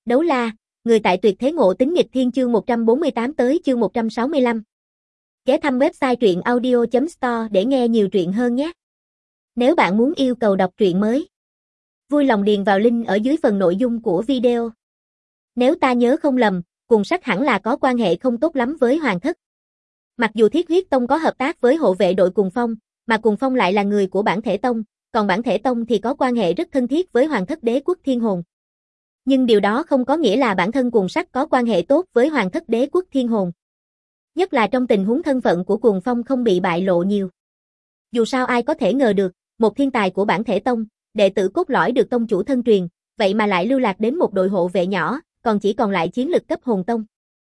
Đấu la, người tại tuyệt thế ngộ tính nghịch thiên chương 148 tới chương 165. Ghé thăm website truyện audio.store để nghe nhiều truyện hơn nhé. Nếu bạn muốn yêu cầu đọc truyện mới, vui lòng điền vào link ở dưới phần nội dung của video. Nếu ta nhớ không lầm, Cuồng Sắc hẳn là có quan hệ không tốt lắm với Hoàng Thất. Mặc dù Thiết Huyết Tông có hợp tác với hộ vệ đội Cuồng Phong, mà Cuồng Phong lại là người của Bản Thể Tông, còn Bản Thể Tông thì có quan hệ rất thân thiết với Hoàng Thất Đế Quốc Thiên Hồn. Nhưng điều đó không có nghĩa là bản thân Cuồng Sắc có quan hệ tốt với Hoàng Thất Đế Quốc Thiên Hồn. Nhất là trong tình huống thân phận của Cuồng Phong không bị bại lộ nhiều. Dù sao ai có thể ngờ được, một thiên tài của Bản Thể Tông, đệ tử cốt lõi được tông chủ thân truyền, vậy mà lại lưu lạc đến một đội hộ vệ nhỏ, còn chỉ còn lại chiến lực cấp hồn tông.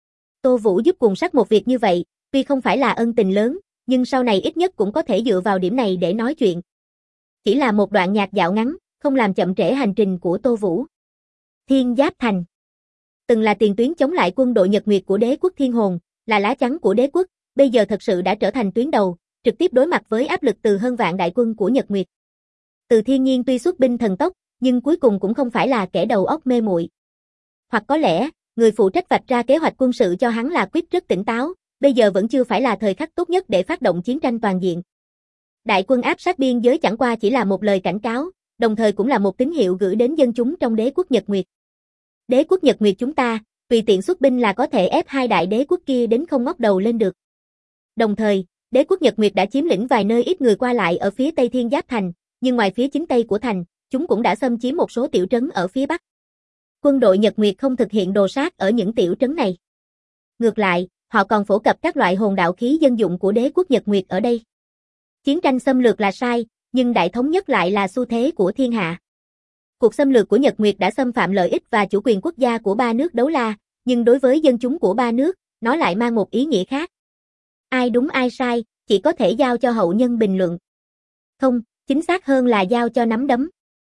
Tô Vũ giúp Cuồng Sắc một việc như vậy, tuy không phải là ân tình lớn, nhưng sau này ít nhất cũng có thể dựa vào điểm này để nói chuyện. Chỉ là một đoạn nhạc dạo ngắn, không làm chậm trễ hành trình của Tô Vũ. Thiên Giáp Thành từng là tiền tuyến chống lại quân đội Nhật Nguyệt của Đế quốc Thiên Hồn, là lá chắn của đế quốc, bây giờ thật sự đã trở thành tuyến đầu, trực tiếp đối mặt với áp lực từ hơn vạn đại quân của Nhật Nguyệt. Từ Thiên Nhiên tuy xuất binh thần tốc, nhưng cuối cùng cũng không phải là kẻ đầu óc mê muội. Hoặc có lẽ, người phụ trách vạch ra kế hoạch quân sự cho hắn là Quyết rất tỉnh táo, bây giờ vẫn chưa phải là thời khắc tốt nhất để phát động chiến tranh toàn diện. Đại quân áp sát biên giới chẳng qua chỉ là một lời cảnh cáo, đồng thời cũng là một tín hiệu gửi đến dân chúng trong đế quốc Nhật Nguyệt. Đế quốc Nhật Nguyệt chúng ta, tùy tiện xuất binh là có thể ép hai đại đế quốc kia đến không ngóc đầu lên được. Đồng thời, đế quốc Nhật Nguyệt đã chiếm lĩnh vài nơi ít người qua lại ở phía tây Thiên Giáp Thành, nhưng ngoài phía chính tây của thành, chúng cũng đã xâm chiếm một số tiểu trấn ở phía bắc. Quân đội Nhật Nguyệt không thực hiện đồ sát ở những tiểu trấn này. Ngược lại, họ còn phổ cập các loại hồn đạo khí dân dụng của đế quốc Nhật Nguyệt ở đây. Chiến tranh xâm lược là sai, nhưng đại thống nhất lại là xu thế của thiên hạ. Cuộc xâm lược của Nhật Nguyệt đã xâm phạm lợi ích và chủ quyền quốc gia của ba nước Đấu La, nhưng đối với dân chúng của ba nước, nó lại mang một ý nghĩa khác. Ai đúng ai sai, chỉ có thể giao cho hậu nhân bình luận. Không, chính xác hơn là giao cho nắm đấm.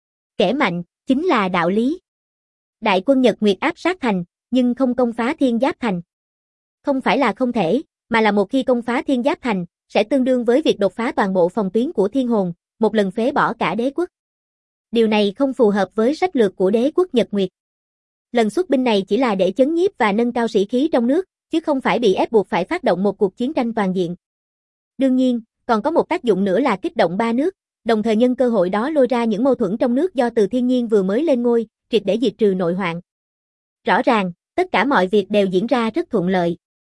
Kẻ mạnh, chính là đạo lý. Đại quân Nhật Nguyệt áp sát thành, nhưng không công phá Thiên Giáp Thành. Không phải là không thể, mà là một khi công phá Thiên Giáp Thành, sẽ tương đương với việc đột phá toàn bộ phòng tuyến của Thiên Hồn, một lần phế bỏ cả đế quốc. Điều này không phù hợp với sách lược của đế quốc Nhật Nguyệt. Lần xuất binh này chỉ là để chấn nhiếp và nâng cao sĩ khí trong nước, chứ không phải bị ép buộc phải phát động một cuộc chiến tranh toàn diện. Đương nhiên, còn có một tác dụng nữa là kích động ba nước, đồng thời nhân cơ hội đó lôi ra những mâu thuẫn trong nước do Từ Thiên Nhiên vừa mới lên ngôi, triệt để diệt trừ nội hoạn. Rõ ràng, tất cả mọi việc đều diễn ra rất thuận lợi.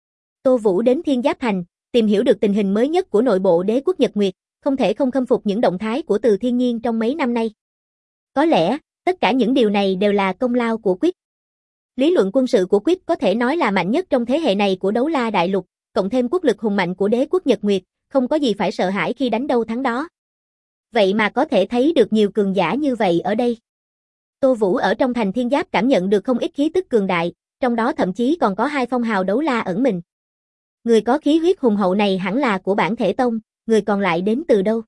Tô Vũ đến Thiên Giáp Thành, tìm hiểu được tình hình mới nhất của nội bộ đế quốc Nhật Nguyệt, không thể không khâm phục những động thái của Từ Thiên Nhiên trong mấy năm nay. Có lẽ, tất cả những điều này đều là công lao của Quyết. Lý luận quân sự của Quyết có thể nói là mạnh nhất trong thế hệ này của Đấu La Đại Lục, cộng thêm quốc lực hùng mạnh của đế quốc Nhật Nguyệt, không có gì phải sợ hãi khi đánh đâu thắng đó. Vậy mà có thể thấy được nhiều cường giả như vậy ở đây. Tô Vũ ở trong thành Thiên Giáp cảm nhận được không ít khí tức cường đại, trong đó thậm chí còn có hai phong hào Đấu La ẩn mình. Người có khí huyết hùng hậu này hẳn là của Bản Thể Tông, người còn lại đến từ đâu?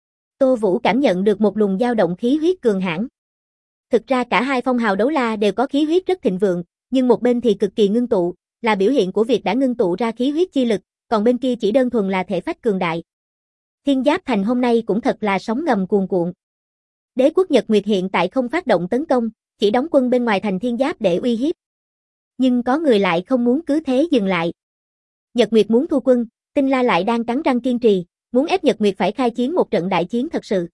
Tô Vũ cảm nhận được một luồng dao động khí huyết cường hãn. Thực ra cả hai phong hào Đấu La đều có khí huyết rất thịnh vượng, nhưng một bên thì cực kỳ ngưng tụ, là biểu hiện của việc đã ngưng tụ ra khí huyết chi lực, còn bên kia chỉ đơn thuần là thể phách cường đại. Thiên Giáp Thành hôm nay cũng thật là sóng ngầm cuồn cuộn. Đế quốc Nhật Nguyệt hiện tại không phát động tấn công, chỉ đóng quân bên ngoài thành Thiên Giáp để uy hiếp. Nhưng có người lại không muốn cứ thế dừng lại. Nhật Nguyệt muốn thu quân, Tinh La lại đang cắn răng kiên trì, muốn ép Nhật Nguyệt phải khai chiến một trận đại chiến thật sự.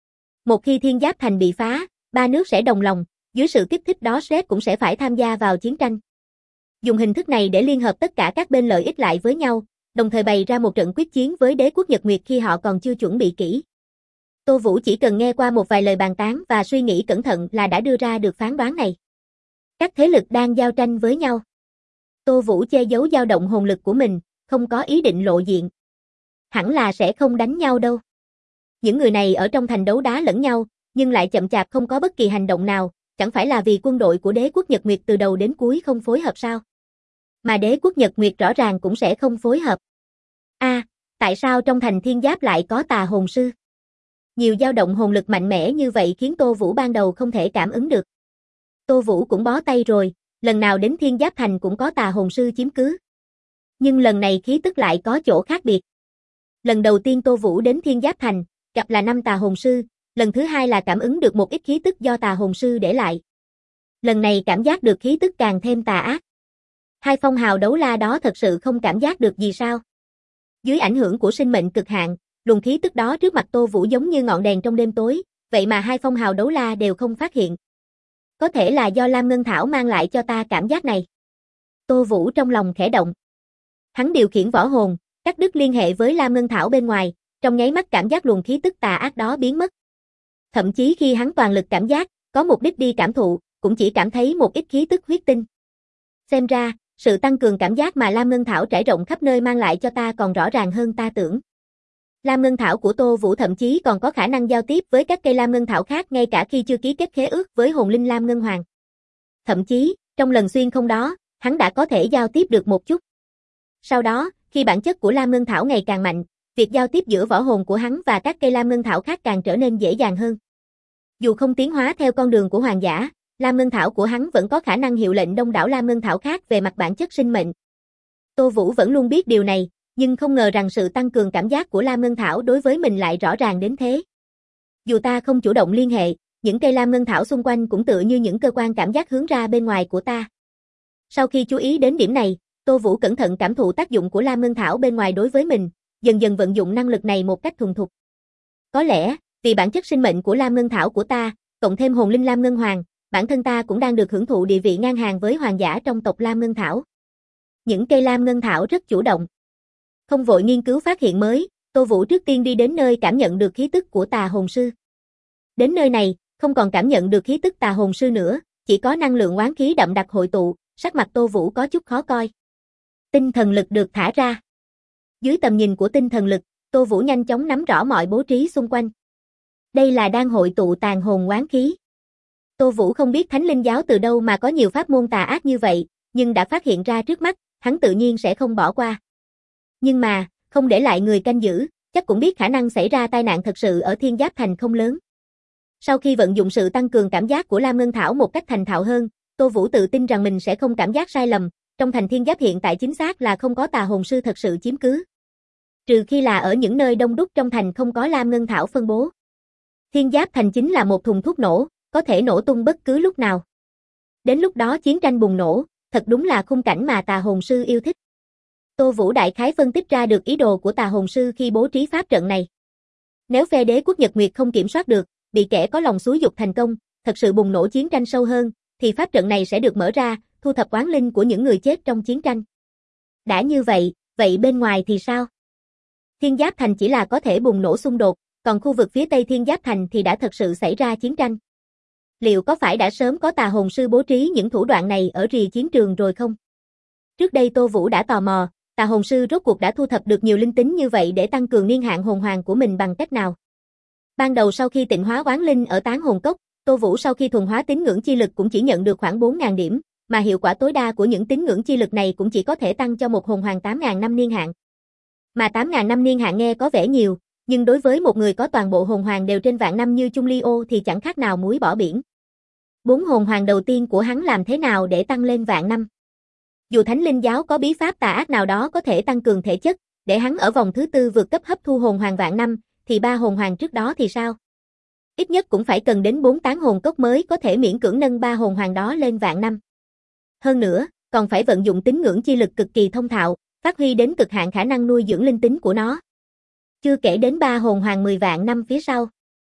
Một khi Thiên Giáp Thành bị phá, ba nước sẽ đồng lòng, dưới sự kích thích đó Sret cũng sẽ phải tham gia vào chiến tranh. Dùng hình thức này để liên hợp tất cả các bên lợi ích lại với nhau, đồng thời bày ra một trận quyết chiến với đế quốc Nhật Nguyệt khi họ còn chưa chuẩn bị kỹ. Tô Vũ chỉ cần nghe qua một vài lời bàn tán và suy nghĩ cẩn thận là đã đưa ra được phán đoán này. Các thế lực đang giao tranh với nhau. Tô Vũ che giấu dao động hồn lực của mình, không có ý định lộ diện. Hẳn là sẽ không đánh nhau đâu. Những người này ở trong thành đấu đá lẫn nhau, nhưng lại chậm chạp không có bất kỳ hành động nào, chẳng phải là vì quân đội của đế quốc Nhật Nguyệt từ đầu đến cuối không phối hợp sao? Mà đế quốc Nhật Nguyệt rõ ràng cũng sẽ không phối hợp. Tại sao trong thành Thiên Giáp lại có tà hồn sư? Nhiều dao động hồn lực mạnh mẽ như vậy khiến Tô Vũ ban đầu không thể cảm ứng được. Tô Vũ cũng bó tay rồi, lần nào đến Thiên Giáp Thành cũng có tà hồn sư chiếm cứ. Nhưng lần này khí tức lại có chỗ khác biệt. Lần đầu tiên Tô Vũ đến Thiên Giáp Thành, gặp là 5 tà hồn sư, lần thứ hai là cảm ứng được một ít khí tức do tà hồn sư để lại. Lần này cảm giác được khí tức càng thêm tà ác. Hai phong hào đấu la đó thật sự không cảm giác được gì sao? Dưới ảnh hưởng của sinh mệnh cực hạn, luồng khí tức đó trước mặt Tô Vũ giống như ngọn đèn trong đêm tối, vậy mà hai phong hào đấu la đều không phát hiện. Có thể là do Lam Ngân Thảo mang lại cho ta cảm giác này. Tô Vũ trong lòng khẽ động. Hắn điều khiển võ hồn, cắt đứt liên hệ với Lam Ngân Thảo bên ngoài, trong nháy mắt cảm giác luồng khí tức tà ác đó biến mất. Thậm chí khi hắn toàn lực cảm giác, có mục đích đi cảm thụ, cũng chỉ cảm thấy một ít khí tức huyết tinh. Xem ra, sự tăng cường cảm giác mà Lam Ngân Thảo trải rộng khắp nơi mang lại cho ta còn rõ ràng hơn ta tưởng. Lam Ngân Thảo của Tô Vũ thậm chí còn có khả năng giao tiếp với các cây Lam Ngân Thảo khác ngay cả khi chưa ký kết khế ước với hồn linh Lam Ngân Hoàng. Thậm chí, trong lần xuyên không đó, hắn đã có thể giao tiếp được một chút. Sau đó, khi bản chất của Lam Ngân Thảo ngày càng mạnh, việc giao tiếp giữa võ hồn của hắn và các cây Lam Ngân Thảo khác càng trở nên dễ dàng hơn. Dù không tiến hóa theo con đường của hoàng giả, Lam Ngân Thảo của hắn vẫn có khả năng hiệu lệnh đông đảo Lam Ngân Thảo khác về mặt bản chất sinh mệnh. Tô Vũ vẫn luôn biết điều này, nhưng không ngờ rằng sự tăng cường cảm giác của Lam Ngân Thảo đối với mình lại rõ ràng đến thế. Dù ta không chủ động liên hệ, những cây Lam Ngân Thảo xung quanh cũng tựa như những cơ quan cảm giác hướng ra bên ngoài của ta. Sau khi chú ý đến điểm này, Tô Vũ cẩn thận cảm thụ tác dụng của Lam Ngân Thảo bên ngoài đối với mình, dần dần vận dụng năng lực này một cách thuần thục. Có lẽ, vì bản chất sinh mệnh của Lam Ngân Thảo của ta, cộng thêm hồn linh Lam Ngân Hoàng, bản thân ta cũng đang được hưởng thụ địa vị ngang hàng với hoàng giả trong tộc Lam Ngân Thảo. Những cây Lam Ngân Thảo rất chủ động. Không vội nghiên cứu phát hiện mới, Tô Vũ trước tiên đi đến nơi cảm nhận được khí tức của tà hồn sư. Đến nơi này, không còn cảm nhận được khí tức tà hồn sư nữa, chỉ có năng lượng oán khí đậm đặc hội tụ, sắc mặt Tô Vũ có chút khó coi. Tinh thần lực được thả ra. Dưới tầm nhìn của tinh thần lực, Tô Vũ nhanh chóng nắm rõ mọi bố trí xung quanh. Đây là đang hội tụ tàn hồn oán khí. Tô Vũ không biết Thánh Linh Giáo từ đâu mà có nhiều pháp môn tà ác như vậy, nhưng đã phát hiện ra trước mắt, hắn tự nhiên sẽ không bỏ qua. Nhưng mà, không để lại người canh giữ, chắc cũng biết khả năng xảy ra tai nạn thật sự ở Thiên Giáp Thành không lớn. Sau khi vận dụng sự tăng cường cảm giác của Lam Ngân Thảo một cách thành thạo hơn, Tô Vũ tự tin rằng mình sẽ không cảm giác sai lầm, trong thành Thiên Giáp hiện tại chính xác là không có tà hồn sư thật sự chiếm cứ. Trừ khi là ở những nơi đông đúc trong thành không có Lam Ngân Thảo phân bố. Thiên Giáp Thành chính là một thùng thuốc nổ, có thể nổ tung bất cứ lúc nào. Đến lúc đó chiến tranh bùng nổ, thật đúng là khung cảnh mà tà hồn sư yêu thích. Tô Vũ đại khái phân tích ra được ý đồ của tà hồn sư khi bố trí pháp trận này. Nếu phe đế quốc Nhật Nguyệt không kiểm soát được, bị kẻ có lòng xúi dục thành công, thật sự bùng nổ chiến tranh sâu hơn, thì pháp trận này sẽ được mở ra, thu thập oán linh của những người chết trong chiến tranh. Đã như vậy, vậy bên ngoài thì sao? Thiên Giáp Thành chỉ là có thể bùng nổ xung đột, còn khu vực phía Tây Thiên Giáp Thành thì đã thật sự xảy ra chiến tranh. Liệu có phải đã sớm có tà hồn sư bố trí những thủ đoạn này ở rìa chiến trường rồi không? Trước đây Tô Vũ đã tò mò, tà hồn sư rốt cuộc đã thu thập được nhiều linh tính như vậy để tăng cường niên hạn hồn hoàng của mình bằng cách nào? Ban đầu sau khi tịnh hóa oán linh ở Tán Hồn Cốc, Tô Vũ sau khi thuần hóa tín ngưỡng chi lực cũng chỉ nhận được khoảng 4.000 điểm, mà hiệu quả tối đa của những tín ngưỡng chi lực này cũng chỉ có thể tăng cho một hồn hoàng 8.000 năm niên hạn. Mà 8.000 năm niên hạn nghe có vẻ nhiều, nhưng đối với một người có toàn bộ hồn hoàng đều trên vạn năm như Chung Ly Ô thì chẳng khác nào muối bỏ biển. 4 hồn hoàng đầu tiên của hắn làm thế nào để tăng lên vạn năm? Dù Thánh Linh Giáo có bí pháp tà ác nào đó có thể tăng cường thể chất, để hắn ở vòng thứ tư vượt cấp hấp thu hồn hoàng vạn năm, thì 3 hồn hoàng trước đó thì sao? Ít nhất cũng phải cần đến 4 tán hồn cốc mới có thể miễn cưỡng nâng 3 hồn hoàng đó lên vạn năm. Hơn nữa, còn phải vận dụng tín ngưỡng chi lực cực kỳ thông thạo, phát huy đến cực hạn khả năng nuôi dưỡng linh tính của nó. Chưa kể đến 3 hồn hoàng 10 vạn năm phía sau.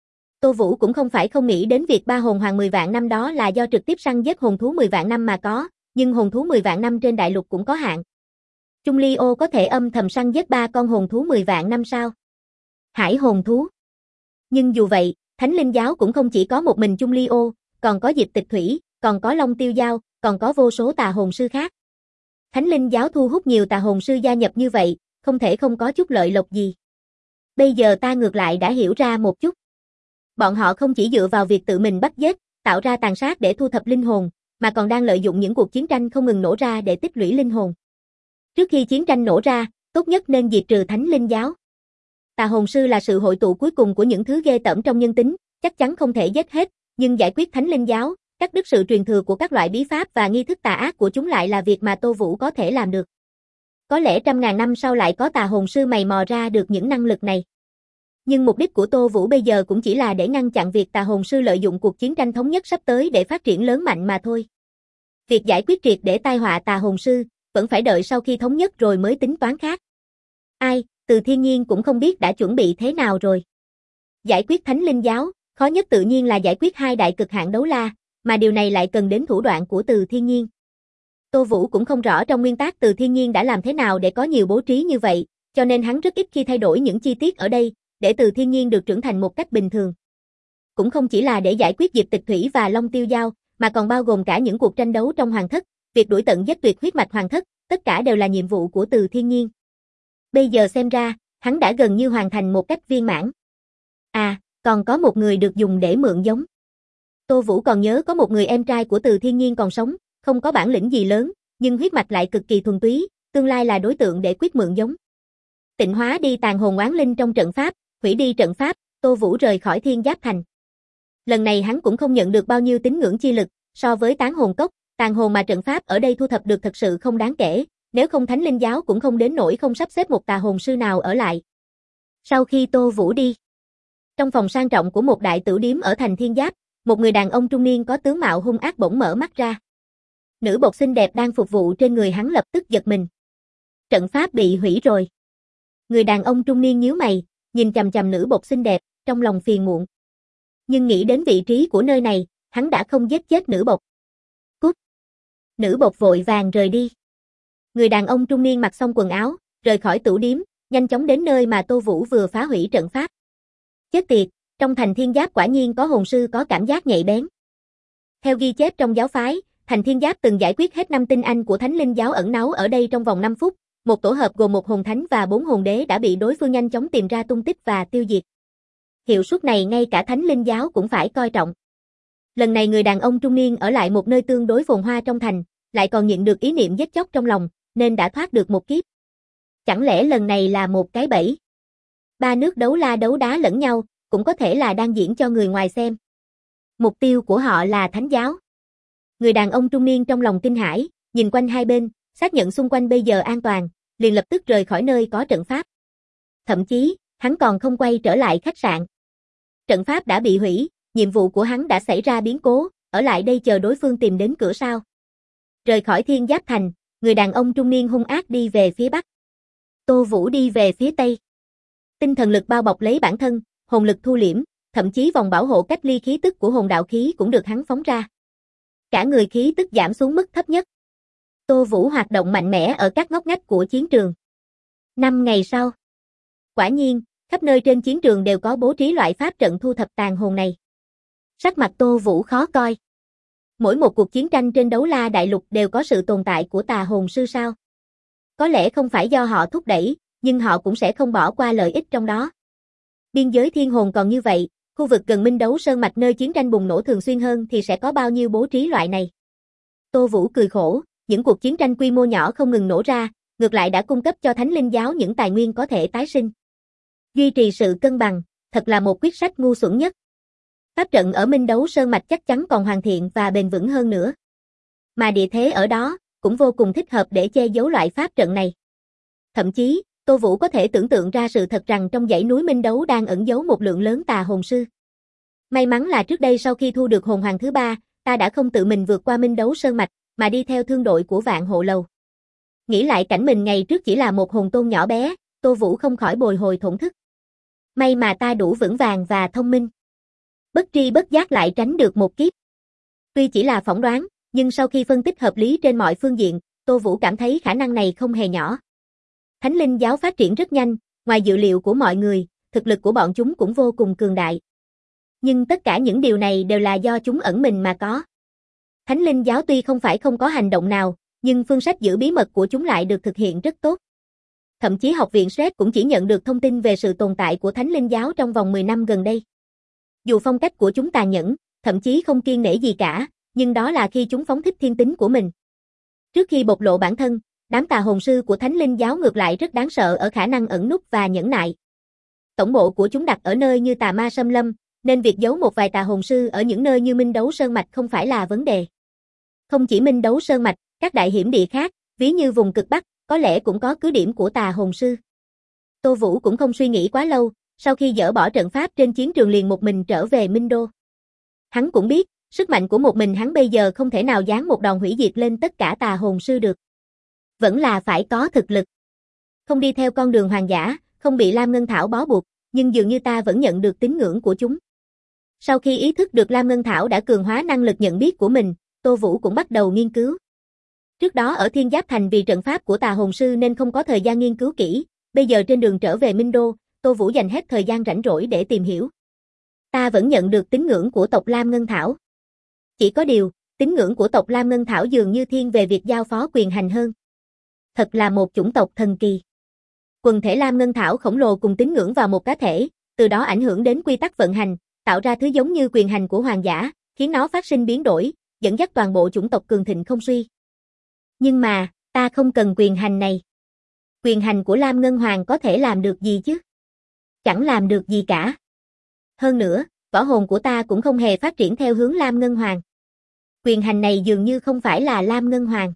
Tô Vũ cũng không phải không nghĩ đến việc 3 hồn hoàng 10 vạn năm đó là do trực tiếp săn giết hồn thú 10 vạn năm mà có, nhưng hồn thú 10 vạn năm trên đại lục cũng có hạn. Chung Ly Ô có thể âm thầm săn giết 3 con hồn thú 10 vạn năm sao? Hải hồn thú. Nhưng dù vậy, Thánh Linh Giáo cũng không chỉ có một mình Chung Ly Ô, còn có Dịch Tịch Thủy, còn có Long Tiêu Giao, còn có vô số tà hồn sư khác. Thánh Linh Giáo thu hút nhiều tà hồn sư gia nhập như vậy, không thể không có chút lợi lộc gì. Bây giờ ta ngược lại đã hiểu ra một chút. Bọn họ không chỉ dựa vào việc tự mình bắt giết, tạo ra tàn sát để thu thập linh hồn, mà còn đang lợi dụng những cuộc chiến tranh không ngừng nổ ra để tích lũy linh hồn. Trước khi chiến tranh nổ ra, tốt nhất nên diệt trừ Thánh Linh Giáo. Tà hồn sư là sự hội tụ cuối cùng của những thứ ghê tởm trong nhân tính, chắc chắn không thể giết hết, nhưng giải quyết Thánh Linh Giáo, cắt đứt sự truyền thừa của các loại bí pháp và nghi thức tà ác của chúng lại là việc mà Tô Vũ có thể làm được. Có lẽ trăm ngàn năm sau lại có tà hồn sư mày mò ra được những năng lực này. Nhưng mục đích của Tô Vũ bây giờ cũng chỉ là để ngăn chặn việc tà hồn sư lợi dụng cuộc chiến tranh thống nhất sắp tới để phát triển lớn mạnh mà thôi. Việc giải quyết triệt để tai họa tà hồn sư, vẫn phải đợi sau khi thống nhất rồi mới tính toán khác. Ai, Từ Thiên Nhiên cũng không biết đã chuẩn bị thế nào rồi. Giải quyết Thánh Linh Giáo, khó nhất tự nhiên là giải quyết hai đại cực hạn đấu la, mà điều này lại cần đến thủ đoạn của Từ Thiên Nhiên. Tô Vũ cũng không rõ trong nguyên tắc Từ Thiên Nhiên đã làm thế nào để có nhiều bố trí như vậy, cho nên hắn rất ít khi thay đổi những chi tiết ở đây, để Từ Thiên Nhiên được trưởng thành một cách bình thường. Cũng không chỉ là để giải quyết Diệp Tịch Thủy và Long Tiêu Giao, mà còn bao gồm cả những cuộc tranh đấu trong Hoàng Thất, việc đuổi tận giết tuyệt huyết mạch Hoàng Thất, tất cả đều là nhiệm vụ của Từ Thiên Nhiên. Bây giờ xem ra, hắn đã gần như hoàn thành một cách viên mãn. À, còn có một người được dùng để mượn giống. Tô Vũ còn nhớ có một người em trai của Từ Thiên Nhiên còn sống, không có bản lĩnh gì lớn, nhưng huyết mạch lại cực kỳ thuần túy, tương lai là đối tượng để quyết mượn giống. Tịnh hóa đi tàn hồn oán linh trong trận pháp, hủy đi trận pháp, Tô Vũ rời khỏi Thiên Giáp Thành. Lần này hắn cũng không nhận được bao nhiêu tín ngưỡng chi lực, so với tán hồn cốc, tàn hồn mà trận pháp ở đây thu thập được thật sự không đáng kể, nếu không Thánh Linh Giáo cũng không đến nỗi không sắp xếp một tà hồn sư nào ở lại. Sau khi Tô Vũ đi, trong phòng sang trọng của một đại tử điếm ở thành Thiên Giáp, một người đàn ông trung niên có tướng mạo hung ác bỗng mở mắt ra. Nữ bột xinh đẹp đang phục vụ trên người hắn lập tức giật mình. Trận pháp bị hủy rồi. Người đàn ông trung niên nhíu mày, nhìn chằm chằm nữ bột xinh đẹp, trong lòng phiền muộn. Nhưng nghĩ đến vị trí của nơi này, hắn đã không giết chết nữ bột. Cút. Nữ bột vội vàng rời đi. Người đàn ông trung niên mặc xong quần áo, rời khỏi tử điếm, nhanh chóng đến nơi mà Tô Vũ vừa phá hủy trận pháp. Chết tiệt, trong thành Thiên Giáp quả nhiên có hồn sư có cảm giác nhạy bén. Theo ghi chép trong giáo phái, thành Thiên Giáp từng giải quyết hết 5 tinh anh của Thánh Linh Giáo ẩn náu ở đây trong vòng 5 phút, một tổ hợp gồm một hồn thánh và 4 hồn đế đã bị đối phương nhanh chóng tìm ra tung tích và tiêu diệt. Hiệu suất này ngay cả Thánh Linh Giáo cũng phải coi trọng. Lần này người đàn ông trung niên ở lại một nơi tương đối phồn hoa trong thành, lại còn nhận được ý niệm giết chóc trong lòng, nên đã thoát được một kiếp. Chẳng lẽ lần này là một cái bẫy? Ba nước đấu la đấu đá lẫn nhau, cũng có thể là đang diễn cho người ngoài xem. Mục tiêu của họ là Thánh Giáo. Người đàn ông trung niên trong lòng kinh hãi, nhìn quanh hai bên, xác nhận xung quanh bây giờ an toàn, liền lập tức rời khỏi nơi có trận pháp. Thậm chí, hắn còn không quay trở lại khách sạn. Trận pháp đã bị hủy, nhiệm vụ của hắn đã xảy ra biến cố, ở lại đây chờ đối phương tìm đến cửa sao. Rời khỏi Thiên Giáp Thành, người đàn ông trung niên hung ác đi về phía bắc. Tô Vũ đi về phía tây. Tinh thần lực bao bọc lấy bản thân, hồn lực thu liễm, thậm chí vòng bảo hộ cách ly khí tức của hồn đạo khí cũng được hắn phóng ra. Cả người khí tức giảm xuống mức thấp nhất. Tô Vũ hoạt động mạnh mẽ ở các ngóc ngách của chiến trường. 5 ngày sau. Quả nhiên, khắp nơi trên chiến trường đều có bố trí loại pháp trận thu thập tàn hồn này. Sắc mặt Tô Vũ khó coi. Mỗi một cuộc chiến tranh trên đấu la đại lục đều có sự tồn tại của tà hồn sư sao? Có lẽ không phải do họ thúc đẩy, nhưng họ cũng sẽ không bỏ qua lợi ích trong đó. Biên giới thiên hồn còn như vậy, khu vực gần Minh Đấu Sơn Mạch nơi chiến tranh bùng nổ thường xuyên hơn thì sẽ có bao nhiêu bố trí loại này. Tô Vũ cười khổ, những cuộc chiến tranh quy mô nhỏ không ngừng nổ ra, ngược lại đã cung cấp cho Thánh Linh Giáo những tài nguyên có thể tái sinh. Duy trì sự cân bằng, thật là một quyết sách ngu xuẩn nhất. Pháp trận ở Minh Đấu Sơn Mạch chắc chắn còn hoàn thiện và bền vững hơn nữa. Mà địa thế ở đó, cũng vô cùng thích hợp để che giấu loại pháp trận này. Thậm chí, Tô Vũ có thể tưởng tượng ra sự thật rằng trong dãy núi Minh Đấu đang ẩn giấu một lượng lớn tà hồn sư. May mắn là trước đây sau khi thu được hồn hoàng thứ 3, ta đã không tự mình vượt qua Minh Đấu Sơn Mạch, mà đi theo thương đội của Vạn Hộ Lầu. Nghĩ lại cảnh mình ngày trước chỉ là một hồn tôn nhỏ bé, Tô Vũ không khỏi bồi hồi thổn thức. May mà ta đủ vững vàng và thông minh. Bất tri bất giác lại tránh được một kiếp. Tuy chỉ là phỏng đoán, nhưng sau khi phân tích hợp lý trên mọi phương diện, Tô Vũ cảm thấy khả năng này không hề nhỏ. Thánh Linh Giáo phát triển rất nhanh, ngoài dự liệu của mọi người, thực lực của bọn chúng cũng vô cùng cường đại. Nhưng tất cả những điều này đều là do chúng ẩn mình mà có. Thánh Linh Giáo tuy không phải không có hành động nào, nhưng phương sách giữ bí mật của chúng lại được thực hiện rất tốt. Thậm chí học viện SRED cũng chỉ nhận được thông tin về sự tồn tại của Thánh Linh Giáo trong vòng 10 năm gần đây. Dù phong cách của chúng tàn nhẫn, thậm chí không kiêng nể gì cả, nhưng đó là khi chúng phóng thích thiên tính của mình. Trước khi bộc lộ bản thân, đám tà hồn sư của Thánh Linh Giáo ngược lại rất đáng sợ ở khả năng ẩn núp và nhẫn nại. Tổng bộ của chúng đặt ở nơi như Tà Ma Xâm Lâm, nên việc giấu một vài tà hồn sư ở những nơi như Minh Đấu Sơn Mạch không phải là vấn đề. Không chỉ Minh Đấu Sơn Mạch, các đại hiểm địa khác, ví như vùng cực Bắc, có lẽ cũng có cứ điểm của tà hồn sư. Tô Vũ cũng không suy nghĩ quá lâu, Sau khi dỡ bỏ trận pháp trên chiến trường liền một mình trở về Minh Đô. Hắn cũng biết, sức mạnh của một mình hắn bây giờ không thể nào giáng một đòn hủy diệt lên tất cả tà hồn sư được. Vẫn là phải có thực lực. Không đi theo con đường hoàng giả, không bị Lam Ngân Thảo bó buộc, nhưng dường như ta vẫn nhận được tín ngưỡng của chúng. Sau khi ý thức được Lam Ngân Thảo đã cường hóa năng lực nhận biết của mình, Tô Vũ cũng bắt đầu nghiên cứu. Trước đó ở Thiên Giáp Thành vì trận pháp của tà hồn sư nên không có thời gian nghiên cứu kỹ, bây giờ trên đường trở về Minh Đô, Tô Vũ dành hết thời gian rảnh rỗi để tìm hiểu. Ta vẫn nhận được tín ngưỡng của tộc Lam Ngân Thảo. Chỉ có điều, tín ngưỡng của tộc Lam Ngân Thảo dường như thiên về việc giao phó quyền hành hơn. Thật là một chủng tộc thần kỳ. Quần thể Lam Ngân Thảo khổng lồ cùng tín ngưỡng vào một cá thể, từ đó ảnh hưởng đến quy tắc vận hành, tạo ra thứ giống như quyền hành của hoàng giả, khiến nó phát sinh biến đổi, dẫn dắt toàn bộ chủng tộc cường thịnh không suy. Nhưng mà, ta không cần quyền hành này. Quyền hành của Lam Ngân Hoàng có thể làm được gì chứ? Chẳng làm được gì cả. Hơn nữa, võ hồn của ta cũng không hề phát triển theo hướng Lam Ngân Hoàng. Quyền hành này dường như không phải là Lam Ngân Hoàng.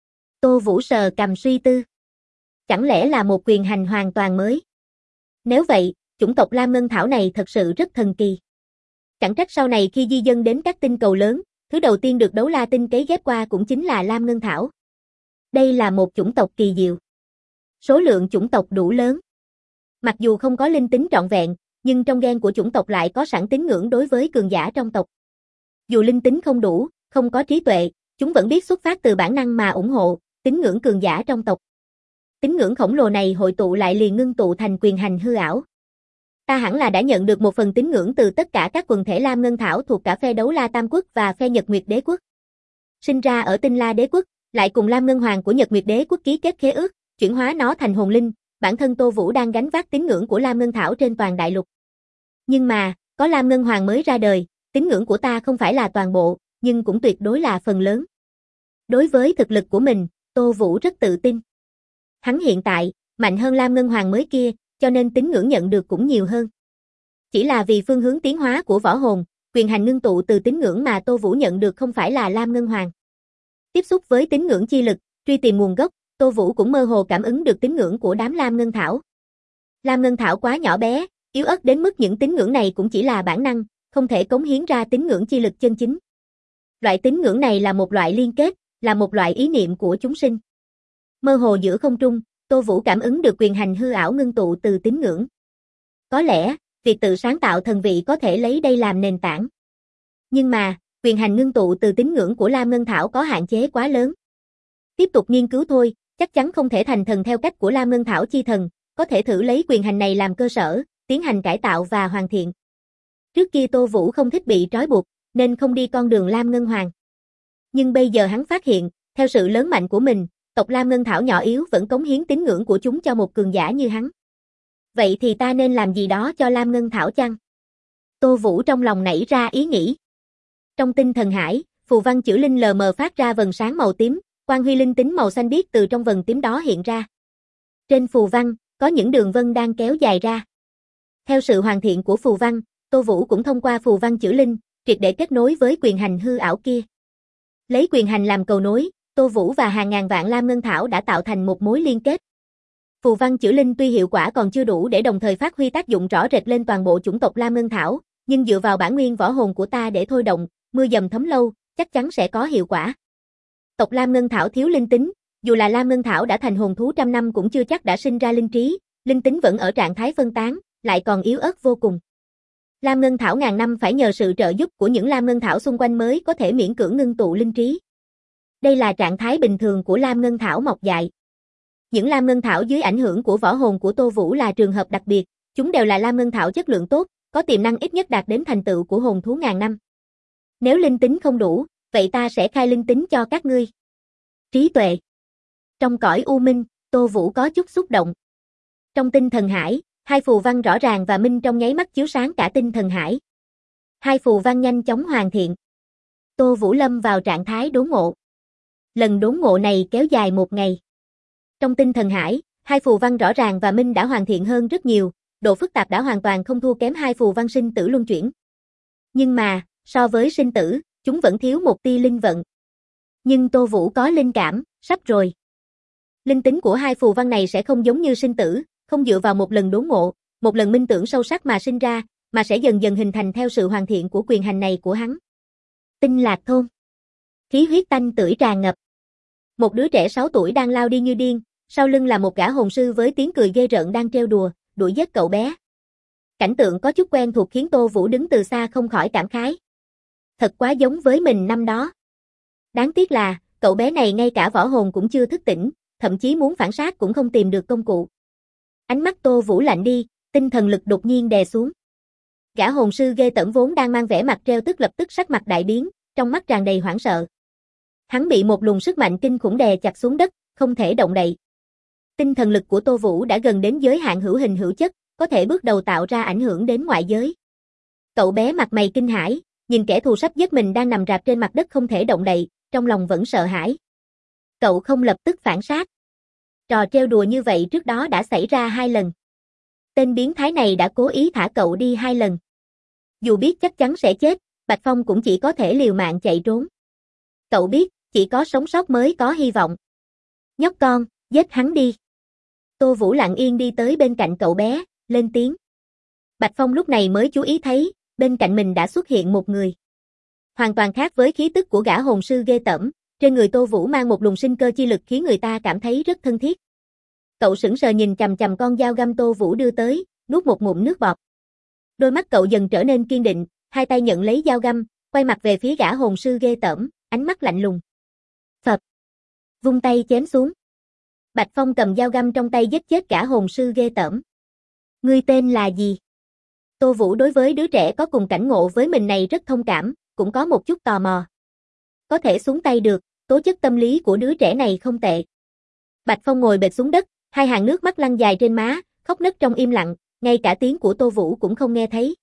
Tô Vũ sờ cằm suy tư. Chẳng lẽ là một quyền hành hoàn toàn mới? Nếu vậy, chủng tộc Lam Ngân Thảo này thật sự rất thần kỳ. Chẳng trách sau này khi di dân đến các tinh cầu lớn, thứ đầu tiên được Đấu La Tinh cấy ghép qua cũng chính là Lam Ngân Thảo. Đây là một chủng tộc kỳ diệu. Số lượng chủng tộc đủ lớn. Mặc dù không có linh tính trọn vẹn, nhưng trong gen của chủng tộc lại có sẵn tín ngưỡng đối với cường giả trong tộc. Dù linh tính không đủ, không có trí tuệ, chúng vẫn biết xuất phát từ bản năng mà ủng hộ, tín ngưỡng cường giả trong tộc. Tín ngưỡng khổng lồ này hội tụ lại liền ngưng tụ thành quyền hành hư ảo. Ta hẳn là đã nhận được một phần tín ngưỡng từ tất cả các quần thể Lam Ngân Thảo thuộc cả phe Đấu La Tam Quốc và phe Nhật Nguyệt Đế Quốc. Sinh ra ở Tinh La Đế Quốc, lại cùng Lam Ngân Hoàng của Nhật Nguyệt Đế Quốc ký kết khế ước, chuyển hóa nó thành hồn linh, bản thân Tô Vũ đang gánh vác tín ngưỡng của Lam Ngân Thảo trên toàn đại lục. Nhưng mà, có Lam Ngân Hoàng mới ra đời, tín ngưỡng của ta không phải là toàn bộ, nhưng cũng tuyệt đối là phần lớn. Đối với thực lực của mình, Tô Vũ rất tự tin. Hắn hiện tại, mạnh hơn Lam Ngân Hoàng mới kia, cho nên tín ngưỡng nhận được cũng nhiều hơn. Chỉ là vì phương hướng tiến hóa của võ hồn, quyền hành ngưng tụ từ tín ngưỡng mà Tô Vũ nhận được không phải là Lam Ngân Hoàng. Tiếp xúc với tín ngưỡng chi lực, truy tìm nguồn gốc, Tô Vũ cũng mơ hồ cảm ứng được tín ngưỡng của đám Lam Ngân Thảo. Lam Ngân Thảo quá nhỏ bé, yếu ớt đến mức những tín ngưỡng này cũng chỉ là bản năng, không thể cống hiến ra tín ngưỡng chi lực chân chính. Loại tín ngưỡng này là một loại liên kết, là một loại ý niệm của chúng sinh. Mơ hồ giữa không trung, Tô Vũ cảm ứng được quyền hành hư ảo ngưng tụ từ tín ngưỡng. Có lẽ, việc tự sáng tạo thần vị có thể lấy đây làm nền tảng. Nhưng mà, quyền hành ngưng tụ từ tín ngưỡng của Lam Ngân Thảo có hạn chế quá lớn. Tiếp tục nghiên cứu thôi, chắc chắn không thể thành thần theo cách của Lam Ngân Thảo chi thần, có thể thử lấy quyền hành này làm cơ sở, tiến hành cải tạo và hoàn thiện. Trước kia Tô Vũ không thích bị trói buộc, nên không đi con đường Lam Ngân Hoàng. Nhưng bây giờ hắn phát hiện, theo sự lớn mạnh của mình, tộc Lam Ngân Thảo nhỏ yếu vẫn cống hiến tín ngưỡng của chúng cho một cường giả như hắn. Vậy thì ta nên làm gì đó cho Lam Ngân Thảo chăng? Tô Vũ trong lòng nảy ra ý nghĩ. Trong tinh thần hải, phù văn chữ linh lờ mờ phát ra vầng sáng màu tím, quang huy linh tính màu xanh biếc từ trong vầng tím đó hiện ra. Trên phù văn, có những đường vân đang kéo dài ra. Theo sự hoàn thiện của phù văn, Tô Vũ cũng thông qua phù văn chữ linh, triệt để kết nối với quyền hành hư ảo kia. Lấy quyền hành làm cầu nối, Tô Vũ và hàng ngàn vạn Lam Ngân Thảo đã tạo thành một mối liên kết. Phù văn chữ linh tuy hiệu quả còn chưa đủ để đồng thời phát huy tác dụng rõ rệt lên toàn bộ chủng tộc Lam Ngân Thảo, nhưng dựa vào bản nguyên võ hồn của ta để thôi động, mưa dầm thấm lâu, chắc chắn sẽ có hiệu quả. Tộc Lam Ngân Thảo thiếu linh tính, dù là Lam Ngân Thảo đã thành hồn thú trăm năm cũng chưa chắc đã sinh ra linh trí, linh tính vẫn ở trạng thái phân tán, lại còn yếu ớt vô cùng. Lam Ngân Thảo ngàn năm phải nhờ sự trợ giúp của những Lam Ngân Thảo xung quanh mới có thể miễn cưỡng ngưng tụ linh trí. Đây là trạng thái bình thường của Lam Ngân Thảo mọc dại. Những Lam Ngân Thảo dưới ảnh hưởng của võ hồn của Tô Vũ là trường hợp đặc biệt, chúng đều là Lam Ngân Thảo chất lượng tốt, có tiềm năng ít nhất đạt đến thành tựu của hồn thú ngàn năm. Nếu linh tính không đủ, vậy ta sẽ khai linh tính cho các ngươi. Trí tuệ. Trong cõi u minh, Tô Vũ có chút xúc động. Trong tinh thần hải, hai phù văn rõ ràng và minh trong nháy mắt chiếu sáng cả tinh thần hải. Hai phù văn nhanh chóng hoàn thiện. Tô Vũ lâm vào trạng thái đốn ngộ. Lần đốn ngộ này kéo dài một ngày. Trong tinh thần hải, hai phù văn rõ ràng và minh đã hoàn thiện hơn rất nhiều, độ phức tạp đã hoàn toàn không thua kém hai phù văn sinh tử luân chuyển. Nhưng mà, so với sinh tử, chúng vẫn thiếu một tia linh vận. Nhưng Tô Vũ có linh cảm, sắp rồi. Linh tính của hai phù văn này sẽ không giống như sinh tử, không dựa vào một lần đốn ngộ, một lần minh tưởng sâu sắc mà sinh ra, mà sẽ dần dần hình thành theo sự hoàn thiện của quyền hành này của hắn. Tinh Lạc Thôn. Khí huyết tanh tưởi tràn ngập. Một đứa trẻ 6 tuổi đang lao đi như điên, sau lưng là một gã hồn sư với tiếng cười ghê rợn đang trêu đùa, đuổi giết cậu bé. Cảnh tượng có chút quen thuộc khiến Tô Vũ đứng từ xa không khỏi cảm khái. Thật quá giống với mình năm đó. Đáng tiếc là, cậu bé này ngay cả võ hồn cũng chưa thức tỉnh, thậm chí muốn phản sát cũng không tìm được công cụ. Ánh mắt Tô Vũ lạnh đi, tinh thần lực đột nhiên đè xuống. Gã hồn sư ghê tởm vốn đang mang vẻ mặt trêu tức lập tức sắc mặt đại biến, trong mắt tràn đầy hoảng sợ. Hắn bị một luồng sức mạnh kinh khủng đè chặt xuống đất, không thể động đậy. Tinh thần lực của Tô Vũ đã gần đến giới hạn hữu hình hữu chất, có thể bước đầu tạo ra ảnh hưởng đến ngoại giới. Cậu bé mặt mày kinh hãi, nhìn kẻ thù sắp giết mình đang nằm rạp trên mặt đất không thể động đậy, trong lòng vẫn sợ hãi. Cậu không lập tức phản sát. Trò trêu đùa như vậy trước đó đã xảy ra 2 lần. Tên biến thái này đã cố ý thả cậu đi 2 lần. Dù biết chắc chắn sẽ chết, Bạch Phong cũng chỉ có thể liều mạng chạy trốn. Cậu biết, chỉ có sống sót mới có hy vọng. Nhóc con, giết hắn đi. Tô Vũ lặng yên đi tới bên cạnh cậu bé, lên tiếng. Bạch Phong lúc này mới chú ý thấy, bên cạnh mình đã xuất hiện một người. Hoàn toàn khác với khí tức của gã hồn sư ghê tởm, trên người Tô Vũ mang một luồng sinh cơ chi lực khiến người ta cảm thấy rất thân thiết. Cậu sững sờ nhìn chằm chằm con dao găm Tô Vũ đưa tới, nuốt một ngụm nước bọt. Đôi mắt cậu dần trở nên kiên định, hai tay nhận lấy dao găm, quay mặt về phía gã hồn sư ghê tởm, ánh mắt lạnh lùng. Phập. Vung tay chém xuống. Bạch Phong cầm dao găm trong tay giết chết gã hồn sư ghê tởm. Ngươi tên là gì? Tô Vũ đối với đứa trẻ có cùng cảnh ngộ với mình này rất thông cảm, cũng có một chút tò mò. Có thể xuống tay được, tố chất tâm lý của đứa trẻ này không tệ. Bạch Phong ngồi bệt xuống đất, hai hàng nước mắt lăn dài trên má, khóc nấc trong im lặng, ngay cả tiếng của Tô Vũ cũng không nghe thấy.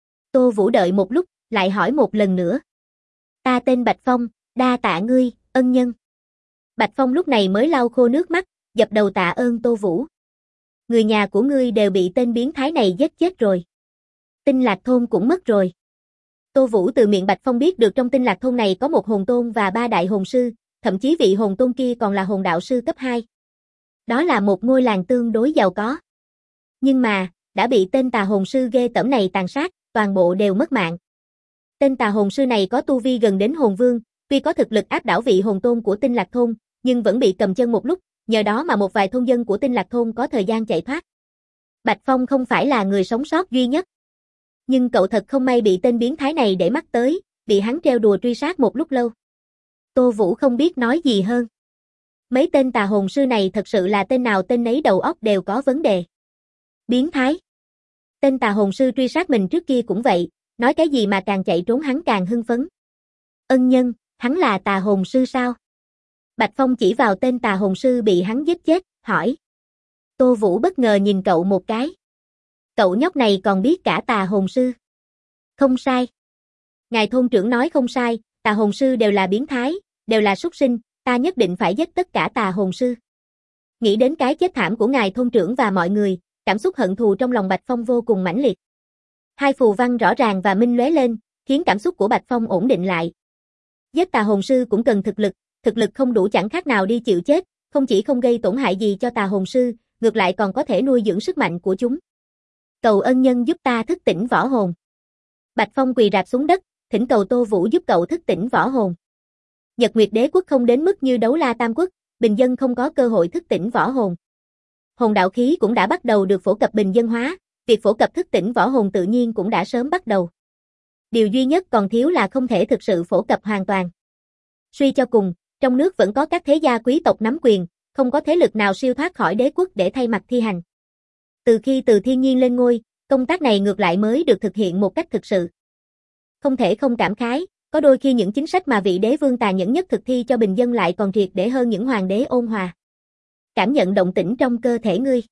Tô Vũ đợi một lúc, lại hỏi một lần nữa. Ta tên Bạch Phong, đa tạ ngươi, ân nhân. Bạch Phong lúc này mới lau khô nước mắt, dập đầu tạ ơn Tô Vũ. Người nhà của ngươi đều bị tên biến thái này giết chết rồi. Tinh Lạc Thôn cũng mất rồi. Tô Vũ từ miệng Bạch Phong biết được trong Tinh Lạc Thôn này có một hồn tôn và 3 đại hồn sư, thậm chí vị hồn tôn kia còn là hồn đạo sư cấp 2. Đó là một ngôi làng tương đối giàu có. Nhưng mà, đã bị tên tà hồn sư ghê tởm này tàn sát, toàn bộ đều mất mạng. Tên tà hồn sư này có tu vi gần đến hồn vương, tuy có thực lực áp đảo vị hồn tôn của Tinh Lạc Thôn, nhưng vẫn bị cầm chân một lúc, nhờ đó mà một vài thôn dân của Tinh Lạc Thôn có thời gian chạy thoát. Bạch Phong không phải là người sống sót duy nhất. Nhưng cậu thật không may bị tên biến thái này để mắt tới, bị hắn treo đùa truy sát một lúc lâu. Tô Vũ không biết nói gì hơn. Mấy tên tà hồn sư này thật sự là tên nào tên nấy đầu óc đều có vấn đề. Biến thái. Tên tà hồn sư truy sát mình trước kia cũng vậy, nói cái gì mà càng chạy trốn hắn càng hưng phấn. Ân nhân, hắn là tà hồn sư sao? Bạch Phong chỉ vào tên tà hồn sư bị hắn giết chết, hỏi. Tô Vũ bất ngờ nhìn cậu một cái. Cậu nhóc này còn biết cả tà hồn sư. Không sai. Ngài thôn trưởng nói không sai, tà hồn sư đều là biến thái, đều là súc sinh, ta nhất định phải giết tất cả tà hồn sư. Nghĩ đến cái chết thảm của ngài thôn trưởng và mọi người, cảm xúc hận thù trong lòng Bạch Phong vô cùng mãnh liệt. Hai phù văn rõ ràng và minh lóe lên, khiến cảm xúc của Bạch Phong ổn định lại. Giết tà hồn sư cũng cần thực lực không đủ chẳng khác nào đi chịu chết, không chỉ không gây tổn hại gì cho tà hồn sư, ngược lại còn có thể nuôi dưỡng sức mạnh của chúng. Cầu ân nhân giúp ta thức tỉnh võ hồn. Bạch Phong quỳ rạp xuống đất, thỉnh cầu Tô Vũ giúp cậu thức tỉnh võ hồn. Nhật Nguyệt Đế quốc không đến mức như Đấu La Tam quốc, bình dân không có cơ hội thức tỉnh võ hồn. Hồn đạo khí cũng đã bắt đầu được phổ cập bình dân hóa, việc phổ cập thức tỉnh võ hồn tự nhiên cũng đã sớm bắt đầu. Điều duy nhất còn thiếu là không thể thực sự phổ cập hoàn toàn. Suy cho cùng, trong nước vẫn có các thế gia quý tộc nắm quyền, không có thế lực nào siêu thoát khỏi đế quốc để thay mặt thi hành. Từ khi Từ Thiên Nhiên lên ngôi, công tác này ngược lại mới được thực hiện một cách thực sự. Không thể không cảm khái, có đôi khi những chính sách mà vị đế vương tàn nhẫn nhất thực thi cho bình dân lại còn triệt để hơn những hoàng đế ôn hòa. Cảm nhận động tĩnh trong cơ thể ngươi.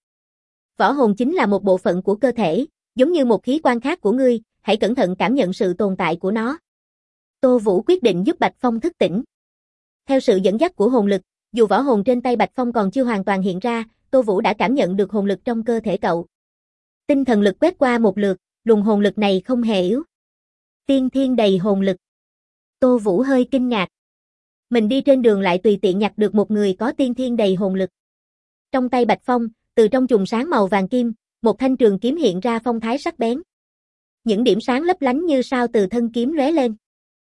Võ hồn chính là một bộ phận của cơ thể, giống như một khí quan khác của ngươi, hãy cẩn thận cảm nhận sự tồn tại của nó. Tô Vũ quyết định giúp Bạch Phong thức tỉnh. Theo sự dẫn dắt của hồn lực, dù võ hồn trên tay Bạch Phong còn chưa hoàn toàn hiện ra, Tô Vũ đã cảm nhận được hồn lực trong cơ thể cậu. Tinh thần lực quét qua một lượt, luồng hồn lực này không hề yếu. Tiên thiên đầy hồn lực. Tô Vũ hơi kinh ngạc. Mình đi trên đường lại tùy tiện nhặt được một người có tiên thiên đầy hồn lực. Trong tay Bạch Phong, từ trong chùm sáng màu vàng kim, một thanh trường kiếm hiện ra phong thái sắc bén. Những điểm sáng lấp lánh như sao từ thân kiếm lóe lên.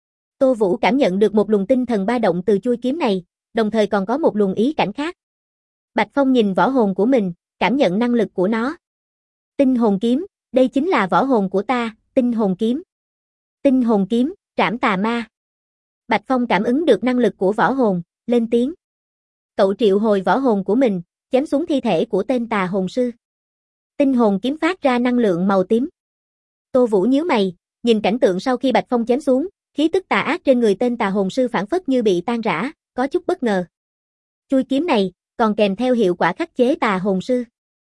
Tô Vũ cảm nhận được một luồng tinh thần ba động từ chuôi kiếm này, đồng thời còn có một luồng ý cảnh khác. Bạch Phong nhìn võ hồn của mình, cảm nhận năng lực của nó. Tinh hồn kiếm, đây chính là võ hồn của ta, tinh hồn kiếm. Tinh hồn kiếm, trảm tà ma. Bạch Phong cảm ứng được năng lực của võ hồn, lên tiếng. Cậu triệu hồi võ hồn của mình, chém xuống thi thể của tên tà hồn sư. Tinh hồn kiếm phát ra năng lượng màu tím. Tô Vũ nhíu mày, nhìn cảnh tượng sau khi Bạch Phong chém xuống, khí tức tà ác trên người tên tà hồn sư phảng phất như bị tan rã, có chút bất ngờ. Chui kiếm này còn kèm theo hiệu quả khắc chế tà hồn sư.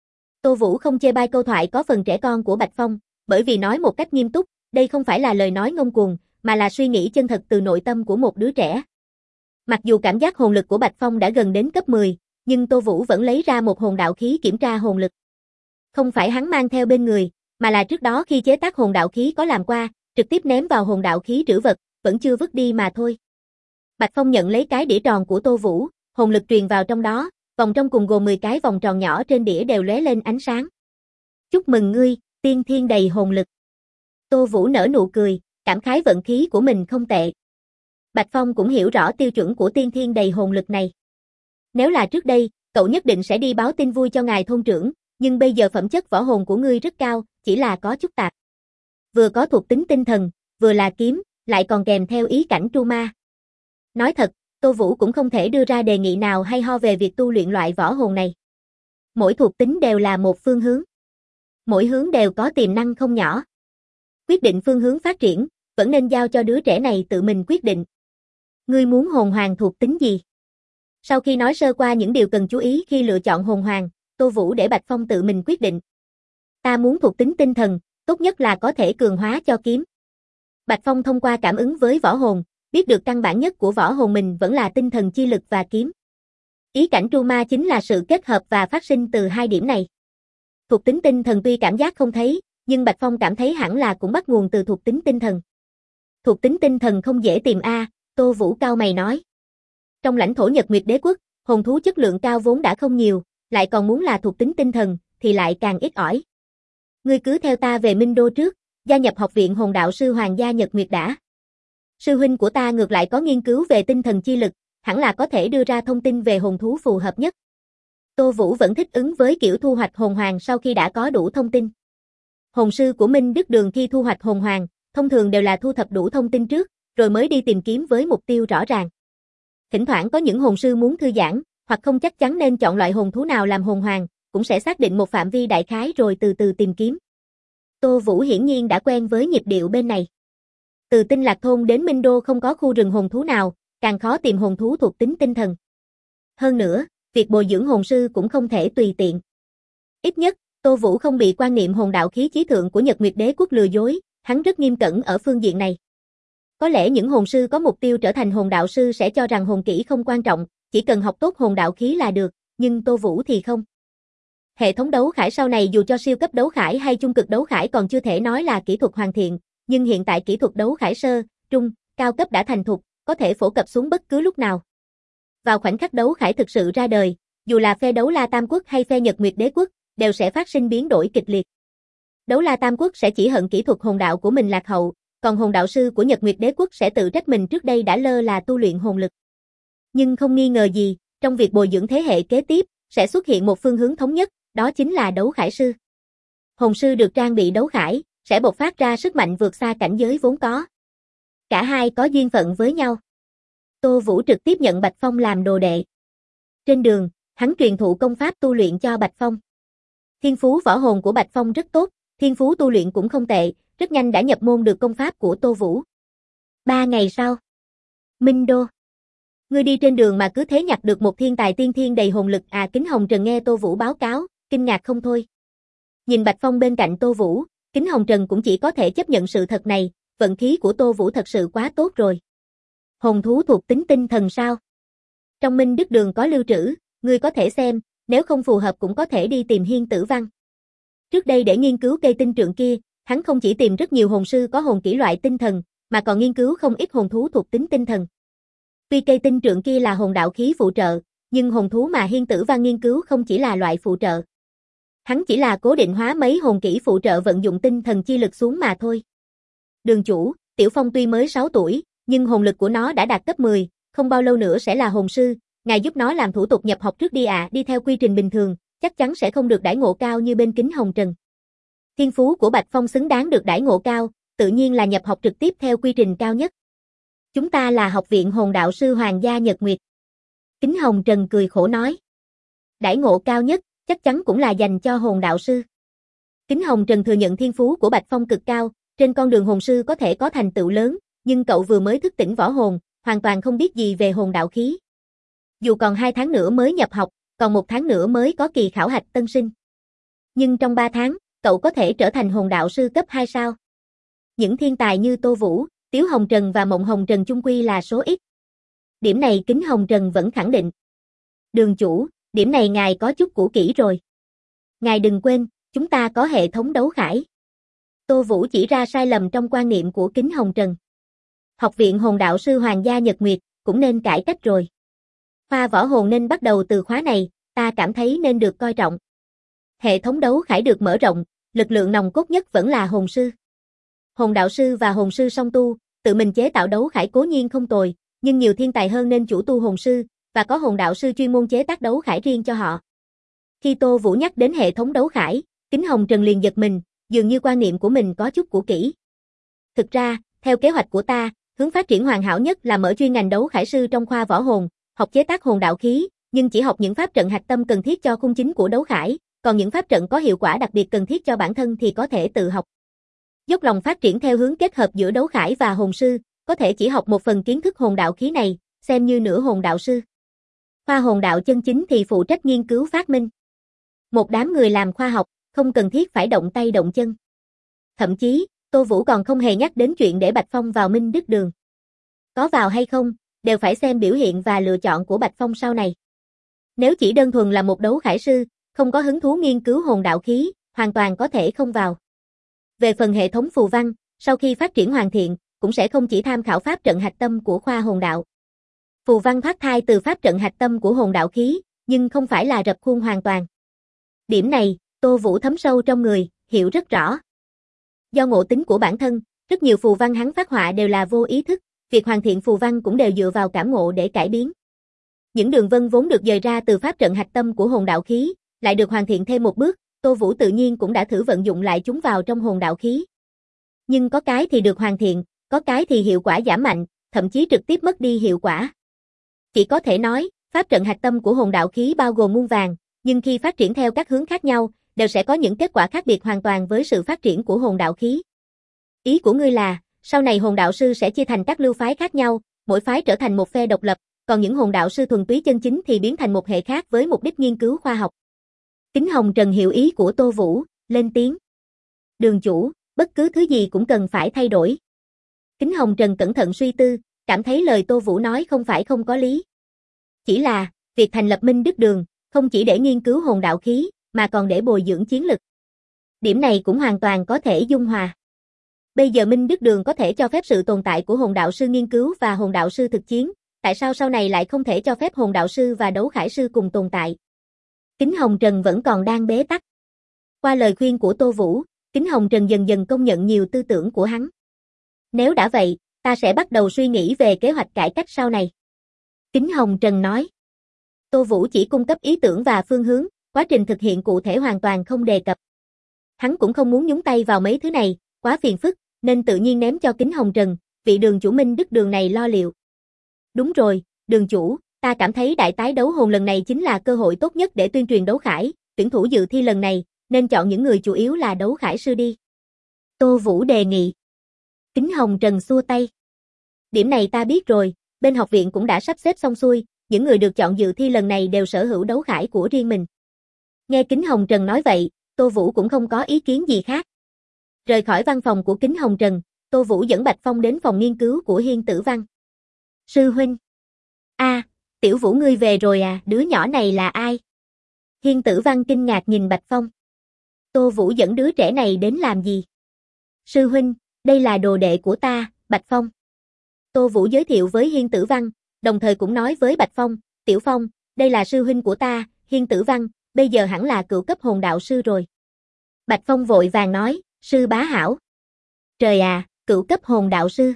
Tô Vũ không chê bai câu thoại có phần trẻ con của Bạch Phong, bởi vì nói một cách nghiêm túc, đây không phải là lời nói ngông cuồng, mà là suy nghĩ chân thật từ nội tâm của một đứa trẻ. Mặc dù cảm giác hồn lực của Bạch Phong đã gần đến cấp 10, nhưng Tô Vũ vẫn lấy ra một hồn đạo khí kiểm tra hồn lực. Không phải hắn mang theo bên người, mà là trước đó khi chế tác hồn đạo khí có làm qua, trực tiếp ném vào hồn đạo khí trữ vật, vẫn chưa vứt đi mà thôi. Bạch Phong nhận lấy cái đĩa tròn của Tô Vũ, hồn lực truyền vào trong đó, vòng trong cùng gồm 10 cái vòng tròn nhỏ trên đĩa đều lóe lên ánh sáng. Chúc mừng ngươi, tiên thiên đầy hồn lực. Tô Vũ nở nụ cười, cảm khái vận khí của mình không tệ. Bạch Phong cũng hiểu rõ tiêu chuẩn của tiên thiên đầy hồn lực này. Nếu là trước đây, cậu nhất định sẽ đi báo tin vui cho ngài thôn trưởng, nhưng bây giờ phẩm chất võ hồn của ngươi rất cao, chỉ là có chút tạp. Vừa có thuộc tính tinh thần, vừa là kiếm, lại còn kèm theo ý cảnh tru ma. Nói thật, Tô Vũ cũng không thể đưa ra đề nghị nào hay ho về việc tu luyện loại võ hồn này. Mỗi thuộc tính đều là một phương hướng. Mỗi hướng đều có tiềm năng không nhỏ. Quyết định phương hướng phát triển, vẫn nên giao cho đứa trẻ này tự mình quyết định. Ngươi muốn hồn hoàng thuộc tính gì? Sau khi nói sơ qua những điều cần chú ý khi lựa chọn hồn hoàng, Tô Vũ để Bạch Phong tự mình quyết định. Ta muốn thuộc tính tinh thần, tốt nhất là có thể cường hóa cho kiếm. Bạch Phong thông qua cảm ứng với võ hồn, biết được căn bản nhất của võ hồn mình vẫn là tinh thần chi lực và kiếm. Ý cảnh tru ma chính là sự kết hợp và phát sinh từ hai điểm này. Thuộc tính tinh thần tuy cảm giác không thấy, nhưng Bạch Phong cảm thấy hẳn là cũng bắt nguồn từ thuộc tính tinh thần. Thuộc tính tinh thần không dễ tìm a, Tô Vũ cau mày nói. Trong lãnh thổ Nhật Nguyệt Đế quốc, hồn thú chất lượng cao vốn đã không nhiều, lại còn muốn là thuộc tính tinh thần, thì lại càng ít ỏi. Ngươi cứ theo ta về Minh Đô trước, gia nhập học viện hồn đạo sư Hoàng gia Nhật Nguyệt đã. Sư huynh của ta ngược lại có nghiên cứu về tinh thần chi lực, hẳn là có thể đưa ra thông tin về hồn thú phù hợp nhất. Tô Vũ vẫn thích ứng với kiểu thu hoạch hồn hoàng sau khi đã có đủ thông tin. Hồn sư của Minh Đức Đường khi thu hoạch hồn hoàng, thông thường đều là thu thập đủ thông tin trước, rồi mới đi tìm kiếm với mục tiêu rõ ràng. Thỉnh thoảng có những hồn sư muốn thư giãn, hoặc không chắc chắn nên chọn loại hồn thú nào làm hồn hoàng, cũng sẽ xác định một phạm vi đại khái rồi từ từ tìm kiếm. Tô Vũ hiển nhiên đã quen với nhịp điệu bên này. Từ Tinh Lạc Thôn đến Minh Đô không có khu rừng hồn thú nào, càng khó tìm hồn thú thuộc tính tinh thần. Hơn nữa, việc bồi dưỡng hồn sư cũng không thể tùy tiện. Ít nhất, Tô Vũ không bị quan niệm hồn đạo khí chí thượng của Nhật Nguyệt Đế quốc lừa dối, hắn rất nghiêm cẩn ở phương diện này. Có lẽ những hồn sư có mục tiêu trở thành hồn đạo sư sẽ cho rằng hồn kỹ không quan trọng, chỉ cần học tốt hồn đạo khí là được, nhưng Tô Vũ thì không. Hệ thống đấu khải sau này dù cho siêu cấp đấu khải hay trung cực đấu khải còn chưa thể nói là kỹ thuật hoàn thiện, nhưng hiện tại kỹ thuật đấu khải sơ, trung, cao cấp đã thành thục, có thể phổ cập xuống bất cứ lúc nào. Vào khoảnh khắc đấu khải thực sự ra đời, dù là phe đấu La Tam Quốc hay phe Nhật Nguyệt Đế quốc, đều sẽ phát sinh biến đổi kịch liệt. Đấu La Tam Quốc sẽ chỉ hận kỹ thuật hồn đạo của mình lạc hậu, còn hồn đạo sư của Nhật Nguyệt Đế quốc sẽ tự trách mình trước đây đã lơ là tu luyện hồn lực. Nhưng không nghi ngờ gì, trong việc bồi dưỡng thế hệ kế tiếp, sẽ xuất hiện một phương hướng thống nhất, đó chính là đấu khải sư. Hồn sư được trang bị đấu khải, sẽ bộc phát ra sức mạnh vượt xa cảnh giới vốn có. Cả hai có duyên phận với nhau. Tô Vũ trực tiếp nhận Bạch Phong làm đồ đệ. Trên đường, hắn truyền thụ công pháp tu luyện cho Bạch Phong. Thiên phú võ hồn của Bạch Phong rất tốt, thiên phú tu luyện cũng không tệ, rất nhanh đã nhập môn được công pháp của Tô Vũ. 3 ngày sau, Minh Đô. Ngươi đi trên đường mà cứ thế nhặt được một thiên tài tiên thiên đầy hồn lực à? Kính Hồng Trần nghe Tô Vũ báo cáo, kinh ngạc không thôi. Nhìn Bạch Phong bên cạnh Tô Vũ, Kính Hồng Trần cũng chỉ có thể chấp nhận sự thật này, vận khí của Tô Vũ thật sự quá tốt rồi. Hồn thú thuộc tính tinh thần sao? Trong Minh Đức Đường có lưu trữ, ngươi có thể xem, nếu không phù hợp cũng có thể đi tìm Hiên Tử Văn. Trước đây để nghiên cứu cây tinh trượng kia, hắn không chỉ tìm rất nhiều hồn sư có hồn kỹ loại tinh thần, mà còn nghiên cứu không ít hồn thú thuộc tính tinh thần. Tuy cây tinh trượng kia là hồn đạo khí phụ trợ, nhưng hồn thú mà Hiên Tử Văn nghiên cứu không chỉ là loại phụ trợ. Hắn chỉ là cố định hóa mấy hồn kỹ phụ trợ vận dụng tinh thần chi lực xuống mà thôi. Đường chủ, Tiểu Phong tuy mới 6 tuổi, nhưng hồn lực của nó đã đạt cấp 10, không bao lâu nữa sẽ là hồn sư, ngài giúp nó làm thủ tục nhập học trước đi ạ, đi theo quy trình bình thường, chắc chắn sẽ không được đãi ngộ cao như bên Kính Hồng Trần. Thiên phú của Bạch Phong xứng đáng được đãi ngộ cao, tự nhiên là nhập học trực tiếp theo quy trình cao nhất. Chúng ta là học viện hồn đạo sư Hoàng gia Nhật Nguyệt. Kính Hồng Trần cười khổ nói. Đãi ngộ cao nhất, chắc chắn cũng là dành cho hồn đạo sư. Kính Hồng Trần thừa nhận thiên phú của Bạch Phong cực cao, trên con đường hồn sư có thể có thành tựu lớn, nhưng cậu vừa mới thức tỉnh võ hồn, hoàn toàn không biết gì về hồn đạo khí. Dù còn 2 tháng nữa mới nhập học, còn 1 tháng nữa mới có kỳ khảo hạch tân sinh. Nhưng trong 3 tháng, cậu có thể trở thành hồn đạo sư cấp 2 sao? Những thiên tài như Tô Vũ, Tiếu Hồng Trần và Mộng Hồng Trần chung quy là số ít. Điểm này Kính Hồng Trần vẫn khẳng định. Đường chủ, điểm này ngài có chút cũ kỹ rồi. Ngài đừng quên, chúng ta có hệ thống đấu khải. Tô Vũ chỉ ra sai lầm trong quan niệm của Kính Hồng Trần. Học viện hồn đạo sư Hoàng gia Nhật Nguyệt, cũng nên cải cách rồi. Khoa võ hồn nên bắt đầu từ khóa này, ta cảm thấy nên được coi trọng. Hệ thống đấu khải được mở rộng, lực lượng nòng cốt nhất vẫn là hồn sư. Hồn đạo sư và hồn sư song tu, tự mình chế tạo đấu khải cố nhiên không tồi, nhưng nhiều thiên tài hơn nên chủ tu hồn sư, và có hồn đạo sư chuyên môn chế tác đấu khải riêng cho họ. Khi Tô Vũ nhắc đến hệ thống đấu khải, Kính Hồng Trần liền giật mình, dường như quan niệm của mình có chút cũ kỹ. Thực ra, theo kế hoạch của ta, hướng phát triển hoàn hảo nhất là mở chuyên ngành đấu khải sư trong khoa võ hồn, học chế tác hồn đạo khí, nhưng chỉ học những pháp trận hạch tâm cần thiết cho khung chính của đấu khải, còn những pháp trận có hiệu quả đặc biệt cần thiết cho bản thân thì có thể tự học. Dốc lòng phát triển theo hướng kết hợp giữa đấu khải và hồn sư, có thể chỉ học một phần kiến thức hồn đạo khí này, xem như nửa hồn đạo sư. Khoa hồn đạo chân chính thì phụ trách nghiên cứu phát minh. Một đám người làm khoa học, không cần thiết phải động tay động chân. Thậm chí, Tô Vũ còn không hề nhắc đến chuyện để Bạch Phong vào Minh Đức Đường. Có vào hay không, đều phải xem biểu hiện và lựa chọn của Bạch Phong sau này. Nếu chỉ đơn thuần là một đấu khải sư, không có hứng thú nghiên cứu hồn đạo khí, hoàn toàn có thể không vào. Về phần hệ thống phù văn, sau khi phát triển hoàn thiện, cũng sẽ không chỉ tham khảo pháp trận hạch tâm của khoa hồn đạo. Phù văn thoát thai từ pháp trận hạch tâm của hồn đạo khí, nhưng không phải là rập khuôn hoàn toàn. Điểm này, Tô Vũ thấm sâu trong người, hiểu rất rõ. Do ngộ tính của bản thân, rất nhiều phù văn hắn phát họa đều là vô ý thức, việc hoàn thiện phù văn cũng đều dựa vào cảm ngộ để cải biến. Những đường vân vốn được dời ra từ pháp trận hạch tâm của hồn đạo khí, lại được hoàn thiện thêm một bước, Tô Vũ tự nhiên cũng đã thử vận dụng lại chúng vào trong hồn đạo khí. Nhưng có cái thì được hoàn thiện, có cái thì hiệu quả giảm mạnh, thậm chí trực tiếp mất đi hiệu quả. Chỉ có thể nói, pháp trận hạch tâm của hồn đạo khí bao gồm muôn vàn, nhưng khi phát triển theo các hướng khác nhau, đều sẽ có những kết quả khác biệt hoàn toàn với sự phát triển của hồn đạo khí. Ý của ngươi là, sau này hồn đạo sư sẽ chia thành các lưu phái khác nhau, mỗi phái trở thành một phe độc lập, còn những hồn đạo sư thuần túy chân chính thì biến thành một hệ khác với mục đích nghiên cứu khoa học. Kính Hồng Trần hiểu ý của Tô Vũ, lên tiếng. Đường chủ, bất cứ thứ gì cũng cần phải thay đổi. Kính Hồng Trần cẩn thận suy tư, cảm thấy lời Tô Vũ nói không phải không có lý. Chỉ là, việc thành lập Minh Đức Đường, không chỉ để nghiên cứu hồn đạo khí, mà còn để bồi dưỡng chiến lực. Điểm này cũng hoàn toàn có thể dung hòa. Bây giờ Minh Đức Đường có thể cho phép sự tồn tại của hồn đạo sư nghiên cứu và hồn đạo sư thực chiến, tại sao sau này lại không thể cho phép hồn đạo sư và đấu khải sư cùng tồn tại? Kính Hồng Trần vẫn còn đang bế tắc. Qua lời khuyên của Tô Vũ, Kính Hồng Trần dần dần công nhận nhiều tư tưởng của hắn. Nếu đã vậy, ta sẽ bắt đầu suy nghĩ về kế hoạch cải cách sau này. Kính Hồng Trần nói. Tô Vũ chỉ cung cấp ý tưởng và phương hướng, quá trình thực hiện cụ thể hoàn toàn không đề cập. Hắn cũng không muốn nhúng tay vào mấy thứ này, quá phiền phức, nên tự nhiên ném cho Kính Hồng Trần, vị đường chủ Minh Đức Đường này lo liệu. Đúng rồi, đường chủ, ta cảm thấy đại tái đấu hồn lần này chính là cơ hội tốt nhất để tuyên truyền đấu khải, tuyển thủ dự thi lần này, nên chọn những người chủ yếu là đấu khải sư đi. Tô Vũ đề nghị. Kính Hồng Trần xua tay. Điểm này ta biết rồi, bên học viện cũng đã sắp xếp xong xuôi, những người được chọn dự thi lần này đều sở hữu đấu khải của riêng mình. Nghe Kính Hồng Trần nói vậy, Tô Vũ cũng không có ý kiến gì khác. Rời khỏi văn phòng của Kính Hồng Trần, Tô Vũ dẫn Bạch Phong đến phòng nghiên cứu của Hiên Tử Văn. Sư huynh. Tiểu Vũ ngươi về rồi à, đứa nhỏ này là ai? Hiên Tử Văn kinh ngạc nhìn Bạch Phong. Tô Vũ dẫn đứa trẻ này đến làm gì? Sư huynh, đây là đồ đệ của ta, Bạch Phong. Tô Vũ giới thiệu với Hiên Tử Văn, đồng thời cũng nói với Bạch Phong, Tiểu Phong, đây là sư huynh của ta, Hiên Tử Văn, bây giờ hẳn là cửu cấp hồn đạo sư rồi. Bạch Phong vội vàng nói, sư bá hảo. Trời à, cửu cấp hồn đạo sư.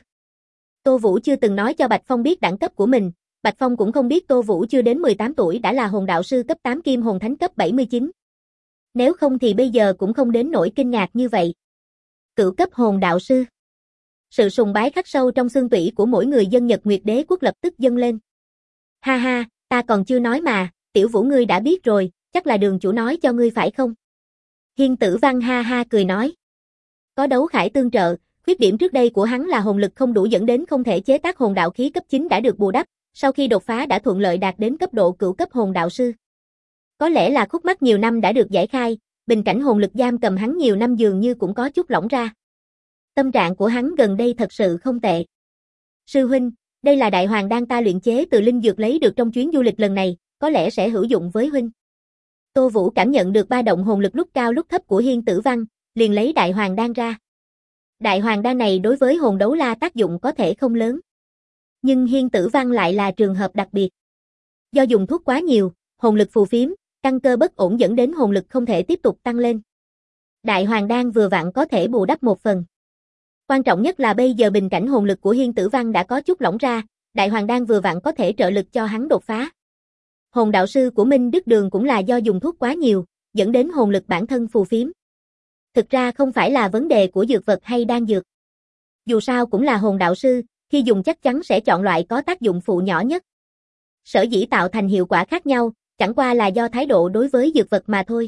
Tô Vũ chưa từng nói cho Bạch Phong biết đẳng cấp của mình, Bạch Phong cũng không biết Tô Vũ chưa đến 18 tuổi đã là hồn đạo sư cấp 8 kim hồn thánh cấp 79. Nếu không thì bây giờ cũng không đến nỗi kinh ngạc như vậy. Cửu cấp hồn đạo sư. Sự sùng bái khắc sâu trong xương tủy của mỗi người dân Nhật Nguyệt Đế quốc lập tức dâng lên. Ha ha, ta còn chưa nói mà, Tiểu Vũ ngươi đã biết rồi, chắc là đường chủ nói cho ngươi phải không? Hiên Tử Văn ha ha cười nói. Có đấu khải tương trợ, khuyết điểm trước đây của hắn là hồn lực không đủ dẫn đến không thể chế tác hồn đạo khí cấp 9 đã được bù đắp, sau khi đột phá đã thuận lợi đạt đến cấp độ cửu cấp hồn đạo sư. Có lẽ là khúc mắc nhiều năm đã được giải khai, bình cảnh hồn lực giam cầm hắn nhiều năm dường như cũng có chút lỏng ra. Tâm trạng của hắn gần đây thật sự không tệ. Sư huynh, đây là đại hoàng đan ta luyện chế từ linh dược lấy được trong chuyến du lịch lần này, có lẽ sẽ hữu dụng với huynh. Tô Vũ cảm nhận được ba động hồn lực lúc cao lúc thấp của Hiên Tử Văn, liền lấy đại hoàng đan ra. Đại hoàng đan này đối với hồn đấu la tác dụng có thể không lớn. Nhưng Hiên Tử Văn lại là trường hợp đặc biệt. Do dùng thuốc quá nhiều, hồn lực phù phiếm, căn cơ bất ổn dẫn đến hồn lực không thể tiếp tục tăng lên. Đại hoàng đan vừa vặn có thể bù đắp một phần. Quan trọng nhất là bây giờ bình cảnh hồn lực của Hiên Tử Văn đã có chút lỏng ra, đại hoàng đan vừa vặn có thể trợ lực cho hắn đột phá. Hồn đạo sư của Minh Đức Đường cũng là do dùng thuốc quá nhiều, dẫn đến hồn lực bản thân phù phiếm. Thực ra không phải là vấn đề của dược vật hay đan dược. Dù sao cũng là hồn đạo sư, khi dùng chắc chắn sẽ chọn loại có tác dụng phụ nhỏ nhất. Sở dĩ tạo thành hiệu quả khác nhau, chẳng qua là do thái độ đối với dược vật mà thôi.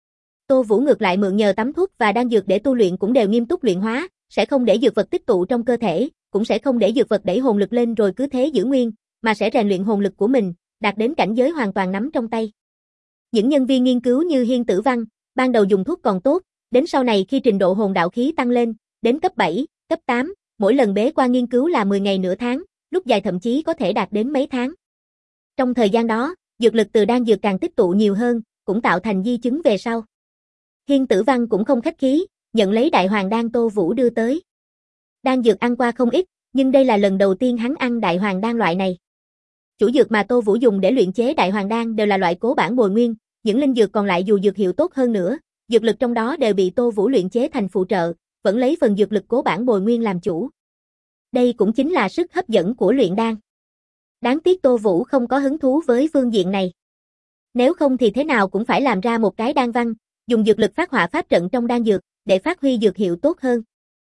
Tô Vũ ngược lại mượn nhờ tắm thuốc và đan dược để tu luyện cũng đều nghiêm túc luyện hóa, sẽ không để dược vật tích tụ trong cơ thể, cũng sẽ không để dược vật đẩy hồn lực lên rồi cứ thế giữ nguyên, mà sẽ rèn luyện hồn lực của mình, đạt đến cảnh giới hoàn toàn nắm trong tay. Những nhân viên nghiên cứu như Hiên Tử Văn, ban đầu dùng thuốc còn tốt, đến sau này khi trình độ hồn đạo khí tăng lên, đến cấp 7, cấp 8, mỗi lần bế quan nghiên cứu là 10 ngày nửa tháng, lúc dài thậm chí có thể đạt đến mấy tháng. Trong thời gian đó, dược lực từ đan dược càng tích tụ nhiều hơn, cũng tạo thành di chứng về sau. Hiên Tử Văn cũng không khách khí, nhận lấy đại hoàng đan Tô Vũ đưa tới. Đan dược ăn qua không ít, nhưng đây là lần đầu tiên hắn ăn đại hoàng đan loại này. Chủ dược mà Tô Vũ dùng để luyện chế đại hoàng đan đều là loại cố bản bồi nguyên, những linh dược còn lại dù dược hiệu tốt hơn nữa, dược lực trong đó đều bị Tô Vũ luyện chế thành phụ trợ, vẫn lấy phần dược lực cố bản bồi nguyên làm chủ. Đây cũng chính là sức hấp dẫn của luyện đan. Đáng tiếc Tô Vũ không có hứng thú với phương diện này. Nếu không thì thế nào cũng phải làm ra một cái đan văn, dùng dược lực phát họa pháp trận trong đan dược, để phát huy dược hiệu tốt hơn.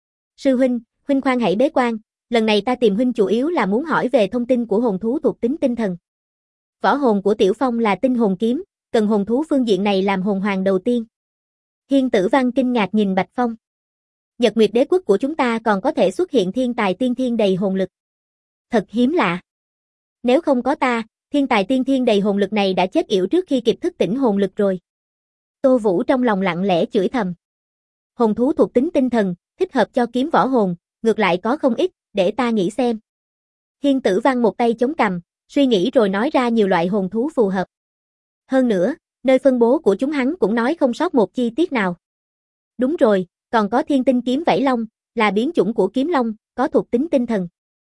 Sư huynh, huynh khoan hãy bế quan, lần này ta tìm huynh chủ yếu là muốn hỏi về thông tin của hồn thú thuộc tính tinh thần. Võ hồn của Tiểu Phong là tinh hồn kiếm, cần hồn thú phương diện này làm hồn hoàng đầu tiên. Hiên Tử Văn kinh ngạc nhìn Bạch Phong. Nhật Nguyệt Đế quốc của chúng ta còn có thể xuất hiện thiên tài tiên thiên đầy hồn lực. Thật hiếm lạ. Nếu không có ta, thiên tài tiên thiên đầy hồn lực này đã chết yểu trước khi kịp thức tỉnh hồn lực rồi. Tô Vũ trong lòng lặng lẽ chửi thầm. Hồn thú thuộc tính tinh thần, thích hợp cho kiếm võ hồn, ngược lại có không ít, để ta nghĩ xem. Hiên Tử Văn một tay chống cằm, suy nghĩ rồi nói ra nhiều loại hồn thú phù hợp. Hơn nữa, nơi phân bố của chúng hắn cũng nói không sót một chi tiết nào. Đúng rồi, còn có thiên tinh kiếm vảy long, là biến chủng của kiếm long, có thuộc tính tinh thần.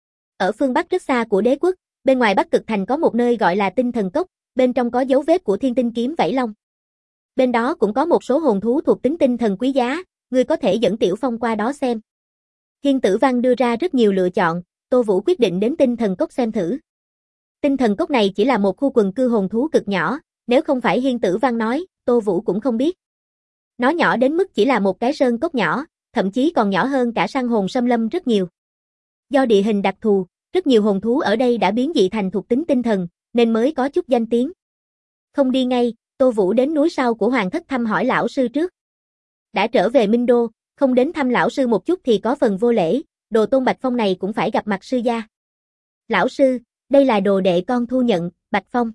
Ở phương Bắc rất xa của đế quốc, bên ngoài Bắc Cực Thành có một nơi gọi là Tinh Thần Cốc, bên trong có dấu vết của thiên tinh kiếm vảy long. Bên đó cũng có một số hồn thú thuộc tính tinh thần quý giá, ngươi có thể dẫn Tiểu Phong qua đó xem. Hiên Tử Văn đưa ra rất nhiều lựa chọn, Tô Vũ quyết định đến Tinh Thần Cốc xem thử. Tinh Thần Cốc này chỉ là một khu quần cư hồn thú cực nhỏ, nếu không phải Hiên Tử Văn nói, Tô Vũ cũng không biết. Nó nhỏ đến mức chỉ là một cái sơn cốc nhỏ, thậm chí còn nhỏ hơn cả săn hồn xâm lâm rất nhiều. Do địa hình đặc thù, rất nhiều hồn thú ở đây đã biến dị thành thuộc tính tinh thần, nên mới có chút danh tiếng. Không đi ngay, Tô Vũ đến núi sau của Hoàng Thất thăm hỏi lão sư trước. Đã trở về Minh Đô, không đến thăm lão sư một chút thì có phần vô lễ, Đồ Tôn Bạch Phong này cũng phải gặp mặt sư gia. Lão sư, đây là đồ đệ con thu nhận, Bạch Phong.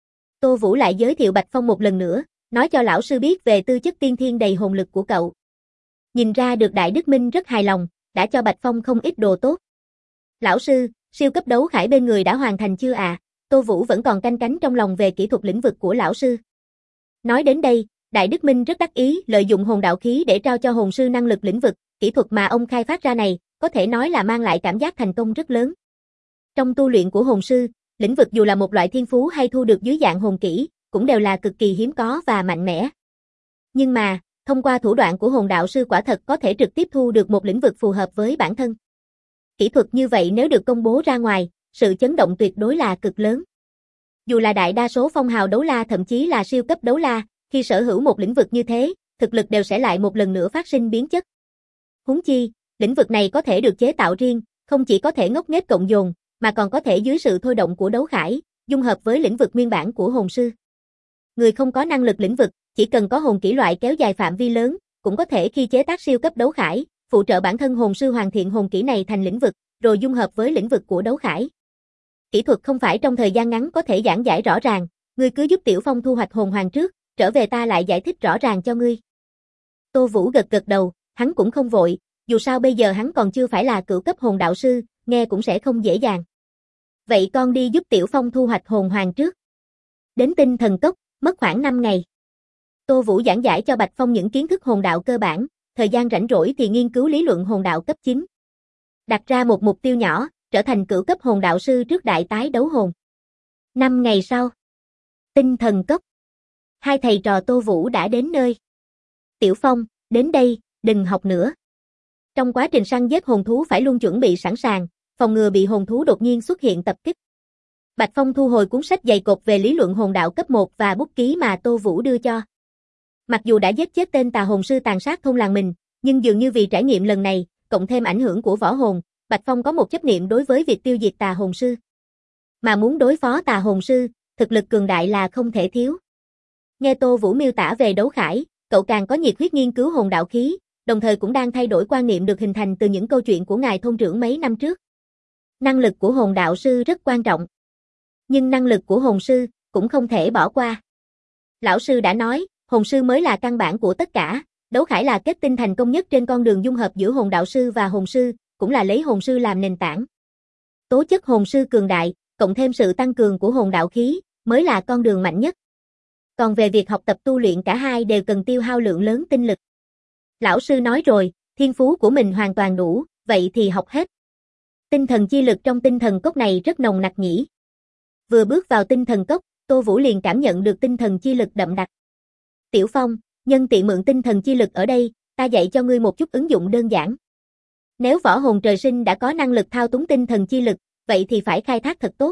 Tô Vũ lại giới thiệu Bạch Phong một lần nữa, nói cho lão sư biết về tư chất tiên thiên đầy hồn lực của cậu. Nhìn ra được Đại Đức Minh rất hài lòng, đã cho Bạch Phong không ít đồ tốt. Lão sư, siêu cấp đấu khải bên người đã hoàn thành chưa à? Tô Vũ vẫn còn canh cánh trong lòng về kỹ thuật lĩnh vực của lão sư. Nói đến đây, Đại Đức Minh rất đắc ý lợi dụng hồn đạo khí để trao cho hồn sư năng lực lĩnh vực, kỹ thuật mà ông khai phát ra này, có thể nói là mang lại cảm giác thành công rất lớn. Trong tu luyện của hồn sư, lĩnh vực dù là một loại thiên phú hay thu được dưới dạng hồn kỹ, cũng đều là cực kỳ hiếm có và mạnh mẽ. Nhưng mà, thông qua thủ đoạn của hồn đạo sư quả thật có thể trực tiếp thu được một lĩnh vực phù hợp với bản thân. Kỹ thuật như vậy nếu được công bố ra ngoài, sự chấn động tuyệt đối là cực lớn. Dù là đại đa số phong hào đấu la thậm chí là siêu cấp đấu la, khi sở hữu một lĩnh vực như thế, thực lực đều sẽ lại một lần nữa phát sinh biến chất. Huống chi, lĩnh vực này có thể được chế tạo riêng, không chỉ có thể ngốc nghếch cộng dồn, mà còn có thể dưới sự thôi động của đấu khải, dung hợp với lĩnh vực nguyên bản của hồn sư. Người không có năng lực lĩnh vực, chỉ cần có hồn kỹ loại kéo dài phạm vi lớn, cũng có thể khi chế tác siêu cấp đấu khải, phụ trợ bản thân hồn sư hoàn thiện hồn kỹ này thành lĩnh vực, rồi dung hợp với lĩnh vực của đấu khải. Kỹ thuật không phải trong thời gian ngắn có thể giảng giải rõ ràng, ngươi cứ giúp Tiểu Phong thu hoạch hồn hoàng trước, trở về ta lại giải thích rõ ràng cho ngươi. Tô Vũ gật gật đầu, hắn cũng không vội, dù sao bây giờ hắn còn chưa phải là cửu cấp hồn đạo sư, nghe cũng sẽ không dễ dàng. Vậy con đi giúp Tiểu Phong thu hoạch hồn hoàng trước. Đến Tinh Thần Cốc, mất khoảng 5 ngày. Tô Vũ giảng giải cho Bạch Phong những kiến thức hồn đạo cơ bản, thời gian rảnh rỗi thì nghiên cứu lý luận hồn đạo cấp 9. Đặt ra một mục tiêu nhỏ, trở thành cửu cấp hồn đạo sư trước đại tái đấu hồn. 5 ngày sau, Tinh Thần Cốc. Hai thầy trò Tô Vũ đã đến nơi. Tiểu Phong, đến đây, đừng học nữa. Trong quá trình săn giết hồn thú phải luôn chuẩn bị sẵn sàng, phòng ngừa bị hồn thú đột nhiên xuất hiện tập kích. Bạch Phong thu hồi cuốn sách dày cộp về lý luận hồn đạo cấp 1 và bút ký mà Tô Vũ đưa cho. Mặc dù đã giết chết tên tà hồn sư tàn sát thôn làng mình, nhưng dường như vì trải nghiệm lần này, cộng thêm ảnh hưởng của võ hồn, Bạch Phong có một chấp niệm đối với việc tiêu diệt tà hồn sư. Mà muốn đối phó tà hồn sư, thực lực cường đại là không thể thiếu. Nghe Tô Vũ miêu tả về đấu khải, cậu càng có nhiệt huyết nghiên cứu hồn đạo khí, đồng thời cũng đang thay đổi quan niệm được hình thành từ những câu chuyện của ngài thôn trưởng mấy năm trước. Năng lực của hồn đạo sư rất quan trọng. Nhưng năng lực của hồn sư cũng không thể bỏ qua. Lão sư đã nói, hồn sư mới là căn bản của tất cả, đấu khải là kết tinh thành công nhất trên con đường dung hợp giữa hồn đạo sư và hồn sư, cũng là lấy hồn sư làm nền tảng. Tố chất hồn sư cường đại, cộng thêm sự tăng cường của hồn đạo khí, mới là con đường mạnh nhất. Còn về việc học tập tu luyện cả hai đều cần tiêu hao lượng lớn tinh lực. Lão sư nói rồi, thiên phú của mình hoàn toàn đủ, vậy thì học hết. Tinh thần chi lực trong tinh thần cốc này rất nồng nặc nhỉ. Vừa bước vào tinh thần cốc, Tô Vũ liền cảm nhận được tinh thần chi lực đậm đặc. Tiểu Phong, nhân tiện mượn tinh thần chi lực ở đây, ta dạy cho ngươi một chút ứng dụng đơn giản. Nếu võ hồn trời sinh đã có năng lực thao túng tinh thần chi lực, vậy thì phải khai thác thật tốt.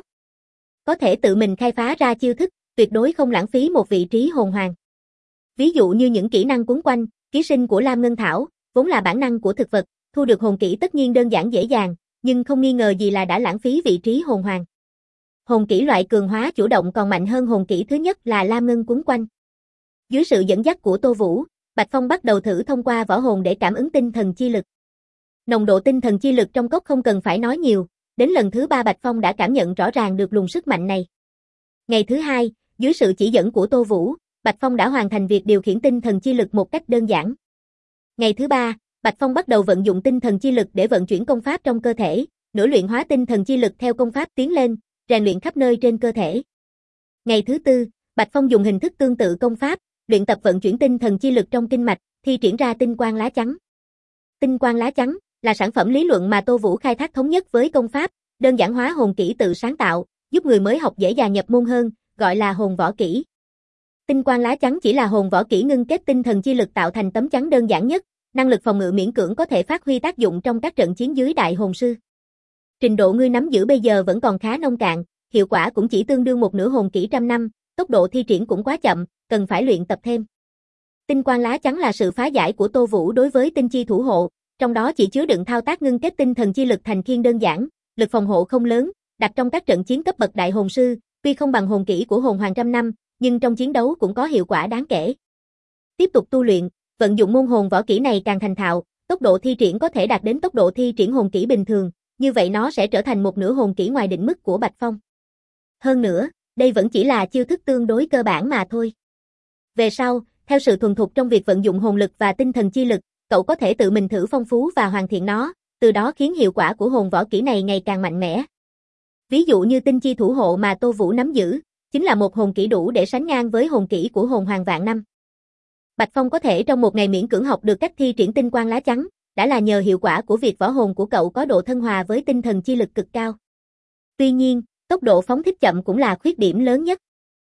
Có thể tự mình khai phá ra chiêu thức, tuyệt đối không lãng phí một vị trí hồn hoàng. Ví dụ như những kỹ năng cuốn quanh, ký sinh của Lam Ngân Thảo, vốn là bản năng của thực vật, thu được hồn kỹ tất nhiên đơn giản dễ dàng, nhưng không nghi ngờ gì là đã lãng phí vị trí hồn hoàng. Hồn kỹ loại cường hóa chủ động còn mạnh hơn hồn kỹ thứ nhất là Lam Ngân cuốn quanh. Dưới sự dẫn dắt của Tô Vũ, Bạch Phong bắt đầu thử thông qua võ hồn để cảm ứng tinh thần chi lực. Nồng độ tinh thần chi lực trong cốc không cần phải nói nhiều, đến lần thứ 3 Bạch Phong đã cảm nhận rõ ràng được luồng sức mạnh này. Ngày thứ 2, dưới sự chỉ dẫn của Tô Vũ, Bạch Phong đã hoàn thành việc điều khiển tinh thần chi lực một cách đơn giản. Ngày thứ 3, Bạch Phong bắt đầu vận dụng tinh thần chi lực để vận chuyển công pháp trong cơ thể, nửa luyện hóa tinh thần chi lực theo công pháp tiến lên, rèn luyện khắp nơi trên cơ thể. Ngày thứ 4, Bạch Phong dùng hình thức tương tự công pháp, luyện tập vận chuyển tinh thần chi lực trong kinh mạch, thi triển ra tinh quang lá chắn. Tinh quang lá chắn là sản phẩm lý luận mà Tô Vũ khai thác thống nhất với công pháp, đơn giản hóa hồn kỹ tự sáng tạo, giúp người mới học dễ dàng nhập môn hơn, gọi là hồn võ kỹ. Tinh quang lá chắn chỉ là hồn võ kỹ ngưng kết tinh thần chi lực tạo thành tấm chắn đơn giản nhất, năng lực phòng ngự miễn cưỡng có thể phát huy tác dụng trong các trận chiến dưới đại hồn sư. Trình độ ngươi nắm giữ bây giờ vẫn còn khá nông cạn, hiệu quả cũng chỉ tương đương một nửa hồn kỹ trăm năm, tốc độ thi triển cũng quá chậm, cần phải luyện tập thêm. Tinh quang lá chắn là sự phá giải của Tô Vũ đối với tinh chi thủ hộ, trong đó chỉ chứa đựng thao tác ngưng kết tinh thần chi lực thành khiên đơn giản, lực phòng hộ không lớn, đặt trong các trận chiến cấp bậc đại hồn sư, tuy không bằng hồn kỹ của hồn hoàng trăm năm, nhưng trong chiến đấu cũng có hiệu quả đáng kể. Tiếp tục tu luyện, vận dụng môn hồn võ kỹ này càng thành thạo, tốc độ thi triển có thể đạt đến tốc độ thi triển hồn kỹ bình thường, như vậy nó sẽ trở thành một nửa hồn kỹ ngoài đỉnh mức của Bạch Phong. Hơn nữa, đây vẫn chỉ là chiêu thức tương đối cơ bản mà thôi. Về sau, theo sự thuần thục trong việc vận dụng hồn lực và tinh thần chi lực, cậu có thể tự mình thử phong phú và hoàn thiện nó, từ đó khiến hiệu quả của hồn võ kỹ này ngày càng mạnh mẽ. Ví dụ như tinh chi thủ hộ mà Tô Vũ nắm giữ, chính là một hồn kỹ đủ để sánh ngang với hồn kỹ của hồn hoàng vạn năm. Bạch Phong có thể trong một ngày miễn cưỡng học được cách thi triển tinh quang lá chắn, đã là nhờ hiệu quả của việc võ hồn của cậu có độ thân hòa với tinh thần chi lực cực cao. Tuy nhiên, tốc độ phóng thích chậm cũng là khuyết điểm lớn nhất.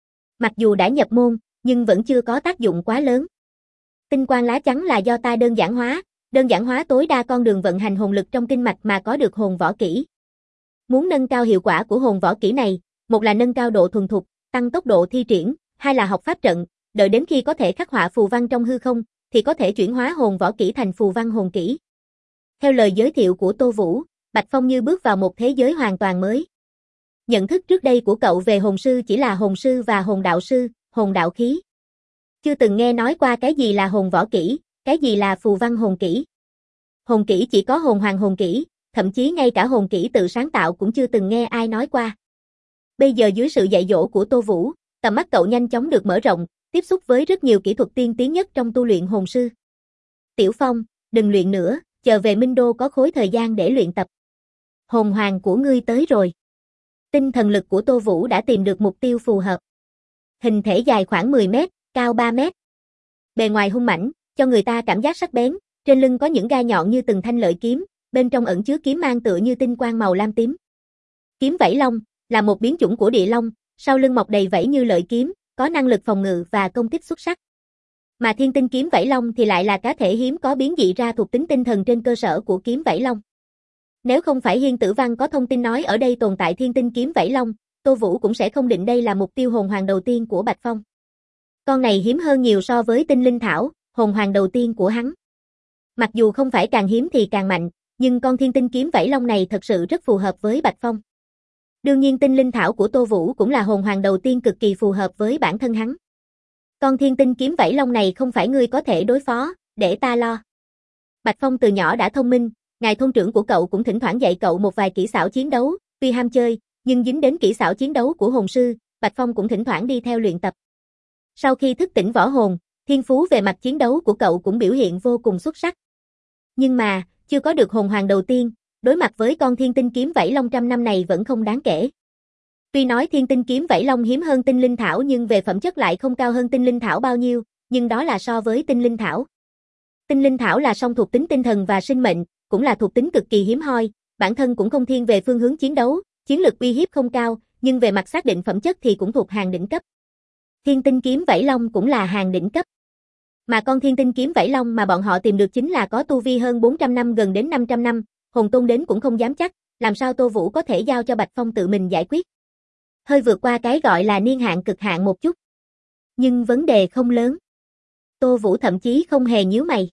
Mặc dù đã nhập môn, nhưng vẫn chưa có tác dụng quá lớn. Tinh quang lá chắn là do ta đơn giản hóa tối đa con đường vận hành hồn lực trong kinh mạch mà có được hồn võ kỹ. Muốn nâng cao hiệu quả của hồn võ kỹ này, một là nâng cao độ thuần thục, tăng tốc độ thi triển, hai là học pháp trận, đợi đến khi có thể khắc họa phù văn trong hư không, thì có thể chuyển hóa hồn võ kỹ thành phù văn hồn kỹ. Theo lời giới thiệu của Tô Vũ, Bạch Phong như bước vào một thế giới hoàn toàn mới. Nhận thức trước đây của cậu về hồn sư chỉ là hồn sư và hồn đạo sư, hồn đạo khí. Chưa từng nghe nói qua cái gì là hồn võ kỹ, cái gì là phù văn hồn kỹ. Hồn kỹ chỉ có hồn hoàng hồn kỹ, thậm chí ngay cả hồn kỹ tự sáng tạo cũng chưa từng nghe ai nói qua. Bây giờ dưới sự dạy dỗ của Tô Vũ, tầm mắt cậu nhanh chóng được mở rộng, tiếp xúc với rất nhiều kỹ thuật tiên tiến nhất trong tu luyện hồn sư. Tiểu Phong, đừng luyện nữa, chờ về Minh Đô có khối thời gian để luyện tập. Hồn hoàng của ngươi tới rồi. Tinh thần lực của Tô Vũ đã tìm được mục tiêu phù hợp. Hình thể dài khoảng 10 mét, cao 3 mét. Bề ngoài hung mãnh, cho người ta cảm giác sắc bén, trên lưng có những gai nhọn như từng thanh lợi kiếm, bên trong ẩn chứa kiếm mang tựa như tinh quang màu lam tím. Kiếm vảy long là một biến chủng của địa long, sau lưng mọc đầy vảy như lợi kiếm, có năng lực phòng ngự và công kích xuất sắc. Mà thiên tinh kiếm vảy long thì lại là cá thể hiếm có biến dị ra thuộc tính tinh thần trên cơ sở của kiếm vảy long. Nếu không phải Hiên Tử Văn có thông tin nói ở đây tồn tại thiên tinh kiếm vảy long, Tô Vũ cũng sẽ không định đây là mục tiêu hồn hoàng đầu tiên của Bạch Phong. Con này hiếm hơn nhiều so với tinh linh thảo, hồn hoàng đầu tiên của hắn. Mặc dù không phải càng hiếm thì càng mạnh, nhưng con thiên tinh kiếm vảy long này thật sự rất phù hợp với Bạch Phong. Đương nhiên tinh linh thảo của Tô Vũ cũng là hồn hoàng đầu tiên cực kỳ phù hợp với bản thân hắn. Con thiên tinh kiếm vảy long này không phải ngươi có thể đối phó, để ta lo. Bạch Phong từ nhỏ đã thông minh, ngài thôn trưởng của cậu cũng thỉnh thoảng dạy cậu một vài kỹ xảo chiến đấu, tuy ham chơi, nhưng dính đến kỹ xảo chiến đấu của hồn sư, Bạch Phong cũng thỉnh thoảng đi theo luyện tập. Sau khi thức tỉnh võ hồn, thiên phú về mặt chiến đấu của cậu cũng biểu hiện vô cùng xuất sắc. Nhưng mà, chưa có được hồn hoàng đầu tiên, đối mặt với con thiên tinh kiếm vảy long trăm năm này vẫn không đáng kể. Tuy nói thiên tinh kiếm vảy long hiếm hơn tinh linh thảo nhưng về phẩm chất lại không cao hơn tinh linh thảo bao nhiêu, nhưng đó là so với tinh linh thảo. Tinh linh thảo là song thuộc tính tinh thần và sinh mệnh, cũng là thuộc tính cực kỳ hiếm hoi, bản thân cũng không thiên về phương hướng chiến đấu, chiến lực uy hiếp không cao, nhưng về mặt xác định phẩm chất thì cũng thuộc hàng đỉnh cấp. Thiên tinh kiếm vảy long cũng là hàng đỉnh cấp. Mà con thiên tinh kiếm vảy long mà bọn họ tìm được chính là có tu vi hơn 400 năm gần đến 500 năm, hồn tôn đến cũng không dám chắc, làm sao Tô Vũ có thể giao cho Bạch Phong tự mình giải quyết. Hơi vượt qua cái gọi là niên hạn cực hạn một chút. Nhưng vấn đề không lớn. Tô Vũ thậm chí không hề nhíu mày.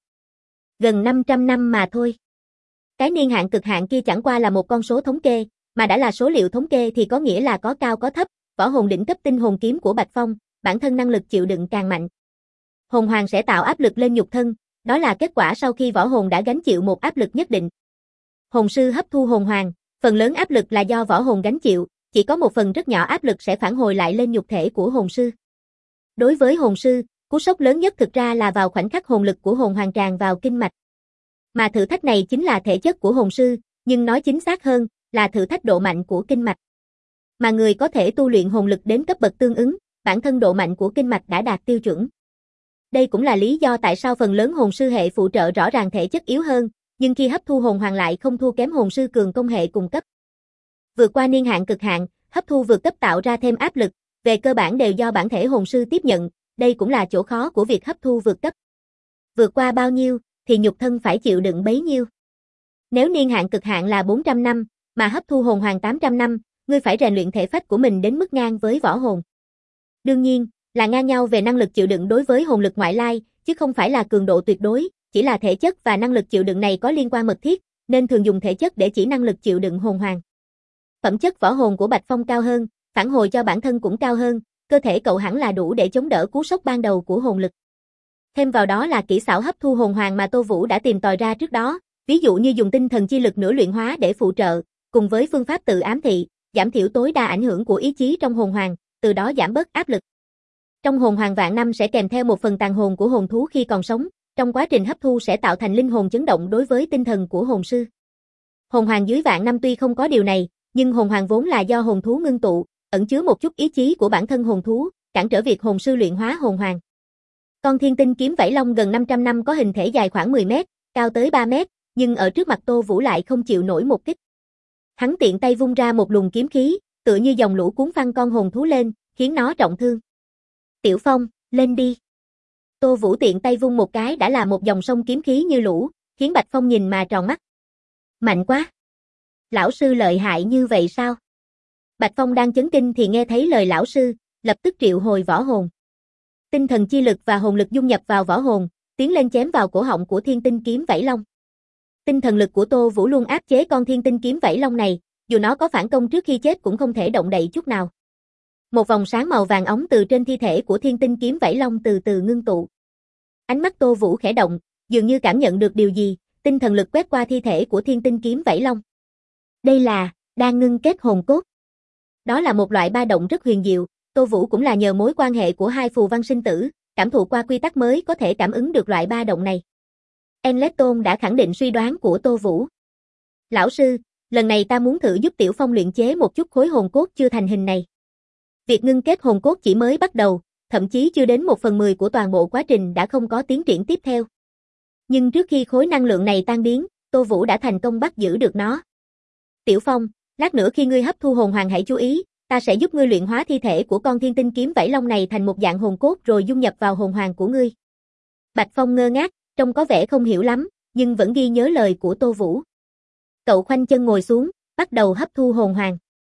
Gần 500 năm mà thôi. Cái niên hạn cực hạn kia chẳng qua là một con số thống kê, mà đã là số liệu thống kê thì có nghĩa là có cao có thấp, võ hồn đỉnh cấp tinh hồn kiếm của Bạch Phong, bản thân năng lực chịu đựng càng mạnh. Hồn hoàng sẽ tạo áp lực lên nhục thân, đó là kết quả sau khi võ hồn đã gánh chịu một áp lực nhất định. Hồn sư hấp thu hồn hoàng, phần lớn áp lực là do võ hồn gánh chịu, chỉ có một phần rất nhỏ áp lực sẽ phản hồi lại lên nhục thể của hồn sư. Đối với hồn sư, cú sốc lớn nhất thực ra là vào khoảnh khắc hồn lực của hồn hoàng tràn vào kinh mạch. Mà thử thách này chính là thể chất của hồn sư, nhưng nói chính xác hơn, là thử thách độ mạnh của kinh mạch. Mà người có thể tu luyện hồn lực đến cấp bậc tương ứng, bản thân độ mạnh của kinh mạch đã đạt tiêu chuẩn. Đây cũng là lý do tại sao phần lớn hồn sư hệ phụ trợ rõ ràng thể chất yếu hơn, nhưng khi hấp thu hồn hoàng lại không thua kém hồn sư cường công hệ cùng cấp. Vượt qua niên hạn cực hạn, hấp thu vượt cấp tạo ra thêm áp lực, về cơ bản đều do bản thể hồn sư tiếp nhận, đây cũng là chỗ khó của việc hấp thu vượt cấp. Vượt qua bao nhiêu, thì nhục thân phải chịu đựng bấy nhiêu. Nếu niên hạn cực hạn là 400 năm, mà hấp thu hồn hoàng 800 năm, ngươi phải rèn luyện thể phách của mình đến mức ngang với võ hồn. Đương nhiên, là ngang nhau về năng lực chịu đựng đối với hồn lực ngoại lai, chứ không phải là cường độ tuyệt đối, chỉ là thể chất và năng lực chịu đựng này có liên quan mật thiết, nên thường dùng thể chất để chỉ năng lực chịu đựng hồn hoàng. Phẩm chất võ hồn của Bạch Phong cao hơn, phản hồi cho bản thân cũng cao hơn, cơ thể cậu hẳn là đủ để chống đỡ cú sốc ban đầu của hồn lực. Thêm vào đó là kỹ xảo hấp thu hồn hoàng mà Tô Vũ đã tìm tòi ra trước đó, ví dụ như dùng tinh thần chi lực nửa luyện hóa để phụ trợ, cùng với phương pháp tự ám thị, giảm thiểu tối đa ảnh hưởng của ý chí trong hồn hoàng, từ đó giảm bớt áp lực. Trong hồn hoàng vạn năm sẽ kèm theo một phần tàn hồn của hồn thú khi còn sống, trong quá trình hấp thu sẽ tạo thành linh hồn chấn động đối với tinh thần của hồn sư. Hồn hoàng dưới vạn năm tuy không có điều này, nhưng hồn hoàng vốn là do hồn thú ngưng tụ, ẩn chứa một chút ý chí của bản thân hồn thú, cản trở việc hồn sư luyện hóa hồn hoàng. Con thiên tinh kiếm vảy long gần 500 năm có hình thể dài khoảng 10 mét, cao tới 3 mét, nhưng ở trước mặt Tô Vũ lại không chịu nổi một kích. Hắn tiện tay vung ra một luồng kiếm khí, tựa như dòng lũ cuốn phăng con hồn thú lên, khiến nó trọng thương. Tiểu Phong, lên đi. Tô Vũ tiện tay vung một cái đã là một dòng sông kiếm khí như lũ, khiến Bạch Phong nhìn mà tròn mắt. Mạnh quá! Lão sư lợi hại như vậy sao? Bạch Phong đang chấn kinh thì nghe thấy lời lão sư, lập tức triệu hồi võ hồn. Tinh thần chi lực và hồn lực dung nhập vào võ hồn, tiến lên chém vào cổ họng của Thiên Tinh kiếm Vảy Long. Tinh thần lực của Tô Vũ luôn áp chế con Thiên Tinh kiếm Vảy Long này, dù nó có phản công trước khi chết cũng không thể động đậy chút nào. Một vòng sáng màu vàng óng từ trên thi thể của Thiên Tinh kiếm Vảy Long từ từ ngưng tụ. Ánh mắt Tô Vũ khẽ động, dường như cảm nhận được điều gì, tinh thần lực quét qua thi thể của Thiên Tinh kiếm Vảy Long. Đây là đang ngưng kết hồn cốt. Đó là một loại ba động rất huyền diệu, Tô Vũ cũng là nhờ mối quan hệ của hai phù văn sinh tử, cảm thụ qua quy tắc mới có thể cảm ứng được loại ba động này. Enleton đã khẳng định suy đoán của Tô Vũ. Lão sư, lần này ta muốn thử giúp Tiểu Phong luyện chế một chút khối hồn cốt chưa thành hình này. Việc ngưng kết hồn cốt chỉ mới bắt đầu, thậm chí chưa đến 1/10 của toàn bộ quá trình đã không có tiến triển tiếp theo. Nhưng trước khi khối năng lượng này tan biến, Tô Vũ đã thành công bắt giữ được nó. Tiểu Phong, lát nữa khi ngươi hấp thu hồn hoàng hãy chú ý, ta sẽ giúp ngươi luyện hóa thi thể của con Thiên Tinh kiếm Vảy Long này thành một dạng hồn cốt rồi dung nhập vào hồn hoàng của ngươi. Bạch Phong ngơ ngác, trông có vẻ không hiểu lắm, nhưng vẫn ghi nhớ lời của Tô Vũ. Cậu khoanh chân ngồi xuống, bắt đầu hấp thu hồn hoàng.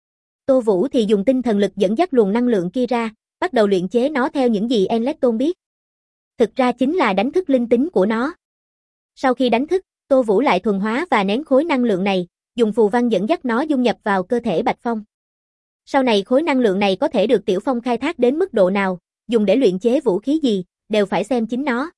Tô Vũ thì dùng tinh thần lực dẫn dắt luồng năng lượng kia ra, bắt đầu luyện chế nó theo những gì Enleton biết. Thực ra chính là đánh thức linh tính của nó. Sau khi đánh thức, Tô Vũ lại thuần hóa và nén khối năng lượng này, dùng phù văn dẫn dắt nó dung nhập vào cơ thể Bạch Phong. Sau này khối năng lượng này có thể được Tiểu Phong khai thác đến mức độ nào, dùng để luyện chế vũ khí gì, đều phải xem chính nó.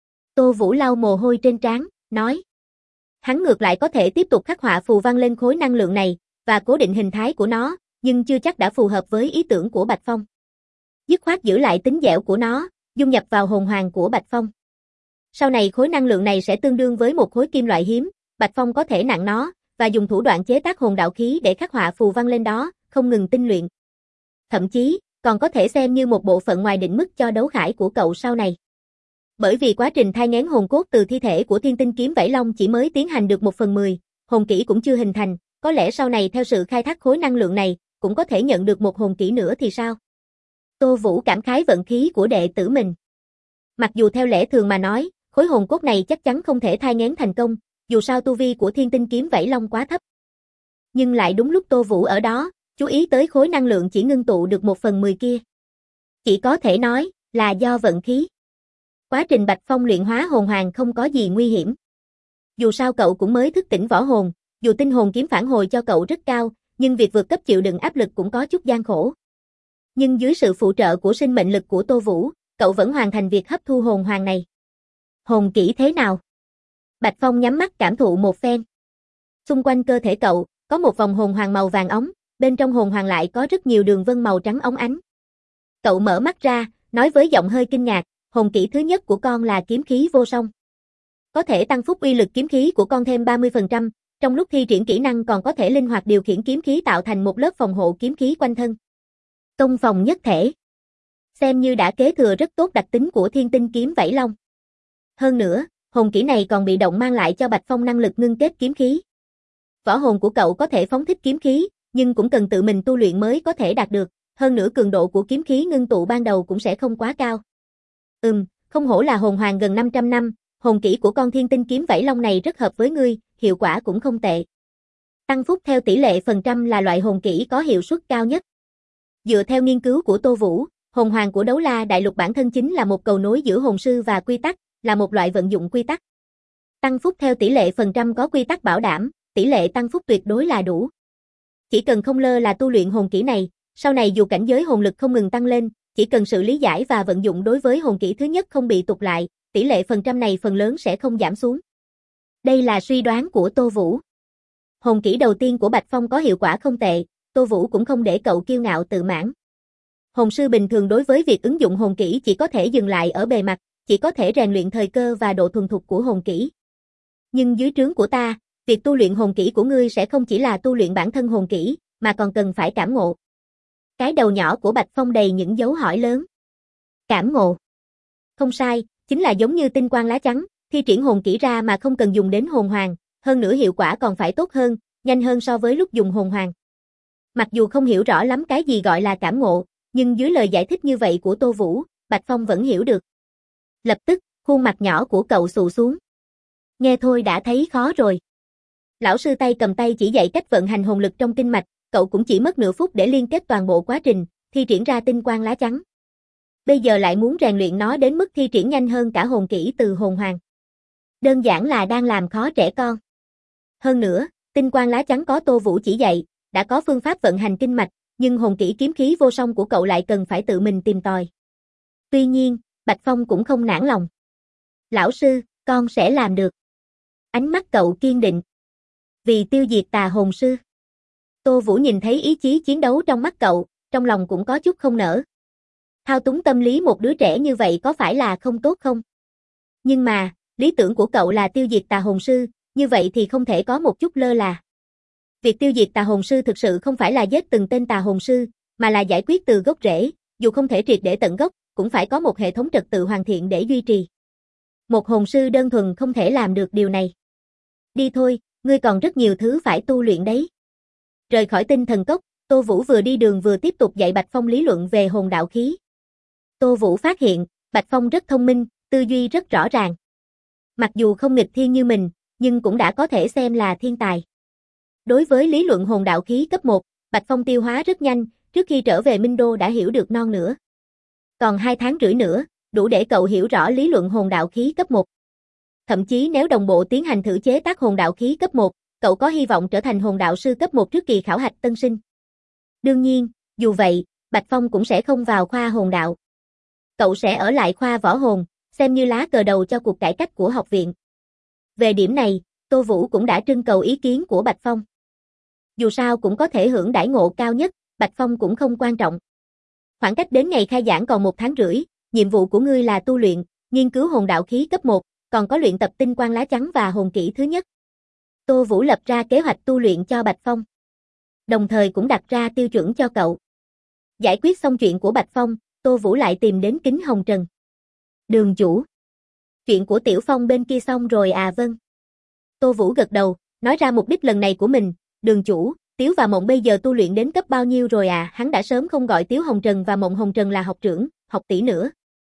Tô Vũ lau mồ hôi trên trán, nói. Hắn ngược lại có thể tiếp tục khắc họa phù văn lên khối năng lượng này, và cố định hình thái của nó, nhưng chưa chắc đã phù hợp với ý tưởng của Bạch Phong. Dứt khoát giữ lại tính dẻo của nó, dung nhập vào hồn hoàng của Bạch Phong. Sau này khối năng lượng này sẽ tương đương với một khối kim loại hiếm, Bạch Phong có thể nặng nó, và dùng thủ đoạn chế tác hồn đạo khí để khắc họa phù văn lên đó, không ngừng tinh luyện. Thậm chí, còn có thể xem như một bộ phận ngoài định mức cho đấu khải của cậu sau này. Bởi vì quá trình thai nghén hồn cốt từ thi thể của Thiên Tinh kiếm Vảy Long chỉ mới tiến hành được 1/10, hồn kỹ cũng chưa hình thành, có lẽ sau này theo sự khai thác khối năng lượng này, cũng có thể nhận được một hồn kỹ nữa thì sao? Tô Vũ cảm khái vận khí của đệ tử mình. Mặc dù theo lẽ thường mà nói, khối hồn cốt này chắc chắn không thể thai nghén thành công, dù sao tu vi của Thiên Tinh kiếm Vảy Long quá thấp. Nhưng lại đúng lúc Tô Vũ ở đó, chú ý tới khối năng lượng chỉ ngưng tụ được 1/10 kia. Chỉ có thể nói là do vận khí. Quá trình Bạch Phong luyện hóa hồn hoàng không có gì nguy hiểm. Dù sao cậu cũng mới thức tỉnh võ hồn, dù tinh hồn kiếm phản hồi cho cậu rất cao, nhưng việc vượt cấp chịu đựng áp lực cũng có chút gian khổ. Nhưng dưới sự phụ trợ của sinh mệnh lực của Tô Vũ, cậu vẫn hoàn thành việc hấp thu hồn hoàng này. Hồn kỹ thế nào? Bạch Phong nhắm mắt cảm thụ một phen. Xung quanh cơ thể cậu, có một vòng hồn hoàng màu vàng óng, bên trong hồn hoàng lại có rất nhiều đường vân màu trắng óng ánh. Cậu mở mắt ra, nói với giọng hơi kinh ngạc, hồn kỹ thứ nhất của con là kiếm khí vô song. Có thể tăng phúc uy lực kiếm khí của con thêm 30%, trong lúc thi triển kỹ năng còn có thể linh hoạt điều khiển kiếm khí tạo thành một lớp phòng hộ kiếm khí quanh thân. Công phòng nhất thể. Xem như đã kế thừa rất tốt đặc tính của Thiên Tinh kiếm Vảy Long. Hơn nữa, hồn kỹ này còn bị động mang lại cho Bạch Phong năng lực ngưng kết kiếm khí. Võ hồn của cậu có thể phóng thích kiếm khí, nhưng cũng cần tự mình tu luyện mới có thể đạt được, hơn nữa cường độ của kiếm khí ngưng tụ ban đầu cũng sẽ không quá cao. Không hổ là hồn hoàng gần 500 năm, hồn kỹ của con Thiên Tinh kiếm Vảy Long này rất hợp với ngươi, hiệu quả cũng không tệ. Tăng phúc theo tỷ lệ phần trăm là loại hồn kỹ có hiệu suất cao nhất. Dựa theo nghiên cứu của Tô Vũ, hồn hoàng của Đấu La Đại Lục bản thân chính là một cầu nối giữa hồn sư và quy tắc, là một loại vận dụng quy tắc. Tăng phúc theo tỷ lệ phần trăm có quy tắc bảo đảm, tỷ lệ tăng phúc tuyệt đối là đủ. Chỉ cần không lơ là tu luyện hồn kỹ này, sau này dù cảnh giới hồn lực không ngừng tăng lên, chỉ cần sự lý giải và vận dụng đối với hồn kỹ thứ nhất không bị tụt lại, tỷ lệ phần trăm này phần lớn sẽ không giảm xuống. Đây là suy đoán của Tô Vũ. Hồn kỹ đầu tiên của Bạch Phong có hiệu quả không tệ, Tô Vũ cũng không để cậu kiêu ngạo tự mãn. Hồn sư bình thường đối với việc ứng dụng hồn kỹ chỉ có thể dừng lại ở bề mặt, chỉ có thể rèn luyện thời cơ và độ thuần thục của hồn kỹ. Nhưng dưới trướng của ta, việc tu luyện hồn kỹ của ngươi sẽ không chỉ là tu luyện bản thân hồn kỹ, mà còn cần phải cảm ngộ. Cái đầu nhỏ của Bạch Phong đầy những dấu hỏi lớn. Cảm ngộ. Không sai, chính là giống như tinh quang lá chắn, thi triển hồn kỹ ra mà không cần dùng đến hồn hoàng, hơn nữa hiệu quả còn phải tốt hơn, nhanh hơn so với lúc dùng hồn hoàng. Mặc dù không hiểu rõ lắm cái gì gọi là cảm ngộ, nhưng dưới lời giải thích như vậy của Tô Vũ, Bạch Phong vẫn hiểu được. Lập tức, khuôn mặt nhỏ của cậu xù xuống. Nghe thôi đã thấy khó rồi. Lão sư tay cầm tay chỉ dạy cách vận hành hồn lực trong kinh mạch, cậu cũng chỉ mất nửa phút để liên kết toàn bộ quá trình, thi triển ra tinh quang lá chắn. Bây giờ lại muốn rèn luyện nó đến mức thi triển nhanh hơn cả hồn kỹ từ hồn hoàng. Đơn giản là đang làm khó trẻ con. Hơn nữa, tinh quang lá chắn có Tô Vũ chỉ dạy, đã có phương pháp vận hành kinh mạch, nhưng hồn kỹ kiếm khí vô song của cậu lại cần phải tự mình tìm tòi. Tuy nhiên, Bạch Phong cũng không nản lòng. Lão sư, con sẽ làm được. Ánh mắt cậu kiên định. Vì tiêu diệt tà hồn sư. Tô Vũ nhìn thấy ý chí chiến đấu trong mắt cậu, trong lòng cũng có chút không nỡ. Thao túng tâm lý một đứa trẻ như vậy có phải là không tốt không? Nhưng mà, lý tưởng của cậu là tiêu diệt tà hồn sư, như vậy thì không thể có một chút lơ là. Việc tiêu diệt tà hồn sư thực sự không phải là giết từng tên tà hồn sư, mà là giải quyết từ gốc rễ, dù không thể triệt để tận gốc, cũng phải có một hệ thống trật tự hoàn thiện để duy trì. Một hồn sư đơn thuần không thể làm được điều này. Đi thôi, ngươi còn rất nhiều thứ phải tu luyện đấy. Rời khỏi tinh thần cốc, Tô Vũ vừa đi đường vừa tiếp tục dạy Bạch Phong lý luận về hồn đạo khí. Tô Vũ phát hiện, Bạch Phong rất thông minh, tư duy rất rõ ràng. Mặc dù không nghịch thiên như mình, nhưng cũng đã có thể xem là thiên tài. Đối với lý luận hồn đạo khí cấp 1, Bạch Phong tiêu hóa rất nhanh, trước khi trở về Minh Đô đã hiểu được non nữa. Còn 2 tháng rưỡi nữa, đủ để cậu hiểu rõ lý luận hồn đạo khí cấp 1. Thậm chí nếu đồng bộ tiến hành thử chế tác hồn đạo khí cấp 1, cậu có hy vọng trở thành hồn đạo sư cấp 1 trước kỳ khảo hạch tân sinh. Đương nhiên, dù vậy, Bạch Phong cũng sẽ không vào khoa hồn đạo. Cậu sẽ ở lại khoa võ hồn, xem như lá cờ đầu cho cuộc cải cách của học viện. Về điểm này, Tô Vũ cũng đã trưng cầu ý kiến của Bạch Phong. Dù sao cũng có thể hưởng đãi ngộ cao nhất, Bạch Phong cũng không quan trọng. Khoảng cách đến ngày khai giảng còn 1 tháng rưỡi, nhiệm vụ của ngươi là tu luyện, nghiên cứu hồn đạo khí cấp 1, còn có luyện tập tinh quang lá chắn và hồn kỹ thứ nhất. Tô Vũ lập ra kế hoạch tu luyện cho Bạch Phong. Đồng thời cũng đặt ra tiêu chuẩn cho cậu. Giải quyết xong chuyện của Bạch Phong, Tô Vũ lại tìm đến Kính Hồng Trần. Đường chủ. Chuyện của Tiểu Phong bên kia xong rồi à? Vâng. Tô Vũ gật đầu, nói ra mục đích lần này của mình. Đường chủ, Tiếu và Mộng bây giờ tu luyện đến cấp bao nhiêu rồi à? Hắn đã sớm không gọi Tiếu Hồng Trần và Mộng Hồng Trần là học trưởng, học tỷ nữa.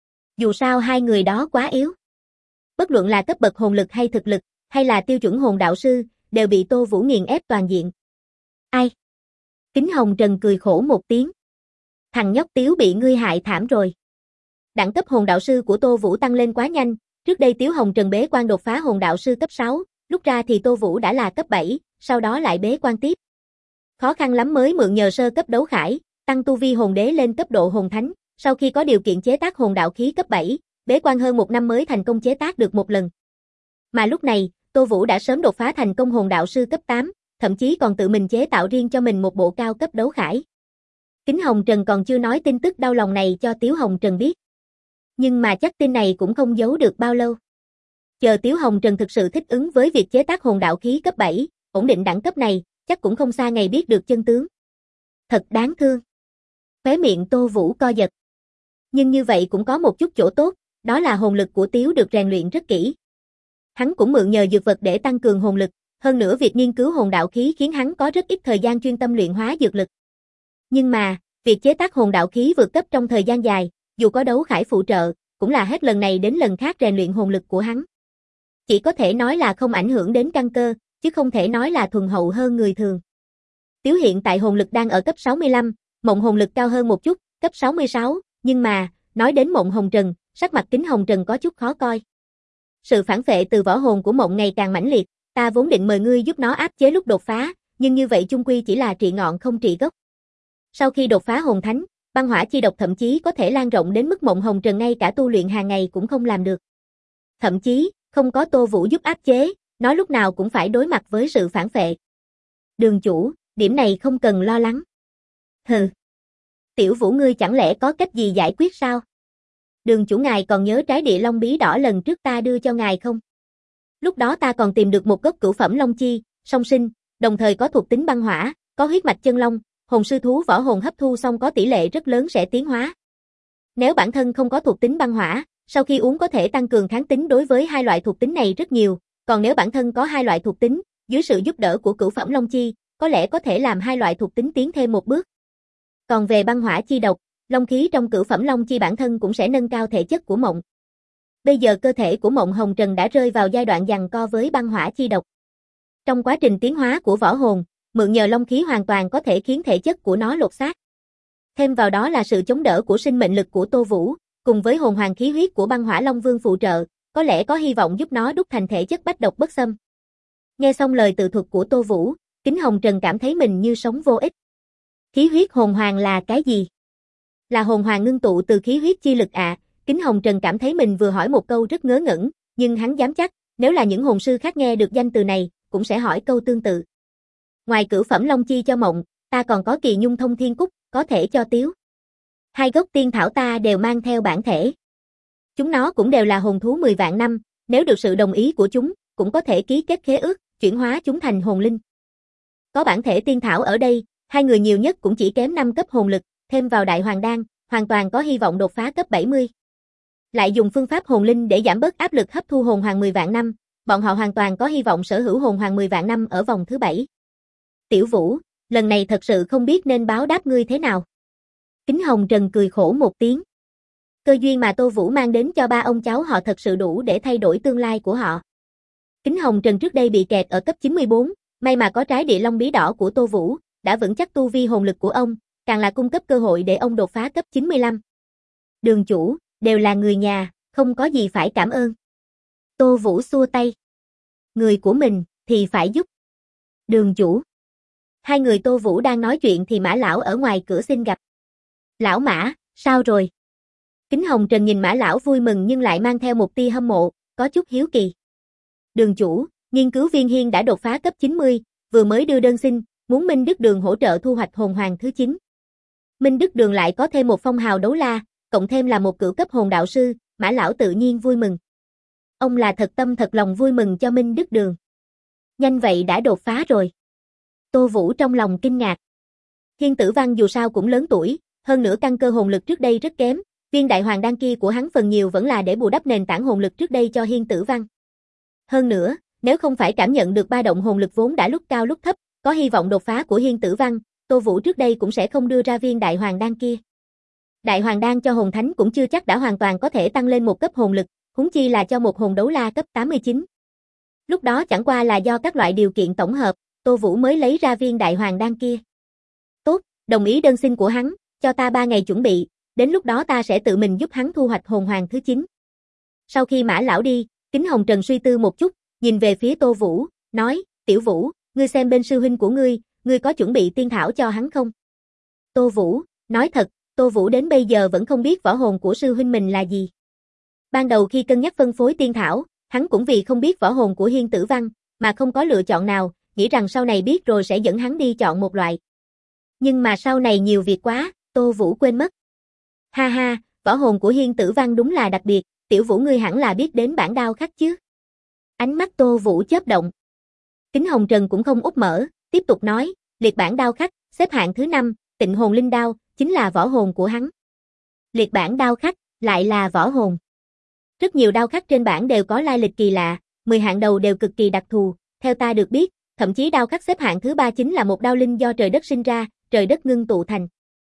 Dù sao hai người đó quá yếu. Bất luận là cấp bậc hồn lực hay thực lực, hay là tiêu chuẩn hồn đạo sư, đều bị Tô Vũ nghiền ép toàn diện. Ai? Kính Hồng Trần cười khổ một tiếng. Thằng nhóc Tiếu bị ngươi hại thảm rồi. Đẳng cấp hồn đạo sư của Tô Vũ tăng lên quá nhanh, trước đây Tiếu Hồng Trần bế quan đột phá hồn đạo sư cấp 6, lúc ra thì Tô Vũ đã là cấp 7, sau đó lại bế quan tiếp. Khó khăn lắm mới mượn nhờ sơ cấp đấu khải, tăng tu vi hồn đế lên cấp độ hồn thánh, sau khi có điều kiện chế tác hồn đạo khí cấp 7, bế quan hơn 1 năm mới thành công chế tác được 1 lần. Mà lúc này, Tô Vũ đã sớm đột phá thành công hồn đạo sư cấp 8, thậm chí còn tự mình chế tạo riêng cho mình một bộ cao cấp đấu khải. Kính Hồng Trần còn chưa nói tin tức đau lòng này cho Tiếu Hồng Trần biết. Nhưng mà chắc tin này cũng không giấu được bao lâu. Chờ Tiếu Hồng Trần thực sự thích ứng với việc chế tác hồn đạo khí cấp 7, ổn định đẳng cấp này, chắc cũng không xa ngày biết được chân tướng. Thật đáng thương. Khóe miệng Tô Vũ co giật. Nhưng như vậy cũng có một chút chỗ tốt, đó là hồn lực của Tiếu được rèn luyện rất kỹ. Hắn cũng mượn nhờ dược vật để tăng cường hồn lực, hơn nữa việc nghiên cứu hồn đạo khí khiến hắn có rất ít thời gian chuyên tâm luyện hóa dược lực. Nhưng mà, việc chế tác hồn đạo khí vượt cấp trong thời gian dài, dù có đấu khải phụ trợ, cũng là hết lần này đến lần khác rèn luyện hồn lực của hắn. Chỉ có thể nói là không ảnh hưởng đến căn cơ, chứ không thể nói là thuần hậu hơn người thường. Tiếu hiện tại hồn lực đang ở cấp 65, Mộng hồn lực cao hơn một chút, cấp 66, nhưng mà, nói đến Mộng Hồng Trần, sắc mặt Kính Hồng Trần có chút khó coi. Sự phản phệ từ võ hồn của Mộng ngày càng mãnh liệt, ta vốn định mời ngươi giúp nó áp chế lúc đột phá, nhưng như vậy chung quy chỉ là trị ngọn không trị gốc. Sau khi đột phá hồn thánh, băng hỏa chi độc thậm chí có thể lan rộng đến mức Mộng Hồng Trần ngay cả tu luyện hàng ngày cũng không làm được. Thậm chí, không có Tô Vũ giúp áp chế, nó lúc nào cũng phải đối mặt với sự phản phệ. Đường chủ, điểm này không cần lo lắng. Hừ. Tiểu Vũ ngươi chẳng lẽ có cách gì giải quyết sao? Đường chủ ngài còn nhớ trái địa long bí đỏ lần trước ta đưa cho ngài không? Lúc đó ta còn tìm được một gốc cửu phẩm long chi, song sinh, đồng thời có thuộc tính băng hỏa, có huyết mạch chân long, hồn sư thú võ hồn hấp thu xong có tỷ lệ rất lớn sẽ tiến hóa. Nếu bản thân không có thuộc tính băng hỏa, sau khi uống có thể tăng cường kháng tính đối với hai loại thuộc tính này rất nhiều, còn nếu bản thân có hai loại thuộc tính, dưới sự giúp đỡ của cửu phẩm long chi, có lẽ có thể làm hai loại thuộc tính tiến thêm một bước. Còn về băng hỏa chi độc, Long khí trong cửu phẩm long chi bản thân cũng sẽ nâng cao thể chất của Mộng. Bây giờ cơ thể của Mộng Hồng Trần đã rơi vào giai đoạn giằng co với băng hỏa chi độc. Trong quá trình tiến hóa của võ hồn, mượn nhờ long khí hoàn toàn có thể khiến thể chất của nó lột xác. Thêm vào đó là sự chống đỡ của sinh mệnh lực của Tô Vũ, cùng với hồn hoàng khí huyết của băng hỏa long vương phụ trợ, có lẽ có hy vọng giúp nó đúc thành thể chất bách độc bất xâm. Nghe xong lời tự thuật của Tô Vũ, Kính Hồng Trần cảm thấy mình như sống vô ích. Khí huyết hồn hoàng là cái gì? Là hồn hoàng ngưng tụ từ khí huyết chi lực ạ. Kính Hồng Trần cảm thấy mình vừa hỏi một câu rất ngớ ngẩn, nhưng hắn dám chắc, nếu là những hồn sư khác nghe được danh từ này, cũng sẽ hỏi câu tương tự. Ngoài cửu phẩm long chi cho Mộng, ta còn có kỳ nhung thông thiên cúc, có thể cho Tiếu. 2 gốc tiên thảo ta đều mang theo bản thể. Chúng nó cũng đều là hồn thú 10 vạn năm, nếu được sự đồng ý của chúng, cũng có thể ký kết khế ước, chuyển hóa chúng thành hồn linh. Có bản thể tiên thảo ở đây, 2 người nhiều nhất cũng chỉ kém 5 cấp hồn lực, thêm vào đại hoàng đan, hoàn toàn có hy vọng đột phá cấp 70. Lại dùng phương pháp hồn linh để giảm bớt áp lực hấp thu hồn hoàng 10 vạn năm, bọn họ hoàn toàn có hy vọng sở hữu hồn hoàng 10 vạn năm ở vòng thứ 7. Tiểu Vũ, lần này thật sự không biết nên báo đáp ngươi thế nào. Kính Hồng Trần cười khổ một tiếng. Cơ duyên mà Tô Vũ mang đến cho ba ông cháu họ thật sự đủ để thay đổi tương lai của họ. Kính Hồng Trần trước đây bị kẹt ở cấp 94, may mà có trái địa long bí đỏ của Tô Vũ, đã vững chắc tu vi hồn lực của ông, càng là cung cấp cơ hội để ông đột phá cấp 95. Đường chủ, đều là người nhà, không có gì phải cảm ơn. Tô Vũ xua tay. Người của mình, thì phải giúp. Đường chủ. 2 người Tô Vũ đang nói chuyện thì Mã Lão ở ngoài cửa xin gặp. Lão Mã, sao rồi? Kính Hồng Trần nhìn Mã Lão vui mừng nhưng lại mang theo một tia hâm mộ, có chút hiếu kỳ. Đường chủ, nghiên cứu viên Hiên đã đột phá cấp 90, vừa mới đưa đơn xin, muốn Minh Đức Đường hỗ trợ thu hoạch hồn hoàng thứ 9. Minh Đức Đường lại có thêm một phong hào đấu la, cộng thêm là một cửu cấp hồn đạo sư, Mã Lão tự nhiên vui mừng. Ông là thật tâm thật lòng vui mừng cho Minh Đức Đường. Nhanh vậy đã đột phá rồi. Tô Vũ trong lòng kinh ngạc. Hiên Tử Văn dù sao cũng lớn tuổi, hơn nữa căn cơ hồn lực trước đây rất kém, viên đại hoàng đan kia của hắn phần nhiều vẫn là để bù đắp nền tảng hồn lực trước đây cho Hiên Tử Văn. Hơn nữa, nếu không phải cảm nhận được ba động hồn lực vốn đã lúc cao lúc thấp, có hy vọng đột phá của Hiên Tử Văn, Tô Vũ trước đây cũng sẽ không đưa ra viên đại hoàng đan kia. Đại hoàng đan cho hồn thánh cũng chưa chắc đã hoàn toàn có thể tăng lên một cấp hồn lực, huống chi là cho một hồn đấu la cấp 89. Lúc đó chẳng qua là do các loại điều kiện tổng hợp, Tô Vũ mới lấy ra viên đại hoàng đan kia. Tốt, đồng ý đơn xin của hắn, cho ta 3 ngày chuẩn bị, đến lúc đó ta sẽ tự mình giúp hắn thu hoạch hồn hoàng thứ 9. Sau khi Mã Lão đi, Kính Hồng Trần suy tư một chút, nhìn về phía Tô Vũ, nói, Tiểu Vũ, ngươi xem bên sư huynh của ngươi có chuẩn bị tiên thảo cho hắn không? Tô Vũ, nói thật, Tô Vũ đến bây giờ vẫn không biết võ hồn của sư huynh mình là gì. Ban đầu khi cân nhắc phân phối tiên thảo, hắn cũng vì không biết võ hồn của Hiên Tử Văn, mà không có lựa chọn nào, nghĩ rằng sau này biết rồi sẽ dẫn hắn đi chọn một loại. Nhưng mà sau này nhiều việc quá, Tô Vũ quên mất. Ha ha, võ hồn của Hiên Tử Văn đúng là đặc biệt, Tiểu Vũ ngươi hẳn là biết đến bản đao khắc chứ. Ánh mắt Tô Vũ chớp động. Kính Hồng Trần cũng không úp mở, tiếp tục nói, liệt bản đao khắc, xếp hạng thứ 5, Tịnh Hồn Linh Đao, chính là võ hồn của hắn. Liệt bản đao khắc, lại là võ hồn. Rất nhiều đao khắc trên bảng đều có lai lịch kỳ lạ, 10 hạng đầu đều cực kỳ đặc thù, theo ta được biết, thậm chí đao khắc xếp hạng thứ 3 chính là một đao linh do trời đất sinh ra, trời đất ngưng tụ thành.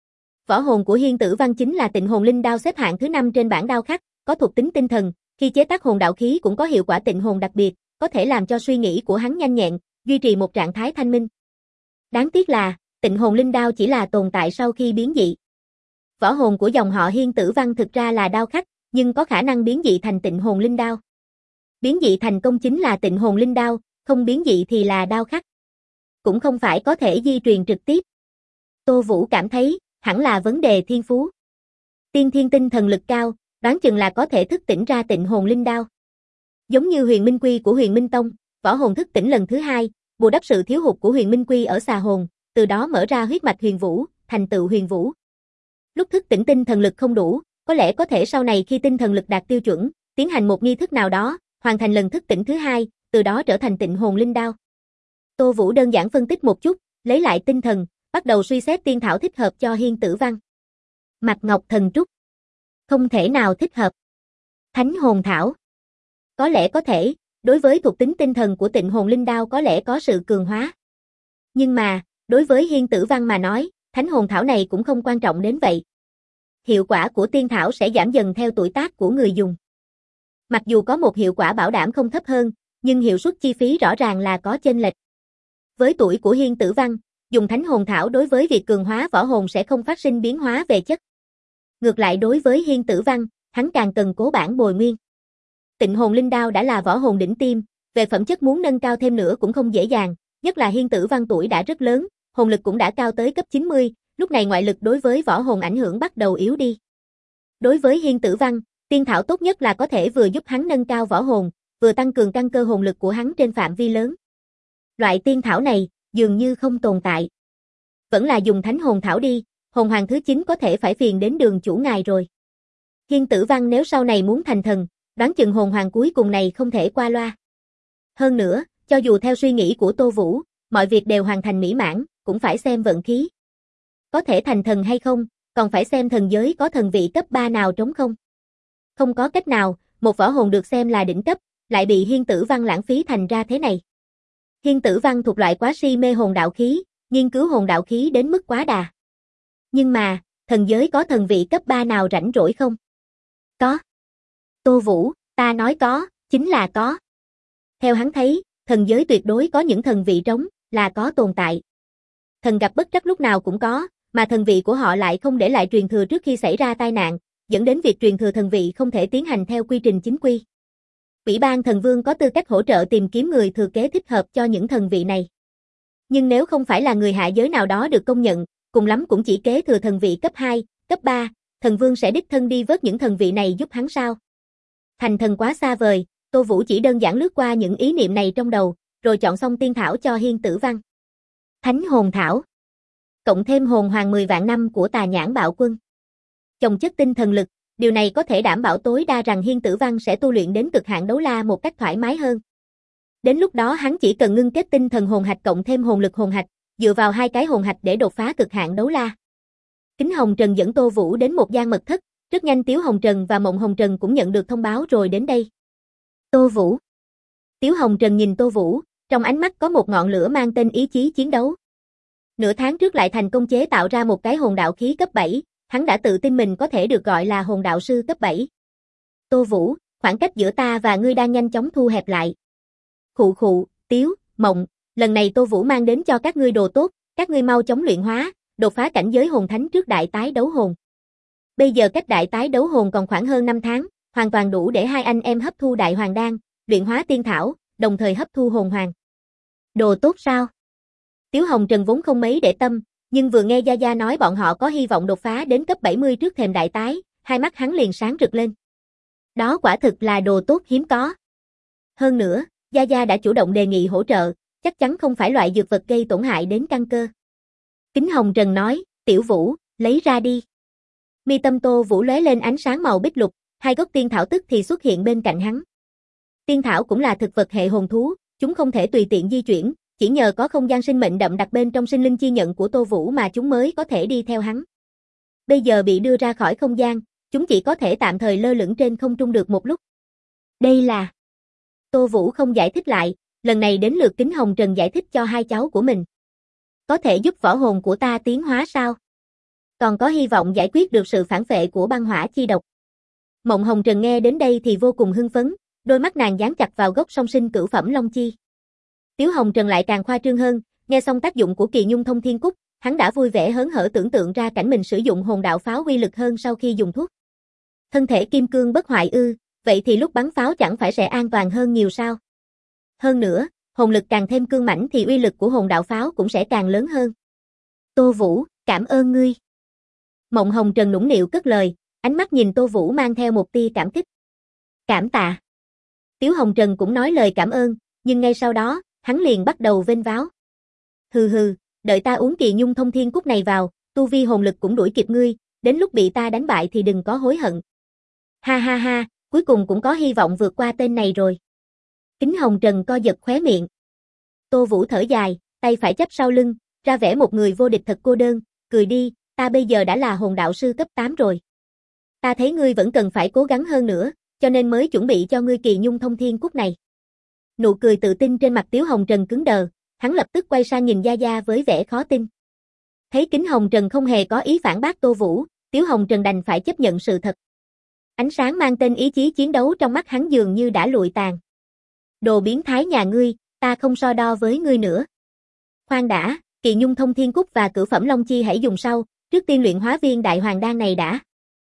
Võ hồn của Hiên Tử Văn chính là Tịnh Hồn Linh Đao xếp hạng thứ 5 trên bảng đao khắc, có thuộc tính tinh thần, khi chế tác hồn đạo khí cũng có hiệu quả tịnh hồn đặc biệt, có thể làm cho suy nghĩ của hắn nhanh nhẹn, duy trì một trạng thái thanh minh. Đáng tiếc là, Tịnh Hồn Linh Đao chỉ là tồn tại sau khi biến dị. Võ hồn của dòng họ Hiên Tử Văn thực ra là đao khắc, nhưng có khả năng biến dị thành Tịnh Hồn Linh Đao. Biến dị thành công chính là Tịnh Hồn Linh Đao, không biến dị thì là đao khắc. Cũng không phải có thể di truyền trực tiếp. Tô Vũ cảm thấy, hẳn là vấn đề thiên phú. Tiên thiên tinh thần lực cao, đoán chừng là có thể thức tỉnh ra Tịnh Hồn Linh Đao. Giống như Huyền Minh Quy của Huyền Minh Tông, võ hồn thức tỉnh lần thứ 2, bù đắp sự thiếu hụt của Huyền Minh Quy ở xà hồn, từ đó mở ra huyết mạch Huyền Vũ, thành tựu Huyền Vũ. Lúc thức tỉnh tinh thần lực không đủ, có lẽ có thể sau này khi tinh thần lực đạt tiêu chuẩn, tiến hành một nghi thức nào đó, hoàn thành lần thức tỉnh thứ 2, từ đó trở thành Tịnh Hồn Linh Đao. Tô Vũ đơn giản phân tích một chút, lấy lại tinh thần, bắt đầu suy xét tiên thảo thích hợp cho Hiên Tử Văn. Mạch Ngọc Thần Trúc. Không thể nào thích hợp. Thánh Hồn Thảo. Có lẽ có thể, đối với thuộc tính tinh thần của Tịnh Hồn Linh Đao có lẽ có sự cường hóa. Nhưng mà, đối với Hiên Tử Văn mà nói, Thánh Hồn Thảo này cũng không quan trọng đến vậy. Hiệu quả của tiên thảo sẽ giảm dần theo tuổi tác của người dùng. Mặc dù có một hiệu quả bảo đảm không thấp hơn, nhưng hiệu suất chi phí rõ ràng là có chênh lệch. Với tuổi của Hiên Tử Văn, dùng thánh hồn thảo đối với việc cường hóa võ hồn sẽ không phát sinh biến hóa về chất. Ngược lại đối với Hiên Tử Văn, hắn càng cần cố bản bồi nguyên. Tịnh hồn linh đao đã là võ hồn đỉnh tiêm, về phẩm chất muốn nâng cao thêm nữa cũng không dễ dàng, nhất là Hiên Tử Văn tuổi đã rất lớn, hồn lực cũng đã cao tới cấp 90, lúc này ngoại lực đối với võ hồn ảnh hưởng bắt đầu yếu đi. Đối với Hiên Tử Văn, tiên thảo tốt nhất là có thể vừa giúp hắn nâng cao võ hồn, vừa tăng cường căn cơ hồn lực của hắn trên phạm vi lớn. Loại tiên thảo này, dường như không tồn tại. Vẫn là dùng thánh hồn thảo đi, hồn hoàng thứ 9 có thể phải phiền đến đường chủ ngài rồi. Hiên Tử Văn nếu sau này muốn thành thần, đoán chừng hồn hoàng cuối cùng này không thể qua loa. Hơn nữa, cho dù theo suy nghĩ của Tô Vũ, mọi việc đều hoàn thành mỹ mãn, cũng phải xem vận khí. Có thể thành thần hay không, còn phải xem thần giới có thần vị cấp 3 nào trống không. Không có cách nào, một võ hồn được xem là đỉnh cấp, lại bị Hiên Tử Văn lãng phí thành ra thế này. Hiên Tử Văn thuộc loại quá si mê hồn đạo khí, nghiên cứu hồn đạo khí đến mức quá đà. Nhưng mà, thần giới có thần vị cấp 3 nào rảnh rỗi không? Có. Tô Vũ, ta nói có, chính là có. Theo hắn thấy, thần giới tuyệt đối có những thần vị trống, là có tồn tại. Thần gặp bất trắc lúc nào cũng có, mà thần vị của họ lại không để lại truyền thừa trước khi xảy ra tai nạn, dẫn đến việc truyền thừa thần vị không thể tiến hành theo quy trình chính quy. Ủy ban thần vương có tư cách hỗ trợ tìm kiếm người thừa kế thích hợp cho những thần vị này. Nhưng nếu không phải là người hạ giới nào đó được công nhận, cùng lắm cũng chỉ kế thừa thần vị cấp 2, cấp 3, thần vương sẽ đích thân đi vớt những thần vị này giúp hắn sao? Thành thần quá xa vời, Tô Vũ chỉ đơn giản lướt qua những ý niệm này trong đầu, rồi chọn xong tiên thảo cho Hiên Tử Văn. Thánh hồn thảo. Cộng thêm hồn hoàng 10 vạn năm của Tà Nhãn Bạo Quân. Chồng chất tinh thần lực, điều này có thể đảm bảo tối đa rằng Hiên Tử Văn sẽ tu luyện đến cực hạn đấu la một cách thoải mái hơn. Đến lúc đó hắn chỉ cần ngưng kết tinh thần hồn hạch cộng thêm hồn lực hồn hạch, dựa vào hai cái hồn hạch để đột phá cực hạn đấu la. Kính Hồng Trần dẫn Tô Vũ đến một gian mật thất, rất nhanh Tiếu Hồng Trần và Mộng Hồng Trần cũng nhận được thông báo rồi đến đây. Tô Vũ. Tiếu Hồng Trần nhìn Tô Vũ, trong ánh mắt có một ngọn lửa mang tên ý chí chiến đấu. Nửa tháng trước lại thành công chế tạo ra một cái hồn đạo khí cấp 7, hắn đã tự tin mình có thể được gọi là hồn đạo sư cấp 7. Tô Vũ, khoảng cách giữa ta và ngươi đang nhanh chóng thu hẹp lại. Khụ khụ, Tiếu, Mộng, lần này Tô Vũ mang đến cho các ngươi đồ tốt, các ngươi mau chóng luyện hóa, đột phá cảnh giới hồn thánh trước đại tái đấu hồn. Bây giờ cách đại tái đấu hồn còn khoảng hơn 5 tháng, hoàn toàn đủ để hai anh em hấp thu đại hoàng đan, luyện hóa tiên thảo, đồng thời hấp thu hồn hoàng. Đồ tốt sao? Tiếu Hồng Trần vốn không mấy để tâm, nhưng vừa nghe Gia Gia nói bọn họ có hy vọng đột phá đến cấp 70 trước thềm đại tái, hai mắt hắn liền sáng rực lên. Đó quả thực là đồ tốt hiếm có. Hơn nữa, Gia Gia đã chủ động đề nghị hỗ trợ, chắc chắn không phải loại dược vật gây tổn hại đến căn cơ. Kính Hồng Trần nói, Tiểu Vũ, lấy ra đi. Mi tâm Tô Vũ lóe lên ánh sáng màu bích lục, hai gốc tiên thảo tức thì xuất hiện bên cạnh hắn. Tiên thảo cũng là thực vật hệ hồn thú, chúng không thể tùy tiện di chuyển, chỉ nhờ có không gian sinh mệnh đậm đặc bên trong sinh linh chi nhận của Tô Vũ mà chúng mới có thể đi theo hắn. Bây giờ bị đưa ra khỏi không gian, chúng chỉ có thể tạm thời lơ lửng trên không trung được một lúc. Đây là... Tô Vũ không giải thích lại, lần này đến lượt Kính Hồng Trần giải thích cho hai cháu của mình. Có thể giúp võ hồn của ta tiến hóa sao? Còn có hy vọng giải quyết được sự phản phệ của băng hỏa chi độc. Mộng Hồng Trần nghe đến đây thì vô cùng hưng phấn, đôi mắt nàng dán chặt vào gốc song sinh cửu phẩm long chi. Tiếu Hồng Trần lại càng khoa trương hơn, nghe xong tác dụng của Kỳ Nhung Thông Thiên Cúc, hắn đã vui vẻ hớn hở tưởng tượng ra cảnh mình sử dụng hồn đạo pháo uy lực hơn sau khi dùng thuốc. Thân thể kim cương bất hoại ư, vậy thì lúc bắn pháo chẳng phải sẽ an toàn hơn nhiều sao? Hơn nữa, hồn lực càng thêm cương mãnh thì uy lực của hồn đạo pháo cũng sẽ càng lớn hơn. Tô Vũ, cảm ơn ngươi. Mộng Hồng Trần nũng nịu cất lời, ánh mắt nhìn Tô Vũ mang theo một tia cảm kích. Cảm tạ. Tiếu Hồng Trần cũng nói lời cảm ơn, nhưng ngay sau đó, hắn liền bắt đầu vênh váo. Hừ hừ, đợi ta uống Kỳ Nhung Thông Thiên Cúc này vào, tu vi hồn lực cũng đuổi kịp ngươi, đến lúc bị ta đánh bại thì đừng có hối hận. Ha ha ha, cuối cùng cũng có hy vọng vượt qua tên này rồi. Kính Hồng Trần co giật khóe miệng. Tô Vũ thở dài, tay phải chắp sau lưng, ra vẻ một người vô địch thật cô đơn, cười đi, ta bây giờ đã là hồn đạo sư cấp 8 rồi. Ta thấy ngươi vẫn cần phải cố gắng hơn nữa, cho nên mới chuẩn bị cho ngươi Kỳ Nhung Thông Thiên Cúc này. Nụ cười tự tin trên mặt Tiếu Hồng Trần cứng đờ, hắn lập tức quay sang nhìn Gia Gia với vẻ khó tin. Thấy Kính Hồng Trần không hề có ý phản bác Tô Vũ, Tiếu Hồng Trần đành phải chấp nhận sự thật. Ánh sáng mang tên ý chí chiến đấu trong mắt hắn dường như đã lụi tàn. Đồ biến thái nhà ngươi, ta không so đo với ngươi nữa. Khoan đã, Kỳ Nhung Thông Thiên Cúc và Cửu Phẩm Long Chi hãy dùng sau, trước tiên luyện hóa viên Đại Hoàng Đan này đã.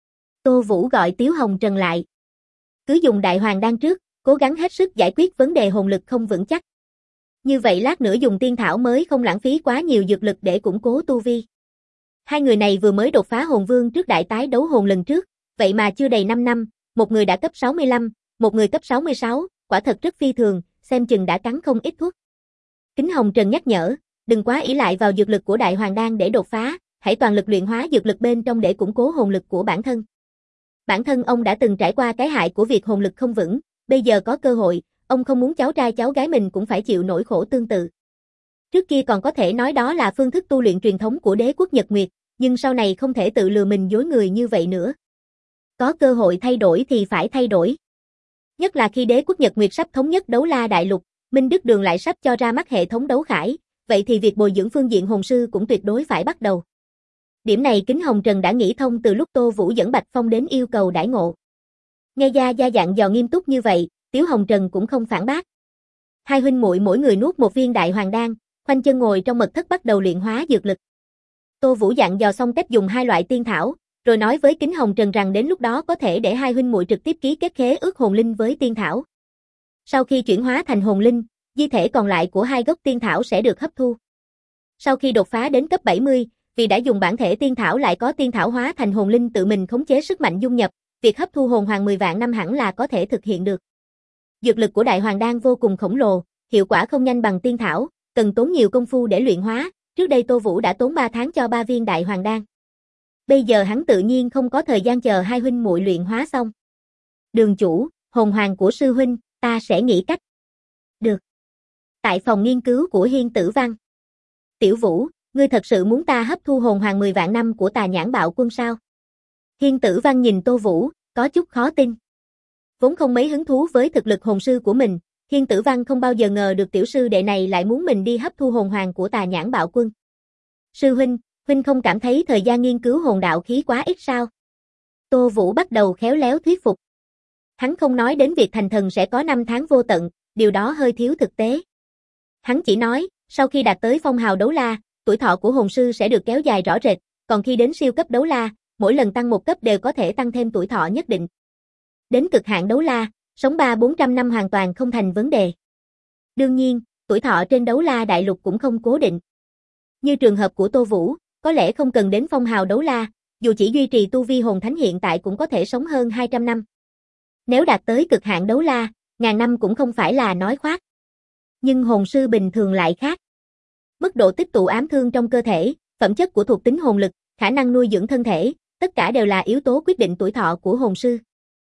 Tô Vũ gọi Tiếu Hồng Trần lại. Cứ dùng Đại Hoàng Đan trước, cố gắng hết sức giải quyết vấn đề hồn lực không vững chắc. Như vậy lát nữa dùng tiên thảo mới không lãng phí quá nhiều dược lực để củng cố tu vi. Hai người này vừa mới đột phá hồn vương trước đại tái đấu hồn lần trước, vậy mà chưa đầy 5 năm, một người đã cấp 65, một người cấp 66, quả thật rất phi thường, xem chừng đã cắn không ít thuốc. Kính Hồng Trần nhắc nhở, đừng quá ỷ lại vào dược lực của Đại Hoàng Đan để đột phá, hãy toàn lực luyện hóa dược lực bên trong để củng cố hồn lực của bản thân. Bản thân ông đã từng trải qua cái hại của việc hồn lực không vững, bây giờ có cơ hội, ông không muốn cháu trai cháu gái mình cũng phải chịu nỗi khổ tương tự. Trước kia còn có thể nói đó là phương thức tu luyện truyền thống của đế quốc Nhật Nguyệt, nhưng sau này không thể tự lừa mình dối người như vậy nữa. Có cơ hội thay đổi thì phải thay đổi. Nhất là khi đế quốc Nhật Nguyệt sắp thống nhất Đấu La Đại Lục, Minh Đức Đường lại sắp cho ra mắt hệ thống đấu khải, vậy thì việc bồi dưỡng phương diện hồn sư cũng tuyệt đối phải bắt đầu. Điểm này Kính Hồng Trần đã nghĩ thông từ lúc Tô Vũ dẫn Bạch Phong đến yêu cầu đãi ngộ. Nghe Gia Gia dặn dò nghiêm túc như vậy, Tiếu Hồng Trần cũng không phản bác. Hai huynh muội mỗi người nuốt một viên Đại Hoàng Đan, khoanh chân ngồi trong mật thất bắt đầu luyện hóa dược lực. Tô Vũ dặn dò xong cách dùng hai loại tiên thảo, rồi nói với Kính Hồng Trần rằng đến lúc đó có thể để hai huynh muội trực tiếp ký kết khế ước hồn linh với tiên thảo. Sau khi chuyển hóa thành hồn linh, di thể còn lại của hai gốc tiên thảo sẽ được hấp thu. Sau khi đột phá đến cấp 70, vì đã dùng bản thể tiên thảo lại có tiên thảo hóa thành hồn linh tự mình khống chế sức mạnh dung nhập, việc hấp thu hồn hoàng 10 vạn năm hẳn là có thể thực hiện được. Dược lực của Đại Hoàng Đan vô cùng khổng lồ, hiệu quả không nhanh bằng tiên thảo, cần tốn nhiều công phu để luyện hóa, trước đây Tô Vũ đã tốn 3 tháng cho 3 viên Đại Hoàng Đan. Bây giờ hắn tự nhiên không có thời gian chờ hai huynh muội luyện hóa xong. Đường chủ, hồn hoàng của sư huynh, ta sẽ nghĩ cách. Được. Tại phòng nghiên cứu của Hiên Tử Văn. Tiểu Vũ, ngươi thật sự muốn ta hấp thu hồn hoàng 10 vạn năm của Tà Nhãn Bạo Quân sao? Hiên Tử Văn nhìn Tô Vũ, có chút khó tin. Vốn không mấy hứng thú với thực lực hồn sư của mình, Hiên Tử Văn không bao giờ ngờ được tiểu sư đệ này lại muốn mình đi hấp thu hồn hoàng của Tà Nhãn Bạo Quân. Sư huynh không cảm thấy thời gian nghiên cứu hồn đạo khí quá ít sao? Tô Vũ bắt đầu khéo léo thuyết phục. Hắn không nói đến việc thành thần sẽ có 5 tháng vô tận, điều đó hơi thiếu thực tế. Hắn chỉ nói, sau khi đạt tới phong hào đấu la, tuổi thọ của hồn sư sẽ được kéo dài rõ rệt, còn khi đến siêu cấp đấu la, mỗi lần tăng một cấp đều có thể tăng thêm tuổi thọ nhất định. Đến cực hạn đấu la, sống 300-400 năm hoàn toàn không thành vấn đề. Đương nhiên, tuổi thọ trên đấu la đại lục cũng không cố định. Như trường hợp của Tô Vũ, có lẽ không cần đến phong hào đấu la, dù chỉ duy trì tu vi hồn thánh hiện tại cũng có thể sống hơn 200 năm. Nếu đạt tới cực hạn đấu la, ngàn năm cũng không phải là nói khoác. Nhưng hồn sư bình thường lại khác. Mức độ tích tụ ám thương trong cơ thể, phẩm chất của thuộc tính hồn lực, khả năng nuôi dưỡng thân thể, tất cả đều là yếu tố quyết định tuổi thọ của hồn sư.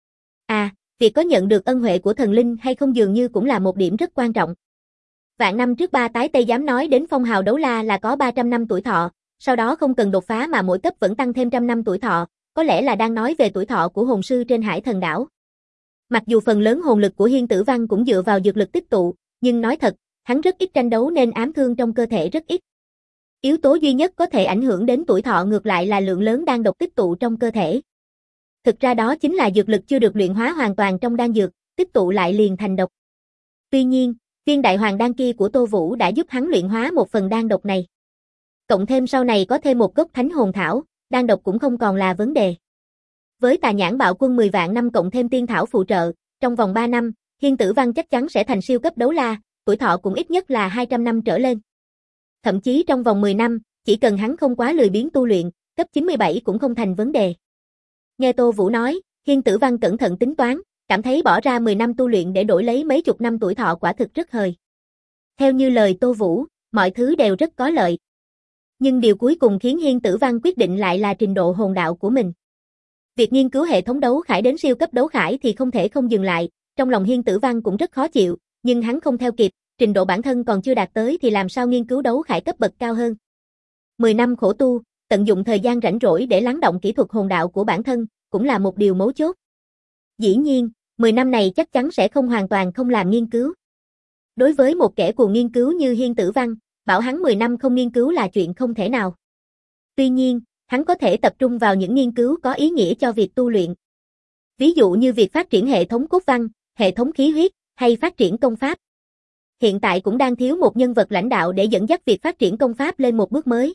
Việc có nhận được ân huệ của thần linh hay không dường như cũng là một điểm rất quan trọng. Vạn năm trước ba tái Tây dám nói đến phong hào đấu la là có 300 năm tuổi thọ, sau đó không cần đột phá mà mỗi cấp vẫn tăng thêm 100 năm tuổi thọ, có lẽ là đang nói về tuổi thọ của hồn sư trên Hải Thần đảo. Mặc dù phần lớn hồn lực của Hiên Tử Văn cũng dựa vào dược lực tích tụ, nhưng nói thật, hắn rất ít tranh đấu nên ám thương trong cơ thể rất ít. Yếu tố duy nhất có thể ảnh hưởng đến tuổi thọ ngược lại là lượng lớn đan độc tích tụ trong cơ thể. Thực ra đó chính là dược lực chưa được luyện hóa hoàn toàn trong đan dược, tích tụ lại liền thành độc. Tuy nhiên, viên Đại Hoàng Đan kia của Tô Vũ đã giúp hắn luyện hóa một phần đan độc này. Cộng thêm sau này có thêm một gốc Thánh Hồn Thảo, đan độc cũng không còn là vấn đề. Với Tà Nhãn Bạo Quân 10 vạn năm cộng thêm tiên thảo phụ trợ, trong vòng 3 năm, Hiên Tử Văn chắc chắn sẽ thành siêu cấp đấu la, tuổi thọ cũng ít nhất là 200 năm trở lên. Thậm chí trong vòng 10 năm, chỉ cần hắn không quá lười biếng tu luyện, cấp 97 cũng không thành vấn đề. Nghe Tô Vũ nói, Hiên Tử Văn cẩn thận tính toán, cảm thấy bỏ ra 10 năm tu luyện để đổi lấy mấy chục năm tuổi thọ quả thực rất hời. Theo như lời Tô Vũ, mọi thứ đều rất có lợi. Nhưng điều cuối cùng khiến Hiên Tử Văn quyết định lại là trình độ hồn đạo của mình. Việc nghiên cứu hệ thống đấu khải đến siêu cấp đấu khải thì không thể không dừng lại, trong lòng Hiên Tử Văn cũng rất khó chịu, nhưng hắn không theo kịp, trình độ bản thân còn chưa đạt tới thì làm sao nghiên cứu đấu khải cấp bậc cao hơn. 10 năm khổ tu, tận dụng thời gian rảnh rỗi để lắng động kỹ thuật hồn đạo của bản thân, cũng là một điều mấu chốt. Dĩ nhiên, 10 năm này chắc chắn sẽ không hoàn toàn không làm nghiên cứu. Đối với một kẻ cuồng nghiên cứu như Hiên Tử Văn, bảo hắn 10 năm không nghiên cứu là chuyện không thể nào. Tuy nhiên, hắn có thể tập trung vào những nghiên cứu có ý nghĩa cho việc tu luyện. Ví dụ như việc phát triển hệ thống cốt văn, hệ thống khí huyết, hay phát triển công pháp. Hiện tại cũng đang thiếu một nhân vật lãnh đạo để dẫn dắt việc phát triển công pháp lên một bước mới.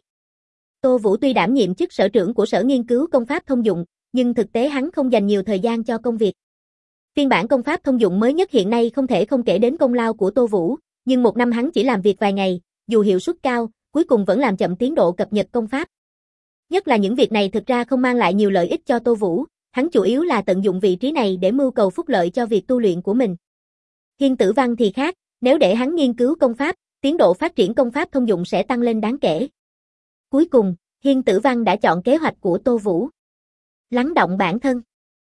Tô Vũ tuy đảm nhiệm chức sở trưởng của Sở Nghiên cứu Công pháp Thông dụng, nhưng thực tế hắn không dành nhiều thời gian cho công việc. Phiên bản công pháp thông dụng mới nhất hiện nay không thể không kể đến công lao của Tô Vũ, nhưng một năm hắn chỉ làm việc vài ngày, dù hiệu suất cao, cuối cùng vẫn làm chậm tiến độ cập nhật công pháp. Nhất là những việc này thực ra không mang lại nhiều lợi ích cho Tô Vũ, hắn chủ yếu là tận dụng vị trí này để mưu cầu phúc lợi cho việc tu luyện của mình. Hiên Tử Văn thì khác, nếu để hắn nghiên cứu công pháp, tiến độ phát triển công pháp thông dụng sẽ tăng lên đáng kể. Cuối cùng, Hiên Tử Văn đã chọn kế hoạch của Tô Vũ. Lắng động bản thân.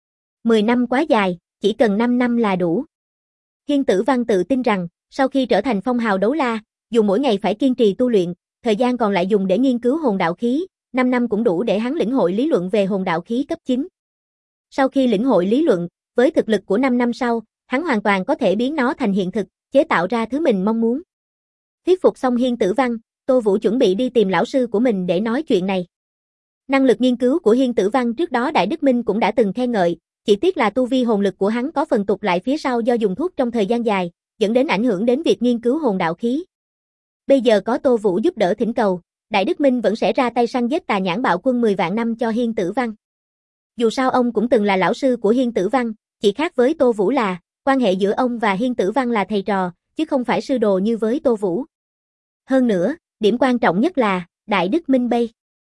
10 năm quá dài, chỉ cần 5 năm là đủ. Hiên Tử Văn tự tin rằng, sau khi trở thành phong hào đấu la, dù mỗi ngày phải kiên trì tu luyện, thời gian còn lại dùng để nghiên cứu hồn đạo khí, 5 năm cũng đủ để hắn lĩnh hội lý luận về hồn đạo khí cấp 9. Sau khi lĩnh hội lý luận, với thực lực của 5 năm sau, hắn hoàn toàn có thể biến nó thành hiện thực, chế tạo ra thứ mình mong muốn. Thuyết phục xong Hiên Tử Văn, Tô Vũ chuẩn bị đi tìm lão sư của mình để nói chuyện này. Năng lực nghiên cứu của Hiên Tử Văn trước đó Đại Đức Minh cũng đã từng khen ngợi, chỉ tiếc là tu vi hồn lực của hắn có phần tụt lại phía sau do dùng thuốc trong thời gian dài, dẫn đến ảnh hưởng đến việc nghiên cứu hồn đạo khí. Bây giờ có Tô Vũ giúp đỡ thỉnh cầu, Đại Đức Minh vẫn sẽ ra tay săn giết Tà Nhãn Bạo Quân 10 vạn năm cho Hiên Tử Văn. Dù sao ông cũng từng là lão sư của Hiên Tử Văn, chỉ khác với Tô Vũ là, quan hệ giữa ông và Hiên Tử Văn là thầy trò, chứ không phải sư đồ như với Tô Vũ. Hơn nữa, điểm quan trọng nhất là, Đại Đức Minh bây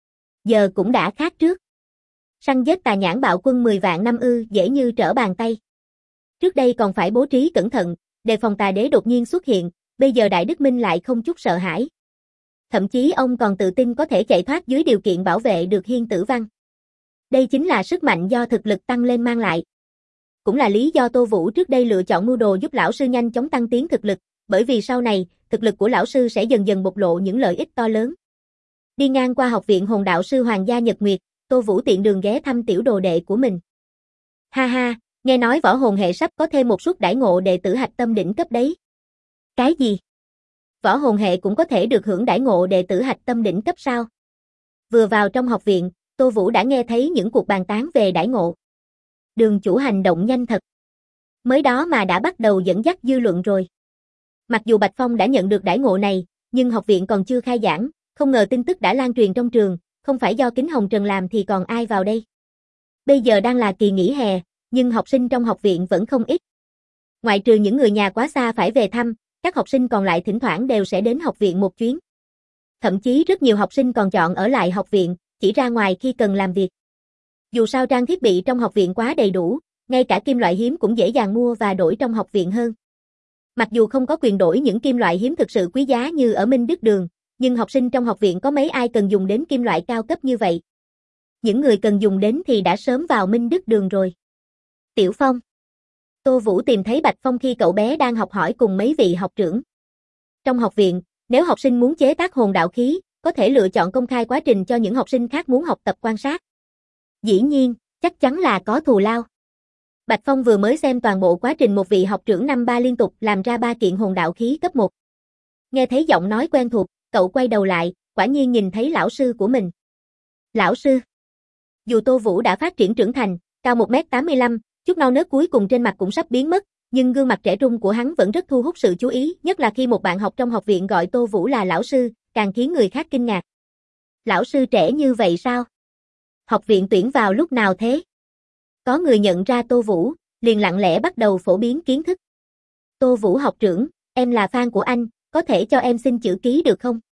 giờ cũng đã khác trước. Săn giết Tà Nhãn Bạo Quân 10 vạn năm dễ như trở bàn tay. Trước đây còn phải bố trí cẩn thận, đề phòng tà đế đột nhiên xuất hiện, bây giờ Đại Đức Minh lại không chút sợ hãi. Thậm chí ông còn tự tin có thể chạy thoát dưới điều kiện bảo vệ được Hiên Tử Văn. Đây chính là sức mạnh do thực lực tăng lên mang lại. Cũng là lý do Tô Vũ trước đây lựa chọn mưu đồ giúp lão sư nhanh chóng tăng tiến thực lực, bởi vì sau này, thực lực của lão sư sẽ dần dần bộc lộ những lợi ích to lớn. Đi ngang qua học viện hồn đạo sư Hoàng gia Nhật Nguyệt, Tô Vũ tiện đường ghé thăm tiểu đồ đệ của mình. Ha ha, nghe nói võ hồn hệ sắp có thêm một suất đãi ngộ đệ tử hạch tâm đỉnh cấp đấy. Cái gì? Võ hồn hệ cũng có thể được hưởng đãi ngộ đệ tử hạch tâm đỉnh cấp sao? Vừa vào trong học viện, Tô Vũ đã nghe thấy những cuộc bàn tán về đãi ngộ. Đường chủ hành động nhanh thật. Mới đó mà đã bắt đầu dẫn dắt dư luận rồi. Mặc dù Bạch Phong đã nhận được đãi ngộ này, nhưng học viện còn chưa khai giảng, không ngờ tin tức đã lan truyền trong trường, không phải do Kính Hồng Trần làm thì còn ai vào đây. Bây giờ đang là kỳ nghỉ hè, nhưng học sinh trong học viện vẫn không ít. Ngoại trừ những người nhà quá xa phải về thăm, các học sinh còn lại thỉnh thoảng đều sẽ đến học viện một chuyến. Thậm chí rất nhiều học sinh còn chọn ở lại học viện, chỉ ra ngoài khi cần làm việc. Dù sao trang thiết bị trong học viện quá đầy đủ, ngay cả kim loại hiếm cũng dễ dàng mua và đổi trong học viện hơn. Mặc dù không có quyền đổi những kim loại hiếm thực sự quý giá như ở Minh Đức Đường, nhưng học sinh trong học viện có mấy ai cần dùng đến kim loại cao cấp như vậy. Những người cần dùng đến thì đã sớm vào Minh Đức Đường rồi. Tiểu Phong. Tô Vũ tìm thấy Bạch Phong khi cậu bé đang học hỏi cùng mấy vị học trưởng. Trong học viện, nếu học sinh muốn chế tác hồn đạo khí, có thể lựa chọn công khai quá trình cho những học sinh khác muốn học tập quan sát. Dĩ nhiên, chắc chắn là có thù lao. Bạch Phong vừa mới xem toàn bộ quá trình một vị học trưởng năm 3 liên tục làm ra 3 kiện hồn đạo khí cấp 1. Nghe thấy giọng nói quen thuộc, cậu quay đầu lại, quả nhiên nhìn thấy lão sư của mình. Lão sư. Dù Tô Vũ đã phát triển trưởng thành, cao 1m85, chút non nớt cuối cùng trên mặt cũng sắp biến mất, nhưng gương mặt trẻ trung của hắn vẫn rất thu hút sự chú ý, nhất là khi một bạn học trong học viện gọi Tô Vũ là lão sư, càng khiến người khác kinh ngạc. Lão sư trẻ như vậy sao? Học viện tuyển vào lúc nào thế? Có người nhận ra Tô Vũ, liền lặng lẽ bắt đầu phổ biến kiến thức. Tô Vũ học trưởng, em là fan của anh, có thể cho em xin chữ ký được không?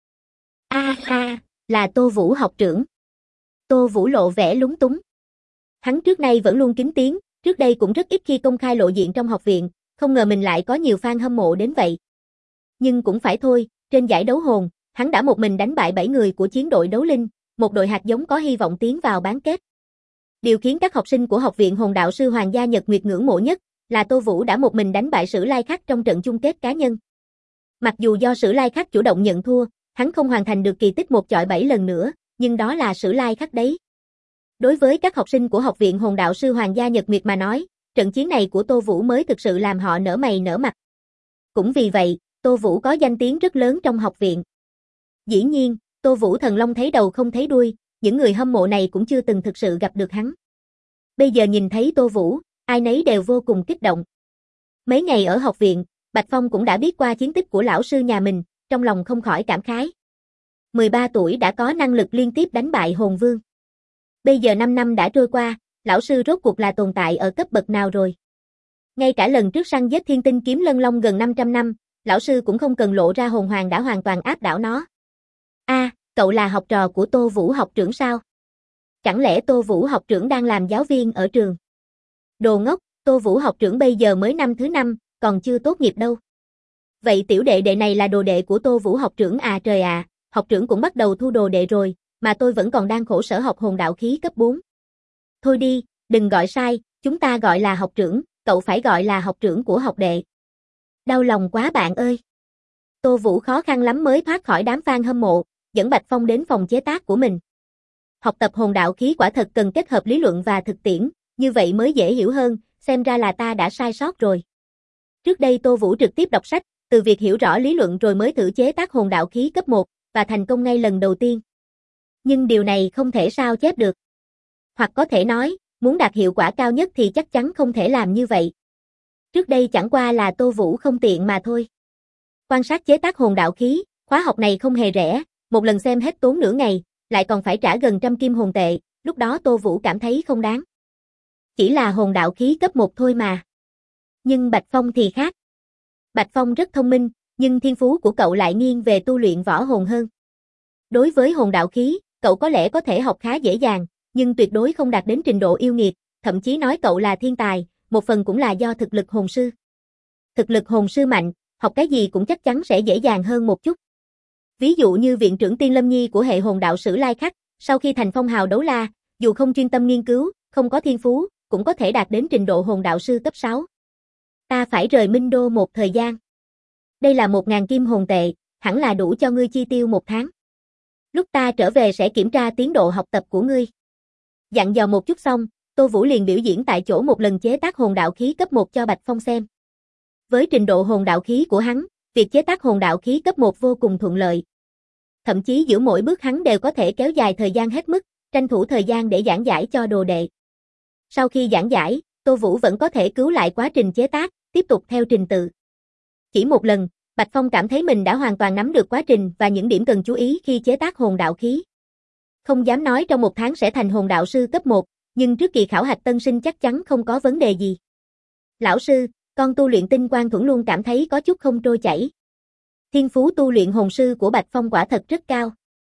Là Tô Vũ học trưởng. Tô Vũ lộ vẻ lúng túng. Hắn trước nay vẫn luôn kín tiếng, trước đây cũng rất ít khi công khai lộ diện trong học viện, không ngờ mình lại có nhiều fan hâm mộ đến vậy. Nhưng cũng phải thôi, trên giải đấu hồn, hắn đã một mình đánh bại 7 người của chiến đội đấu linh, một đội hạt giống có hy vọng tiến vào bán kết. Điều khiến các học sinh của học viện hồn đạo sư Hoàng gia Nhật Nguyệt ngưỡng mộ nhất là Tô Vũ đã một mình đánh bại Sử Lai Khắc trong trận chung kết cá nhân. Mặc dù do Sử Lai Khắc chủ động nhận thua, hắn không hoàn thành được kỳ tích 1 chọi 7 lần nữa, nhưng đó là Sử Lai Khắc đấy. Đối với các học sinh của học viện hồn đạo sư Hoàng gia Nhật Nguyệt mà nói, trận chiến này của Tô Vũ mới thực sự làm họ nở mày nở mặt. Cũng vì vậy, Tô Vũ có danh tiếng rất lớn trong học viện. Dĩ nhiên, Tô Vũ thần long thấy đầu không thấy đuôi, những người hâm mộ này cũng chưa từng thực sự gặp được hắn. Bây giờ nhìn thấy Tô Vũ, ai nấy đều vô cùng kích động. Mấy ngày ở học viện, Bạch Phong cũng đã biết qua chiến tích của lão sư nhà mình, trong lòng không khỏi cảm khái. 13 tuổi đã có năng lực liên tiếp đánh bại hồn vương. Bây giờ 5 năm đã trôi qua, lão sư rốt cuộc là tồn tại ở cấp bậc nào rồi? Ngay cả lần trước săn giết Thiên Tinh kiếm Lân Long gần 500 năm, lão sư cũng không cần lộ ra hồn hoàng đã hoàn toàn áp đảo nó. Cậu là học trò của Tô Vũ học trưởng sao? Chẳng lẽ Tô Vũ học trưởng đang làm giáo viên ở trường? Đồ ngốc, Tô Vũ học trưởng bây giờ mới năm thứ 5, còn chưa tốt nghiệp đâu. Vậy tiểu đệ đệ này là đồ đệ của Tô Vũ học trưởng à? Trời ạ, học trưởng cũng bắt đầu thu đồ đệ rồi, mà tôi vẫn còn đang khổ sở học hồn đạo khí cấp 4. Thôi đi, đừng gọi sai, chúng ta gọi là học trưởng, cậu phải gọi là học trưởng của học đệ. Đau lòng quá bạn ơi. Tô Vũ khó khăn lắm mới thoát khỏi đám fan hâm mộ, dẫn Bạch Phong đến phòng chế tác của mình. Học tập hồn đạo khí quả thật cần kết hợp lý luận và thực tiễn, như vậy mới dễ hiểu hơn, xem ra là ta đã sai sót rồi. Trước đây Tô Vũ trực tiếp đọc sách, từ việc hiểu rõ lý luận rồi mới thử chế tác hồn đạo khí cấp 1, và thành công ngay lần đầu tiên. Nhưng điều này không thể sao chép được. Hoặc có thể nói, muốn đạt hiệu quả cao nhất thì chắc chắn không thể làm như vậy. Trước đây chẳng qua là Tô Vũ không tiện mà thôi. Quan sát chế tác hồn đạo khí, khóa học này không hề rẻ, một lần xem hết tốn nửa ngày, lại còn phải trả gần 100 kim hồn tệ, lúc đó Tô Vũ cảm thấy không đáng. Chỉ là hồn đạo khí cấp 1 thôi mà. Nhưng Bạch Phong thì khác. Bạch Phong rất thông minh, nhưng thiên phú của cậu lại nghiêng về tu luyện võ hồn hơn. Đối với hồn đạo khí, cậu có lẽ có thể học khá dễ dàng, nhưng tuyệt đối không đạt đến trình độ yêu nghiệt, thậm chí nói cậu là thiên tài, một phần cũng là do thực lực hồn sư. Thực lực hồn sư mạnh, học cái gì cũng chắc chắn sẽ dễ dàng hơn một chút. Ví dụ như viện trưởng Tiên Lâm Nhi của hệ hồn đạo sử Lai Khắc, sau khi thành phong hào đấu la, dù không chuyên tâm nghiên cứu, không có thiên phú, cũng có thể đạt đến trình độ hồn đạo sư cấp 6. Ta phải rời Minh Đô một thời gian. Đây là 1000 kim hồn tệ, hẳn là đủ cho ngươi chi tiêu 1 tháng. Lúc ta trở về sẽ kiểm tra tiến độ học tập của ngươi. Dặn dò một chút xong, Tô Vũ liền biểu diễn tại chỗ một lần chế tác hồn đạo khí cấp 1 cho Bạch Phong xem. Với trình độ hồn đạo khí của hắn, việc chế tác hồn đạo khí cấp 1 vô cùng thuận lợi. Thậm chí giữa mỗi bước hắn đều có thể kéo dài thời gian hết mức, tranh thủ thời gian để giảng giải cho đồ đệ. Sau khi giảng giải, Tô Vũ vẫn có thể cứu lại quá trình chế tác, tiếp tục theo trình tự. Chỉ một lần, Bạch Phong cảm thấy mình đã hoàn toàn nắm được quá trình và những điểm cần chú ý khi chế tác hồn đạo khí. Không dám nói trong 1 tháng sẽ thành hồn đạo sư cấp 1, nhưng trước kỳ khảo hạch tân sinh chắc chắn không có vấn đề gì. Lão sư, con tu luyện tinh quang thuẫn luôn cảm thấy có chút không trôi chảy. Thiên phú tu luyện hồn sư của Bạch Phong quả thật rất cao.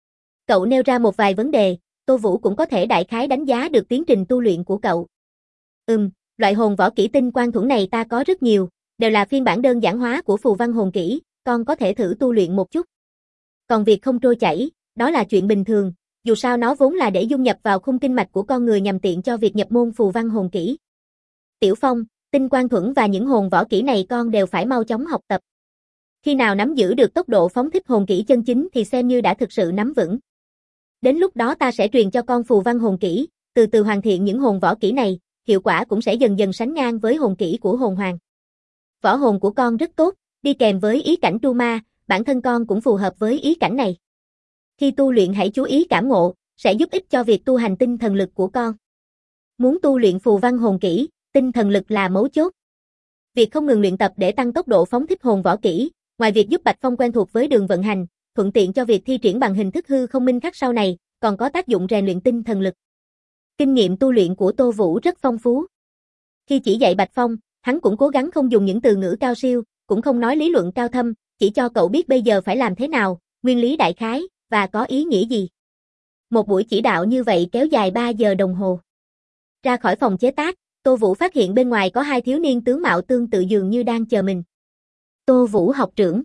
Cậu nêu ra một vài vấn đề, Tô Vũ cũng có thể đại khái đánh giá được tiến trình tu luyện của cậu. Loại hồn võ kỹ tinh quang thuẫn này ta có rất nhiều, đều là phiên bản đơn giản hóa của phù văn hồn kỹ, con có thể thử tu luyện một chút. Còn việc không trôi chảy, đó là chuyện bình thường, dù sao nó vốn là để dung nhập vào khung kinh mạch của con người nhằm tiện cho việc nhập môn phù văn hồn kỹ. Tiểu Phong, tinh quang thuẫn và những hồn võ kỹ này con đều phải mau chóng học tập. Khi nào nắm giữ được tốc độ phóng thích hồn kỹ chân chính thì xem như đã thực sự nắm vững. Đến lúc đó ta sẽ truyền cho con phù văn hồn kỹ, từ từ hoàn thiện những hồn võ kỹ này, hiệu quả cũng sẽ dần dần sánh ngang với hồn kỹ của hồn hoàng. Võ hồn của con rất tốt, đi kèm với ý cảnh tru ma, bản thân con cũng phù hợp với ý cảnh này. Khi tu luyện hãy chú ý cảm ngộ, sẽ giúp ích cho việc tu hành tinh thần lực của con. Muốn tu luyện phù văn hồn kỹ, tinh thần lực là mấu chốt. Việc không ngừng luyện tập để tăng tốc độ phóng thích hồn võ kỹ, ngoài việc giúp Bạch Phong quen thuộc với đường vận hành, thuận tiện cho việc thi triển bằng hình thức hư không minh khắc sau này, còn có tác dụng rèn luyện tinh thần lực. Kinh nghiệm tu luyện của Tô Vũ rất phong phú. Khi chỉ dạy Bạch Phong, hắn cũng cố gắng không dùng những từ ngữ cao siêu, cũng không nói lý luận cao thâm, chỉ cho cậu biết bây giờ phải làm thế nào, nguyên lý đại khái, và có ý nghĩa gì. Một buổi chỉ đạo như vậy kéo dài 3 giờ đồng hồ. Ra khỏi phòng chế tác, Tô Vũ phát hiện bên ngoài có 2 thiếu niên tướng mạo tương tự dường như đang chờ mình. Tô Vũ học trưởng.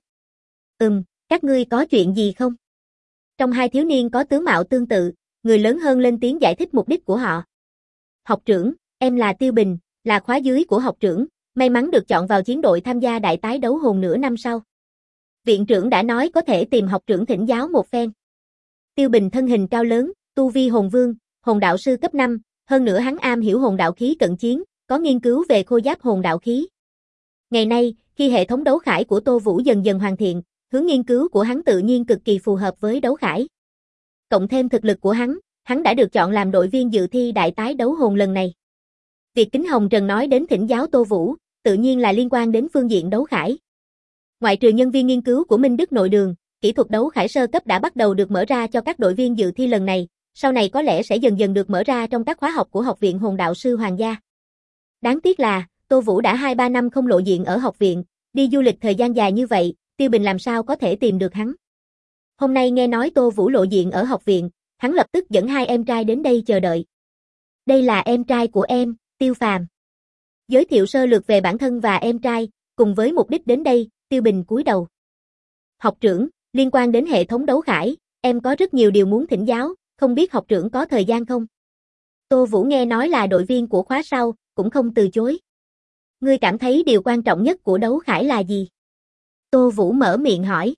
Các ngươi có chuyện gì không? Trong 2 thiếu niên có tướng mạo tương tự, người lớn hơn lên tiếng giải thích mục đích của họ. Học trưởng, em là Tiêu Bình, là khóa dưới của học trưởng, may mắn được chọn vào chiến đội tham gia đại tái đấu hồn nửa năm sau. Viện trưởng đã nói có thể tìm học trưởng thỉnh giáo một phen. Tiêu Bình thân hình cao lớn, tu vi hồn vương, hồn đạo sư cấp 5, hơn nữa hắn am hiểu hồn đạo khí cận chiến, có nghiên cứu về khôi giáp hồn đạo khí. Ngày nay, khi hệ thống đấu khải của Tô Vũ dần dần hoàn thiện, hướng nghiên cứu của hắn tự nhiên cực kỳ phù hợp với đấu khải. Cộng thêm thực lực của hắn, hắn đã được chọn làm đội viên dự thi đại tái đấu hồn lần này. Việc Kính Hồng Trần nói đến thỉnh giáo Tô Vũ, tự nhiên là liên quan đến phương diện đấu khải. Ngoại trừ nhân viên nghiên cứu của Minh Đức Nội Đường, kỹ thuật đấu khải sơ cấp đã bắt đầu được mở ra cho các đội viên dự thi lần này, sau này có lẽ sẽ dần dần được mở ra trong các khóa học của Học viện Hồn Đạo Sư Hoàng gia. Đáng tiếc là, Tô Vũ đã 2-3 năm không lộ diện ở học viện, đi du lịch thời gian dài như vậy, Tiêu Bình làm sao có thể tìm được hắn. Hôm nay nghe nói Tô Vũ lộ diện ở học viện, hắn lập tức dẫn hai em trai đến đây chờ đợi. Đây là em trai của em, Tiêu Phàm. Giới thiệu sơ lược về bản thân và em trai, cùng với mục đích đến đây, Tiêu Bình cúi đầu. Học trưởng, liên quan đến hệ thống đấu khải, em có rất nhiều điều muốn thỉnh giáo, không biết học trưởng có thời gian không? Tô Vũ nghe nói là đội viên của khóa sau, cũng không từ chối. Ngươi cảm thấy điều quan trọng nhất của đấu khải là gì? Tô Vũ mở miệng hỏi.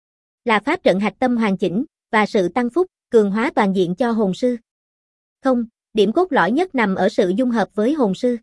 Là pháp trận hạch tâm hoàn chỉnh, và sự tăng phúc, cường hóa toàn diện cho hồn sư. Không, điểm cốt lõi nhất nằm ở sự dung hợp với hồn sư.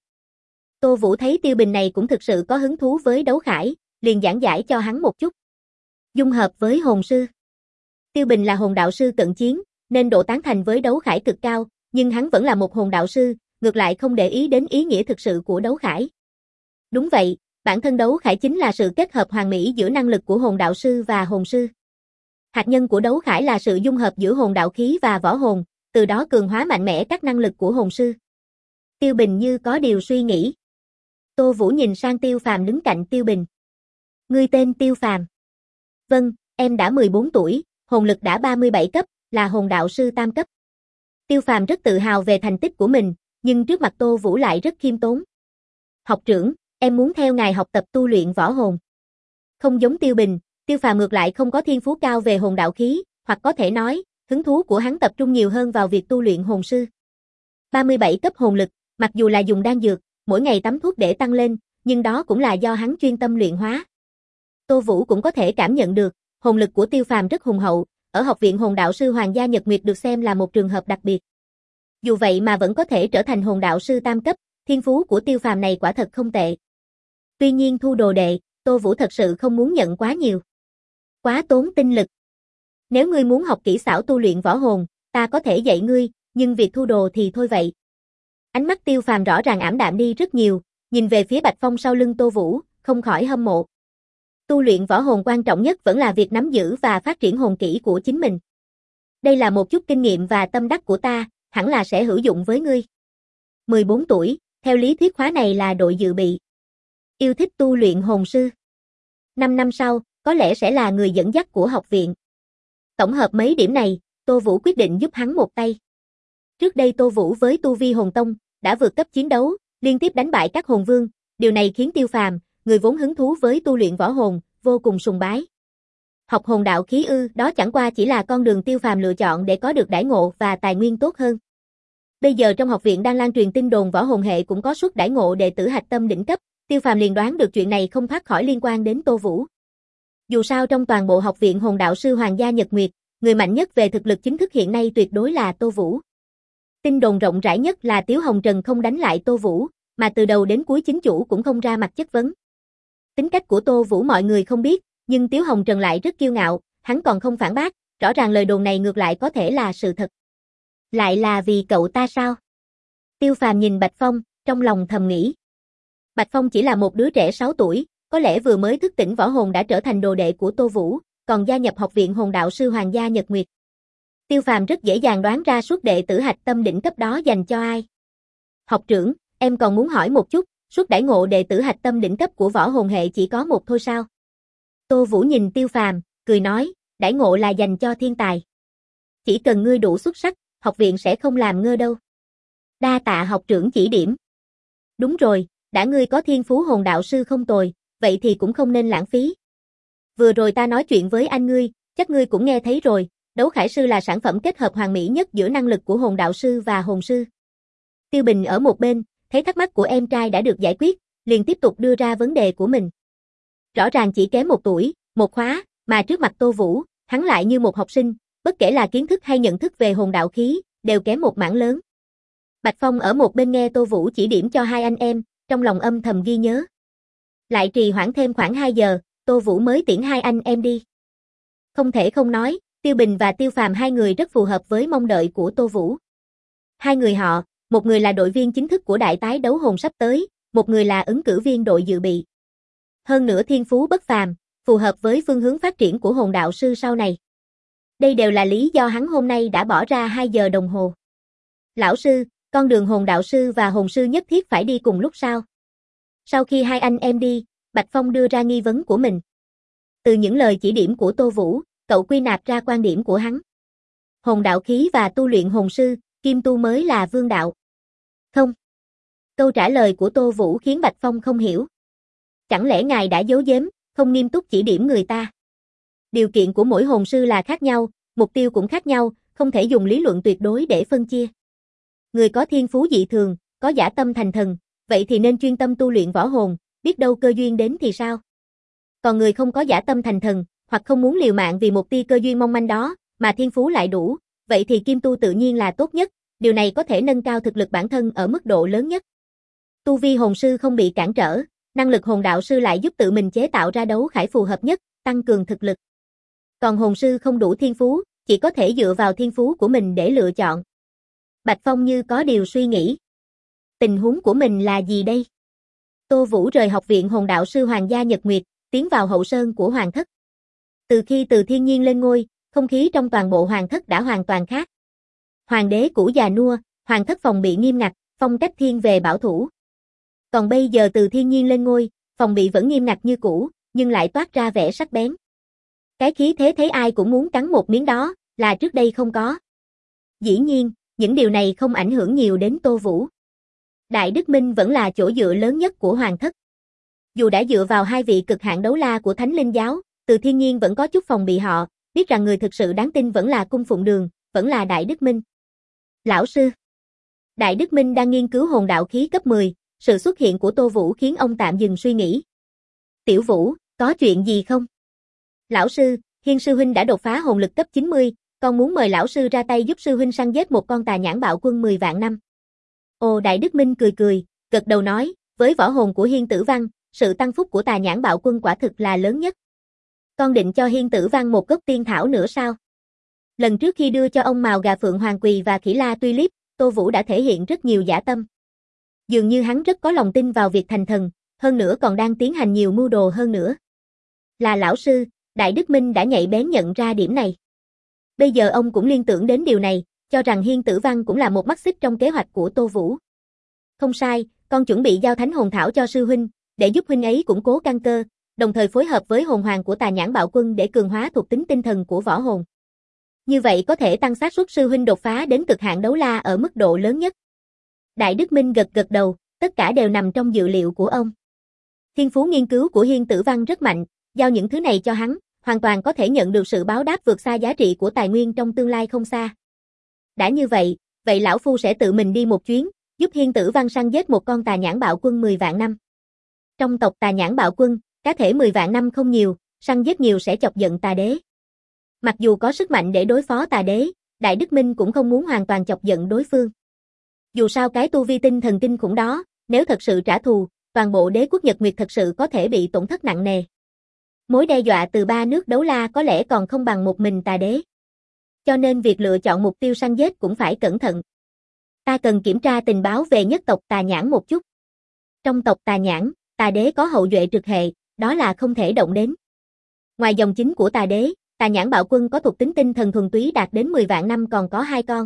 Tô Vũ thấy Tiêu Bình này cũng thực sự có hứng thú với đấu khải, liền giảng giải cho hắn một chút. Dung hợp với hồn sư. Tiêu Bình là hồn đạo sư cận chiến, nên độ tán thành với đấu khải cực cao, nhưng hắn vẫn là một hồn đạo sư, ngược lại không để ý đến ý nghĩa thực sự của đấu khải. Đúng vậy, bản thân đấu khải chính là sự kết hợp hoàn mỹ giữa năng lực của hồn đạo sư và hồn sư. Hạt nhân của đấu khải là sự dung hợp giữa hồn đạo khí và võ hồn, từ đó cường hóa mạnh mẽ các năng lực của hồn sư. Tiêu Bình như có điều suy nghĩ. Tô Vũ nhìn sang Tiêu Phàm đứng cạnh Tiêu Bình. Ngươi tên Tiêu Phàm. Vâng, em đã 14 tuổi, hồn lực đã 37 cấp, là hồn đạo sư tam cấp. Tiêu Phàm rất tự hào về thành tích của mình, nhưng trước mặt Tô Vũ lại rất khiêm tốn. Học trưởng, em muốn theo ngài học tập tu luyện võ hồn. Không giống Tiêu Bình, Tiêu Phàm ngược lại không có thiên phú cao về hồn đạo khí, hoặc có thể nói, hứng thú của hắn tập trung nhiều hơn vào việc tu luyện hồn sư. 37 cấp hồn lực, mặc dù là dùng đan dược, mỗi ngày tắm thuốc để tăng lên, nhưng đó cũng là do hắn chuyên tâm luyện hóa. Tô Vũ cũng có thể cảm nhận được, hồn lực của Tiêu Phàm rất hùng hậu, ở Học viện Hồn Đạo Sư Hoàng gia Nhật Nguyệt được xem là một trường hợp đặc biệt. Dù vậy mà vẫn có thể trở thành hồn đạo sư tam cấp, thiên phú của Tiêu Phàm này quả thật không tệ. Tuy nhiên thu đồ đệ, Tô Vũ thật sự không muốn nhận quá nhiều. Quá tốn tinh lực. Nếu ngươi muốn học kỹ xảo tu luyện võ hồn, ta có thể dạy ngươi, nhưng việc thu đồ thì thôi vậy. Ánh mắt Tiêu Phàm rõ ràng ảm đạm đi rất nhiều, nhìn về phía Bạch Phong sau lưng Tô Vũ, không khỏi hâm mộ. Tu luyện võ hồn quan trọng nhất vẫn là việc nắm giữ và phát triển hồn kỹ của chính mình. Đây là một chút kinh nghiệm và tâm đắc của ta, hẳn là sẽ hữu dụng với ngươi. 14 tuổi, theo lý thuyết khóa này là đội dự bị. Yêu thích tu luyện hồn sư. 5 năm sau, có lẽ sẽ là người dẫn dắt của học viện. Tổng hợp mấy điểm này, Tô Vũ quyết định giúp hắn một tay. Trước đây Tô Vũ với tu vi hồn tông, đã vượt cấp chiến đấu, liên tiếp đánh bại các hồn vương, điều này khiến Tiêu Phàm, người vốn hứng thú với tu luyện võ hồn, vô cùng sùng bái. Học hồn đạo khí ư, đó chẳng qua chỉ là con đường Tiêu Phàm lựa chọn để có được đãi ngộ và tài nguyên tốt hơn. Bây giờ trong học viện đang lan truyền tin đồn võ hồn hệ cũng có suất đãi ngộ đệ tử hạch tâm đỉnh cấp, Tiêu Phàm liền đoán được chuyện này không thoát khỏi liên quan đến Tô Vũ. Dù sao trong toàn bộ Học viện Hồn Đạo Sư Hoàng gia Nhật Nguyệt, người mạnh nhất về thực lực chính thức hiện nay tuyệt đối là Tô Vũ. Tin đồn rộng rãi nhất là Tiếu Hồng Trần không đánh lại Tô Vũ, mà từ đầu đến cuối chính chủ cũng không ra mặt chất vấn. Tính cách của Tô Vũ mọi người không biết, nhưng Tiếu Hồng Trần lại rất kiêu ngạo, hắn còn không phản bác, rõ ràng lời đồn này ngược lại có thể là sự thật. Lại là vì cậu ta sao? Tiêu Phàm nhìn Bạch Phong, trong lòng thầm nghĩ. Bạch Phong chỉ là một đứa trẻ 6 tuổi, có lẽ vừa mới thức tỉnh võ hồn đã trở thành đồ đệ của Tô Vũ, còn gia nhập Học viện Hồn Đạo Sư Hoàng gia Nhật Nguyệt. Tiêu Phàm rất dễ dàng đoán ra suất đệ tử hạch tâm đỉnh cấp đó dành cho ai. Học trưởng, em còn muốn hỏi một chút, suất đãi ngộ đệ tử hạch tâm đỉnh cấp của võ hồn hệ chỉ có một thôi sao? Tô Vũ nhìn Tiêu Phàm, cười nói, đãi ngộ là dành cho thiên tài. Chỉ cần ngươi đủ xuất sắc, học viện sẽ không làm ngơ đâu. Đa tạ học trưởng chỉ điểm. Đúng rồi, đã ngươi có thiên phú hồn đạo sư không tồi, vậy thì cũng không nên lãng phí. Vừa rồi ta nói chuyện với anh ngươi, chắc ngươi cũng nghe thấy rồi, đấu khải sư là sản phẩm kết hợp hoàn mỹ nhất giữa năng lực của hồn đạo sư và hồn sư. Tiêu Bình ở một bên, thấy thắc mắc của em trai đã được giải quyết, liền tiếp tục đưa ra vấn đề của mình. Rõ ràng chỉ kém 1 tuổi, một khóa, mà trước mặt Tô Vũ, hắn lại như một học sinh, bất kể là kiến thức hay nhận thức về hồn đạo khí, đều kém một mảng lớn. Bạch Phong ở một bên nghe Tô Vũ chỉ điểm cho hai anh em, trong lòng âm thầm ghi nhớ. Lại trì hoãn thêm khoảng 2 giờ, Tô Vũ mới tiễn hai anh em đi. Không thể không nói, Tiêu Bình và Tiêu Phàm hai người rất phù hợp với mong đợi của Tô Vũ. Hai người họ, một người là đội viên chính thức của đại tái đấu hồn sắp tới, một người là ứng cử viên đội dự bị. Hơn nữa thiên phú bất phàm, phù hợp với phương hướng phát triển của hồn đạo sư sau này. Đây đều là lý do hắn hôm nay đã bỏ ra 2 giờ đồng hồ. Lão sư, con đường hồn đạo sư và hồn sư nhất thiết phải đi cùng lúc sao? Sau khi hai anh em đi, Bạch Phong đưa ra nghi vấn của mình. Từ những lời chỉ điểm của Tô Vũ, cậu quy nạp ra quan điểm của hắn. Hồn đạo khí và tu luyện hồn sư, kim tu mới là vương đạo. Không. Câu trả lời của Tô Vũ khiến Bạch Phong không hiểu. Chẳng lẽ ngài đã giấu giếm, không nghiêm túc chỉ điểm người ta? Điều kiện của mỗi hồn sư là khác nhau, mục tiêu cũng khác nhau, không thể dùng lý luận tuyệt đối để phân chia. Người có thiên phú dị thường, có dã tâm thành thần, vậy thì nên chuyên tâm tu luyện võ hồn, biết đâu cơ duyên đến thì sao? Còn người không có dã tâm thành thần, hoặc không muốn liều mạng vì một tia cơ duyên mong manh đó, mà thiên phú lại đủ, vậy thì kim tu tự nhiên là tốt nhất, điều này có thể nâng cao thực lực bản thân ở mức độ lớn nhất. Tu vi hồn sư không bị cản trở, năng lực hồn đạo sư lại giúp tự mình chế tạo ra đấu khải phù hợp nhất, tăng cường thực lực. Còn hồn sư không đủ thiên phú, chỉ có thể dựa vào thiên phú của mình để lựa chọn. Bạch Phong như có điều suy nghĩ. Tình huống của mình là gì đây? Tô Vũ rời học viện hồn đạo sư Hoàng gia Nhật Nguyệt, tiến vào hậu sơn của Hoàng thất. Từ khi Từ Thiên Nhiên lên ngôi, không khí trong toàn bộ Hoàng thất đã hoàn toàn khác. Hoàng đế cũ già nua, Hoàng thất phòng bị nghiêm ngặt, phong cách thiên về bảo thủ. Còn bây giờ Từ Thiên Nhiên lên ngôi, phòng bị vẫn nghiêm ngặt như cũ, nhưng lại toát ra vẻ sắc bén. Cái khí thế thấy ai cũng muốn cắn một miếng đó, là trước đây không có. Dĩ nhiên, những điều này không ảnh hưởng nhiều đến Tô Vũ. Đại Đức Minh vẫn là chỗ dựa lớn nhất của Hoàng thất. Dù đã dựa vào hai vị cực hạn đấu la của Thánh Linh giáo, Từ Thiên Nhiên vẫn có chút phòng bị họ, biết rằng người thực sự đáng tin vẫn là Cung Phụng Đường, vẫn là Đại Đức Minh. Lão sư. Đại Đức Minh đang nghiên cứu hồn đạo khí cấp 10, sự xuất hiện của Tô Vũ khiến ông tạm dừng suy nghĩ. Tiểu Vũ, có chuyện gì không? Lão sư, Hiên sư huynh đã đột phá hồn lực cấp 90, con muốn mời lão sư ra tay giúp sư huynh săn giết một con tà nhãn bạo quân 10 vạn năm. Ồ, Đại Đức Minh cười cười, gật đầu nói, với võ hồn của Hiên Tử Văn, sự tăng phúc của tà nhãn bạo quân quả thực là lớn nhất. Con định cho Hiên Tử Văn một gốc tiên thảo nữa sao? Lần trước khi đưa cho ông mào gà Phượng Hoàng Quỳ và Khỉ La Tulip, Tô Vũ đã thể hiện rất nhiều dã tâm. Dường như hắn rất có lòng tin vào việc thành thần, hơn nữa còn đang tiến hành nhiều mưu đồ hơn nữa. Là lão sư, Đại Đức Minh đã nhạy bén nhận ra điểm này. Bây giờ ông cũng liên tưởng đến điều này, cho rằng Hiên Tử Văn cũng là một mắt xích trong kế hoạch của Tô Vũ. Không sai, con chuẩn bị giao thánh hồn thảo cho sư huynh, để giúp huynh ấy củng cố căn cơ, đồng thời phối hợp với hồn hoàng của tà nhãn bạo quân để cường hóa thuộc tính tinh thần của võ hồn. Như vậy có thể tăng xác suất sư huynh đột phá đến cực hạn đấu la ở mức độ lớn nhất. Đại Đức Minh gật gật đầu, tất cả đều nằm trong dự liệu của ông. Thiên phú nghiên cứu của Hiên Tử Văn rất mạnh, giao những thứ này cho hắn, hoàn toàn có thể nhận được sự báo đáp vượt xa giá trị của tài nguyên trong tương lai không xa. Đã như vậy, vậy lão phu sẽ tự mình đi một chuyến, giúp Hiên Tử Văn săn giết một con tà nhãn bạo quân 10 vạn năm. Trong tộc tà nhãn bạo quân, cá thể 10 vạn năm không nhiều, săn giết nhiều sẽ chọc giận tà đế. Mặc dù có sức mạnh để đối phó tà đế, Đại Đức Minh cũng không muốn hoàn toàn chọc giận đối phương. Dù sao cái tu vi tinh thần kinh khủng đó, nếu thật sự trả thù, toàn bộ đế quốc Nhật Nguyệt thật sự có thể bị tổn thất nặng nề. Mối đe dọa từ 3 nước đấu la có lẽ còn không bằng một mình tà đế. Cho nên việc lựa chọn mục tiêu săn giết cũng phải cẩn thận. Ta cần kiểm tra tình báo về nhất tộc tà nhãn một chút. Trong tộc tà nhãn, tà đế có hậu duệ trực hệ, đó là không thể động đến. Ngoài dòng chính của tà đế, tà nhãn bạo quân có thuộc tính tinh thần thuần túy đạt đến 10 vạn năm còn có 2 con.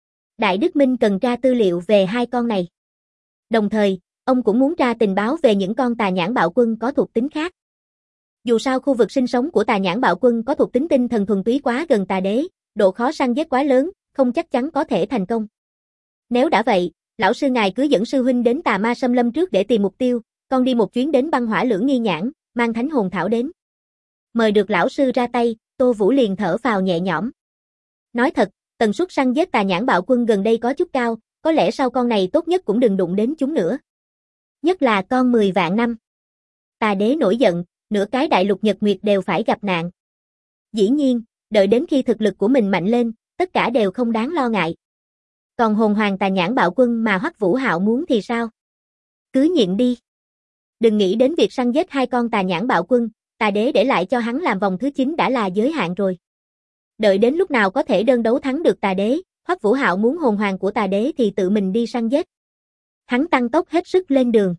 Đại Đức Minh cần tra tư liệu về 2 con này. Đồng thời, ông cũng muốn tra tình báo về những con tà nhãn bạo quân có thuộc tính khác. Dù sao khu vực sinh sống của tà nhãn bạo quân có thuộc tính tinh thần thuần túy quá gần tà đế, độ khó săn giết quá lớn, không chắc chắn có thể thành công. Nếu đã vậy, lão sư ngài cứ dẫn sư huynh đến Tà Ma Xâm Lâm trước để tìm mục tiêu, con đi một chuyến đến băng hỏa lưỡng nghi nhãn, mang thánh hồn thảo đến. Mời được lão sư ra tay, Tô Vũ liền thở phào nhẹ nhõm. Nói thật, tần suất săn giết tà nhãn bạo quân gần đây có chút cao, có lẽ sau con này tốt nhất cũng đừng đụng đến chúng nữa. Nhất là con 10 vạn năm. Tà đế nổi giận, nửa cái đại lục Nhật Nguyệt đều phải gặp nạn. Dĩ nhiên, đợi đến khi thực lực của mình mạnh lên, tất cả đều không đáng lo ngại. Còn hồn hoàng tà nhãn bạo quân mà Hoắc Vũ Hạo muốn thì sao? Cứ nhịn đi. Đừng nghĩ đến việc săn giết 2 con tà nhãn bạo quân, tà đế để lại cho hắn làm vòng thứ 9 đã là giới hạn rồi. Đợi đến lúc nào có thể đơn đấu thắng được tà đế, Hoắc Vũ Hạo muốn hồn hoàng của tà đế thì tự mình đi săn giết. Hắn tăng tốc hết sức lên đường.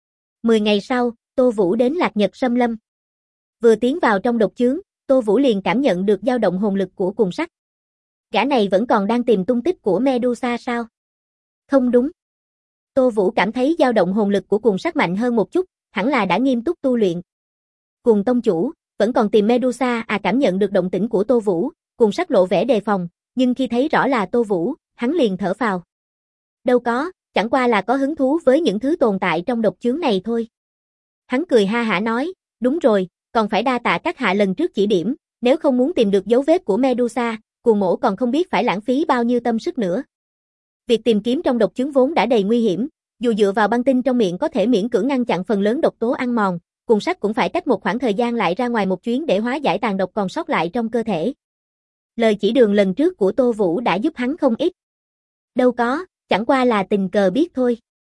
10 ngày sau, Tô Vũ đến Lạc Nhật Sâm Lâm. Vừa tiến vào trong độc chướng, Tô Vũ liền cảm nhận được dao động hồn lực của Cùng Sắc. Gã này vẫn còn đang tìm tung tích của Medusa sao? Không đúng. Tô Vũ cảm thấy dao động hồn lực của Cùng Sắc mạnh hơn một chút, hẳn là đã nghiêm túc tu luyện. Cùng tông chủ, vẫn còn tìm Medusa à? Cảm nhận được động tĩnh của Tô Vũ, Cùng Sắc lộ vẻ đề phòng, nhưng khi thấy rõ là Tô Vũ, hắn liền thở phào. Đâu có, chẳng qua là có hứng thú với những thứ tồn tại trong độc chướng này thôi. Hắn cười ha hả nói, đúng rồi, còn phải đa tạ các hạ lần trước chỉ điểm, nếu không muốn tìm được dấu vết của Medusa, Cuồng Mỗ còn không biết phải lãng phí bao nhiêu tâm sức nữa. Việc tìm kiếm trong độc chướng vốn đã đầy nguy hiểm, dù dựa vào băng tinh trong miệng có thể miễn cưỡng ngăn chặn phần lớn độc tố ăn mòn, Cùng Sắc cũng phải cách một khoảng thời gian lại ra ngoài một chuyến để hóa giải tàn độc còn sót lại trong cơ thể. Lời chỉ đường lần trước của Tô Vũ đã giúp hắn không ít. Đâu có, chẳng qua là tình cờ biết thôi.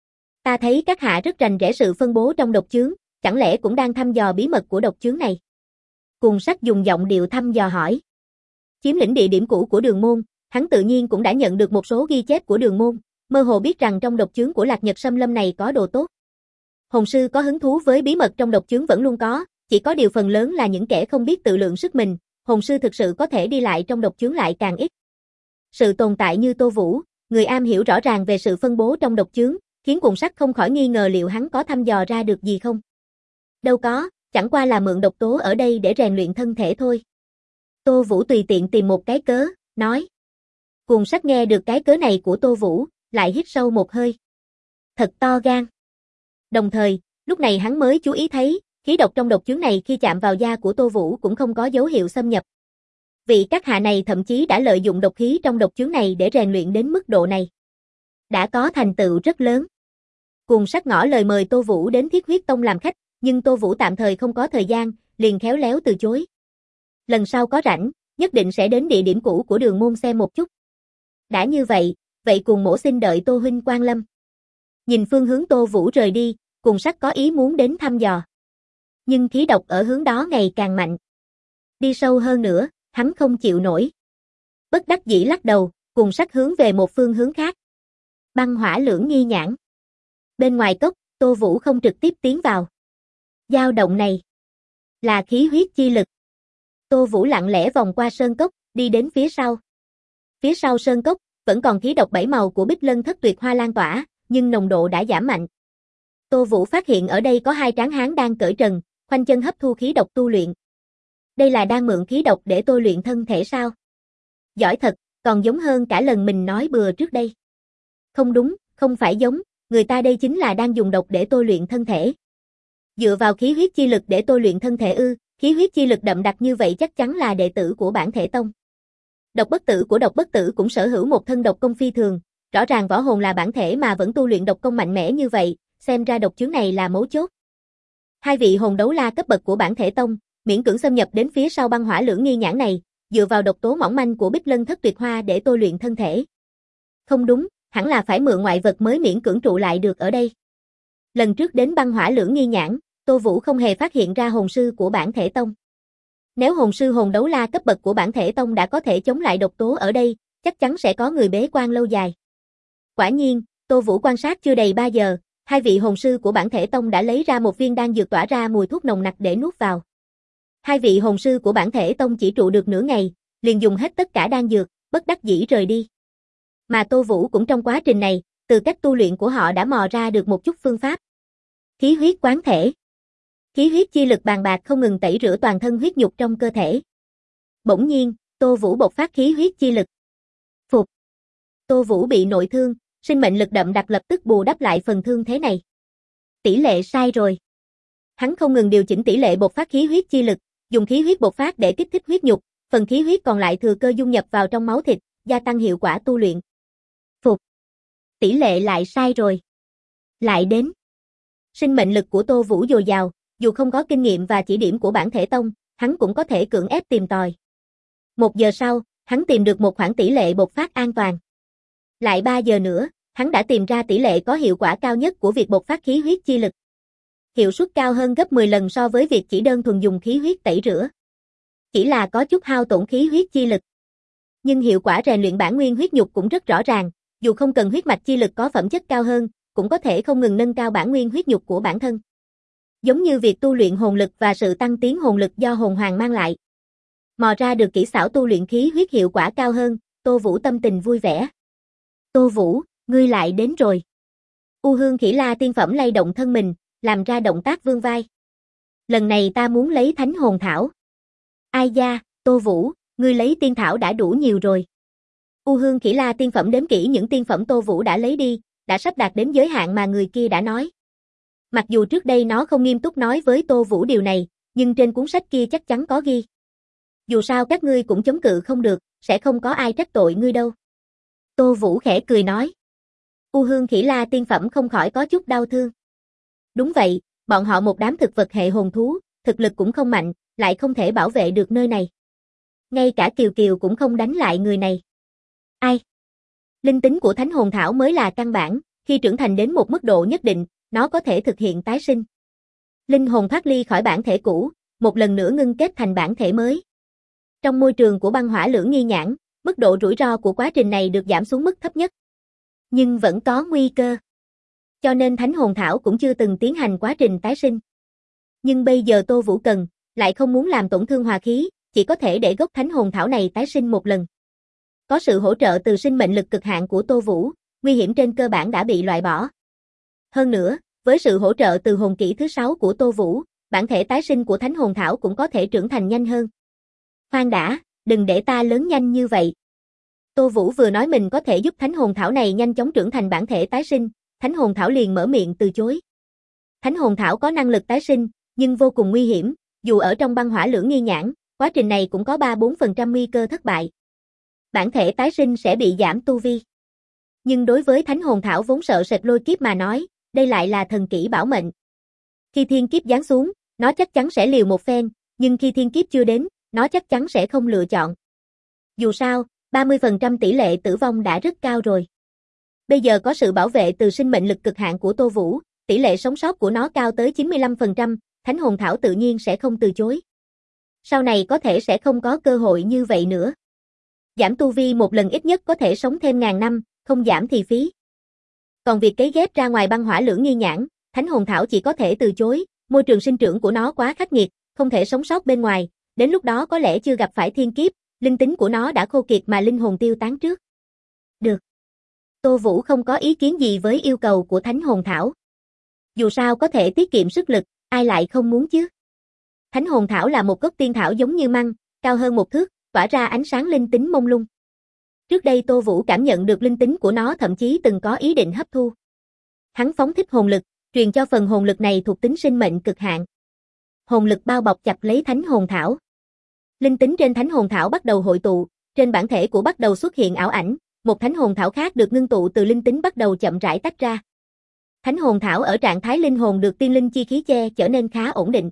Ta thấy các hạ rất rành rẽ sự phân bố trong độc chướng, chẳng lẽ cũng đang thăm dò bí mật của độc chướng này? Cùng Sắc dùng giọng điệu thăm dò hỏi. Chiếm lĩnh địa điểm cũ của Đường Môn, hắn tự nhiên cũng đã nhận được một số ghi chép của Đường Môn, mơ hồ biết rằng trong độc chướng của Lạc Nhật Sâm Lâm này có đồ tốt. Hồn sư có hứng thú với bí mật trong độc chướng vẫn luôn có, chỉ có điều phần lớn là những kẻ không biết tự lượng sức mình, hồn sư thực sự có thể đi lại trong độc chướng lại càng ít. Sự tồn tại như Tô Vũ, người am hiểu rõ ràng về sự phân bố trong độc chướng, khiến Cùng Sắc không khỏi nghi ngờ liệu hắn có thăm dò ra được gì không. Đâu có, chẳng qua là mượn độc tố ở đây để rèn luyện thân thể thôi. Tô Vũ tùy tiện tìm một cái cớ, nói. Cùng Sắc nghe được cái cớ này của Tô Vũ, lại hít sâu một hơi. Thật to gan. Đồng thời, lúc này hắn mới chú ý thấy, khí độc trong độc chướng này khi chạm vào da của Tô Vũ cũng không có dấu hiệu xâm nhập. Vị các hạ này thậm chí đã lợi dụng độc khí trong độc chướng này để rèn luyện đến mức độ này. Đã có thành tựu rất lớn. Cùng Sắc ngỏ lời mời Tô Vũ đến Thiết Huyết Tông làm khách, nhưng Tô Vũ tạm thời không có thời gian, liền khéo léo từ chối. Lần sau có rảnh, nhất định sẽ đến địa điểm cũ của Đường Môn xem một chút. Đã như vậy, vậy Cuồng Mỗ xin đợi Tô huynh quan lâm. Nhìn phương hướng Tô Vũ rời đi, Cùng Sắc có ý muốn đến thăm dò. Nhưng khí độc ở hướng đó ngày càng mạnh. Đi sâu hơn nữa, hắn không chịu nổi. Bất đắc dĩ lắc đầu, Cùng Sắc hướng về một phương hướng khác. Băng Hỏa Lưỡng Nghi Nhãn. Bên ngoài cốc, Tô Vũ không trực tiếp tiến vào. Dao động này là khí huyết chi lực. Tô Vũ lặng lẽ vòng qua sơn cốc, đi đến phía sau. Phía sau sơn cốc, vẫn còn khí độc bảy màu của Bích Lân Thất Tuyệt Hoa lan tỏa, nhưng nồng độ đã giảm mạnh. Tô Vũ phát hiện ở đây có hai tráng hán đang cởi trần, khoanh chân hấp thu khí độc tu luyện. Đây là đang mượn khí độc để tôi luyện thân thể sao? Giỏi thật, còn giống hơn cả lần mình nói bừa trước đây. Không đúng, không phải giống, người ta đây chính là đang dùng độc để tôi luyện thân thể. Dựa vào khí huyết chi lực để tôi luyện thân thể ư? Khí huyết chi lực đậm đặc như vậy chắc chắn là đệ tử của Bản Thể Tông. Độc Bất Tử của Độc Bất Tử cũng sở hữu một thân độc công phi thường, rõ ràng võ hồn là bản thể mà vẫn tu luyện độc công mạnh mẽ như vậy, xem ra độc chướng này là mấu chốt. Hai vị hồn đấu la cấp bậc của Bản Thể Tông, miễn cưỡng xâm nhập đến phía sau Băng Hỏa Lưỡng Nghi Nhãn này, dựa vào độc tố mỏng manh của Bích Lân Thất Tuyệt Hoa để tôi luyện thân thể. Không đúng, hẳn là phải mượn ngoại vật mới miễn cưỡng trụ lại được ở đây. Lần trước đến Băng Hỏa Lưỡng Nghi Nhãn, Tô Vũ không hề phát hiện ra hồn sư của Bản Thể Tông. Nếu hồn sư hồn đấu la cấp bậc của Bản Thể Tông đã có thể chống lại độc tố ở đây, chắc chắn sẽ có người bế quan lâu dài. Quả nhiên, Tô Vũ quan sát chưa đầy 3 giờ, hai vị hồn sư của Bản Thể Tông đã lấy ra một viên đan dược tỏa ra mùi thuốc nồng nặc để nuốt vào. Hai vị hồn sư của Bản Thể Tông chỉ trụ được nửa ngày, liền dùng hết tất cả đan dược, bất đắc dĩ rời đi. Mà Tô Vũ cũng trong quá trình này, từ cách tu luyện của họ đã mò ra được một chút phương pháp. Khí huyết quán thể. Khí huyết chi lực bàn bạc không ngừng tẩy rửa toàn thân huyết nhục trong cơ thể. Bỗng nhiên, Tô Vũ bộc phát khí huyết chi lực. Phục. Tô Vũ bị nội thương, sinh mệnh lực đậm đặc lập tức bù đắp lại phần thương thế này. Tỷ lệ sai rồi. Hắn không ngừng điều chỉnh tỷ lệ bộc phát khí huyết chi lực, dùng khí huyết bộc phát để kích thích huyết nhục, phần khí huyết còn lại thừa cơ dung nhập vào trong máu thịt, gia tăng hiệu quả tu luyện. Phục. Tỷ lệ lại sai rồi. Lại đến. Sinh mệnh lực của Tô Vũ dồi dào, dù không có kinh nghiệm và chỉ điểm của Bản Thể Tông, hắn cũng có thể cưỡng ép tìm tòi. 1 giờ sau, hắn tìm được một khoảng tỷ lệ bộc phát an toàn. Lại 3 giờ nữa, hắn đã tìm ra tỷ lệ có hiệu quả cao nhất của việc bộc phát khí huyết chi lực. Hiệu suất cao hơn gấp 10 lần so với việc chỉ đơn thuần dùng khí huyết tẩy rửa. Chỉ là có chút hao tổn khí huyết chi lực, Nhưng hiệu quả rèn luyện bản nguyên huyết nhục cũng rất rõ ràng, dù không cần huyết mạch chi lực có phẩm chất cao hơn, cũng có thể không ngừng nâng cao bản nguyên huyết nhục của bản thân. Giống như việc tu luyện hồn lực và sự tăng tiến hồn lực do hồn hoàng mang lại. Mò ra được kỹ xảo tu luyện khí huyết hiệu quả cao hơn, Tô Vũ tâm tình vui vẻ. Tô Vũ, ngươi lại đến rồi. U Hương Khỉ La tiên phẩm lay động thân mình, làm ra động tác vươn vai. Lần này ta muốn lấy thánh hồn thảo. Ai da, Tô Vũ, ngươi lấy tiên thảo đã đủ nhiều rồi. U Hương Khỉ La tiên phẩm đếm kỹ những tiên phẩm Tô Vũ đã lấy đi, đã sắp đạt đến giới hạn mà người kia đã nói. Mặc dù trước đây nó không nghiêm túc nói với Tô Vũ điều này, nhưng trên cuốn sách kia chắc chắn có ghi. Dù sao các ngươi cũng chống cự không được, sẽ không có ai trách tội ngươi đâu. Tô Vũ khẽ cười nói. U Hương Khỉ La tiên phẩm không khỏi có chút đau thương. Đúng vậy, bọn họ một đám thực vật hệ hồn thú, thực lực cũng không mạnh, lại không thể bảo vệ được nơi này. Ngay cả Kiều Kiều cũng không đánh lại người này. Ai? Linh tính của thánh hồn thảo mới là căn bản, khi trưởng thành đến một mức độ nhất định, nó có thể thực hiện tái sinh. Linh hồn thoát ly khỏi bản thể cũ, một lần nữa ngưng kết thành bản thể mới. Trong môi trường của băng hỏa lưỡng nghi nhãn, mức độ rủi ro của quá trình này được giảm xuống mức thấp nhất. Nhưng vẫn có nguy cơ. Cho nên thánh hồn thảo cũng chưa từng tiến hành quá trình tái sinh. Nhưng bây giờ Tô Vũ cần, lại không muốn làm tổn thương hòa khí, chỉ có thể để gốc thánh hồn thảo này tái sinh một lần. Có sự hỗ trợ từ sinh mệnh lực cực hạn của Tô Vũ, nguy hiểm trên cơ bản đã bị loại bỏ. Hơn nữa, với sự hỗ trợ từ hồn kỹ thứ 6 của Tô Vũ, bản thể tái sinh của thánh hồn thảo cũng có thể trưởng thành nhanh hơn. Khoan đã, đừng để ta lớn nhanh như vậy. Tô Vũ vừa nói mình có thể giúp thánh hồn thảo này nhanh chóng trưởng thành bản thể tái sinh, thánh hồn thảo liền mở miệng từ chối. Thánh hồn thảo có năng lực tái sinh, nhưng vô cùng nguy hiểm, dù ở trong băng hỏa lưỡng nghi nhãn, quá trình này cũng có 3-4% nguy cơ thất bại. Bản thể tái sinh sẽ bị giảm tu vi. Nhưng đối với thánh hồn thảo vốn sợ sệt lôi kiếp mà nói, đây lại là thần kỹ bảo mệnh. Khi thiên kiếp giáng xuống, nó chắc chắn sẽ liều một phen, nhưng khi thiên kiếp chưa đến, nó chắc chắn sẽ không lựa chọn. Dù sao, 30% tỷ lệ tử vong đã rất cao rồi. Bây giờ có sự bảo vệ từ sinh mệnh lực cực hạn của Tô Vũ, tỷ lệ sống sót của nó cao tới 95%, thánh hồn thảo tự nhiên sẽ không từ chối. Sau này có thể sẽ không có cơ hội như vậy nữa. Giảm tu vi một lần ít nhất có thể sống thêm ngàn năm, không giảm thì phí. Còn việc cấy ghép ra ngoài băng hỏa lưỡng nghi nhãn, thánh hồn thảo chỉ có thể từ chối, môi trường sinh trưởng của nó quá khắc nghiệt, không thể sống sót bên ngoài, đến lúc đó có lẽ chưa gặp phải thiên kiếp, linh tính của nó đã khô kiệt mà linh hồn tiêu tán trước. Được. Tô Vũ không có ý kiến gì với yêu cầu của thánh hồn thảo. Dù sao có thể tiết kiệm sức lực, ai lại không muốn chứ. Thánh hồn thảo là một gốc tiên thảo giống như măng, cao hơn một thước, tỏa ra ánh sáng linh tính mông lung. Trước đây Tô Vũ cảm nhận được linh tính của nó, thậm chí từng có ý định hấp thu. Hắn phóng thích hồn lực, truyền cho phần hồn lực này thuộc tính sinh mệnh cực hạn. Hồn lực bao bọc chặt lấy thánh hồn thảo. Linh tính trên thánh hồn thảo bắt đầu hội tụ, trên bản thể của bắt đầu xuất hiện ảo ảnh, một thánh hồn thảo khác được ngưng tụ từ linh tính bắt đầu chậm rãi tách ra. Thánh hồn thảo ở trạng thái linh hồn được tiên linh chi khí che trở nên khá ổn định.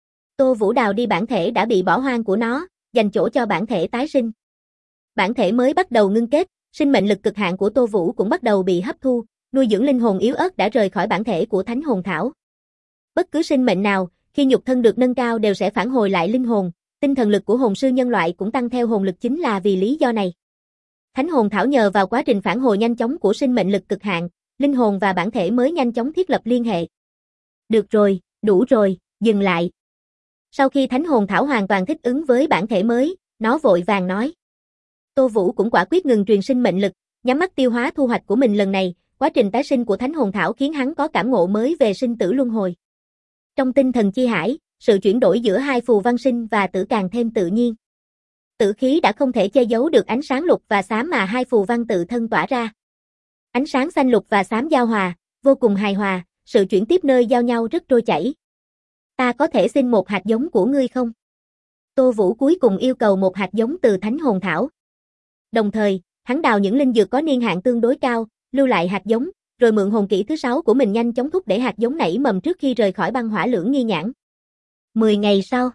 Tô Vũ đào đi bản thể đã bị bỏ hoang của nó, dành chỗ cho bản thể tái sinh. Bản thể mới bắt đầu ngưng kết, sinh mệnh lực cực hạn của Tô Vũ cũng bắt đầu bị hấp thu, nuôi dưỡng linh hồn yếu ớt đã rời khỏi bản thể của thánh hồn thảo. Bất cứ sinh mệnh nào, khi nhục thân được nâng cao đều sẽ phản hồi lại linh hồn, tinh thần lực của hồn sư nhân loại cũng tăng theo hồn lực chính là vì lý do này. Thánh hồn thảo nhờ vào quá trình phản hồi nhanh chóng của sinh mệnh lực cực hạn, linh hồn và bản thể mới nhanh chóng thiết lập liên hệ. Được rồi, đủ rồi, dừng lại. Sau khi thánh hồn thảo hoàn toàn thích ứng với bản thể mới, nó vội vàng nói. Tô Vũ cũng quả quyết ngừng truyền sinh mệnh lực, nhắm mắt tiêu hóa thu hoạch của mình lần này, quá trình tái sinh của thánh hồn thảo khiến hắn có cảm ngộ mới về sinh tử luân hồi. Trong tinh thần chi hải, sự chuyển đổi giữa hai phù văn sinh và tử càng thêm tự nhiên. Tử khí đã không thể che giấu được ánh sáng lục và xám mà hai phù văn tự thân tỏa ra. Ánh sáng xanh lục và xám giao hòa, vô cùng hài hòa, sự chuyển tiếp nơi giao nhau rất trôi chảy. Ta có thể xin một hạt giống của ngươi không? Tô Vũ cuối cùng yêu cầu một hạt giống từ thánh hồn thảo. Đồng thời, hắn đào những linh dược có niên hạn tương đối cao, lưu lại hạt giống, rồi mượn hồn kỹ thứ 6 của mình nhanh chóng thúc đẩy hạt giống nảy mầm trước khi rời khỏi băng hỏa lưỡng nghi nhãn. 10 ngày sau,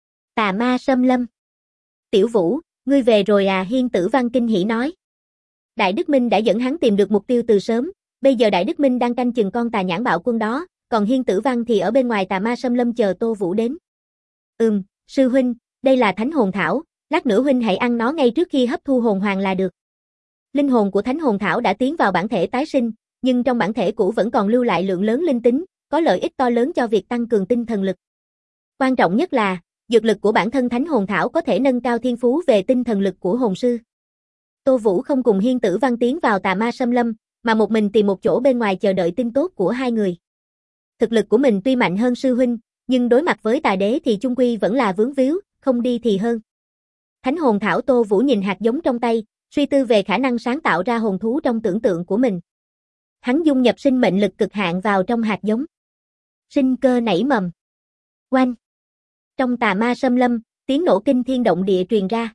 Tà Ma Sâm Lâm. Tiểu Vũ, ngươi về rồi à? Hiên Tử Văn kinh hỉ nói. Đại Đức Minh đã dẫn hắn tìm được mục tiêu từ sớm, bây giờ Đại Đức Minh đang canh chừng con tà nhãn bạo quân đó, còn Hiên Tử Văn thì ở bên ngoài Tà Ma Sâm Lâm chờ Tô Vũ đến. Sư huynh, đây là thánh hồn thảo, Lát nữa huynh hãy ăn nó ngay trước khi hấp thu hồn hoàng là được. Linh hồn của thánh hồn thảo đã tiến vào bản thể tái sinh, nhưng trong bản thể cũ vẫn còn lưu lại lượng lớn linh tính, có lợi ích to lớn cho việc tăng cường tinh thần lực. Quan trọng nhất là, dược lực của bản thân thánh hồn thảo có thể nâng cao thiên phú về tinh thần lực của hồn sư. Tô Vũ không cùng Hiên Tử Văn tiến vào Tà Ma Xâm Lâm, mà một mình tìm một chỗ bên ngoài chờ đợi tin tốt của hai người. Thực lực của mình tuy mạnh hơn sư huynh, nhưng đối mặt với tà đế thì chung quy vẫn là vướng víu, không đi thì hơn. Thánh hồn thảo Tô Vũ nhìn hạt giống trong tay, suy tư về khả năng sáng tạo ra hồn thú trong tưởng tượng của mình. Hắn dung nhập sinh mệnh lực cực hạn vào trong hạt giống. Sinh cơ nảy mầm. Oanh! Trong Tà Ma Xâm Lâm, tiếng nổ kinh thiên động địa truyền ra.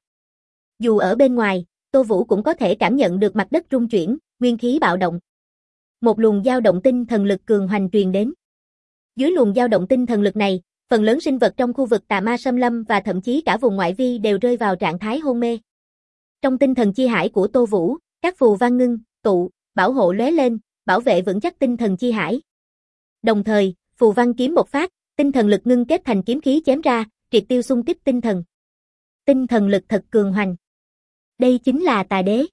Dù ở bên ngoài, Tô Vũ cũng có thể cảm nhận được mặt đất rung chuyển, nguyên khí bạo động. Một luồng dao động tinh thần lực cường hoành truyền đến. Dưới luồng dao động tinh thần lực này, phần lớn sinh vật trong khu vực Tà Ma Xâm Lâm và thậm chí cả vùng ngoại vi đều rơi vào trạng thái hôn mê. Trong tinh thần chi hải của Tô Vũ, các phù văn ngưng, tụ, bảo hộ lóe lên, bảo vệ vững chắc tinh thần chi hải. Đồng thời, phù văn kiếm một phát, tinh thần lực ngưng kết thành kiếm khí chém ra, triệt tiêu xung kích tinh thần. Tinh thần lực thật cường hoành. Đây chính là tà đế.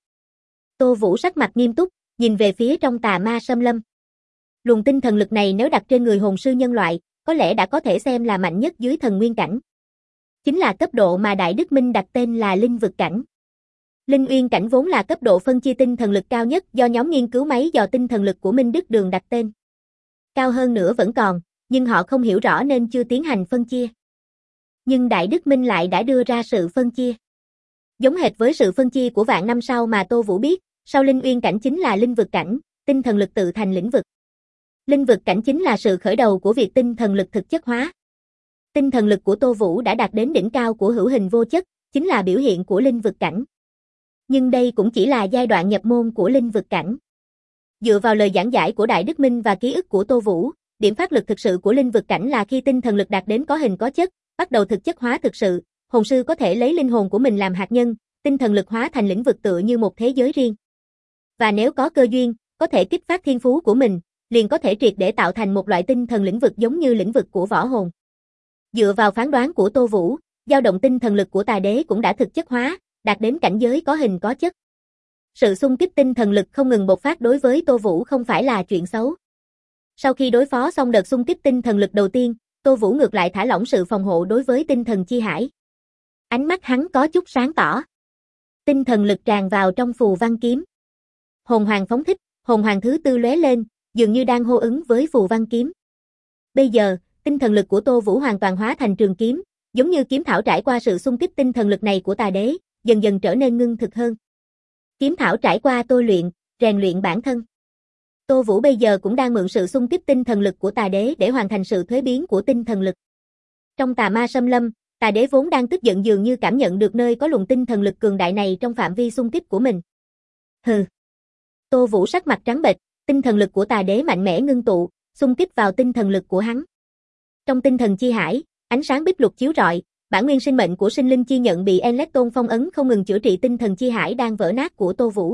Tô Vũ sắc mặt nghiêm túc, nhìn về phía trong Tà Ma Xâm Lâm. Luồng tinh thần lực này nếu đặt trên người hồn sư nhân loại, có lẽ đã có thể xem là mạnh nhất dưới thần nguyên cảnh. Chính là cấp độ mà Đại Đức Minh đặt tên là linh vực cảnh. Linh uyên cảnh vốn là cấp độ phân chia tinh thần lực cao nhất do nhóm nghiên cứu máy dò tinh thần lực của Minh Đức Đường đặt tên. Cao hơn nữa vẫn còn, nhưng họ không hiểu rõ nên chưa tiến hành phân chia. Nhưng Đại Đức Minh lại đã đưa ra sự phân chia. Giống hệt với sự phân chia của vạn năm sau mà Tô Vũ biết, sau linh uyên cảnh chính là linh vực cảnh, tinh thần lực tự thành lĩnh vực. Linh vực cảnh chính là sự khởi đầu của việc tinh thần lực thực chất hóa. Tinh thần lực của Tô Vũ đã đạt đến đỉnh cao của hữu hình vô chất, chính là biểu hiện của linh vực cảnh. Nhưng đây cũng chỉ là giai đoạn nhập môn của linh vực cảnh. Dựa vào lời giảng giải của Đại Đức Minh và ký ức của Tô Vũ, điểm phát lực thực sự của linh vực cảnh là khi tinh thần lực đạt đến có hình có chất, bắt đầu thực chất hóa thực sự, hồn sư có thể lấy linh hồn của mình làm hạt nhân, tinh thần lực hóa thành lĩnh vực tựa như một thế giới riêng. Và nếu có cơ duyên, có thể kích phát thiên phú của mình, liền có thể triệt để tạo thành một loại tinh thần lĩnh vực giống như lĩnh vực của võ hồn. Dựa vào phán đoán của Tô Vũ, dao động tinh thần lực của tà đế cũng đã thực chất hóa, đạt đến cảnh giới có hình có chất. Sự xung kích tinh thần lực không ngừng bộc phát đối với Tô Vũ không phải là chuyện xấu. Sau khi đối phó xong đợt xung kích tinh thần lực đầu tiên, Tô Vũ ngược lại thả lỏng sự phòng hộ đối với tinh thần chi hải. Ánh mắt hắn có chút sáng tỏ. Tinh thần lực tràn vào trong phù văn kiếm. Hồn hoàng phóng thích, hồn hoàng thứ tư lóe lên, dường như đang hô ứng với phù văn kiếm. Bây giờ, tinh thần lực của Tô Vũ hoàn toàn hóa thành trường kiếm, giống như kiếm thảo trải qua sự xung kích tinh thần lực này của tà đế, dần dần trở nên ngưng thực hơn. Kiếm thảo trải qua tôi luyện, rèn luyện bản thân. Tô Vũ bây giờ cũng đang mượn sự xung kích tinh thần lực của tà đế để hoàn thành sự thuế biến của tinh thần lực. Trong Tà Ma Xâm Lâm, tà đế vốn đang tức giận dường như cảm nhận được nơi có luồng tinh thần lực cường đại này trong phạm vi xung kích của mình. Hừ. Tô Vũ sắc mặt trắng bệch, tinh thần lực của tà đế mạnh mẽ ngưng tụ, xung kích vào tinh thần lực của hắn. Trong tinh thần chi hải, ánh sáng bích lục chiếu rọi, bản nguyên sinh mệnh của sinh linh chi nhận bị Enlecton phong ấn không ngừng chữa trị tinh thần chi hải đang vỡ nát của Tô Vũ.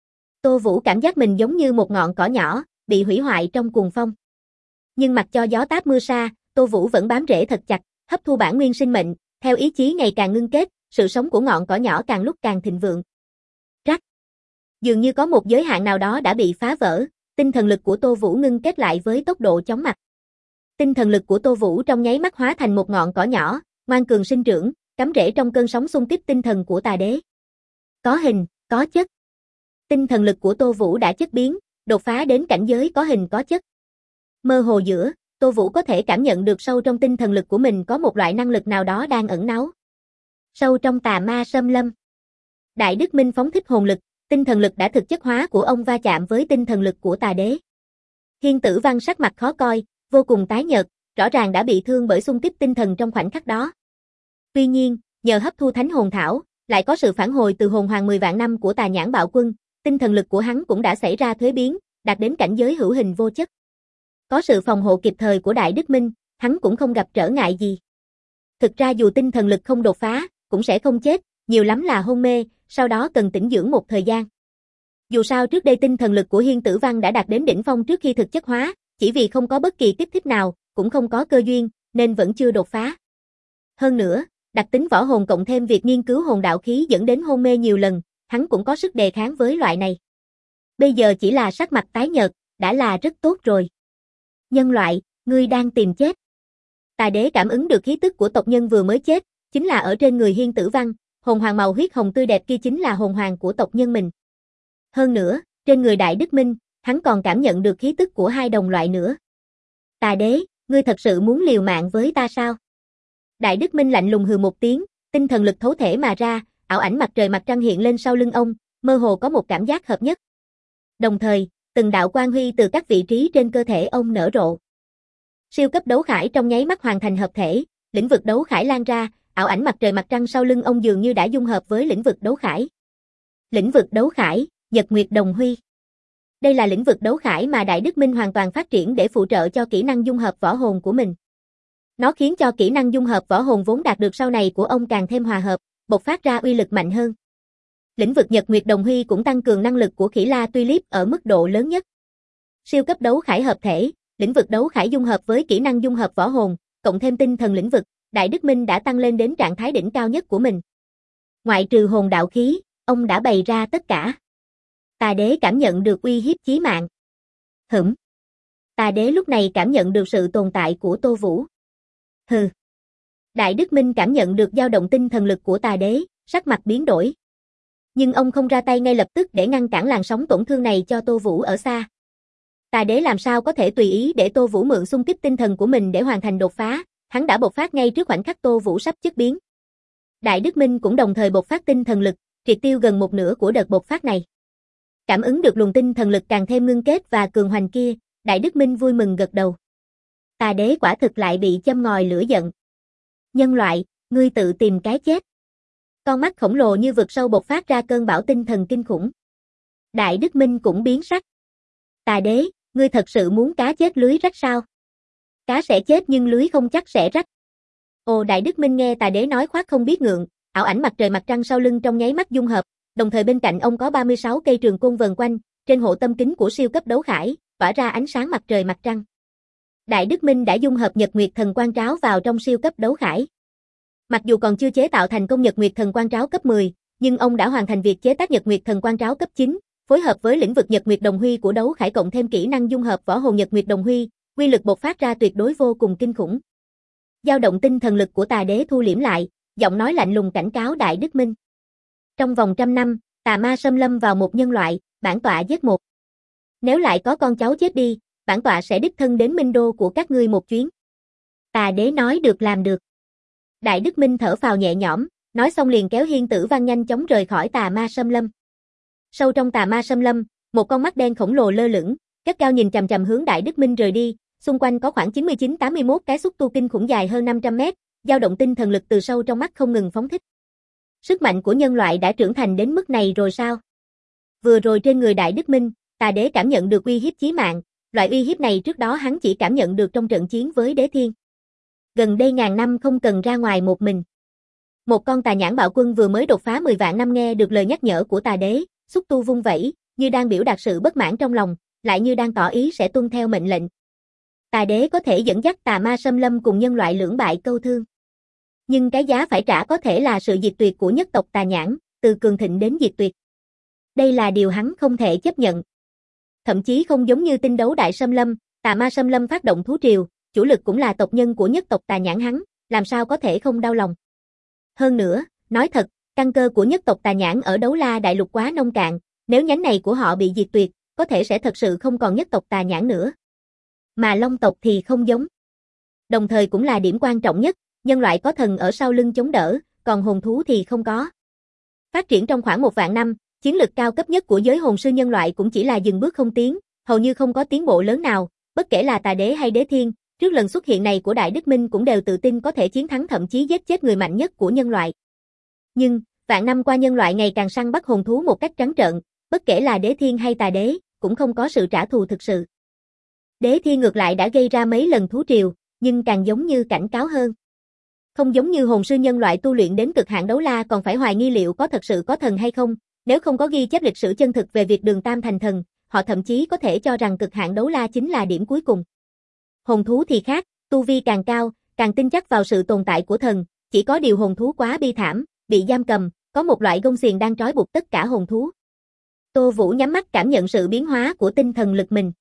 Tô Vũ cảm giác mình giống như một ngọn cỏ nhỏ, bị hủy hoại trong cuồng phong. Nhưng mặc cho gió táp mưa sa, Tô Vũ vẫn bám rễ thật chặt, hấp thu bản nguyên sinh mệnh, theo ý chí ngày càng ngưng kết, sự sống của ngọn cỏ nhỏ càng lúc càng thịnh vượng. Rắc. Dường như có một giới hạn nào đó đã bị phá vỡ, tinh thần lực của Tô Vũ ngưng kết lại với tốc độ chóng mặt. Tinh thần lực của Tô Vũ trong nháy mắt hóa thành một ngọn cỏ nhỏ, ngoan cường sinh trưởng, cắm rễ trong cơn sóng xung kích tinh thần của tà đế. Có hình, có chất. Tinh thần lực của Tô Vũ đã chất biến, đột phá đến cảnh giới có hình có chất. Mơ hồ giữa, Tô Vũ có thể cảm nhận được sâu trong tinh thần lực của mình có một loại năng lực nào đó đang ẩn náu. Sâu trong Tà Ma Xâm Lâm. Đại Đức Minh phóng thích hồn lực, tinh thần lực đã thực chất hóa của ông va chạm với tinh thần lực của tà đế. Hiên Tử Văn sắc mặt khó coi, vô cùng tái nhợt, rõ ràng đã bị thương bởi xung kích tinh thần trong khoảnh khắc đó. Tuy nhiên, nhờ hấp thu thánh hồn thảo, lại có sự phản hồi từ hồn hoàng 10 vạn năm của Tà Nhãn Bạo Quân, tinh thần lực của hắn cũng đã xảy ra thuế biến, đạt đến cảnh giới hữu hình vô chất. Có sự phòng hộ kịp thời của Đại Đức Minh, hắn cũng không gặp trở ngại gì. Thực ra dù tinh thần lực không đột phá, cũng sẽ không chết, nhiều lắm là hôn mê, sau đó cần tĩnh dưỡng một thời gian. Dù sao trước đây tinh thần lực của Hiên Tử Văn đã đạt đến đỉnh phong trước khi thực chất hóa, chỉ vì không có bất kỳ kích thích nào, cũng không có cơ duyên, nên vẫn chưa đột phá. Hơn nữa, Đặc tính võ hồn cộng thêm việc nghiên cứu hồn đạo khí dẫn đến hôn mê nhiều lần, hắn cũng có sức đề kháng với loại này. Bây giờ chỉ là sắc mặt tái nhợt, đã là rất tốt rồi. Nhân loại, ngươi đang tìm chết. Tà đế cảm ứng được khí tức của tộc nhân vừa mới chết, chính là ở trên người Hiên Tử Văn, hồn hoàng màu huyết hồng tươi đẹp kia chính là hồn hoàng của tộc nhân mình. Hơn nữa, trên người Đại Đức Minh, hắn còn cảm nhận được khí tức của hai đồng loại nữa. Tà đế, ngươi thật sự muốn liều mạng với ta sao? Đại Đức Minh lạnh lùng hừ một tiếng, tinh thần lực thấu thể mà ra, ảo ảnh mặt trời mặt trăng hiện lên sau lưng ông, mơ hồ có một cảm giác hợp nhất. Đồng thời, từng đạo quang huy từ các vị trí trên cơ thể ông nở rộ. Siêu cấp đấu khải trong nháy mắt hoàn thành hợp thể, lĩnh vực đấu khải lan ra, ảo ảnh mặt trời mặt trăng sau lưng ông dường như đã dung hợp với lĩnh vực đấu khải. Lĩnh vực đấu khải, Nhật Nguyệt Đồng Huy. Đây là lĩnh vực đấu khải mà Đại Đức Minh hoàn toàn phát triển để phụ trợ cho kỹ năng dung hợp võ hồn của mình. Nó khiến cho kỹ năng dung hợp võ hồn vốn đạt được sau này của ông càng thêm hòa hợp, bộc phát ra uy lực mạnh hơn. Lĩnh vực Nhật Nguyệt Đồng Huy cũng tăng cường năng lực của Khỉ La Tulip ở mức độ lớn nhất. Siêu cấp đấu khải hợp thể, lĩnh vực đấu khải dung hợp với kỹ năng dung hợp võ hồn, cộng thêm tinh thần lĩnh vực, Đại Đức Minh đã tăng lên đến trạng thái đỉnh cao nhất của mình. Ngoại trừ hồn đạo khí, ông đã bày ra tất cả. Tà đế cảm nhận được uy hiếp chí mạng. Tà đế lúc này cảm nhận được sự tồn tại của Tô Vũ. Hừ. Đại Đức Minh cảm nhận được dao động tinh thần lực của tà đế, sắc mặt biến đổi. Nhưng ông không ra tay ngay lập tức để ngăn cản làn sóng tổn thương này cho Tô Vũ ở xa. Tà đế làm sao có thể tùy ý để Tô Vũ mượn xung kích tinh thần của mình để hoàn thành đột phá, hắn đã bộc phát ngay trước khoảnh khắc Tô Vũ sắp chất biến. Đại Đức Minh cũng đồng thời bộc phát tinh thần lực, triệt tiêu gần một nửa của đợt bộc phát này. Cảm ứng được luồng tinh thần lực càng thêm ngưng kết và cường hoành kia, Đại Đức Minh vui mừng gật đầu. Tà đế quả thực lại bị châm ngòi lửa giận. Nhân loại, ngươi tự tìm cái chết. Con mắt khổng lồ như vực sâu bộc phát ra cơn bão tinh thần kinh khủng. Đại Đức Minh cũng biến sắc. Tà đế, ngươi thật sự muốn cá chết lưới rách sao? Cá sẽ chết nhưng lưới không chắc sẽ rách. Ồ, Đại Đức Minh nghe tà đế nói khoác không biết ngượng, ảo ảnh mặt trời mặt trăng sau lưng trong nháy mắt dung hợp, đồng thời bên cạnh ông có 36 cây trường côn vần quanh, trên hộ tâm kính của siêu cấp đấu khải, tỏa ra ánh sáng mặt trời mặt trăng. Đại Đức Minh đã dung hợp Nhật Nguyệt Thần Quang Tráo vào trong siêu cấp đấu khải. Mặc dù còn chưa chế tạo thành công Nhật Nguyệt Thần Quang Tráo cấp 10, nhưng ông đã hoàn thành việc chế tác Nhật Nguyệt Thần Quang Tráo cấp 9, phối hợp với lĩnh vực Nhật Nguyệt Đồng Huy của đấu khải cộng thêm kỹ năng dung hợp võ hồn Nhật Nguyệt Đồng Huy, uy lực bộc phát ra tuyệt đối vô cùng kinh khủng. Dao động tinh thần lực của tà đế thu liễm lại, giọng nói lạnh lùng cảnh cáo Đại Đức Minh. Trong vòng 100 năm, tà ma xâm lâm vào một nhân loại, bản tọa giết một. Nếu lại có con cháu chết đi, bản tọa sẽ đích thân đến Minh Đô của các ngươi một chuyến. Tà đế nói được làm được. Đại Đức Minh thở phào nhẹ nhõm, nói xong liền kéo Hiên Tử Văn nhanh chóng rời khỏi tà ma xâm lâm. Sâu trong tà ma xâm lâm, một con mắt đen khổng lồ lơ lửng, cất cao nhìn chằm chằm hướng Đại Đức Minh rời đi, xung quanh có khoảng 99-81 cái xúc tu kinh khủng dài hơn 500 mét, dao động tinh thần lực từ sâu trong mắt không ngừng phóng thích. Sức mạnh của nhân loại đã trưởng thành đến mức này rồi sao? Vừa rồi trên người Đại Đức Minh, tà đế cảm nhận được uy hiếp chí mạng, loại uy hiếp này trước đó hắn chỉ cảm nhận được trong trận chiến với Đế Thiên. Gần đây ngàn năm không cần ra ngoài một mình. Một con tà nhãn bạo quân vừa mới đột phá 10 vạn năm nghe được lời nhắc nhở của tà đế, xúc tu vung vẩy, như đang biểu đạt sự bất mãn trong lòng, lại như đang tỏ ý sẽ tuân theo mệnh lệnh. Tà đế có thể dẫn dắt tà ma xâm lâm cùng nhân loại lưỡng bại câu thương. Nhưng cái giá phải trả có thể là sự diệt tuyệt của nhất tộc tà nhãn, từ cường thịnh đến diệt tuyệt. Đây là điều hắn không thể chấp nhận. Thậm chí không giống như tinh đấu đại xâm lâm, tà ma xâm lâm phát động thú triều, chủ lực cũng là tộc nhân của nhất tộc tà nhãn hắn, làm sao có thể không đau lòng. Hơn nữa, nói thật, căn cơ của nhất tộc tà nhãn ở Đấu La Đại Lục quá nông cạn, nếu nhánh này của họ bị diệt tuyệt, có thể sẽ thật sự không còn nhất tộc tà nhãn nữa. Mà Long tộc thì không giống. Đồng thời cũng là điểm quan trọng nhất, nhân loại có thần ở sau lưng chống đỡ, còn hồn thú thì không có. Phát triển trong khoảng 1 vạn năm, chiến lực cao cấp nhất của giới hồn sư nhân loại cũng chỉ là dừng bước không tiến, hầu như không có tiến bộ lớn nào, bất kể là tà đế hay Đế Thiên, trước lần xuất hiện này của Đại Đức Minh cũng đều tự tin có thể chiến thắng thậm chí giết chết người mạnh nhất của nhân loại. Nhưng, vạn năm qua nhân loại ngày càng săn bắt hồn thú một cách trắng trợn, bất kể là Đế Thiên hay tà đế, cũng không có sự trả thù thực sự. Đế Thiên ngược lại đã gây ra mấy lần thú triều, nhưng càng giống như cảnh cáo hơn. Không giống như hồn sư nhân loại tu luyện đến cực hạn Đấu La còn phải hoài nghi liệu có thật sự có thần hay không, nếu không có ghi chép lịch sử chân thực về việc Đường Tam thành thần, họ thậm chí có thể cho rằng cực hạn Đấu La chính là điểm cuối cùng. Hồn thú thì khác, tu vi càng cao, càng tin chắc vào sự tồn tại của thần, chỉ có điều hồn thú quá bi thảm, bị giam cầm, có một loại gông xiềng đang trói buộc tất cả hồn thú. Tô Vũ nhắm mắt cảm nhận sự biến hóa của tinh thần lực mình.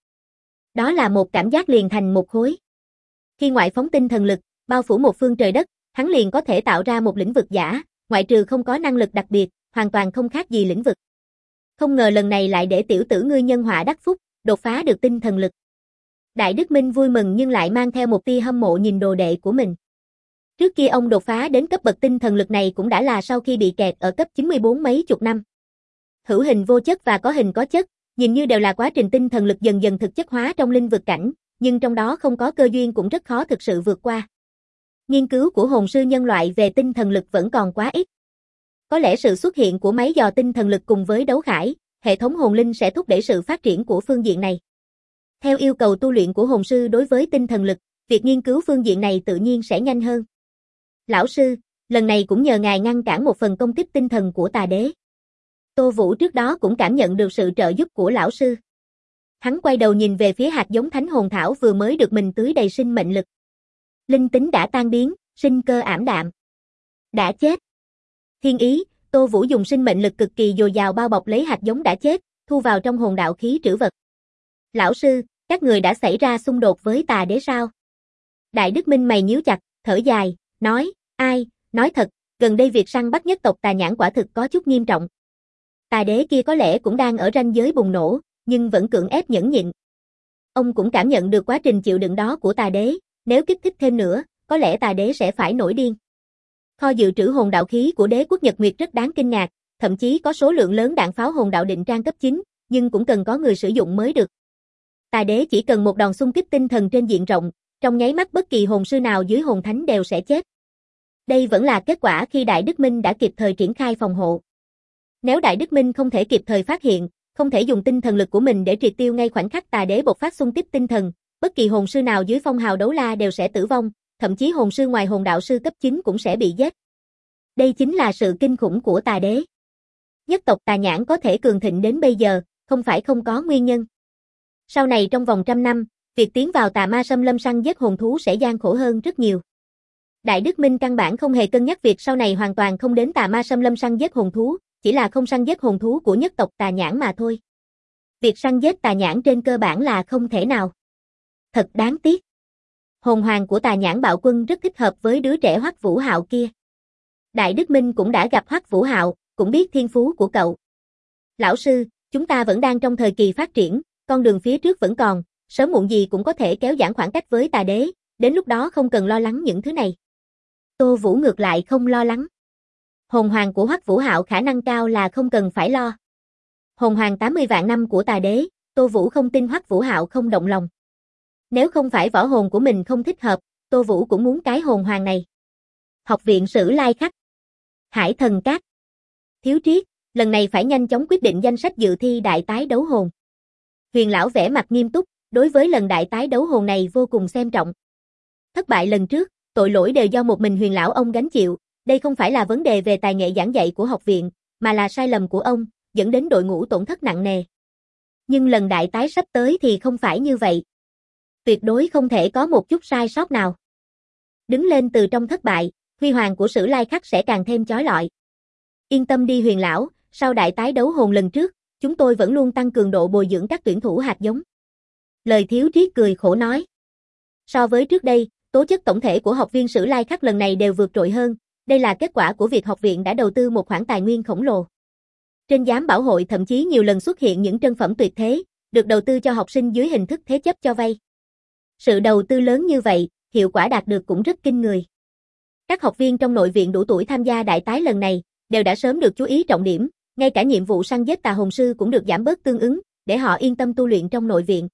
Đó là một cảm giác liền thành một khối. Khi ngoại phóng tinh thần lực, bao phủ một phương trời đất, hắn liền có thể tạo ra một lĩnh vực giả, ngoại trừ không có năng lực đặc biệt, hoàn toàn không khác gì lĩnh vực. Không ngờ lần này lại để tiểu tử ngươi nhân họa đắc phúc, đột phá được tinh thần lực. Đại Đức Minh vui mừng nhưng lại mang theo một tia hâm mộ nhìn đồ đệ của mình. Trước kia ông đột phá đến cấp bậc tinh thần lực này cũng đã là sau khi bị kẹt ở cấp 94 mấy chục năm. Hữu hình vô chất và có hình có chất, nhìn như đều là quá trình tinh thần lực dần dần thực chất hóa trong linh vực cảnh, nhưng trong đó không có cơ duyên cũng rất khó thực sự vượt qua. Nghiên cứu của hồn sư nhân loại về tinh thần lực vẫn còn quá ít. Có lẽ sự xuất hiện của máy dò tinh thần lực cùng với đấu khải, hệ thống hồn linh sẽ thúc đẩy sự phát triển của phương diện này. Theo yêu cầu tu luyện của hồn sư đối với tinh thần lực, việc nghiên cứu phương diện này tự nhiên sẽ nhanh hơn. Lão sư, lần này cũng nhờ ngài ngăn cản một phần công kích tinh thần của tà đế. Tô Vũ trước đó cũng cảm nhận được sự trợ giúp của lão sư. Hắn quay đầu nhìn về phía hạt giống thánh hồn thảo vừa mới được mình tưới đầy sinh mệnh lực. Linh tính đã tan biến, sinh cơ ảm đạm. Đã chết. Thiên ý, Tô Vũ dùng sinh mệnh lực cực kỳ dồi dào bao bọc lấy hạt giống đã chết, thu vào trong hồn đạo khí trữ vật. Lão sư, các người đã xảy ra xung đột với tà đế sao? Đại Đức Minh mày nhíu chặt, thở dài, nói, nói thật, gần đây việc săn bắt nhất tộc Tà Nhãn quả thực có chút nghiêm trọng. Tà đế kia có lẽ cũng đang ở ranh giới bùng nổ, nhưng vẫn cưỡng ép nhẫn nhịn. Ông cũng cảm nhận được quá trình chịu đựng đó của tà đế, nếu kích thích thêm nữa, có lẽ tà đế sẽ phải nổi điên. Kho dự trữ hồn đạo khí của đế quốc Nhật Nguyệt rất đáng kinh ngạc, thậm chí có số lượng lớn đạn pháo hồn đạo định trang cấp 9, nhưng cũng cần có người sử dụng mới được. Tà đế chỉ cần một đòn xung kích tinh thần trên diện rộng, trong nháy mắt bất kỳ hồn sư nào dưới hồn thánh đều sẽ chết. Đây vẫn là kết quả khi Đại Đức Minh đã kịp thời triển khai phòng hộ. Nếu Đại Đức Minh không thể kịp thời phát hiện, không thể dùng tinh thần lực của mình để triệt tiêu ngay khoảnh khắc tà đế bộc phát xung kích tinh thần, bất kỳ hồn sư nào dưới phong hào đấu la đều sẽ tử vong, thậm chí hồn sư ngoài hồn đạo sư cấp 9 cũng sẽ bị giết. Đây chính là sự kinh khủng của tà đế. Nhất tộc Tà Nhãn có thể cường thịnh đến bây giờ, không phải không có nguyên nhân. Sau này trong vòng trăm năm, việc tiến vào tà ma xâm lâm săn giết hồn thú sẽ gian khổ hơn rất nhiều. Đại Đức Minh căn bản không hề cân nhắc việc sau này hoàn toàn không đến tà ma xâm lâm săn giết hồn thú, chỉ là không săn giết hồn thú của nhất tộc Tà Nhãn mà thôi. Việc săn giết Tà Nhãn trên cơ bản là không thể nào. Thật đáng tiếc. Hồn hoàng của Tà Nhãn bạo quân rất thích hợp với đứa trẻ Hoắc Vũ Hạo kia. Đại Đức Minh cũng đã gặp Hoắc Vũ Hạo, cũng biết thiên phú của cậu. Lão sư, chúng ta vẫn đang trong thời kỳ phát triển, con đường phía trước vẫn còn, sớm muộn gì cũng có thể kéo giãn khoảng cách với tà đế, đến lúc đó không cần lo lắng những thứ này. Tô Vũ ngược lại không lo lắng. Hồn hoàng của Hoắc Vũ Hạo khả năng cao là không cần phải lo. Hồn hoàng 80 vạn năm của tà đế, Tô Vũ không tin Hoắc Vũ Hạo không động lòng. Nếu không phải võ hồn của mình không thích hợp, Tô Vũ cũng muốn cái hồn hoàng này. Học viện Sử Lai Khắc, Hải Thần Các. Thiếu Triết, lần này phải nhanh chóng quyết định danh sách dự thi đại tái đấu hồn. Huyền lão vẻ mặt nghiêm túc, đối với lần đại tái đấu hồn này vô cùng xem trọng. Thất bại lần trước, tội lỗi đều do một mình Huyền lão ông gánh chịu, đây không phải là vấn đề về tài nghệ giảng dạy của học viện, mà là sai lầm của ông, dẫn đến đội ngũ tổn thất nặng nề. Nhưng lần đại tái sắp tới thì không phải như vậy. Tuyệt đối không thể có một chút sai sót nào. Đứng lên từ trong thất bại, huy hoàng của Sử Lai Khắc sẽ càng thêm chói lọi. Yên tâm đi Huyền lão, sau đại tái đấu hồn lần trước, chúng tôi vẫn luôn tăng cường độ bồi dưỡng các tuyển thủ hạt giống. Lời Thiếu Triết cười khổ nói. So với trước đây, tố chất tổng thể của học viên Sử Lai Khắc lần này đều vượt trội hơn, đây là kết quả của việc học viện đã đầu tư một khoản tài nguyên khổng lồ. Trên giám bảo hội thậm chí nhiều lần xuất hiện những trân phẩm tuyệt thế, được đầu tư cho học sinh dưới hình thức thế chấp cho vay. Sự đầu tư lớn như vậy, hiệu quả đạt được cũng rất kinh người. Các học viên trong nội viện đủ tuổi tham gia đại tái lần này, đều đã sớm được chú ý trọng điểm, ngay cả nhiệm vụ săn giết tà hồn sư cũng được giảm bớt tương ứng, để họ yên tâm tu luyện trong nội viện.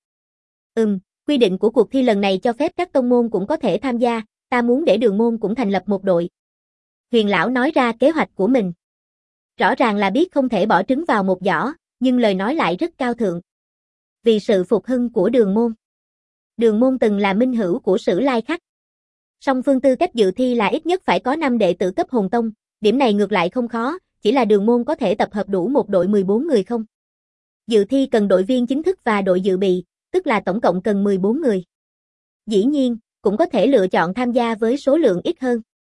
Quy định của cuộc thi lần này cho phép các tông môn cũng có thể tham gia, ta muốn để Đường môn cũng thành lập một đội. Huyền lão nói ra kế hoạch của mình. Rõ ràng là biết không thể bỏ trứng vào một giỏ, nhưng lời nói lại rất cao thượng. Vì sự phục hưng của Đường môn. Đường môn từng là minh hữu của Sử Lai Khắc. Song phương tư cách dự thi là ít nhất phải có 5 đệ tử cấp hồn tông, điểm này ngược lại không khó, chỉ là Đường môn có thể tập hợp đủ một đội 14 người không. Dự thi cần đội viên chính thức và đội dự bị, tức là tổng cộng cần 14 người. Dĩ nhiên, cũng có thể lựa chọn tham gia với số lượng ít hơn.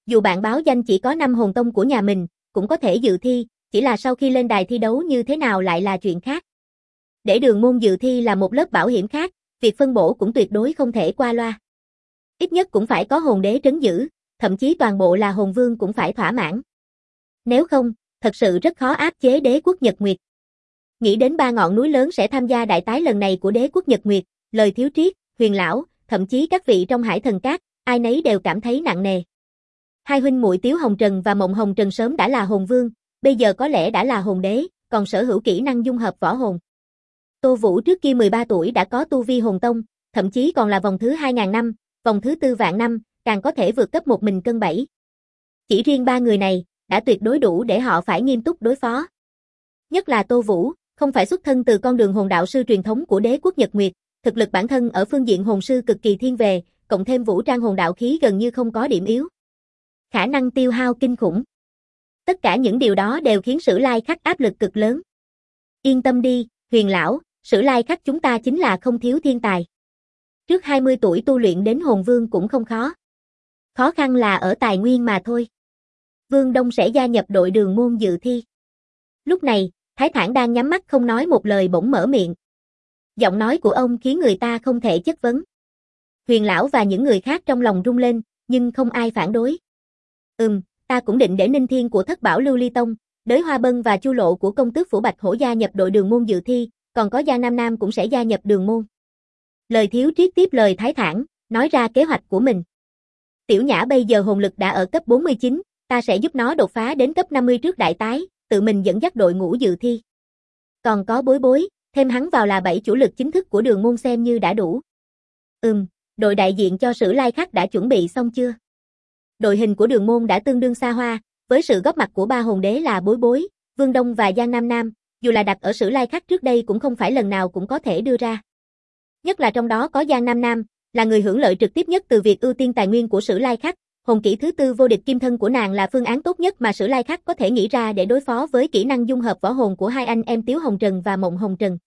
Dù bạn báo danh chỉ có 5 hồn tông của nhà mình, cũng có thể dự thi, chỉ là sau khi lên đài thi đấu như thế nào lại là chuyện khác. Để đường môn dự thi là một lớp bảo hiểm khác, việc phân bổ cũng tuyệt đối không thể qua loa. Ít nhất cũng phải có hồn đế trấn giữ, thậm chí toàn bộ là hồn vương cũng phải thỏa mãn. Nếu không, thật sự rất khó áp chế đế quốc Nhật Nguyệt. Nghĩ đến 3 ngọn núi lớn sẽ tham gia đại tái lần này của đế quốc Nhật Nguyệt, lời Thiếu Triết, Huyền lão, thậm chí các vị trong Hải Thần Các, ai nấy đều cảm thấy nặng nề. Hai huynh muội Tiếu Hồng Trần và Mộng Hồng Trần sớm đã là hồn vương, bây giờ có lẽ đã là hồn đế, còn sở hữu kỹ năng dung hợp võ hồn. Tô Vũ trước kia 13 tuổi đã có tu vi hồn tông, thậm chí còn là vòng thứ 2000 năm, vòng thứ 4 vạn năm, càng có thể vượt cấp một mình cân 7. Chỉ riêng 3 người này, đã tuyệt đối đủ để họ phải nghiêm túc đối phó. Nhất là Tô Vũ, không phải xuất thân từ con đường hồn đạo sư truyền thống của đế quốc Nhật Nguyệt, thực lực bản thân ở phương diện hồn sư cực kỳ thiên về, cộng thêm vũ trang hồn đạo khí gần như không có điểm yếu. Khả năng tiêu hao kinh khủng. Tất cả những điều đó đều khiến Sử Lai Khắc áp lực cực lớn. Yên tâm đi, Huyền lão, Sử Lai Khắc chúng ta chính là không thiếu thiên tài. Trước 20 tuổi tu luyện đến hồn vương cũng không khó. Khó khăn là ở tài nguyên mà thôi. Vương Đông sẽ gia nhập đội đường môn dự thi. Lúc này, Thái Thản đang nhắm mắt không nói một lời bỗng mở miệng. Giọng nói của ông khiến người ta không thể chất vấn. Huyền lão và những người khác trong lòng rung lên, nhưng không ai phản đối. Ta cũng định để Ninh Thiên của Thất Bảo Lưu Ly Tông, Đới Hoa Bân và Chu Lộ của công tước phủ Bạch Hổ gia nhập đội đường môn dự thi, còn có Giang Nam Nam cũng sẽ gia nhập đường môn. Lời Thiếu Triết tiếp lời Thái Thản, nói ra kế hoạch của mình. Tiểu Nhã bây giờ hồn lực đã ở cấp 49, ta sẽ giúp nó đột phá đến cấp 50 trước đại tái, tự mình dẫn dắt đội ngũ dự thi. Còn có Bối Bối, thêm hắn vào là 7 chủ lực chính thức của đường môn xem như đã đủ. Đội đại diện cho Sử Lai Khắc đã chuẩn bị xong chưa? Đội hình của đường môn đã tương đương xa hoa, với sự góp mặt của 3 hồn đế là Bối Bối, Vương Đông và Giang Nam Nam, dù là đặt ở Sử Lai Khắc trước đây cũng không phải lần nào cũng có thể đưa ra. Nhất là trong đó có Giang Nam Nam, là người hưởng lợi trực tiếp nhất từ việc ưu tiên tài nguyên của Sử Lai Khắc, hồn kỹ thứ 4 vô địch kim thân của nàng là phương án tốt nhất mà Sử Lai Khắc có thể nghĩ ra để đối phó với kỹ năng dung hợp võ hồn của hai anh em Tiếu Hồng Trần và Mộng Hồng Trần.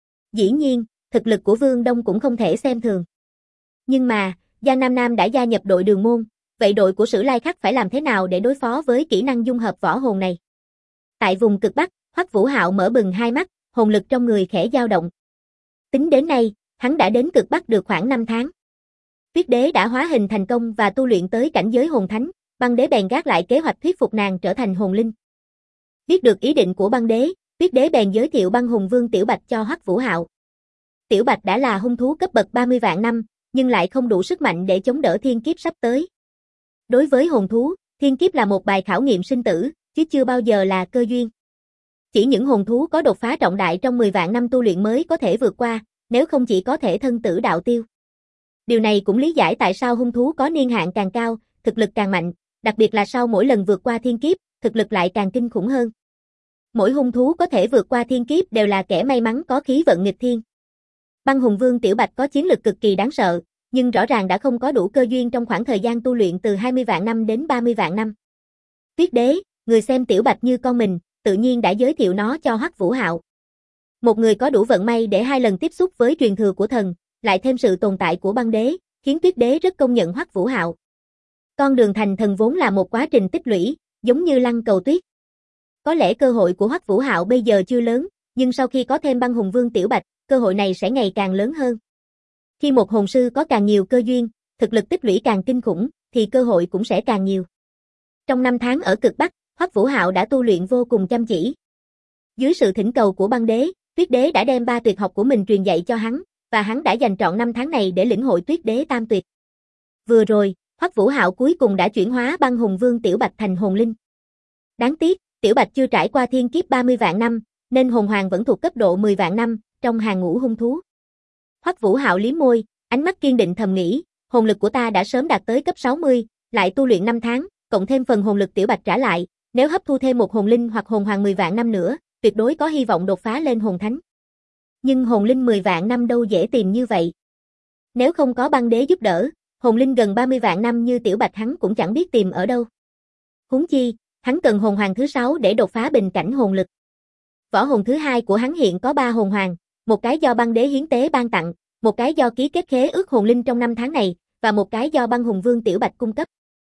Dĩ nhiên, thực lực của Vương Đông cũng không thể xem thường. Nhưng mà, Giang Nam Nam đã gia nhập đội đường môn, vậy đội của Sử Lai Khắc phải làm thế nào để đối phó với kỹ năng dung hợp võ hồn này? Tại vùng cực Bắc, Hoắc Vũ Hạo mở bừng hai mắt, hồn lực trong người khẽ dao động. Tính đến nay, hắn đã đến cực Bắc được khoảng 5 tháng. Tuyết Đế đã hóa hình thành công và tu luyện tới cảnh giới hồn thánh, Băng Đế bèn gác lại kế hoạch thuyết phục nàng trở thành hồn linh. Biết được ý định của Băng Đế, Tuyết Đế bèn giới thiệu Băng Hùng Vương Tiểu Bạch cho Hoắc Vũ Hạo. Tiểu Bạch đã là hung thú cấp bậc 30 vạn năm, nhưng lại không đủ sức mạnh để chống đỡ thiên kiếp sắp tới. Đối với hồn thú, thiên kiếp là một bài khảo nghiệm sinh tử, chứ chưa bao giờ là cơ duyên. Chỉ những hồn thú có đột phá trọng đại trong 10 vạn năm tu luyện mới có thể vượt qua, nếu không chỉ có thể thân tử đạo tiêu. Điều này cũng lý giải tại sao hung thú có niên hạn càng cao, thực lực càng mạnh, đặc biệt là sau mỗi lần vượt qua thiên kiếp, thực lực lại càng kinh khủng hơn. Mỗi hung thú có thể vượt qua thiên kiếp đều là kẻ may mắn có khí vận nghịch thiên. Băng Hùng Vương Tiểu Bạch có chiến lực cực kỳ đáng sợ, nhưng rõ ràng đã không có đủ cơ duyên trong khoảng thời gian tu luyện từ 20 vạn năm đến 30 vạn năm. Tuyết Đế, người xem Tiểu Bạch như con mình, tự nhiên đã giới thiệu nó cho Hoắc Vũ Hạo. Một người có đủ vận may để 2 lần tiếp xúc với truyền thừa của thần, lại thêm sự tồn tại của Băng Đế, khiến Tuyết Đế rất công nhận Hoắc Vũ Hạo. Con đường thành thần vốn là một quá trình tích lũy, giống như lăng cầu tuyết. Có lẽ cơ hội của Hoắc Vũ Hạo bây giờ chưa lớn, nhưng sau khi có thêm Băng Hùng Vương Tiểu Bạch, cơ hội này sẽ ngày càng lớn hơn. Khi một hồn sư có càng nhiều cơ duyên, thực lực tích lũy càng kinh khủng, thì cơ hội cũng sẽ càng nhiều. Trong 5 tháng ở cực Bắc, Hoắc Vũ Hạo đã tu luyện vô cùng chăm chỉ. Dưới sự thỉnh cầu của Băng Đế, Tuyết Đế đã đem 3 tuyệt học của mình truyền dạy cho hắn, và hắn đã dành trọn 5 tháng này để lĩnh hội Tuyết Đế tam tuyệt. Vừa rồi, Hoắc Vũ Hạo cuối cùng đã chuyển hóa Băng Hùng Vương Tiểu Bạch thành hồn linh. Đáng tiếc, Tiểu Bạch chưa trải qua thiên kiếp 30 vạn năm, nên hồn hoàng vẫn thuộc cấp độ 10 vạn năm, trong hàng ngũ hung thú. Hoắc Vũ Hạo liếm môi, ánh mắt kiên định thầm nghĩ, hồn lực của ta đã sớm đạt tới cấp 60, lại tu luyện 5 tháng, cộng thêm phần hồn lực Tiểu Bạch trả lại, nếu hấp thu thêm một hồn linh hoặc hồn hoàng 10 vạn năm nữa, tuyệt đối có hy vọng đột phá lên hồn thánh. Nhưng hồn linh 10 vạn năm đâu dễ tìm như vậy. Nếu không có Băng Đế giúp đỡ, hồn linh gần 30 vạn năm như Tiểu Bạch hắn cũng chẳng biết tìm ở đâu. Huống chi, hắn cần hồn hoàng thứ 6 để đột phá bình cảnh hồn lực. Võ hồn thứ 2 của hắn hiện có 3 hồn hoàng, một cái do Băng Đế hiến tế ban tặng, một cái do ký kết khế ước hồn linh trong 5 tháng này, và một cái do Băng Hùng Vương Tiểu Bạch cung cấp.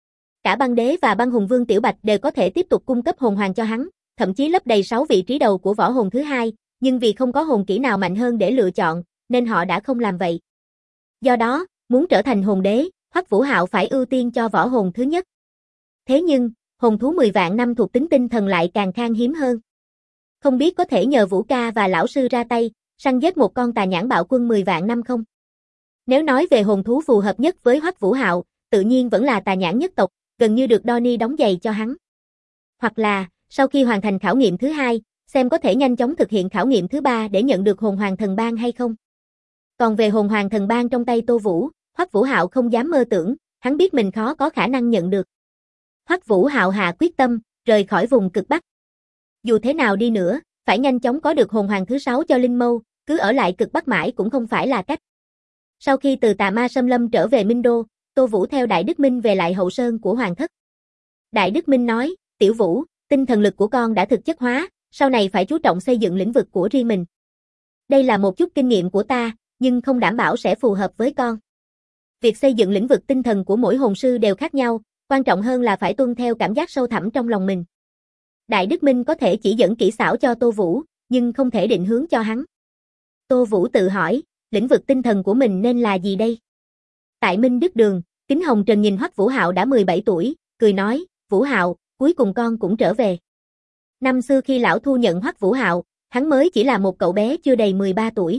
Cả băng đế và băng hùng vương Tiểu Bạch đều có thể tiếp tục cung cấp hồn hoàng cho hắn, thậm chí lấp đầy 6 vị trí đầu của võ hồn thứ hai, nhưng vì không có hồn kỹ nào mạnh hơn để lựa chọn, nên họ đã không làm vậy. Do đó, muốn trở thành hồn đế, Hoắc Vũ Hạo phải ưu tiên cho võ hồn thứ nhất. Thế nhưng, hồn thú 10 vạn năm thuộc tính tinh thần lại càng khan hiếm hơn. Không biết có thể nhờ Vũ Ca và lão sư ra tay, săn giết một con tà nhãn bạo quân 10 vạn năm không? Nếu nói về hồn thú phù hợp nhất với Hoắc Vũ Hạo, tự nhiên vẫn là tà nhãn nhất tộc, gần như được Donnie đóng giày cho hắn. Hoặc là, sau khi hoàn thành khảo nghiệm thứ hai, xem có thể nhanh chóng thực hiện khảo nghiệm thứ ba để nhận được hồn hoàng thần bang hay không. Còn về hồn hoàng thần bang trong tay Tô Vũ, Hoắc Vũ Hạo không dám mơ tưởng, hắn biết mình khó có khả năng nhận được. Hoắc Vũ Hạo hạ quyết tâm, rời khỏi vùng cực Bắc. Dù thế nào đi nữa, phải nhanh chóng có được hồn hoàng thứ 6 cho Linh Mâu, cứ ở lại cực Bắc mãi cũng không phải là cách. Sau khi từ Tà Ma Xâm Lâm trở về Minh Đô, Tô Vũ theo Đại Đức Minh về lại hậu sơn của Hoàng thất. Đại Đức Minh nói, Tiểu Vũ, tinh thần lực của con đã thực chất hóa, sau này phải chú trọng xây dựng lĩnh vực của riêng mình. Đây là một chút kinh nghiệm của ta, nhưng không đảm bảo sẽ phù hợp với con. Việc xây dựng lĩnh vực tinh thần của mỗi hồn sư đều khác nhau, quan trọng hơn là phải tuân theo cảm giác sâu thẳm trong lòng mình. Đại Đức Minh có thể chỉ dẫn kỹ xảo cho Tô Vũ, nhưng không thể định hướng cho hắn. Tô Vũ tự hỏi, lĩnh vực tinh thần của mình nên là gì đây? Tại Minh Đức Đường, Kính Hồng Trần nhìn Hoắc Vũ Hạo đã 17 tuổi, cười nói, Vũ Hạo, cuối cùng con cũng trở về. Năm xưa khi lão thu nhận Hoắc Vũ Hạo, hắn mới chỉ là một cậu bé chưa đầy 13 tuổi.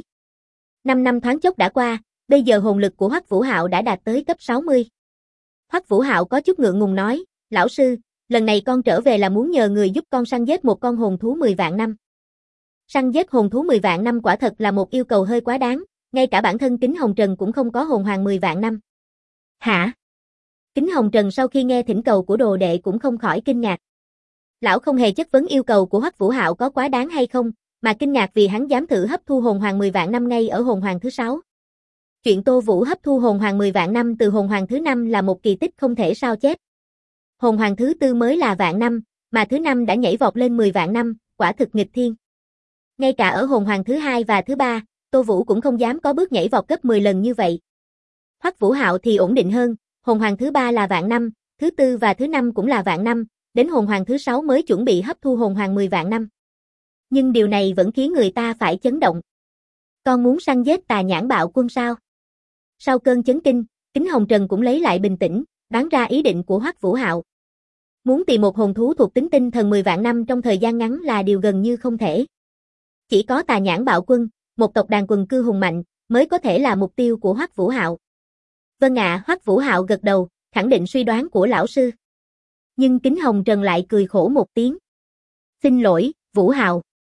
5 năm thoáng chốc đã qua, bây giờ hồn lực của Hoắc Vũ Hạo đã đạt tới cấp 60. Hoắc Vũ Hạo có chút ngượng ngùng nói, lão sư, lần này con trở về là muốn nhờ người giúp con săn giết một con hồn thú 10 vạn năm. Săn giết hồn thú 10 vạn năm quả thật là một yêu cầu hơi quá đáng, ngay cả bản thân Kính Hồng Trần cũng không có hồn hoàng 10 vạn năm. Hả? Kính Hồng Trần sau khi nghe thỉnh cầu của đồ đệ cũng không khỏi kinh ngạc. Lão không hề chất vấn yêu cầu của Hoắc Vũ Hạo có quá đáng hay không, mà kinh ngạc vì hắn dám thử hấp thu hồn hoàng 10 vạn năm ngay ở hồn hoàng thứ 6. Chuyện Tô Vũ hấp thu hồn hoàng 10 vạn năm từ hồn hoàng thứ 5 là một kỳ tích không thể sao chép. Hồn hoàng thứ 4 mới là vạn năm, mà thứ 5 đã nhảy vọt lên 10 vạn năm, quả thực nghịch thiên. Ngay cả ở hồn hoàng thứ 2 và thứ 3, Tô Vũ cũng không dám có bước nhảy vọt gấp 10 lần như vậy. Hoắc Vũ Hạo thì ổn định hơn, hồn hoàng thứ 3 là vạn năm, thứ 4 và thứ 5 cũng là vạn năm, đến hồn hoàng thứ 6 mới chuẩn bị hấp thu hồn hoàng 10 vạn năm. Nhưng điều này vẫn khiến người ta phải chấn động. Con muốn săn giết tà nhãn bạo quân sao? Sau cơn chấn kinh, Kính Hồng Trần cũng lấy lại bình tĩnh, đoán ra ý định của Hoắc Vũ Hạo. Muốn tìm một hồn thú thuộc tính tinh thần 10 vạn năm trong thời gian ngắn là điều gần như không thể. Chỉ có tà nhãn bạo quân, một tộc đàn quần cư hùng mạnh, mới có thể là mục tiêu của Hoắc Vũ Hạo. Vâng ạ, Hoắc Vũ Hạo gật đầu, khẳng định suy đoán của lão sư. Nhưng Kính Hồng Trần lại cười khổ một tiếng. Xin lỗi, Vũ Hạo.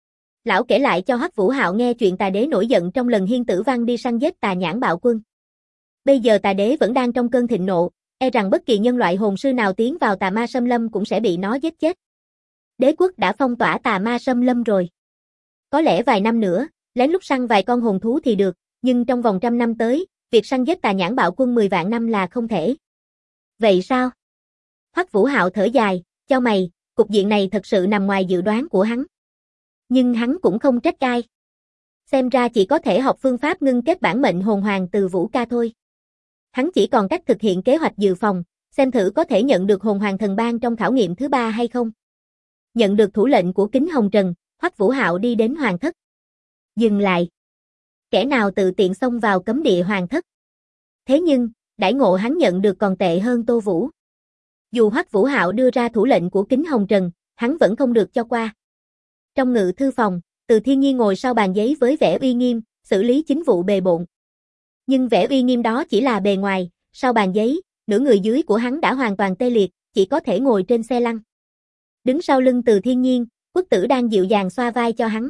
Lão kể lại cho Hoắc Vũ Hạo nghe chuyện tà đế nổi giận trong lần Hiên Tử Văn đi săn giết tà nhãn bạo quân. Bây giờ tà đế vẫn đang trong cơn thịnh nộ, e rằng bất kỳ nhân loại hồn sư nào tiến vào Tà Ma Xâm Lâm cũng sẽ bị nó giết chết. Đế quốc đã phong tỏa Tà Ma Xâm Lâm rồi. Có lẽ vài năm nữa, lén lút săn vài con hồn thú thì được, nhưng trong vòng 100 năm tới, việc săn giết tà nhãn bạo quân 10 vạn năm là không thể. Vậy sao? Hoắc Vũ Hạo thở dài, chau mày, cục diện này thật sự nằm ngoài dự đoán của hắn. Nhưng hắn cũng không trách ai. Xem ra chỉ có thể học phương pháp ngưng kết bản mệnh hồn hoàng từ Vũ Ca thôi. Hắn chỉ còn cách thực hiện kế hoạch dự phòng, xem thử có thể nhận được hồn hoàng thần bang trong khảo nghiệm thứ 3 hay không. Nhận được thủ lệnh của Kính Hồng Trần, Hoắc Vũ Hạo đi đến hoàng thất. Dừng lại. Kẻ nào tự tiện xông vào cấm địa hoàng thất. Thế nhưng, đãi ngộ hắn nhận được còn tệ hơn Tô Vũ. Dù Hoắc Vũ Hạo đưa ra thủ lệnh của Kính Hồng Trần, hắn vẫn không được cho qua. Trong ngự thư phòng, Từ Thiên Nhiên ngồi sau bàn giấy với vẻ uy nghiêm, xử lý chính vụ bề bộn. Nhưng vẻ uy nghiêm đó chỉ là bề ngoài, sau bàn giấy, nửa người dưới của hắn đã hoàn toàn tê liệt, chỉ có thể ngồi trên xe lăn. Đứng sau lưng Từ Thiên Nhiên, Quốc Tử đang dịu dàng xoa vai cho hắn.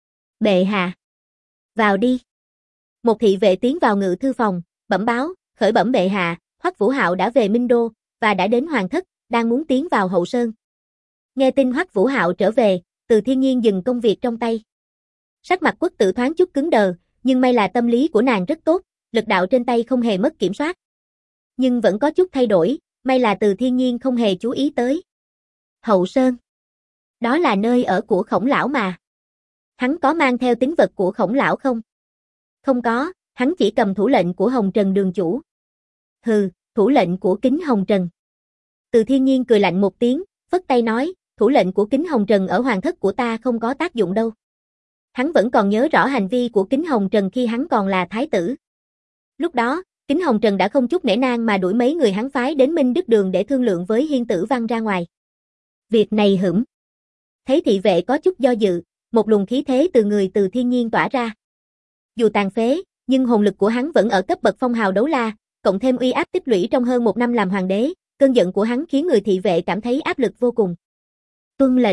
Bệ hạ. Vào đi. Một thị vệ tiến vào ngự thư phòng, bẩm báo, khởi bẩm bệ hạ, Hoắc Vũ Hạo đã về Minh Đô, và đã đến hoàng thất, đang muốn tiến vào hậu sơn. Nghe tin Hoắc Vũ Hạo trở về, Từ Thiên Nhiên dừng công việc trong tay. Sắc mặt Quốc Tử thoáng chút cứng đờ, nhưng may là tâm lý của nàng rất tốt, lực đạo trên tay không hề mất kiểm soát. Nhưng vẫn có chút thay đổi, may là Từ Thiên Nhiên không hề chú ý tới. Hậu sơn. Đó là nơi ở của Khổng lão mà. Hắn có mang theo tín vật của Khổng lão không? Không có, hắn chỉ cầm thủ lệnh của Hồng Trần đường chủ. Hừ, thủ lệnh của Kính Hồng Trần. Từ Thiên Nhiên cười lạnh một tiếng, phất tay nói, thủ lệnh của Kính Hồng Trần ở hoàng thất của ta không có tác dụng đâu. Hắn vẫn còn nhớ rõ hành vi của Kính Hồng Trần khi hắn còn là thái tử. Lúc đó, Kính Hồng Trần đã không chút nể nang mà đuổi mấy người hắn phái đến Minh Đức Đường để thương lượng với Hiên Tử Văn ra ngoài. Việc này hửm. Thấy thị vệ có chút do dự, một luồng khí thế từ người Từ Thiên Nhiên tỏa ra. Dù tàn phế, nhưng hồn lực của hắn vẫn ở cấp bậc phong hào đấu la, cộng thêm uy áp tích lũy trong hơn một năm làm hoàng đế, cơn giận của hắn khiến người thị vệ cảm thấy áp lực vô cùng. Tuân lệnh.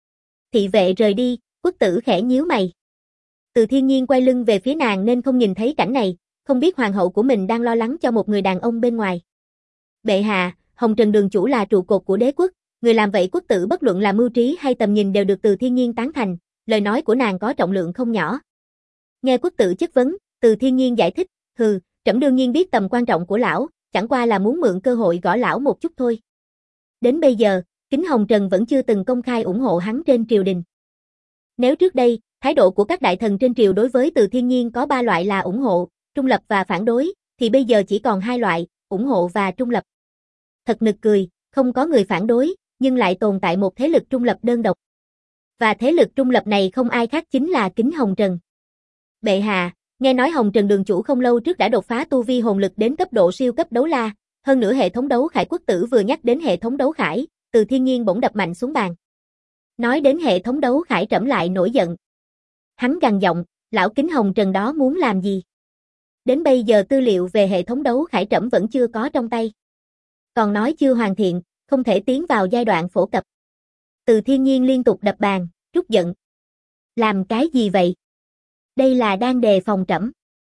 Thị vệ rời đi, Quốc tử khẽ nhíu mày. Từ Thiên Nhiên quay lưng về phía nàng nên không nhìn thấy cảnh này, không biết hoàng hậu của mình đang lo lắng cho một người đàn ông bên ngoài. Bệ hạ, Hồng Trần đường chủ là trụ cột của đế quốc, người làm vậy quốc tử bất luận là mưu trí hay tầm nhìn đều được Từ Thiên Nhiên tán thành, lời nói của nàng có trọng lượng không nhỏ. Nghe quốc tử chất vấn, Từ Thiên Nhiên giải thích, trẫm đương nhiên biết tầm quan trọng của lão, chẳng qua là muốn mượn cơ hội gõ lão một chút thôi. Đến bây giờ, Kính Hồng Trần vẫn chưa từng công khai ủng hộ hắn trên triều đình. Nếu trước đây, thái độ của các đại thần trên triều đối với Từ Thiên Nhiên có 3 loại là ủng hộ, trung lập và phản đối, thì bây giờ chỉ còn 2 loại, ủng hộ và trung lập. Thật nực cười, không có người phản đối, nhưng lại tồn tại một thế lực trung lập đơn độc. Và thế lực trung lập này không ai khác chính là Kính Hồng Trần. Bệ hạ, nghe nói Hồng Trần đường chủ không lâu trước đã đột phá tu vi hồn lực đến cấp độ siêu cấp đấu la, hơn nữa hệ thống đấu khải quốc tử vừa nhắc đến hệ thống đấu khải, Từ Thiên Nhiên bỗng đập mạnh xuống bàn. Nói đến hệ thống đấu khải trẫm lại nổi giận. Hắn gằn giọng, lão Kính Hồng Trần đó muốn làm gì? Đến bây giờ tư liệu về hệ thống đấu khải trẫm vẫn chưa có trong tay. Còn nói chưa hoàn thiện, không thể tiến vào giai đoạn phổ cập. Từ Thiên Nhiên liên tục đập bàn, trút giận. Làm cái gì vậy? Đây là đang đề phòng trẫm.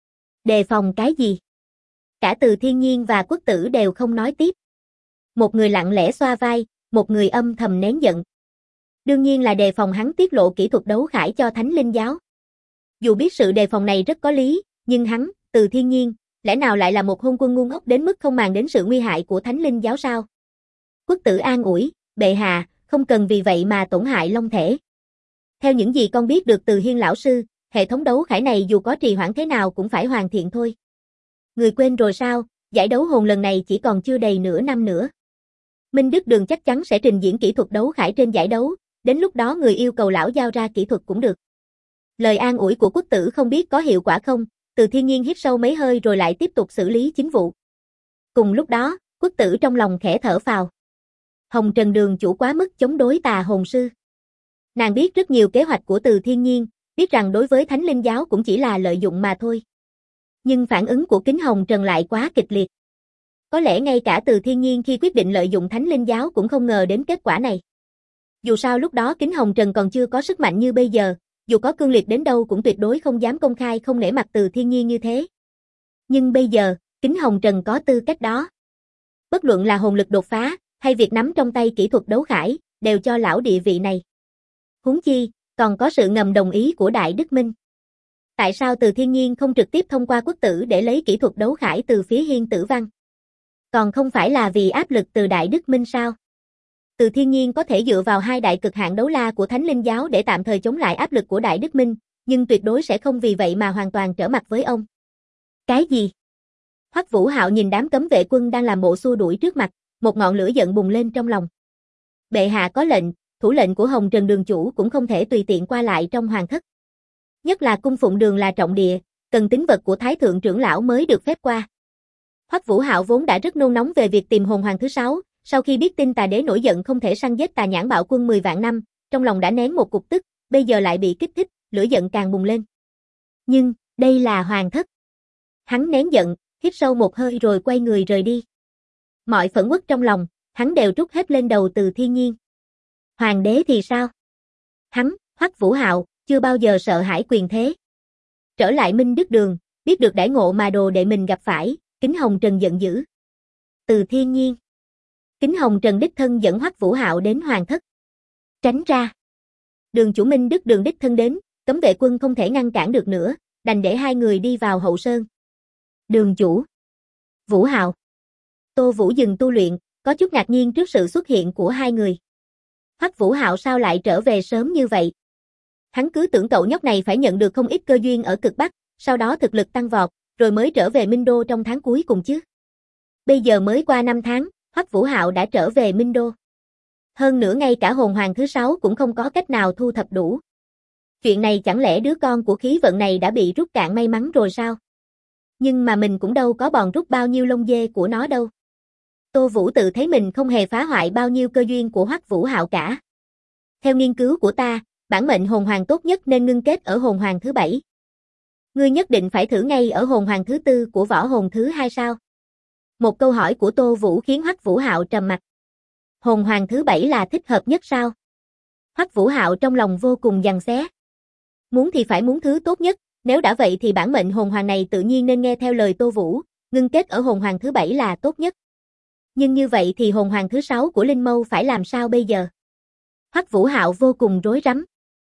Đề phòng cái gì? Cả Từ Thiên Nhiên và quốc tử đều không nói tiếp. Một người lặng lẽ xoa vai, một người âm thầm nén giận. Đương nhiên là đề phòng hắn tiết lộ kỹ thuật đấu khải cho Thánh Linh Giáo. Dù biết sự đề phòng này rất có lý, nhưng hắn, Từ Thiên Nhiên, lẽ nào lại là một hôn quân ngu ngốc đến mức không màng đến sự nguy hại của Thánh Linh Giáo sao? Quốc tử an ủi, bệ hạ, không cần vì vậy mà tổn hại long thể. Theo những gì con biết được từ Hiên lão sư, hệ thống đấu khải này dù có trì hoãn thế nào cũng phải hoàn thiện thôi. Người quên rồi sao, giải đấu hồn lần này chỉ còn chưa đầy nửa năm nữa. Minh Đức Đường chắc chắn sẽ trình diễn kỹ thuật đấu khải trên giải đấu, đến lúc đó người yêu cầu lão giao ra kỹ thuật cũng được. Lời an ủi của quốc tử không biết có hiệu quả không, Từ Thiên Nhiên hít sâu mấy hơi rồi lại tiếp tục xử lý chính vụ. Cùng lúc đó, quốc tử trong lòng khẽ thở phào. Hồng Trần đường chủ quá mức chống đối tà hồn sư. Nàng biết rất nhiều kế hoạch của Từ Thiên Nhiên, biết rằng đối với Thánh Linh Giáo cũng chỉ là lợi dụng mà thôi. Nhưng phản ứng của Kính Hồng Trần lại quá kịch liệt. Có lẽ ngay cả Từ Thiên Nhiên khi quyết định lợi dụng Thánh Linh Giáo cũng không ngờ đến kết quả này. Dù sao lúc đó Kính Hồng Trần còn chưa có sức mạnh như bây giờ, dù có cương liệt đến đâu cũng tuyệt đối không dám công khai không nể mặt Từ Thiên Nhiên như thế. Nhưng bây giờ, Kính Hồng Trần có tư cách đó. Bất luận là hồn lực đột phá, hay việc nắm trong tay kỹ thuật đấu khải, đều cho lão địa vị này. Huống chi, còn có sự ngầm đồng ý của Đại Đức Minh. Tại sao Từ Thiên Nhiên không trực tiếp thông qua quốc tử để lấy kỹ thuật đấu khải từ phía Hiên Tử Văn? Còn không phải là vì áp lực từ Đại Đức Minh sao? Từ Thiên Nhiên có thể dựa vào 2 đại cực hạn đấu la của Thánh Linh Giáo để tạm thời chống lại áp lực của Đại Đức Minh, nhưng tuyệt đối sẽ không vì vậy mà hoàn toàn trở mặt với ông. Cái gì? Hoắc Vũ Hạo nhìn đám cấm vệ quân đang làm bộ xua đuổi trước mặt, một ngọn lửa giận bùng lên trong lòng. Bệ hạ có lệnh, thủ lệnh của Hồng Trần đường chủ cũng không thể tùy tiện qua lại trong hoàng thất. Nhất là cung phụng đường là trọng địa, cần tín vật của Thái thượng trưởng lão mới được phép qua. Hoắc Vũ Hạo vốn đã rất nôn nóng về việc tìm hồn hoàng thứ 6, sau khi biết tin tà đế nổi giận không thể săn giết tà nhãn bạo quân 10 vạn năm, trong lòng đã nén một cục tức, bây giờ lại bị kích thích, lửa giận càng bùng lên. Nhưng, đây là hoàng thất. Hắn nén giận, hít sâu một hơi rồi quay người rời đi. Mọi phẫn uất trong lòng, hắn đều trút hết lên đầu Từ Thiên Nhiên. Hoàng đế thì sao? Hắn, Hoắc Vũ Hạo, chưa bao giờ sợ hãi quyền thế. Trở lại Minh Đức Đường, biết được đãi ngộ mà đồ đệ mình gặp phải, Kính Hồng Trần giận dữ. Từ Thiên Nhiên. Kính Hồng Trần đích thân dẫn Hoắc Vũ Hạo đến hoàng thất. Tránh ra. Đường chủ Minh Đức Đường đích thân đến, cấm vệ quân không thể ngăn cản được nữa, đành để 2 người đi vào hậu sơn. Đường chủ. Vũ Hạo. Tô Vũ dừng tu luyện, có chút ngạc nhiên trước sự xuất hiện của 2 người. Hoắc Vũ Hạo sao lại trở về sớm như vậy? Hắn cứ tưởng cậu nhóc này phải nhận được không ít cơ duyên ở cực Bắc, sau đó thực lực tăng vọt, rồi mới trở về Minh Đô trong tháng cuối cùng chứ. Bây giờ mới qua 5 tháng, Hoắc Vũ Hạo đã trở về Minh Đô. Hơn nữa ngay cả hồn hoàng thứ 6 cũng không có cách nào thu thập đủ. Chuyện này chẳng lẽ đứa con của khí vận này đã bị rút cạn may mắn rồi sao? Nhưng mà mình cũng đâu có bòn rút bao nhiêu lông dê của nó đâu. Tô Vũ tự thấy mình không hề phá hoại bao nhiêu cơ duyên của Hoắc Vũ Hạo cả. Theo nghiên cứu của ta, bản mệnh hồn hoàng tốt nhất nên ngưng kết ở hồn hoàng thứ 7. Ngươi nhất định phải thử ngay ở hồn hoàng thứ 4 của võ hồn thứ 2 sao? Một câu hỏi của Tô Vũ khiến Hoắc Vũ Hạo trầm mặc. Hồn hoàng thứ 7 là thích hợp nhất sao? Hoắc Vũ Hạo trong lòng vô cùng giằng xé. Muốn thì phải muốn thứ tốt nhất, nếu đã vậy thì bản mệnh hồn hoàng này tự nhiên nên nghe theo lời Tô Vũ, ngưng kết ở hồn hoàng thứ 7 là tốt nhất. Nhưng như vậy thì hồn hoàng thứ 6 của Linh Mâu phải làm sao bây giờ? Hoắc Vũ Hạo vô cùng rối rắm.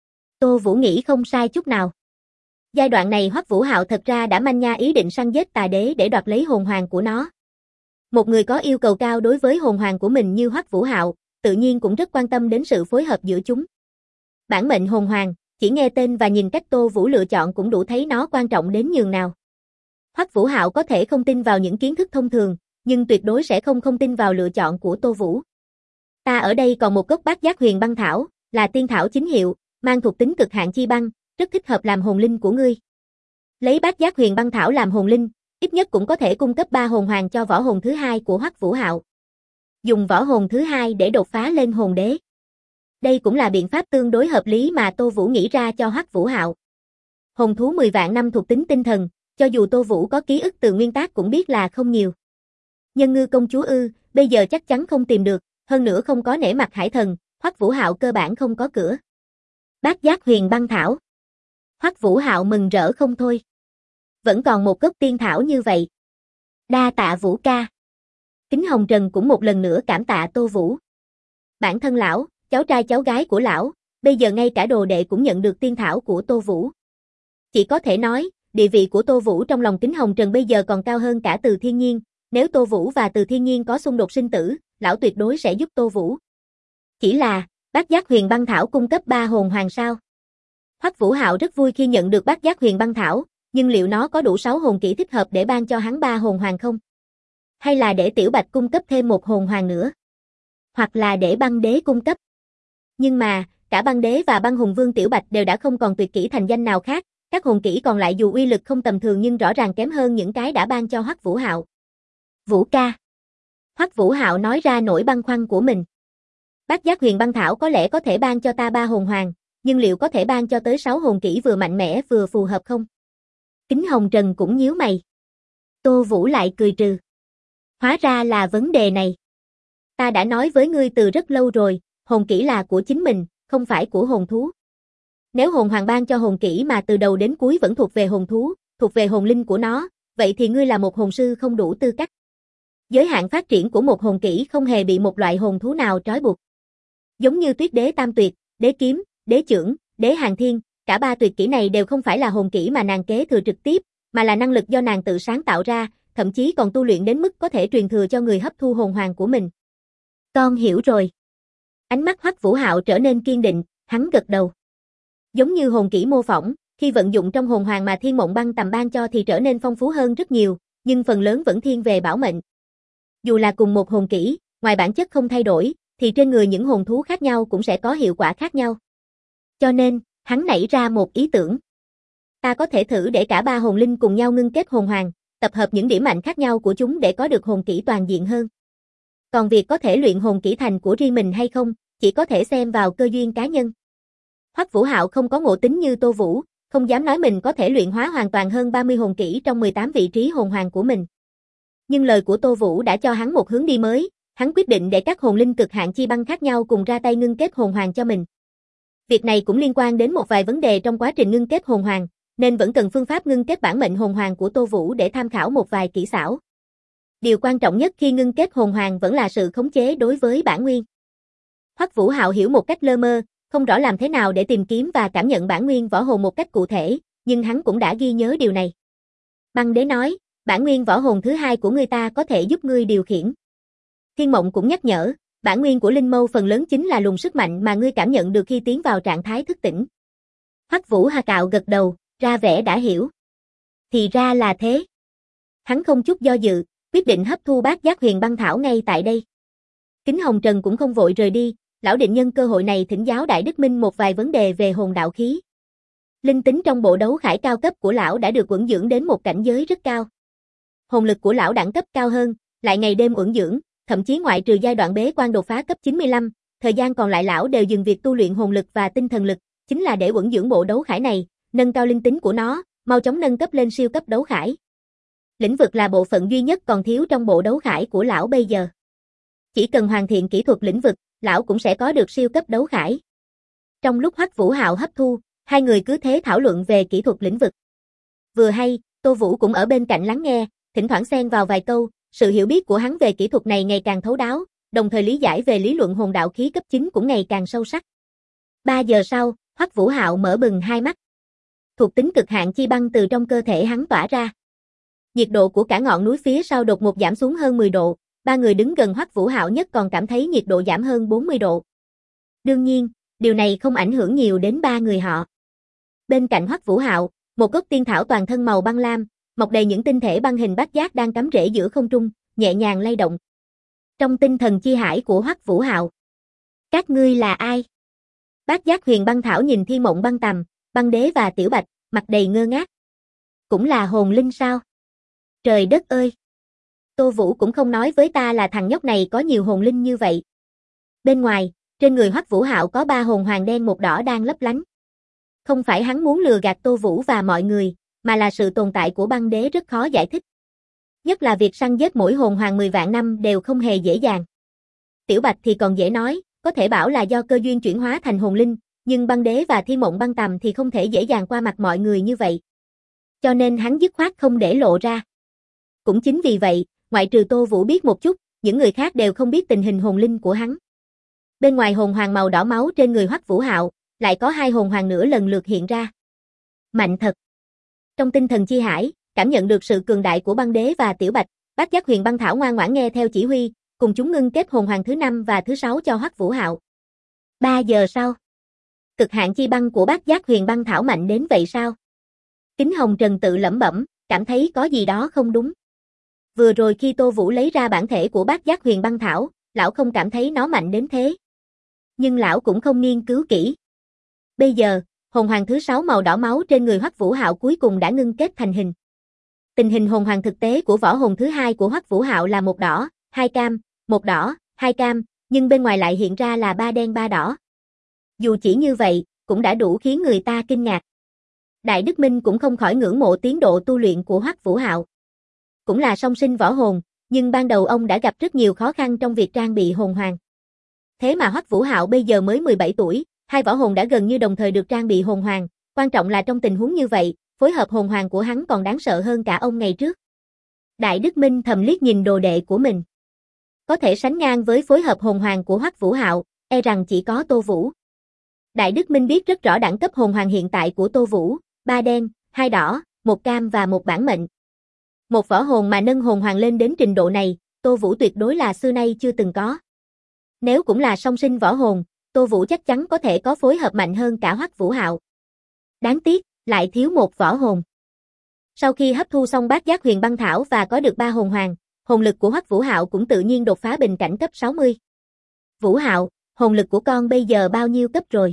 Tô Vũ nghĩ không sai chút nào. Giai đoạn này Hoắc Vũ Hạo thật ra đã manh nha ý định săn giết tà đế để đoạt lấy hồn hoàng của nó. Một người có yêu cầu cao đối với hồn hoàng của mình như Hoắc Vũ Hạo, tự nhiên cũng rất quan tâm đến sự phối hợp giữa chúng. Bản mệnh hồn hoàng, chỉ nghe tên và nhìn cách Tô Vũ lựa chọn cũng đủ thấy nó quan trọng đến nhường nào. Hoắc Vũ Hạo có thể không tin vào những kiến thức thông thường, nhưng tuyệt đối sẽ không tin vào lựa chọn của Tô Vũ. Ta ở đây còn một gốc Bát Giác Huyền Băng Thảo, là tiên thảo chính hiệu, mang thuộc tính cực hạn chi băng, rất thích hợp làm hồn linh của ngươi. Lấy Bát Giác Huyền Băng Thảo làm hồn linh, ít nhất cũng có thể cung cấp 3 hồn hoàng cho võ hồn thứ 2 của Hoắc Vũ Hạo. Dùng võ hồn thứ 2 để đột phá lên hồn đế. Đây cũng là biện pháp tương đối hợp lý mà Tô Vũ nghĩ ra cho Hoắc Vũ Hạo. Hồn thú 10 vạn năm thuộc tính tinh thần, cho dù Tô Vũ có ký ức từ nguyên tác cũng biết là không nhiều. Nhân ngư công chúa bây giờ chắc chắn không tìm được, hơn nữa không có nể mặt hải thần, Hoắc Vũ Hạo cơ bản không có cửa. Bát Giác Huyền Băng Thảo. Hoắc Vũ Hạo mừng rỡ không thôi. Vẫn còn một gốc tiên thảo như vậy. Đa tạ Vũ ca. Kính Hồng Trần cũng một lần nữa cảm tạ Tô Vũ. Bản thân lão, cháu trai cháu gái của lão, bây giờ ngay cả đồ đệ cũng nhận được tiên thảo của Tô Vũ. Chỉ có thể nói, địa vị của Tô Vũ trong lòng Kính Hồng Trần bây giờ còn cao hơn cả Từ Thiên Nhiên, nếu Tô Vũ và Từ Thiên Nhiên có xung đột sinh tử, lão tuyệt đối sẽ giúp Tô Vũ. Chỉ là, Bát Giác Huyền Băng Thảo cung cấp 3 hồn hoàng sao? Hoắc Vũ Hạo rất vui khi nhận được Bát Giác Huyền Băng Thảo, nhưng liệu nó có đủ 6 hồn kỹ thích hợp để ban cho hắn 3 hồn hoàng không? Hay là để Tiểu Bạch cung cấp thêm 1 hồn hoàng nữa? Hoặc là để Băng Đế cung cấp? Nhưng mà, cả Băng Đế và Băng Hùng Vương Tiểu Bạch đều đã không còn tuyệt kỹ thành danh nào khác, các hồn kỹ còn lại dù uy lực không tầm thường nhưng rõ ràng kém hơn những cái đã ban cho Hoắc Vũ Hạo. Vũ ca. Hoắc Vũ Hạo nói ra nỗi băn khoăn của mình. Bát Giác Huyền Băng Thảo có lẽ có thể ban cho ta 3 hồn hoàng, nhưng liệu có thể ban cho tới 6 hồn kỹ vừa mạnh mẽ vừa phù hợp không? Kính Hồng Trần cũng nhíu mày. Tô Vũ lại cười trừ. Hóa ra là vấn đề này. Ta đã nói với ngươi từ rất lâu rồi, hồn kỹ là của chính mình, không phải của hồn thú. Nếu hồn hoàng ban cho hồn kỹ mà từ đầu đến cuối vẫn thuộc về hồn thú, thuộc về hồn linh của nó, vậy thì ngươi là một hồn sư không đủ tư cách. Giới hạn phát triển của một hồn kỹ không hề bị một loại hồn thú nào trói buộc. Giống như Tuyết Đế Tam Tuyệt, Đế Kiếm, Đế Chưởng, Đế Hàng Thiên, cả 3 tuyệt kỹ này đều không phải là hồn kỹ mà nàng kế thừa trực tiếp, mà là năng lực do nàng tự sáng tạo ra, thậm chí còn tu luyện đến mức có thể truyền thừa cho người hấp thu hồn hoàng của mình. Con hiểu rồi. Ánh mắt Hoắc Vũ Hạo trở nên kiên định, hắn gật đầu. Giống như hồn kỹ mô phỏng, khi vận dụng trong hồn hoàng mà Thiên Mộng Băng tầm ban cho thì trở nên phong phú hơn rất nhiều, nhưng phần lớn vẫn thiên về bảo mệnh. Dù là cùng một hồn kỹ, ngoài bản chất không thay đổi, thì trên người những hồn thú khác nhau cũng sẽ có hiệu quả khác nhau. Cho nên, hắn nảy ra một ý tưởng. Ta có thể thử để cả 3 hồn linh cùng nhau ngưng kết hồn hoàng, tập hợp những điểm mạnh khác nhau của chúng để có được hồn kỹ toàn diện hơn. Còn việc có thể luyện hồn kỹ thành của riêng mình hay không, chỉ có thể xem vào cơ duyên cá nhân. Hoắc Vũ Hạo không có ngộ tính như Tô Vũ, không dám nói mình có thể luyện hóa hoàn toàn hơn 30 hồn kỹ trong 18 vị trí hồn hoàng của mình. Nhưng lời của Tô Vũ đã cho hắn một hướng đi mới, hắn quyết định để các hồn linh cực hạn chi băng khác nhau cùng ra tay ngưng kết hồn hoàng cho mình. Việc này cũng liên quan đến một vài vấn đề trong quá trình ngưng kết hồn hoàng, nên vẫn cần phương pháp ngưng kết bản mệnh hồn hoàng của Tô Vũ để tham khảo một vài kỹ xảo. Điều quan trọng nhất khi ngưng kết hồn hoàng vẫn là sự khống chế đối với bản nguyên. Hoắc Vũ Hạo hiểu một cách lơ mơ, không rõ làm thế nào để tìm kiếm và cảm nhận bản nguyên võ hồn một cách cụ thể, nhưng hắn cũng đã ghi nhớ điều này. Băng Đế nói, bản nguyên võ hồn thứ 2 của ngươi ta có thể giúp ngươi điều khiển. Thiên Mộng cũng nhắc nhở, bản nguyên của Linh Mâu phần lớn chính là luồng sức mạnh mà ngươi cảm nhận được khi tiến vào trạng thái thức tỉnh. Hoắc Vũ Hạo gật đầu, ra vẻ đã hiểu. Thì ra là thế. Hắn không chút do dự, quyết định hấp thu Bát Giác Huyền Băng Thảo ngay tại đây. Kính Hồng Trần cũng không vội rời đi, lão định nhân cơ hội này thỉnh giáo Đại Đức Minh một vài vấn đề về hồn đạo khí. Linh tính trong bộ đấu khải cao cấp của lão đã được uẩn dưỡng đến một cảnh giới rất cao. Hồn lực của lão đẳng cấp cao hơn, lại ngày đêm uẩn dưỡng, thậm chí ngoại trừ giai đoạn bế quan đột phá cấp 95, thời gian còn lại lão đều dừng việc tu luyện hồn lực và tinh thần lực, chính là để uẩn dưỡng bộ đấu khải này, nâng cao linh tính của nó, mau chóng nâng cấp lên siêu cấp đấu khải. Lĩnh vực là bộ phận duy nhất còn thiếu trong bộ đấu khải của lão bây giờ. Chỉ cần hoàn thiện kỹ thuật lĩnh vực, lão cũng sẽ có được siêu cấp đấu khải. Trong lúc Hoắc Vũ Hạo hấp thu, hai người cứ thế thảo luận về kỹ thuật lĩnh vực. Vừa hay, Tô Vũ cũng ở bên cạnh lắng nghe, thỉnh thoảng xen vào vài câu, sự hiểu biết của hắn về kỹ thuật này ngày càng thấu đáo, đồng thời lý giải về lý luận hồn đạo khí cấp 9 cũng ngày càng sâu sắc. 3 giờ sau, Hoắc Vũ Hạo mở bừng hai mắt. Thuộc tính cực hạn chi băng từ trong cơ thể hắn tỏa ra. Nhiệt độ của cả ngọn núi phía sau đột ngột giảm xuống hơn 10 độ, ba người đứng gần Hoắc Vũ Hạo nhất còn cảm thấy nhiệt độ giảm hơn 40 độ. Đương nhiên, điều này không ảnh hưởng nhiều đến ba người họ. Bên cạnh Hoắc Vũ Hạo, một gốc tiên thảo toàn thân màu băng lam, mọc đầy những tinh thể băng hình bát giác đang cắm rễ giữa không trung, nhẹ nhàng lay động. Trong tinh thần chi hải của Hoắc Vũ Hạo. Các ngươi là ai? Bát giác huyền băng thảo nhìn Thiên Mộng Băng Tầm, Băng Đế và Tiểu Bạch, mặt đầy ngơ ngác. Cũng là hồn linh sao? Trời đất ơi! Tô Vũ cũng không nói với ta là thằng nhóc này có nhiều hồn linh như vậy. Bên ngoài, trên người Hoắc Vũ Hạo có 3 hồn hoàng đen một đỏ đang lấp lánh. Không phải hắn muốn lừa gạt Tô Vũ và mọi người, mà là sự tồn tại của băng đế rất khó giải thích. Nhất là việc săn giết mỗi hồn hoàng 10 vạn năm đều không hề dễ dàng. Tiểu Bạch thì còn dễ nói, có thể bảo là do cơ duyên chuyển hóa thành hồn linh, nhưng băng đế và Thiên Mộng Băng Tầm thì không thể dễ dàng qua mặt mọi người như vậy. Cho nên hắn dứt khoát không để lộ ra. Cũng chính vì vậy, ngoại trừ Tô Vũ biết một chút, những người khác đều không biết tình hình hồn linh của hắn. Bên ngoài hồn hoàng màu đỏ máu trên người Hoắc Vũ Hạo, lại có 2 hồn hoàng nữa lần lượt hiện ra. Mạnh thật. Trong tinh thần chi hải, cảm nhận được sự cường đại của băng đế và Tiểu Bạch, Bát Giác Huyền Băng Thảo ngoan ngoãn nghe theo chỉ huy, cùng chúng ngưng kết hồn hoàng thứ 5 và thứ 6 cho Hoắc Vũ Hạo. 3 giờ sau, cực hạn chi băng của Bát Giác Huyền Băng Thảo mạnh đến vậy sao? Kính Hồng Trần tự lẩm bẩm, cảm thấy có gì đó không đúng. Vừa rồi khi Tô Vũ lấy ra bản thể của Bát Giác Huyền Băng Thảo, lão không cảm thấy nó mạnh đến thế. Nhưng lão cũng không nghiên cứu kỹ. Bây giờ, hồn hoàng thứ 6 màu đỏ máu trên người Hoắc Vũ Hạo cuối cùng đã ngưng kết thành hình. Tình hình hồn hoàng thực tế của võ hồn thứ 2 của Hoắc Vũ Hạo là một đỏ, 2 cam, một đỏ, 2 cam, nhưng bên ngoài lại hiện ra là 3 đen 3 đỏ. Dù chỉ như vậy, cũng đã đủ khiến người ta kinh ngạc. Đại Đức Minh cũng không khỏi ngưỡng mộ tiến độ tu luyện của Hoắc Vũ Hạo. Cũng là song sinh võ hồn, nhưng ban đầu ông đã gặp rất nhiều khó khăn trong việc trang bị hồn hoàng. Thế mà Hoắc Vũ Hạo bây giờ mới 17 tuổi, 2 võ hồn đã gần như đồng thời được trang bị hồn hoàng, quan trọng là trong tình huống như vậy, phối hợp hồn hoàng của hắn còn đáng sợ hơn cả ông ngày trước. Đại Đức Minh thầm liếc nhìn đồ đệ của mình. Có thể sánh ngang với phối hợp hồn hoàng của Hoắc Vũ Hạo, e rằng chỉ có Tô Vũ. Đại Đức Minh biết rất rõ đẳng cấp hồn hoàng hiện tại của Tô Vũ, 3 đen, 2 đỏ, 1 cam và 1 bản mệnh. Một võ hồn mà nâng hồn hoàng lên đến trình độ này, Tô Vũ tuyệt đối là xưa nay chưa từng có. Nếu cũng là song sinh võ hồn, Tô Vũ chắc chắn có thể có phối hợp mạnh hơn cả Hoắc Vũ Hạo. Đáng tiếc, lại thiếu một võ hồn. Sau khi hấp thu xong Bát Giác Huyền Băng Thảo và có được 3 hồn hoàng, hồn lực của Hoắc Vũ Hạo cũng tự nhiên đột phá bình cảnh cấp 60. Vũ Hạo, hồn lực của con bây giờ bao nhiêu cấp rồi?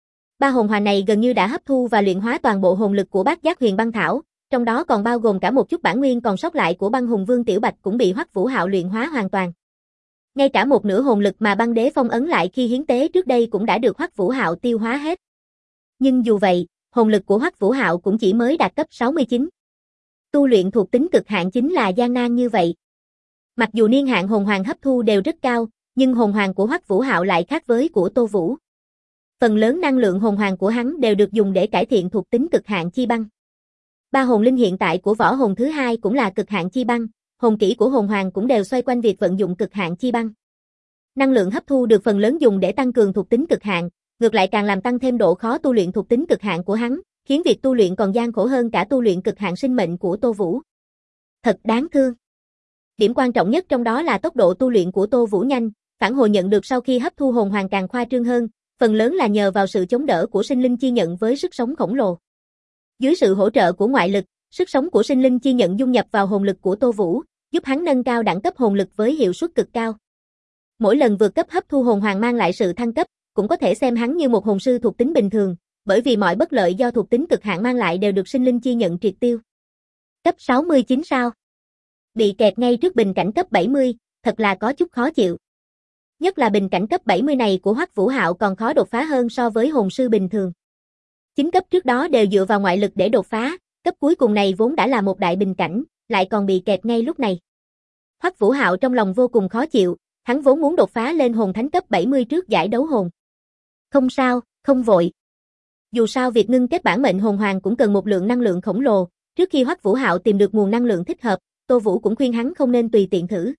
3 hồn hoàng này gần như đã hấp thu và luyện hóa toàn bộ hồn lực của Bát Giác Huyền Băng Thảo, trong đó còn bao gồm cả một chút bản nguyên còn sót lại của Băng Hùng Vương Tiểu Bạch cũng bị Hoắc Vũ Hạo luyện hóa hoàn toàn. Ngay cả một nửa hồn lực mà băng đế phong ấn lại khi hiến tế trước đây cũng đã được Hoắc Vũ Hạo tiêu hóa hết. Nhưng dù vậy, hồn lực của Hoắc Vũ Hạo cũng chỉ mới đạt cấp 69. Tu luyện thuộc tính cực hạn chính là gian nan như vậy. Mặc dù niên hạn hồn hoàng hấp thu đều rất cao, nhưng hồn hoàng của Hoắc Vũ Hạo lại khác với của Tô Vũ. Phần lớn năng lượng hồn hoàng của hắn đều được dùng để cải thiện thuộc tính cực hạn chi băng. 3 hồn linh hiện tại của võ hồn thứ 2 cũng là cực hạn chi băng, hồn kỹ của hồn hoàng cũng đều xoay quanh việc vận dụng cực hạn chi băng. Năng lượng hấp thu được phần lớn dùng để tăng cường thuộc tính cực hạn, ngược lại càng làm tăng thêm độ khó tu luyện thuộc tính cực hạn của hắn, khiến việc tu luyện còn gian khổ hơn cả tu luyện cực hạn sinh mệnh của Tô Vũ. Thật đáng thương. Điểm quan trọng nhất trong đó là tốc độ tu luyện của Tô Vũ nhanh, phản hồi nhận được sau khi hấp thu hồn hoàng càng khoa trương hơn, phần lớn là nhờ vào sự chống đỡ của sinh linh chi nhận với sức sống khổng lồ. Dưới sự hỗ trợ của ngoại lực, sức sống của sinh linh chi nhận dung nhập vào hồn lực của Tô Vũ, giúp hắn nâng cao đẳng cấp hồn lực với hiệu suất cực cao. Mỗi lần vượt cấp hấp thu hồn hoàng mang lại sự thăng cấp, cũng có thể xem hắn như một hồn sư thuộc tính bình thường, bởi vì mọi bất lợi do thuộc tính cực hạn mang lại đều được sinh linh chi nhận triệt tiêu. Cấp 69 sao? Bị kẹt ngay trước bình cảnh cấp 70, thật là có chút khó chịu. Nhất là bình cảnh cấp 70 này của Hoắc Vũ Hạo còn khó đột phá hơn so với hồn sư bình thường. 9 cấp trước đó đều dựa vào ngoại lực để đột phá, cấp cuối cùng này vốn đã là một đại bình cảnh, lại còn bị kẹt ngay lúc này. Hoắc Vũ Hạo trong lòng vô cùng khó chịu, hắn vốn muốn đột phá lên hồn thánh cấp 70 trước giải đấu hồn. Không sao, không vội. Dù sao việc ngưng kết bản mệnh hồn hoàng cũng cần một lượng năng lượng khổng lồ, trước khi Hoắc Vũ Hạo tìm được nguồn năng lượng thích hợp, Tô Vũ cũng khuyên hắn không nên tùy tiện thử.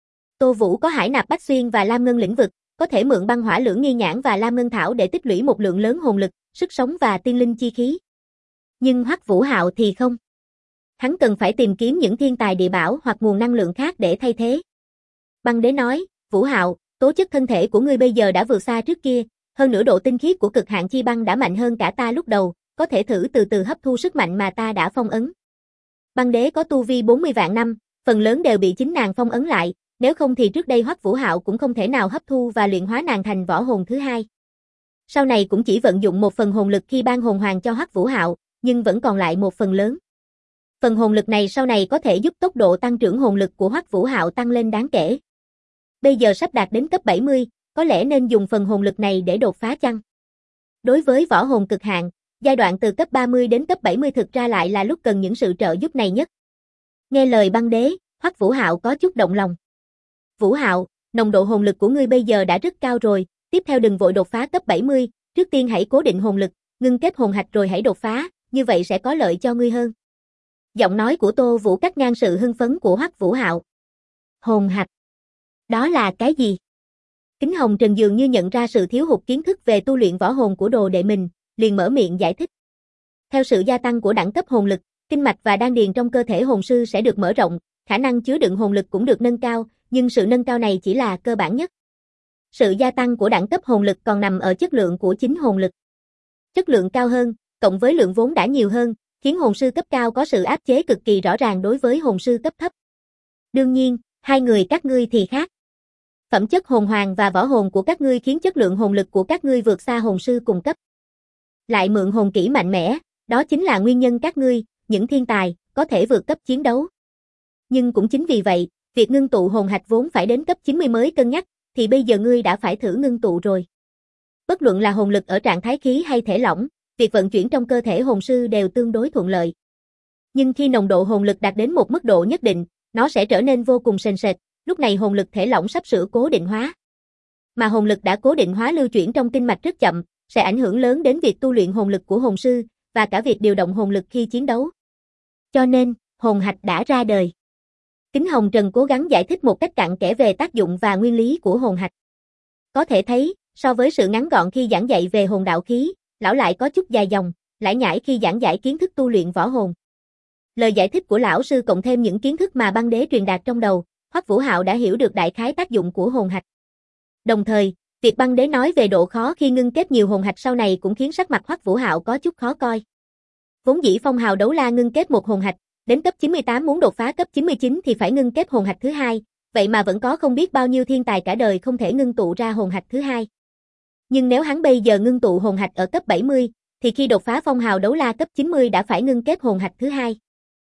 Tô Vũ có Hải Nạp Bách Xuyên và Lam Ngân lĩnh vực, có thể mượn băng hỏa lưỡng nghi nhãn và Lam Ngân thảo để tích lũy một lượng lớn hồn lực, sức sống và tiên linh chi khí. Nhưng Hoắc Vũ Hạo thì không. Hắn cần phải tìm kiếm những thiên tài địa bảo hoặc nguồn năng lượng khác để thay thế. Băng Đế nói, Vũ Hạo, tố chất thân thể của ngươi bây giờ đã vượt xa trước kia, hơn nữa độ tinh khiết của cực hạn chi băng đã mạnh hơn cả ta lúc đầu, có thể thử từ từ hấp thu sức mạnh mà ta đã phong ấn. Băng Đế có tu vi 40 vạn năm, phần lớn đều bị chính nàng phong ấn lại, nếu không thì trước đây Hoắc Vũ Hạo cũng không thể nào hấp thu và luyện hóa nàng thành võ hồn thứ hai. Sau này cũng chỉ vận dụng một phần hồn lực khi ban hồn hoàng cho Hoắc Vũ Hạo, nhưng vẫn còn lại một phần lớn. Phần hồn lực này sau này có thể giúp tốc độ tăng trưởng hồn lực của Hoắc Vũ Hạo tăng lên đáng kể. Bây giờ sắp đạt đến cấp 70, có lẽ nên dùng phần hồn lực này để đột phá chăng? Đối với võ hồn cực hạn, giai đoạn từ cấp 30 đến cấp 70 thực ra lại là lúc cần những sự trợ giúp này nhất. Nghe lời Băng Đế, Hoắc Vũ Hạo có chút động lòng. Vũ Hạo, nồng độ hồn lực của ngươi bây giờ đã rất cao rồi, tiếp theo đừng vội đột phá cấp 70, trước tiên hãy cố định hồn lực, ngưng kết hồn hạch rồi hãy đột phá, như vậy sẽ có lợi cho ngươi hơn. Giọng nói của Tô Vũ cắt ngang sự hưng phấn của Hoắc Vũ Hạo. Hồn hạch? Đó là cái gì? Kính Hồng Trần dường như nhận ra sự thiếu hụt kiến thức về tu luyện võ hồn của đồ đệ mình, liền mở miệng giải thích. Theo sự gia tăng của đẳng cấp hồn lực, kinh mạch và đan điền trong cơ thể hồn sư sẽ được mở rộng, khả năng chứa đựng hồn lực cũng được nâng cao, nhưng sự nâng cao này chỉ là cơ bản nhất. Sự gia tăng của đẳng cấp hồn lực còn nằm ở chất lượng của chính hồn lực. Chất lượng cao hơn, cộng với lượng vốn đã nhiều hơn, khiến hồn sư cấp cao có sự áp chế cực kỳ rõ ràng đối với hồn sư cấp thấp. Đương nhiên, hai người các ngươi thì khác. Phẩm chất hồn hoàng và võ hồn của các ngươi khiến chất lượng hồn lực của các ngươi vượt xa hồn sư cùng cấp. Lại mượn hồn kỹ mạnh mẽ, đó chính là nguyên nhân các ngươi, những thiên tài, có thể vượt cấp chiến đấu. Nhưng cũng chính vì vậy, việc ngưng tụ hồn hạch vốn phải đến cấp 90 mới cân nhắc, thì bây giờ ngươi đã phải thử ngưng tụ rồi. Bất luận là hồn lực ở trạng thái khí hay thể lỏng, việc vận chuyển trong cơ thể hồn sư đều tương đối thuận lợi. Nhưng khi nồng độ hồn lực đạt đến một mức độ nhất định, nó sẽ trở nên vô cùng sền sệt, lúc này hồn lực thể lỏng sắp sửa cố định hóa. Mà hồn lực đã cố định hóa lưu chuyển trong kinh mạch rất chậm, sẽ ảnh hưởng lớn đến việc tu luyện hồn lực của hồn sư, và cả việc điều động hồn lực khi chiến đấu. Cho nên, hồn hạch đã ra đời. Kính Hồng Trần cố gắng giải thích một cách cặn kẽ về tác dụng và nguyên lý của hồn hạch. Có thể thấy, so với sự ngắn gọn khi giảng dạy về hồn đạo khí, lão lại có chút dài dòng, lải nhải khi giảng giải kiến thức tu luyện võ hồn. Lời giải thích của lão sư cộng thêm những kiến thức mà Băng Đế truyền đạt trong đầu, Hoắc Vũ Hạo đã hiểu được đại khái tác dụng của hồn hạch. Đồng thời, việc Băng Đế nói về độ khó khi ngưng kết nhiều hồn hạch sau này cũng khiến sắc mặt Hoắc Vũ Hạo có chút khó coi. Vốn dĩ phong hào đấu la ngưng kết một hồn hạch, đến cấp 98 muốn đột phá cấp 99 thì phải ngưng kết hồn hạch thứ hai, vậy mà vẫn có không biết bao nhiêu thiên tài cả đời không thể ngưng tụ ra hồn hạch thứ hai. Nhưng nếu hắn bây giờ ngưng tụ hồn hạch ở cấp 70, thì khi đột phá phong hào đấu la cấp 90 đã phải ngưng kết hồn hạch thứ hai.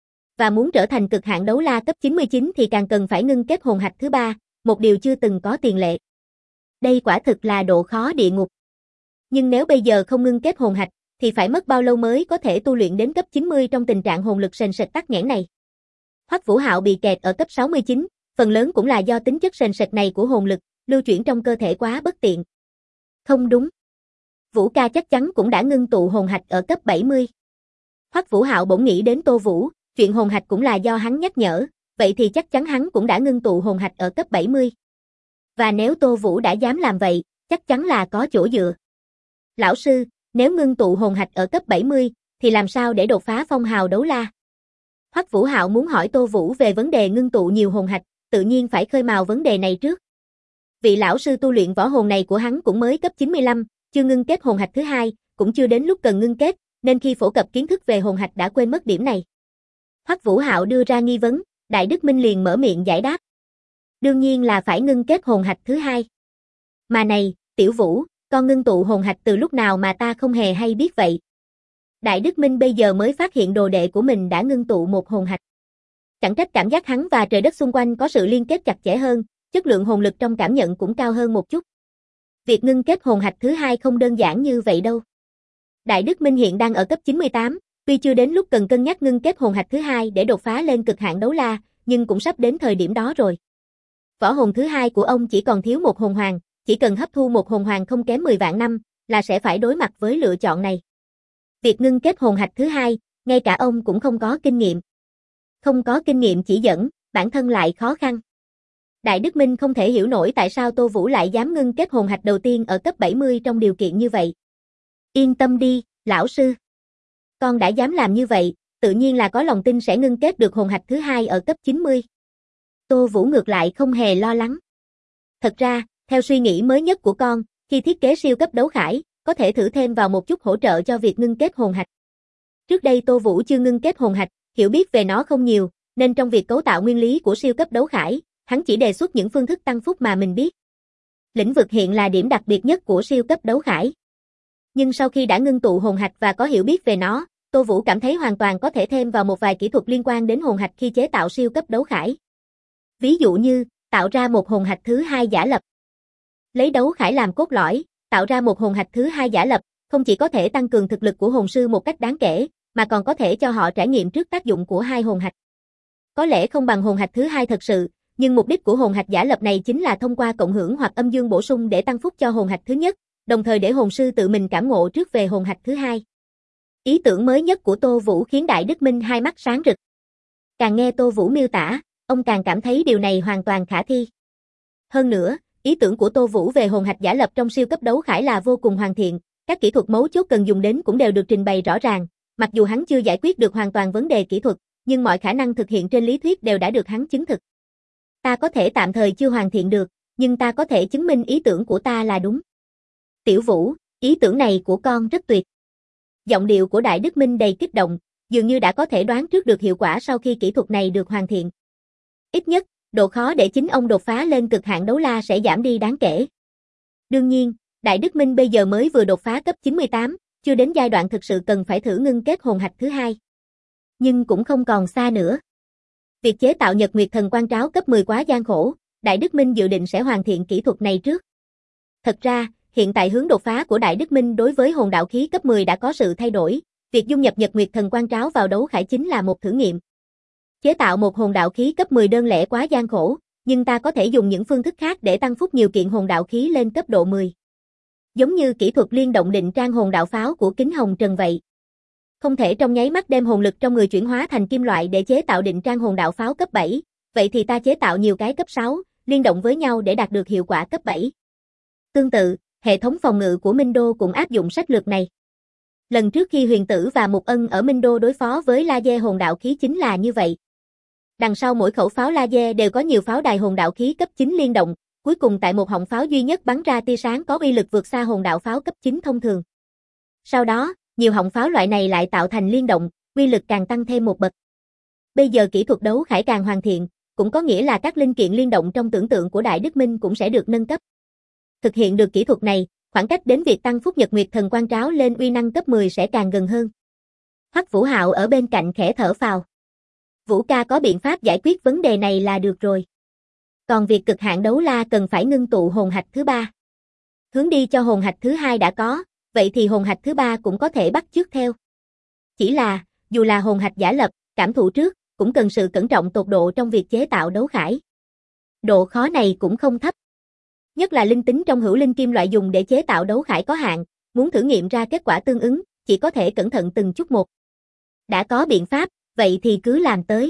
Và muốn trở thành cực hạn đấu la cấp 99 thì càng cần phải ngưng kết hồn hạch thứ ba, một điều chưa từng có tiền lệ. Đây quả thực là độ khó địa ngục. Nhưng nếu bây giờ không ngưng kết hồn hạch, thì phải mất bao lâu mới có thể tu luyện đến cấp 90 trong tình trạng hồn lực sền sệt tắc nghẽn này. Hoắc Vũ Hạo bị kẹt ở cấp 69, phần lớn cũng là do tính chất sền sệt này của hồn lực, lưu chuyển trong cơ thể quá bất tiện. Không đúng. Vũ ca chắc chắn cũng đã ngưng tụ hồn hạch ở cấp 70. Hoắc Vũ Hạo bỗng nghĩ đến Tô Vũ, chuyện hồn hạch cũng là do hắn nhắc nhở, vậy thì chắc chắn hắn cũng đã ngưng tụ hồn hạch ở cấp 70. Và nếu Tô Vũ đã dám làm vậy, chắc chắn là có chỗ dựa. Lão sư, nếu ngưng tụ hồn hạch ở cấp 70, thì làm sao để đột phá phong hào đấu la? Hoắc Vũ Hạo muốn hỏi Tô Vũ về vấn đề ngưng tụ nhiều hồn hạch, tự nhiên phải khơi mào vấn đề này trước. Vị lão sư tu luyện võ hồn này của hắn cũng mới cấp 95, chưa ngưng kết hồn hạch thứ hai, cũng chưa đến lúc cần ngưng kết, nên khi phổ cập kiến thức về hồn hạch đã quên mất điểm này. Hoắc Vũ Hạo đưa ra nghi vấn, Đại Đức Minh liền mở miệng giải đáp. Đương nhiên là phải ngưng kết hồn hạch thứ hai. Mà này, Tiểu Vũ, con ngưng tụ hồn hạch từ lúc nào mà ta không hề hay biết vậy? Đại Đức Minh bây giờ mới phát hiện đồ đệ của mình đã ngưng tụ một hồn hạch. Chẳng trách cảm giác hắn và trời đất xung quanh có sự liên kết chặt chẽ hơn, chất lượng hồn lực trong cảm nhận cũng cao hơn một chút. Việc ngưng kết hồn hạch thứ hai không đơn giản như vậy đâu. Đại Đức Minh hiện đang ở cấp 98, tuy chưa đến lúc cần cân nhắc ngưng kết hồn hạch thứ hai để đột phá lên cực hạn đấu la, nhưng cũng sắp đến thời điểm đó rồi. Võ hồn thứ hai của ông chỉ còn thiếu một hồn hoàng, chỉ cần hấp thu một hồn hoàng không kém 10 vạn năm, là sẽ phải đối mặt với lựa chọn này. Việc ngưng kết hồn hạch thứ hai, ngay cả ông cũng không có kinh nghiệm. Không có kinh nghiệm chỉ dẫn, bản thân lại khó khăn. Đại Đức Minh không thể hiểu nổi tại sao Tô Vũ lại dám ngưng kết hồn hạch đầu tiên ở cấp 70 trong điều kiện như vậy. Yên tâm đi, lão sư. Con đã dám làm như vậy, tự nhiên là có lòng tin sẽ ngưng kết được hồn hạch thứ hai ở cấp 90. Tô Vũ ngược lại không hề lo lắng. Thật ra, theo suy nghĩ mới nhất của con, khi thiết kế siêu cấp đấu khải, có thể thử thêm vào một chút hỗ trợ cho việc ngưng kết hồn hạch. Trước đây Tô Vũ chưa ngưng kết hồn hạch, hiểu biết về nó không nhiều, nên trong việc cấu tạo nguyên lý của siêu cấp đấu khải, hắn chỉ đề xuất những phương thức tăng phúc mà mình biết. Lĩnh vực hiện là điểm đặc biệt nhất của siêu cấp đấu khải. Nhưng sau khi đã ngưng tụ hồn hạch và có hiểu biết về nó, Tô Vũ cảm thấy hoàn toàn có thể thêm vào một vài kỹ thuật liên quan đến hồn hạch khi chế tạo siêu cấp đấu khải. Ví dụ như, tạo ra một hồn hạch thứ hai giả lập. Lấy đấu khải làm cốt lõi, tạo ra một hồn hạch thứ hai giả lập, không chỉ có thể tăng cường thực lực của hồn sư một cách đáng kể, mà còn có thể cho họ trải nghiệm trước tác dụng của hai hồn hạch. Có lẽ không bằng hồn hạch thứ hai thật sự, nhưng mục đích của hồn hạch giả lập này chính là thông qua cộng hưởng hoặc âm dương bổ sung để tăng phúc cho hồn hạch thứ nhất, đồng thời để hồn sư tự mình cảm ngộ trước về hồn hạch thứ hai. Ý tưởng mới nhất của Tô Vũ khiến Đại Đức Minh hai mắt sáng rực. Càng nghe Tô Vũ miêu tả, ông càng cảm thấy điều này hoàn toàn khả thi. Hơn nữa, ý tưởng của Tô Vũ về hồn hạch giả lập trong siêu cấp đấu khải là vô cùng hoàn thiện, các kỹ thuật mấu chốt cần dùng đến cũng đều được trình bày rõ ràng, mặc dù hắn chưa giải quyết được hoàn toàn vấn đề kỹ thuật, nhưng mọi khả năng thực hiện trên lý thuyết đều đã được hắn chứng thực. Ta có thể tạm thời chưa hoàn thiện được, nhưng ta có thể chứng minh ý tưởng của ta là đúng. Tiểu Vũ, ý tưởng này của con rất tuyệt. Giọng điệu của Đại Đức Minh đầy kích động, dường như đã có thể đoán trước được hiệu quả sau khi kỹ thuật này được hoàn thiện. Ít nhất, độ khó để chính ông đột phá lên cực hạn đấu la sẽ giảm đi đáng kể. Đương nhiên, Đại Đức Minh bây giờ mới vừa đột phá cấp 98, chưa đến giai đoạn thực sự cần phải thử ngưng kết hồn hạch thứ hai. Nhưng cũng không còn xa nữa. Việc chế tạo Nhật Nguyệt Thần Quang Tráo cấp 10 quá gian khổ, Đại Đức Minh dự định sẽ hoàn thiện kỹ thuật này trước. Thật ra, hiện tại hướng đột phá của Đại Đức Minh đối với hồn đạo khí cấp 10 đã có sự thay đổi, việc dung nhập Nhật Nguyệt Thần Quang Tráo vào đấu khải chính là một thử nghiệm. Chế tạo một hồn đạo khí cấp 10 đơn lẻ quá gian khổ, nhưng ta có thể dùng những phương thức khác để tăng phúc nhiều kiện hồn đạo khí lên cấp độ 10. Giống như kỹ thuật liên động định trang hồn đạo pháo của Kính Hồng Trần vậy. Không thể trong nháy mắt đem hồn lực trong người chuyển hóa thành kim loại để chế tạo định trang hồn đạo pháo cấp 7, vậy thì ta chế tạo nhiều cái cấp 6, liên động với nhau để đạt được hiệu quả cấp 7. Tương tự, hệ thống phòng ngự của Minh Đô cũng áp dụng sách lược này. Lần trước khi Huyền Tử và Mục Ân ở Minh Đô đối phó với laser hồn đạo khí chính là như vậy. Đằng sau mỗi khẩu pháo laser đều có nhiều pháo đài hồn đạo khí cấp 9 liên động, cuối cùng tại một họng pháo duy nhất bắn ra tia sáng có uy lực vượt xa hồn đạo pháo cấp 9 thông thường. Sau đó, nhiều họng pháo loại này lại tạo thành liên động, uy lực càng tăng thêm một bậc. Bây giờ kỹ thuật đấu khải càng hoàn thiện, cũng có nghĩa là các linh kiện liên động trong tưởng tượng của Đại Đức Minh cũng sẽ được nâng cấp. Thực hiện được kỹ thuật này, khoảng cách đến việc tăng phúc Nhật Nguyệt Thần Quang Tráo lên uy năng cấp 10 sẽ càng gần hơn. Hoắc Vũ Hạo ở bên cạnh khẽ thở phào. Vũ ca có biện pháp giải quyết vấn đề này là được rồi. Còn việc cực hạn đấu la cần phải ngưng tụ hồn hạch thứ 3. Hướng đi cho hồn hạch thứ 2 đã có, vậy thì hồn hạch thứ 3 cũng có thể bắt chước theo. Chỉ là, dù là hồn hạch giả lập, cảm thụ trước, cũng cần sự cẩn trọng tột độ trong việc chế tạo đấu khải. Độ khó này cũng không thấp. Nhất là linh tính trong hữu linh kim loại dùng để chế tạo đấu khải có hạn, muốn thử nghiệm ra kết quả tương ứng, chỉ có thể cẩn thận từng chút một. Đã có biện pháp, vậy thì cứ làm tới.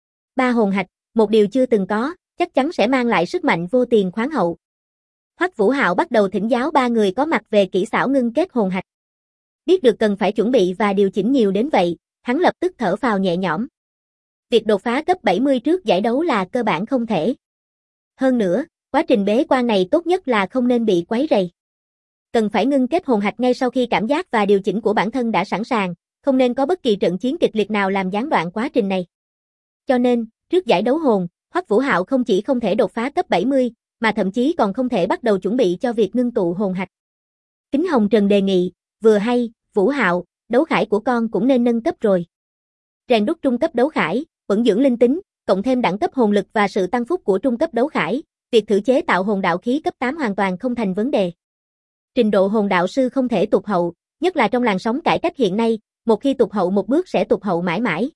3 hồn hạch, một điều chưa từng có, chắc chắn sẽ mang lại sức mạnh vô tiền khoáng hậu. Hoắc Vũ Hạo bắt đầu thỉnh giáo 3 người có mặt về kỹ xảo ngưng kết hồn hạch. Biết được cần phải chuẩn bị và điều chỉnh nhiều đến vậy, hắn lập tức thở phào nhẹ nhõm. Việc đột phá cấp 70 trước giải đấu là cơ bản không thể. Hơn nữa, quá trình bế quan này tốt nhất là không nên bị quấy rầy. Cần phải ngưng kết hồn hạch ngay sau khi cảm giác và điều chỉnh của bản thân đã sẵn sàng, không nên có bất kỳ trận chiến kịch liệt nào làm gián đoạn quá trình này. Cho nên, trước giải đấu hồn, Hoắc Vũ Hạo không chỉ không thể đột phá cấp 70, mà thậm chí còn không thể bắt đầu chuẩn bị cho việc ngưng tụ hồn hạch. Kính Hồng Trần đề nghị, vừa hay, Vũ Hạo, đấu khải của con cũng nên nâng cấp rồi. Rèn đúc trung cấp đấu khải, vẫn dưỡng linh tính, cộng thêm đẳng cấp hồn lực và sự tăng phúc của trung cấp đấu khải, việc thử chế tạo hồn đạo khí cấp 8 hoàn toàn không thành vấn đề. Trình độ hồn đạo sư không thể tụt hậu, nhất là trong làn sóng cải cách hiện nay, một khi tụt hậu một bước sẽ tụt hậu mãi mãi.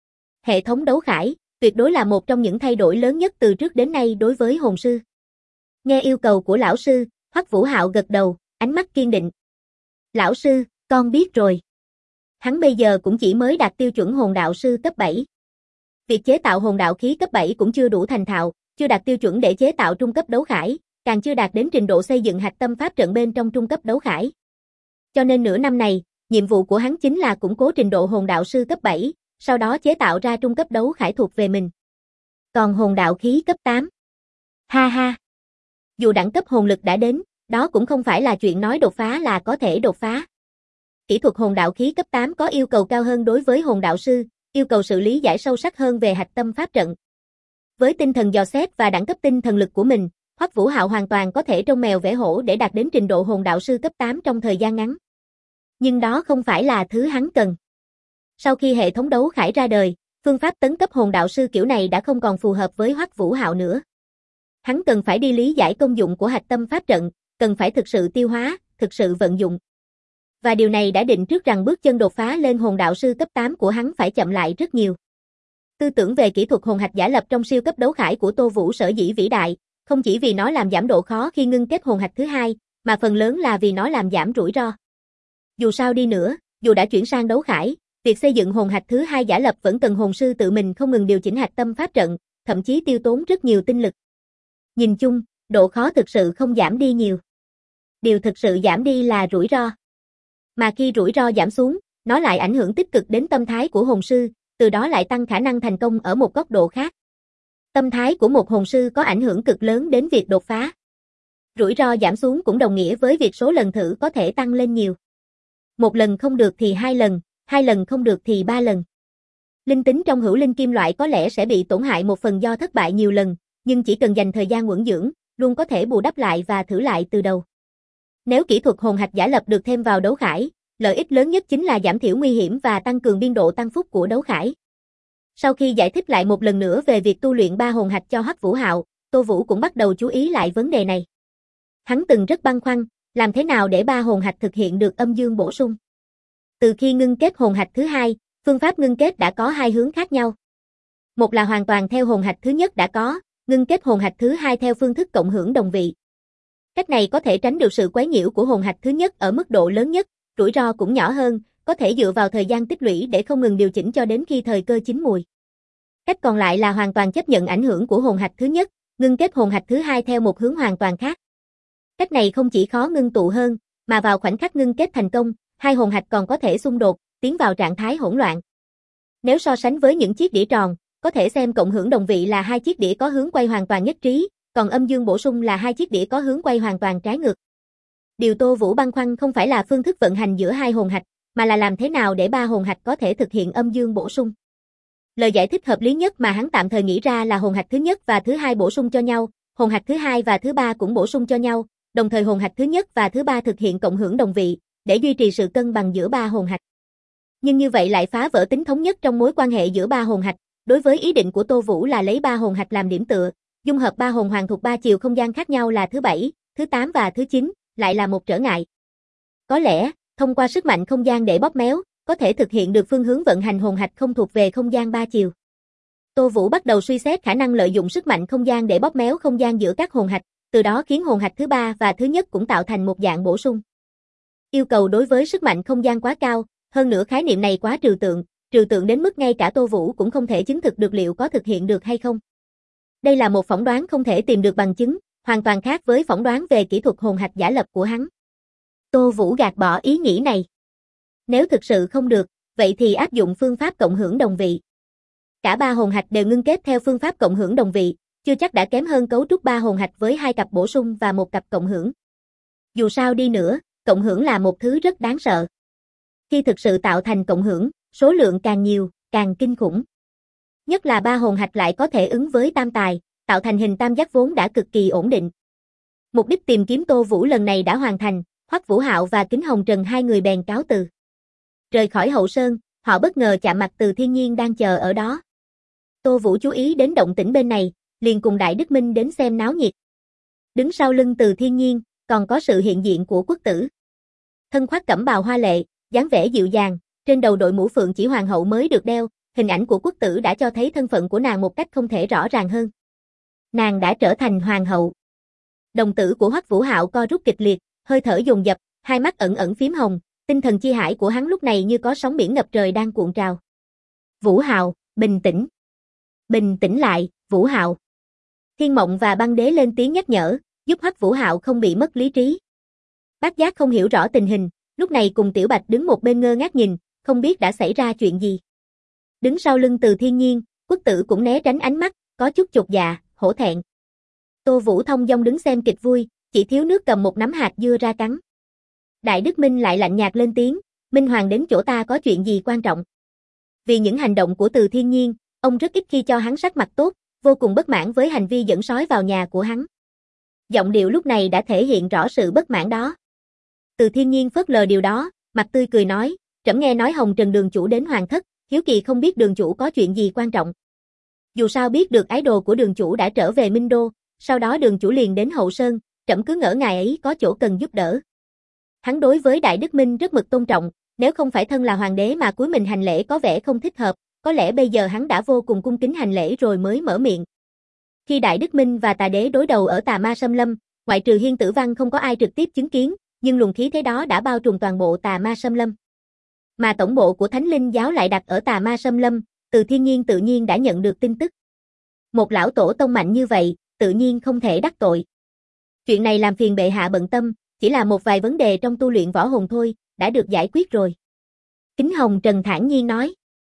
Hệ thống đấu khải, tuyệt đối là một trong những thay đổi lớn nhất từ trước đến nay đối với hồn sư. Nghe yêu cầu của lão sư, Hoắc Vũ Hạo gật đầu, ánh mắt kiên định. Lão sư, con biết rồi. Hắn bây giờ cũng chỉ mới đạt tiêu chuẩn hồn đạo sư cấp 7. Việc chế tạo hồn đạo khí cấp 7 cũng chưa đủ thành thạo, chưa đạt tiêu chuẩn để chế tạo trung cấp đấu khải, càng chưa đạt đến trình độ xây dựng hạch tâm pháp trận bên trong trung cấp đấu khải. Cho nên nửa năm này, nhiệm vụ của hắn chính là củng cố trình độ hồn đạo sư cấp 7, sau đó chế tạo ra trung cấp đấu khải thuộc về mình. Còn hồn đạo khí cấp 8. Ha ha. Dù đẳng cấp hồn lực đã đến, đó cũng không phải là chuyện nói đột phá là có thể đột phá. Kỹ thuật hồn đạo khí cấp 8 có yêu cầu cao hơn đối với hồn đạo sư, yêu cầu sự lý giải sâu sắc hơn về hạch tâm pháp trận. Với tinh thần dò xét và đẳng cấp tinh thần lực của mình, Hoắc Vũ Hạo hoàn toàn có thể trông mèo vẽ hổ để đạt đến trình độ hồn đạo sư cấp 8 trong thời gian ngắn. Nhưng đó không phải là thứ hắn cần. Sau khi hệ thống đấu khải ra đời, phương pháp tấn cấp hồn đạo sư kiểu này đã không còn phù hợp với Hoắc Vũ Hạo nữa. Hắn cần phải đi lý giải công dụng của hạch tâm pháp trận, cần phải thực sự tiêu hóa, thực sự vận dụng. Và điều này đã định trước rằng bước chân đột phá lên hồn đạo sư cấp 8 của hắn phải chậm lại rất nhiều. Tư tưởng về kỹ thuật hồn hạch giả lập trong siêu cấp đấu khải của Tô Vũ sở dĩ vĩ đại, không chỉ vì nó làm giảm độ khó khi ngưng kết hồn hạch thứ hai, mà phần lớn là vì nó làm giảm rủi ro. Dù sao đi nữa, dù đã chuyển sang đấu khải, việc xây dựng hồn hạch thứ hai giả lập vẫn cần hồn sư tự mình không ngừng điều chỉnh hạch tâm pháp trận, thậm chí tiêu tốn rất nhiều tinh lực. Nhìn chung, độ khó thực sự không giảm đi nhiều. Điều thực sự giảm đi là rủi ro. Mà khi rủi ro giảm xuống, nó lại ảnh hưởng tích cực đến tâm thái của hồn sư, từ đó lại tăng khả năng thành công ở một góc độ khác. Tâm thái của một hồn sư có ảnh hưởng cực lớn đến việc đột phá. Rủi ro giảm xuống cũng đồng nghĩa với việc số lần thử có thể tăng lên nhiều. Một lần không được thì hai lần không được thì 3 lần. Linh tính trong hữu linh kim loại có lẽ sẽ bị tổn hại một phần do thất bại nhiều lần, nhưng chỉ cần dành thời gian uẩn dưỡng, luôn có thể bù đắp lại và thử lại từ đầu. Nếu kỹ thuật hồn hạch giả lập được thêm vào đấu khải, lợi ích lớn nhất chính là giảm thiểu nguy hiểm và tăng cường biên độ tăng phúc của đấu khải. Sau khi giải thích lại một lần nữa về việc tu luyện 3 hồn hạch cho Hoắc Vũ Hạo, Tô Vũ cũng bắt đầu chú ý lại vấn đề này. Hắn từng rất băn khoăn, làm thế nào để 3 hồn hạch thực hiện được âm dương bổ sung. Từ khi ngưng kết hồn hạch thứ hai, phương pháp ngưng kết đã có 2 hướng khác nhau. Một là hoàn toàn theo hồn hạch thứ nhất đã có, ngưng kết hồn hạch thứ hai theo phương thức cộng hưởng đồng vị. Cách này có thể tránh được sự quấy nhiễu của hồn hạch thứ nhất ở mức độ lớn nhất, rủi ro cũng nhỏ hơn, có thể dựa vào thời gian tích lũy để không ngừng điều chỉnh cho đến khi thời cơ chín mùi. Cách còn lại là hoàn toàn chấp nhận ảnh hưởng của hồn hạch thứ nhất, ngưng kết hồn hạch thứ hai theo một hướng hoàn toàn khác. Cách này không chỉ khó ngưng tụ hơn, mà vào khoảnh khắc ngưng kết thành công, 2 hồn hạch còn có thể xung đột, tiến vào trạng thái hỗn loạn. Nếu so sánh với những chiếc đĩa tròn, có thể xem cộng hưởng đồng vị là 2 chiếc đĩa có hướng quay hoàn toàn nhất trí, còn âm dương bổ sung là 2 chiếc đĩa có hướng quay hoàn toàn trái ngược. Điều Tô Vũ băn khoăn không phải là phương thức vận hành giữa 2 hồn hạch, mà là làm thế nào để 3 hồn hạch có thể thực hiện âm dương bổ sung. Lời giải thích hợp lý nhất mà hắn tạm thời nghĩ ra là hồn hạch thứ nhất và thứ hai bổ sung cho nhau, hồn hạch thứ hai và thứ ba cũng bổ sung cho nhau, đồng thời hồn hạch thứ nhất và thứ ba thực hiện cộng hưởng đồng vị, để duy trì sự cân bằng giữa 3 hồn hạch. Nhưng như vậy lại phá vỡ tính thống nhất trong mối quan hệ giữa 3 hồn hạch. Đối với ý định của Tô Vũ là lấy 3 hồn hạch làm điểm tựa, dung hợp 3 hồn hoàng thuộc 3 chiều không gian khác nhau là thứ 7, thứ 8 và thứ 9, lại là một trở ngại. Có lẽ, thông qua sức mạnh không gian để bóp méo, có thể thực hiện được phương hướng vận hành hồn hạch không thuộc về không gian 3 chiều. Tô Vũ bắt đầu suy xét khả năng lợi dụng sức mạnh không gian để bóp méo không gian giữa các hồn hạch, từ đó khiến hồn hạch thứ 3 và thứ nhất cũng tạo thành một dạng bổ sung. Yêu cầu đối với sức mạnh không gian quá cao, hơn nữa khái niệm này quá trừu tượng đến mức ngay cả Tô Vũ cũng không thể chứng thực được liệu có thực hiện được hay không. Đây là một phỏng đoán không thể tìm được bằng chứng, hoàn toàn khác với phỏng đoán về kỹ thuật hồn hạch giả lập của hắn. Tô Vũ gạt bỏ ý nghĩ này. Nếu thực sự không được, vậy thì áp dụng phương pháp cộng hưởng đồng vị. Cả 3 hồn hạch đều ngưng kết theo phương pháp cộng hưởng đồng vị, chưa chắc đã kém hơn cấu trúc 3 hồn hạch với 2 cặp bổ sung và 1 cặp cộng hưởng. Dù sao đi nữa, cộng hưởng là một thứ rất đáng sợ. Khi thực sự tạo thành cộng hưởng, số lượng càng nhiều, càng kinh khủng. Nhất là ba hồn hạch lại có thể ứng với tam tài, tạo thành hình tam giác vốn đã cực kỳ ổn định. Mục đích tìm kiếm Tô Vũ lần này đã hoàn thành, Hoắc Vũ Hạo và Kính Hồng Trần hai người bèn cáo từ. Rời khỏi hậu sơn, họ bất ngờ chạm mặt Từ Thiên Nhiên đang chờ ở đó. Tô Vũ chú ý đến động tĩnh bên này, liền cùng Đại Đức Minh đến xem náo nhiệt. Đứng sau lưng Từ Thiên Nhiên, còn có sự hiện diện của quốc tử. Thân khoác cẩm bào hoa lệ, dáng vẻ dịu dàng, trên đầu đội mũ phượng chỉ hoàng hậu mới được đeo, hình ảnh của quốc tử đã cho thấy thân phận của nàng một cách không thể rõ ràng hơn. Nàng đã trở thành hoàng hậu. Đồng tử của Hoắc Vũ Hạo co rút kịch liệt, hơi thở dồn dập, hai mắt ẩn ẩn phím hồng, tinh thần chi hải của hắn lúc này như có sóng biển ngập trời đang cuộn trào. Vũ Hạo, bình tĩnh. Bình tĩnh lại, Vũ Hạo. Thiên Mộng và Băng Đế lên tiếng nhắc nhở, giúp Hoắc Vũ Hạo không bị mất lý trí. Bác Giác không hiểu rõ tình hình, lúc này cùng Tiểu Bạch đứng một bên ngơ ngác nhìn, không biết đã xảy ra chuyện gì. Đứng sau lưng Từ Thiên Nhiên, quốc tử cũng né tránh ánh mắt, có chút chột dạ, hổ thẹn. Tô Vũ thong dong đứng xem kịch vui, chỉ thiếu nước cầm một nắm hạt dưa ra cắn. Đại Đức Minh lại lạnh nhạt lên tiếng, Minh Hoàng đến chỗ ta có chuyện gì quan trọng. Vì những hành động của Từ Thiên Nhiên, ông rất ít khi cho hắn sắc mặt tốt, vô cùng bất mãn với hành vi dẫn sói vào nhà của hắn. Giọng điệu lúc này đã thể hiện rõ sự bất mãn đó. Từ Thiên Nhiên phớt lờ điều đó, mặt tươi cười nói, trẫm nghe nói Hồng Trần đường chủ đến hoàng thất, hiếu kỳ không biết đường chủ có chuyện gì quan trọng. Dù sao biết được ái đồ của đường chủ đã trở về Minh Đô, sau đó đường chủ liền đến Hậu Sơn, trẫm cứ ngỡ ngài ấy có chỗ cần giúp đỡ. Hắn đối với Đại Đức Minh rất mực tôn trọng, nếu không phải thân là hoàng đế mà cúi mình hành lễ có vẻ không thích hợp, có lẽ bây giờ hắn đã vô cùng cung kính hành lễ rồi mới mở miệng. Khi Đại Đức Minh và Tà Đế đối đầu ở Tà Ma Xâm Lâm, ngoại trừ Hiên Tử Văn không có ai trực tiếp chứng kiến, nhưng luồng khí thế đó đã bao trùm toàn bộ Tà Ma Xâm Lâm. Mà tổng bộ của Thánh Linh giáo lại đặt ở Tà Ma Xâm Lâm, Từ Thiên Nhiên tự nhiên đã nhận được tin tức. Một lão tổ tông mạnh như vậy, tự nhiên không thể đắc tội. Chuyện này làm phiền bệ hạ bận tâm, chỉ là một vài vấn đề trong tu luyện võ hồn thôi, đã được giải quyết rồi. Kính Hồng Trần thản nhiên nói.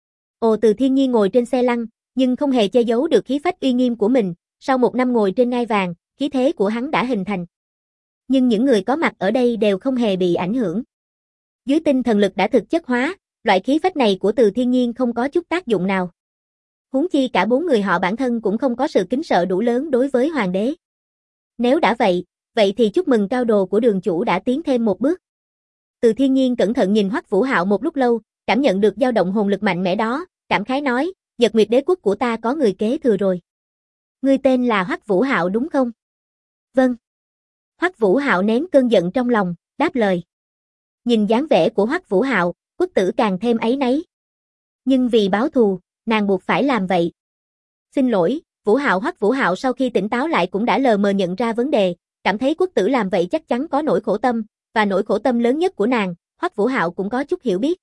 Ồ, Từ Thiên Nhiên ngồi trên xe lăn, nhưng không hề che giấu được khí phách uy nghiêm của mình, sau một năm ngồi trên ngai vàng, khí thế của hắn đã hình thành. Nhưng những người có mặt ở đây đều không hề bị ảnh hưởng. Dưới tinh thần lực đã thực chất hóa, loại khí phách này của Từ Thiên Nhiên không có chút tác dụng nào. Huống chi cả bốn người họ bản thân cũng không có sự kính sợ đủ lớn đối với hoàng đế. Nếu đã vậy thì chúc mừng cao đồ của đường chủ đã tiến thêm một bước. Từ Thiên Nhiên cẩn thận nhìn Hoắc Vũ Hạo một lúc lâu, cảm nhận được dao động hồn lực mạnh mẽ đó, cảm khái nói, Nhật Nguyệt đế quốc của ta có người kế thừa rồi. Ngươi tên là Hoắc Vũ Hạo đúng không? Vâng. Hoắc Vũ Hạo nén cơn giận trong lòng, đáp lời. Nhìn dáng vẻ của Hoắc Vũ Hạo, quốc tử càng thêm áy náy. Nhưng vì báo thù, nàng buộc phải làm vậy. Xin lỗi, Vũ Hạo. Hoắc Vũ Hạo sau khi tỉnh táo lại cũng đã lờ mờ nhận ra vấn đề, cảm thấy quốc tử làm vậy chắc chắn có nỗi khổ tâm, và nỗi khổ tâm lớn nhất của nàng, Hoắc Vũ Hạo cũng có chút hiểu biết.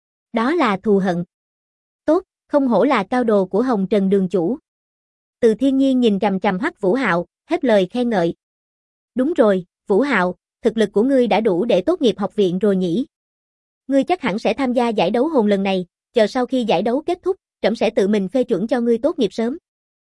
Đó là thù hận. Tốt, không hổ là cao đồ của Hồng Trần đường chủ. Từ Thiên Nhiên nhìn chằm chằm Hoắc Vũ Hạo, hết lời khen ngợi. Đúng rồi, Vũ Hạo, thực lực của ngươi đã đủ để tốt nghiệp học viện rồi nhỉ? Ngươi chắc hẳn sẽ tham gia giải đấu hồn lần này, chờ sau khi giải đấu kết thúc, trẫm sẽ tự mình phê chuẩn cho ngươi tốt nghiệp sớm.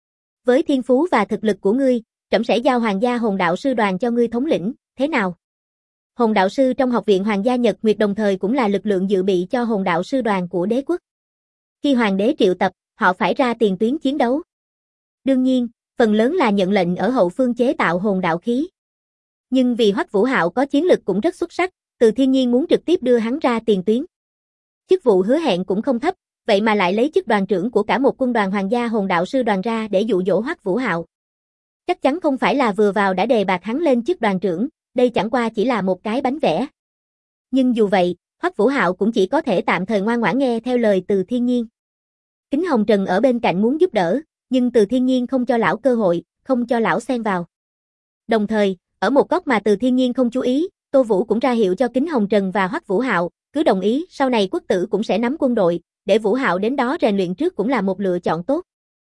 Với thiên phú và thực lực của ngươi, trẫm sẽ giao Hoàng gia Hồn đạo sư đoàn cho ngươi thống lĩnh, thế nào? Hồn đạo sư trong học viện Hoàng gia Nhật Nguyệt đồng thời cũng là lực lượng dự bị cho hồn đạo sư đoàn của đế quốc. Khi hoàng đế triệu tập, họ phải ra tiền tuyến chiến đấu. Đương nhiên, phần lớn là nhận lệnh ở hậu phương chế tạo hồn đạo khí. Nhưng vì Hoắc Vũ Hạo có chiến lực cũng rất xuất sắc, Từ Thiên Nhiên muốn trực tiếp đưa hắn ra tiền tuyến. Chức vụ hứa hẹn cũng không thấp, vậy mà lại lấy chức đoàn trưởng của cả một quân đoàn Hoàng gia Hồn đạo sư đoàn ra để dụ dỗ Hoắc Vũ Hạo. Chắc chắn không phải là vừa vào đã đề bạt hắn lên chức đoàn trưởng, đây chẳng qua chỉ là một cái bánh vẽ. Nhưng dù vậy, Hoắc Vũ Hạo cũng chỉ có thể tạm thời ngoan ngoãn nghe theo lời Từ Thiên Nhiên. Kính Hồng Trần ở bên cạnh muốn giúp đỡ, nhưng Từ Thiên Nhiên không cho lão cơ hội, không cho lão xen vào. Đồng thời, ở một góc mà Từ Thiên Nhiên không chú ý, Tô Vũ cũng ra hiệu cho Kính Hồng Trần và Hoắc Vũ Hạo, cứ đồng ý, sau này quốc tử cũng sẽ nắm quân đội, để Vũ Hạo đến đó rèn luyện trước cũng là một lựa chọn tốt.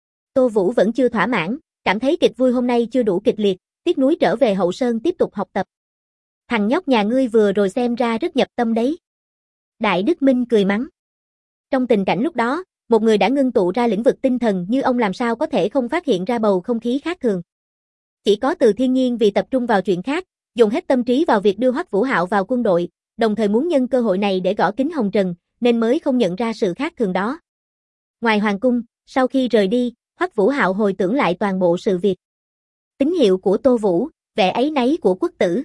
Tô Vũ vẫn chưa thỏa mãn, cảm thấy kịch vui hôm nay chưa đủ kịch liệt, tiếc nuối trở về Hậu Sơn tiếp tục học tập. Thằng nhóc nhà ngươi vừa rồi xem ra rất nhập tâm đấy. Đại Đức Minh cười mắng. Trong tình cảnh lúc đó, một người đã ngưng tụ ra lĩnh vực tinh thần như ông làm sao có thể không phát hiện ra bầu không khí khác thường. Chỉ có Từ Thiên Nhiên vì tập trung vào chuyện khác, dùng hết tâm trí vào việc đưa Hoắc Vũ Hạo vào quân đội, đồng thời muốn nhân cơ hội này để gõ Kính Hồng Trần, nên mới không nhận ra sự khác thường đó. Ngoài hoàng cung, Sau khi rời đi, Hoắc Vũ Hạo hồi tưởng lại toàn bộ sự việc. Tín hiệu của Tô Vũ, vẻ áy náy của Quốc Tử.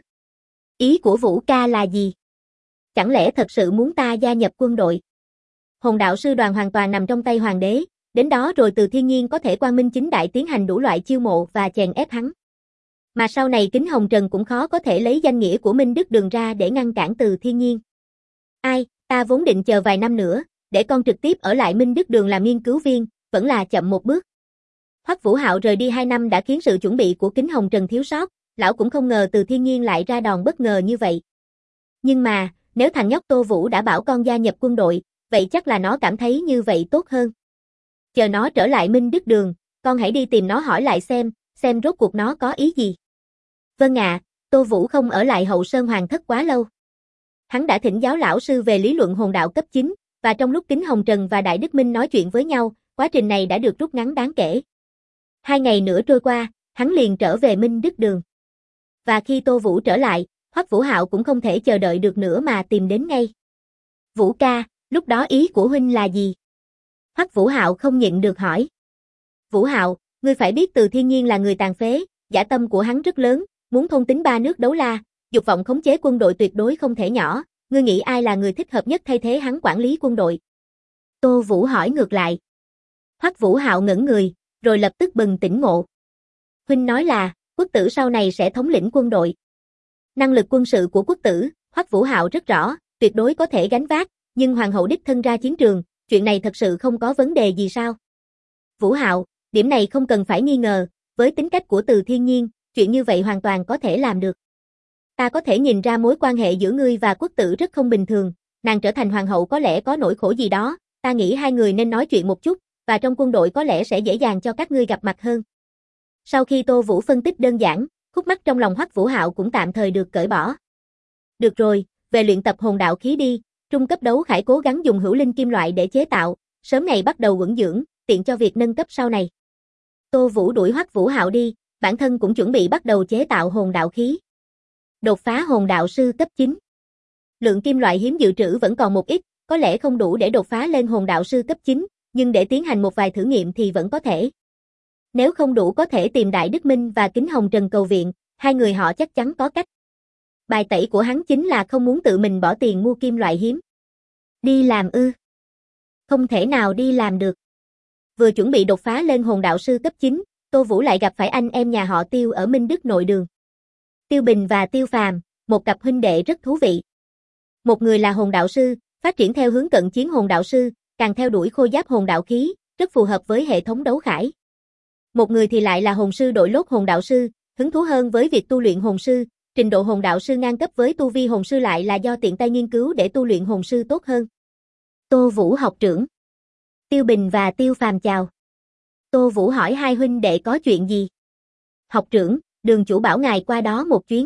Ý của Vũ ca là gì? Chẳng lẽ thật sự muốn ta gia nhập quân đội? Hồn đạo sư đoàn hoàn toàn nằm trong tay hoàng đế, đến đó rồi Từ Thiên Nhiên có thể quang minh chính đại tiến hành đủ loại chiêu mộ và chèn ép hắn. Mà sau này Kính Hồng Trần cũng khó có thể lấy danh nghĩa của Minh Đức Đường ra để ngăn cản Từ Thiên Nhiên. Ai, ta vốn định chờ vài năm nữa, để con trực tiếp ở lại Minh Đức Đường làm nghiên cứu viên, vẫn là chậm một bước. Hoắc Vũ Hạo rời đi 2 năm đã khiến sự chuẩn bị của Kính Hồng Trần thiếu sót, lão cũng không ngờ Từ Thiên Nhiên lại ra đòn bất ngờ như vậy. Nhưng mà, nếu thằng nhóc Tô Vũ đã bảo con gia nhập quân đội, vậy chắc là nó cảm thấy như vậy tốt hơn. Chờ nó trở lại Minh Đức Đường, con hãy đi tìm nó hỏi lại xem rốt cuộc nó có ý gì. Vâng ạ, Tô Vũ không ở lại Hậu Sơn Hoàng thất quá lâu. Hắn đã thỉnh giáo lão sư về lý luận hồn đạo cấp 9, và trong lúc Kính Hồng Trần và Đại Đức Minh nói chuyện với nhau, quá trình này đã được rút ngắn đáng kể. 2 ngày nữa trôi qua, hắn liền trở về Minh Đức Đường. Và khi Tô Vũ trở lại, Hoắc Vũ Hạo cũng không thể chờ đợi được nữa mà tìm đến ngay. Vũ ca, lúc đó ý của huynh là gì? Hoắc Vũ Hạo không nhịn được hỏi. Vũ Hạo, ngươi phải biết Từ Thiên Nhiên là người tàn phế, dã tâm của hắn rất lớn, muốn thôn tính 3 nước Đấu La, dục vọng khống chế quân đội tuyệt đối không thể nhỏ, ngươi nghĩ ai là người thích hợp nhất thay thế hắn quản lý quân đội? Tô Vũ hỏi ngược lại. Hoắc Vũ Hạo ngẩn người, rồi lập tức bừng tỉnh ngộ. Huynh nói là, Quốc Tử sau này sẽ thống lĩnh quân đội. Năng lực quân sự của Quốc Tử, Hoắc Vũ Hạo rất rõ, tuyệt đối có thể gánh vác, nhưng hoàng hậu đích thân ra chiến trường, chuyện này thật sự không có vấn đề gì sao? Vũ Hạo, điểm này không cần phải nghi ngờ, với tính cách của Từ Thiên Nhiên, chuyện như vậy hoàn toàn có thể làm được. Ta có thể nhìn ra mối quan hệ giữa ngươi và Quốc Tử rất không bình thường, nàng trở thành hoàng hậu có lẽ có nỗi khổ gì đó, ta nghĩ hai người nên nói chuyện một chút, và trong quân đội có lẽ sẽ dễ dàng cho các ngươi gặp mặt hơn. Sau khi Tô Vũ phân tích đơn giản, khúc mắc trong lòng Hoắc Vũ Hạo cũng tạm thời được cởi bỏ. Được rồi, về luyện tập hồn đạo khí đi, trung cấp đấu khải cố gắng dùng hữu linh kim loại để chế tạo, sớm ngày bắt đầu uẩn dưỡng, tiện cho việc nâng cấp sau này. Tô Vũ đuổi Hoắc Vũ Hạo đi, bản thân cũng chuẩn bị bắt đầu chế tạo hồn đạo khí. Đột phá hồn đạo sư cấp 9. Lượng kim loại hiếm dự trữ vẫn còn một ít, có lẽ không đủ để đột phá lên hồn đạo sư cấp 9, nhưng để tiến hành một vài thử nghiệm thì vẫn có thể. Nếu không đủ có thể tìm Đại Đức Minh và Kính Hồng Trần cầu viện, hai người họ chắc chắn có cách. Bài tẩy của hắn chính là không muốn tự mình bỏ tiền mua kim loại hiếm. Đi làm ư? Không thể nào đi làm được. Vừa chuẩn bị đột phá lên hồn đạo sư cấp 9, Tô Vũ lại gặp phải anh em nhà họ Tiêu ở Minh Đức nội đường. Tiêu Bình và Tiêu Phàm, một cặp huynh đệ rất thú vị. Một người là hồn đạo sư, phát triển theo hướng cận chiến hồn đạo sư, càng theo đuổi khôi giáp hồn đạo khí, rất phù hợp với hệ thống đấu khải. Một người thì lại là hồn sư đội lốt hồn đạo sư, hứng thú hơn với việc tu luyện hồn sư, trình độ hồn đạo sư ngang cấp với tu vi hồn sư lại là do tiện tay nghiên cứu để tu luyện hồn sư tốt hơn. Tô Vũ học trưởng. Tiêu Bình và Tiêu Phàm chào. Tô Vũ hỏi hai huynh đệ có chuyện gì? Học trưởng, Đường chủ bảo ngài qua đó một chuyến.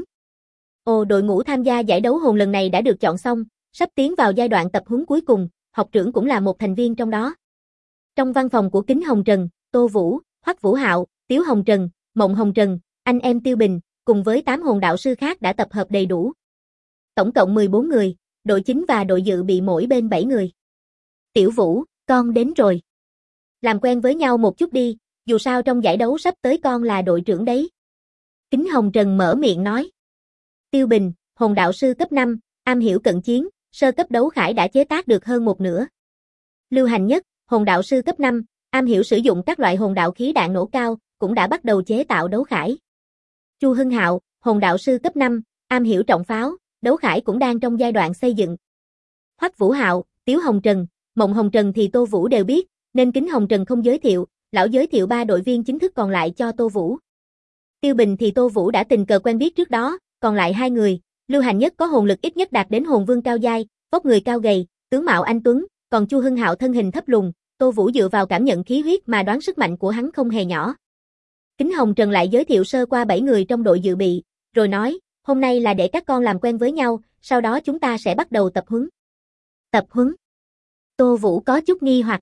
Ồ, đội ngũ tham gia giải đấu hồn lần này đã được chọn xong, sắp tiến vào giai đoạn tập huấn cuối cùng, học trưởng cũng là một thành viên trong đó. Trong văn phòng của Kính Hồng Trần, Tô Vũ, Hoắc Vũ Hạo, Tiếu Hồng Trần, Mộng Hồng Trần, anh em Tiêu Bình, cùng với 8 hồn đạo sư khác đã tập hợp đầy đủ. Tổng cộng 14 người, đội chính và đội dự bị mỗi bên 7 người. Tiểu Vũ, con đến rồi. Làm quen với nhau một chút đi, dù sao trong giải đấu sắp tới con là đội trưởng đấy. Kính Hồng Trần mở miệng nói. Tiêu Bình, hồn đạo sư cấp 5, am hiểu cận chiến, sơ cấp đấu khải đã chế tác được hơn một nửa. Lưu Hành Nhất, hồn đạo sư cấp 5, am hiểu sử dụng các loại hồn đạo khí đạn nổ cao, cũng đã bắt đầu chế tạo đấu khải. Chu Hưng Hạo, hồn đạo sư cấp 5, am hiểu trọng pháo, đấu khải cũng đang trong giai đoạn xây dựng. Hoắc Vũ Hạo, Tiếu Hồng Trần, Mộng Hồng Trần thì Tô Vũ đều biết, nên Kính Hồng Trần không giới thiệu, lão giới thiệu 3 đội viên chính thức còn lại cho Tô Vũ. Tiêu Bình thì Tô Vũ đã tình cờ quen biết trước đó, còn lại 2 người, Lưu Hành Nhất có hồn lực ít nhất đạt đến hồn vương cao giai, vóc người cao gầy, tướng mạo anh tuấn, còn Chu Hưng Hạo thân hình thấp lùn, Tô Vũ dựa vào cảm nhận khí huyết mà đoán sức mạnh của hắn không hề nhỏ. Kính Hồng Trần lại giới thiệu sơ qua 7 người trong đội dự bị, rồi nói, hôm nay là để các con làm quen với nhau, sau đó chúng ta sẽ bắt đầu tập huấn. Tập huấn? Tô Vũ có chút nghi hoặc.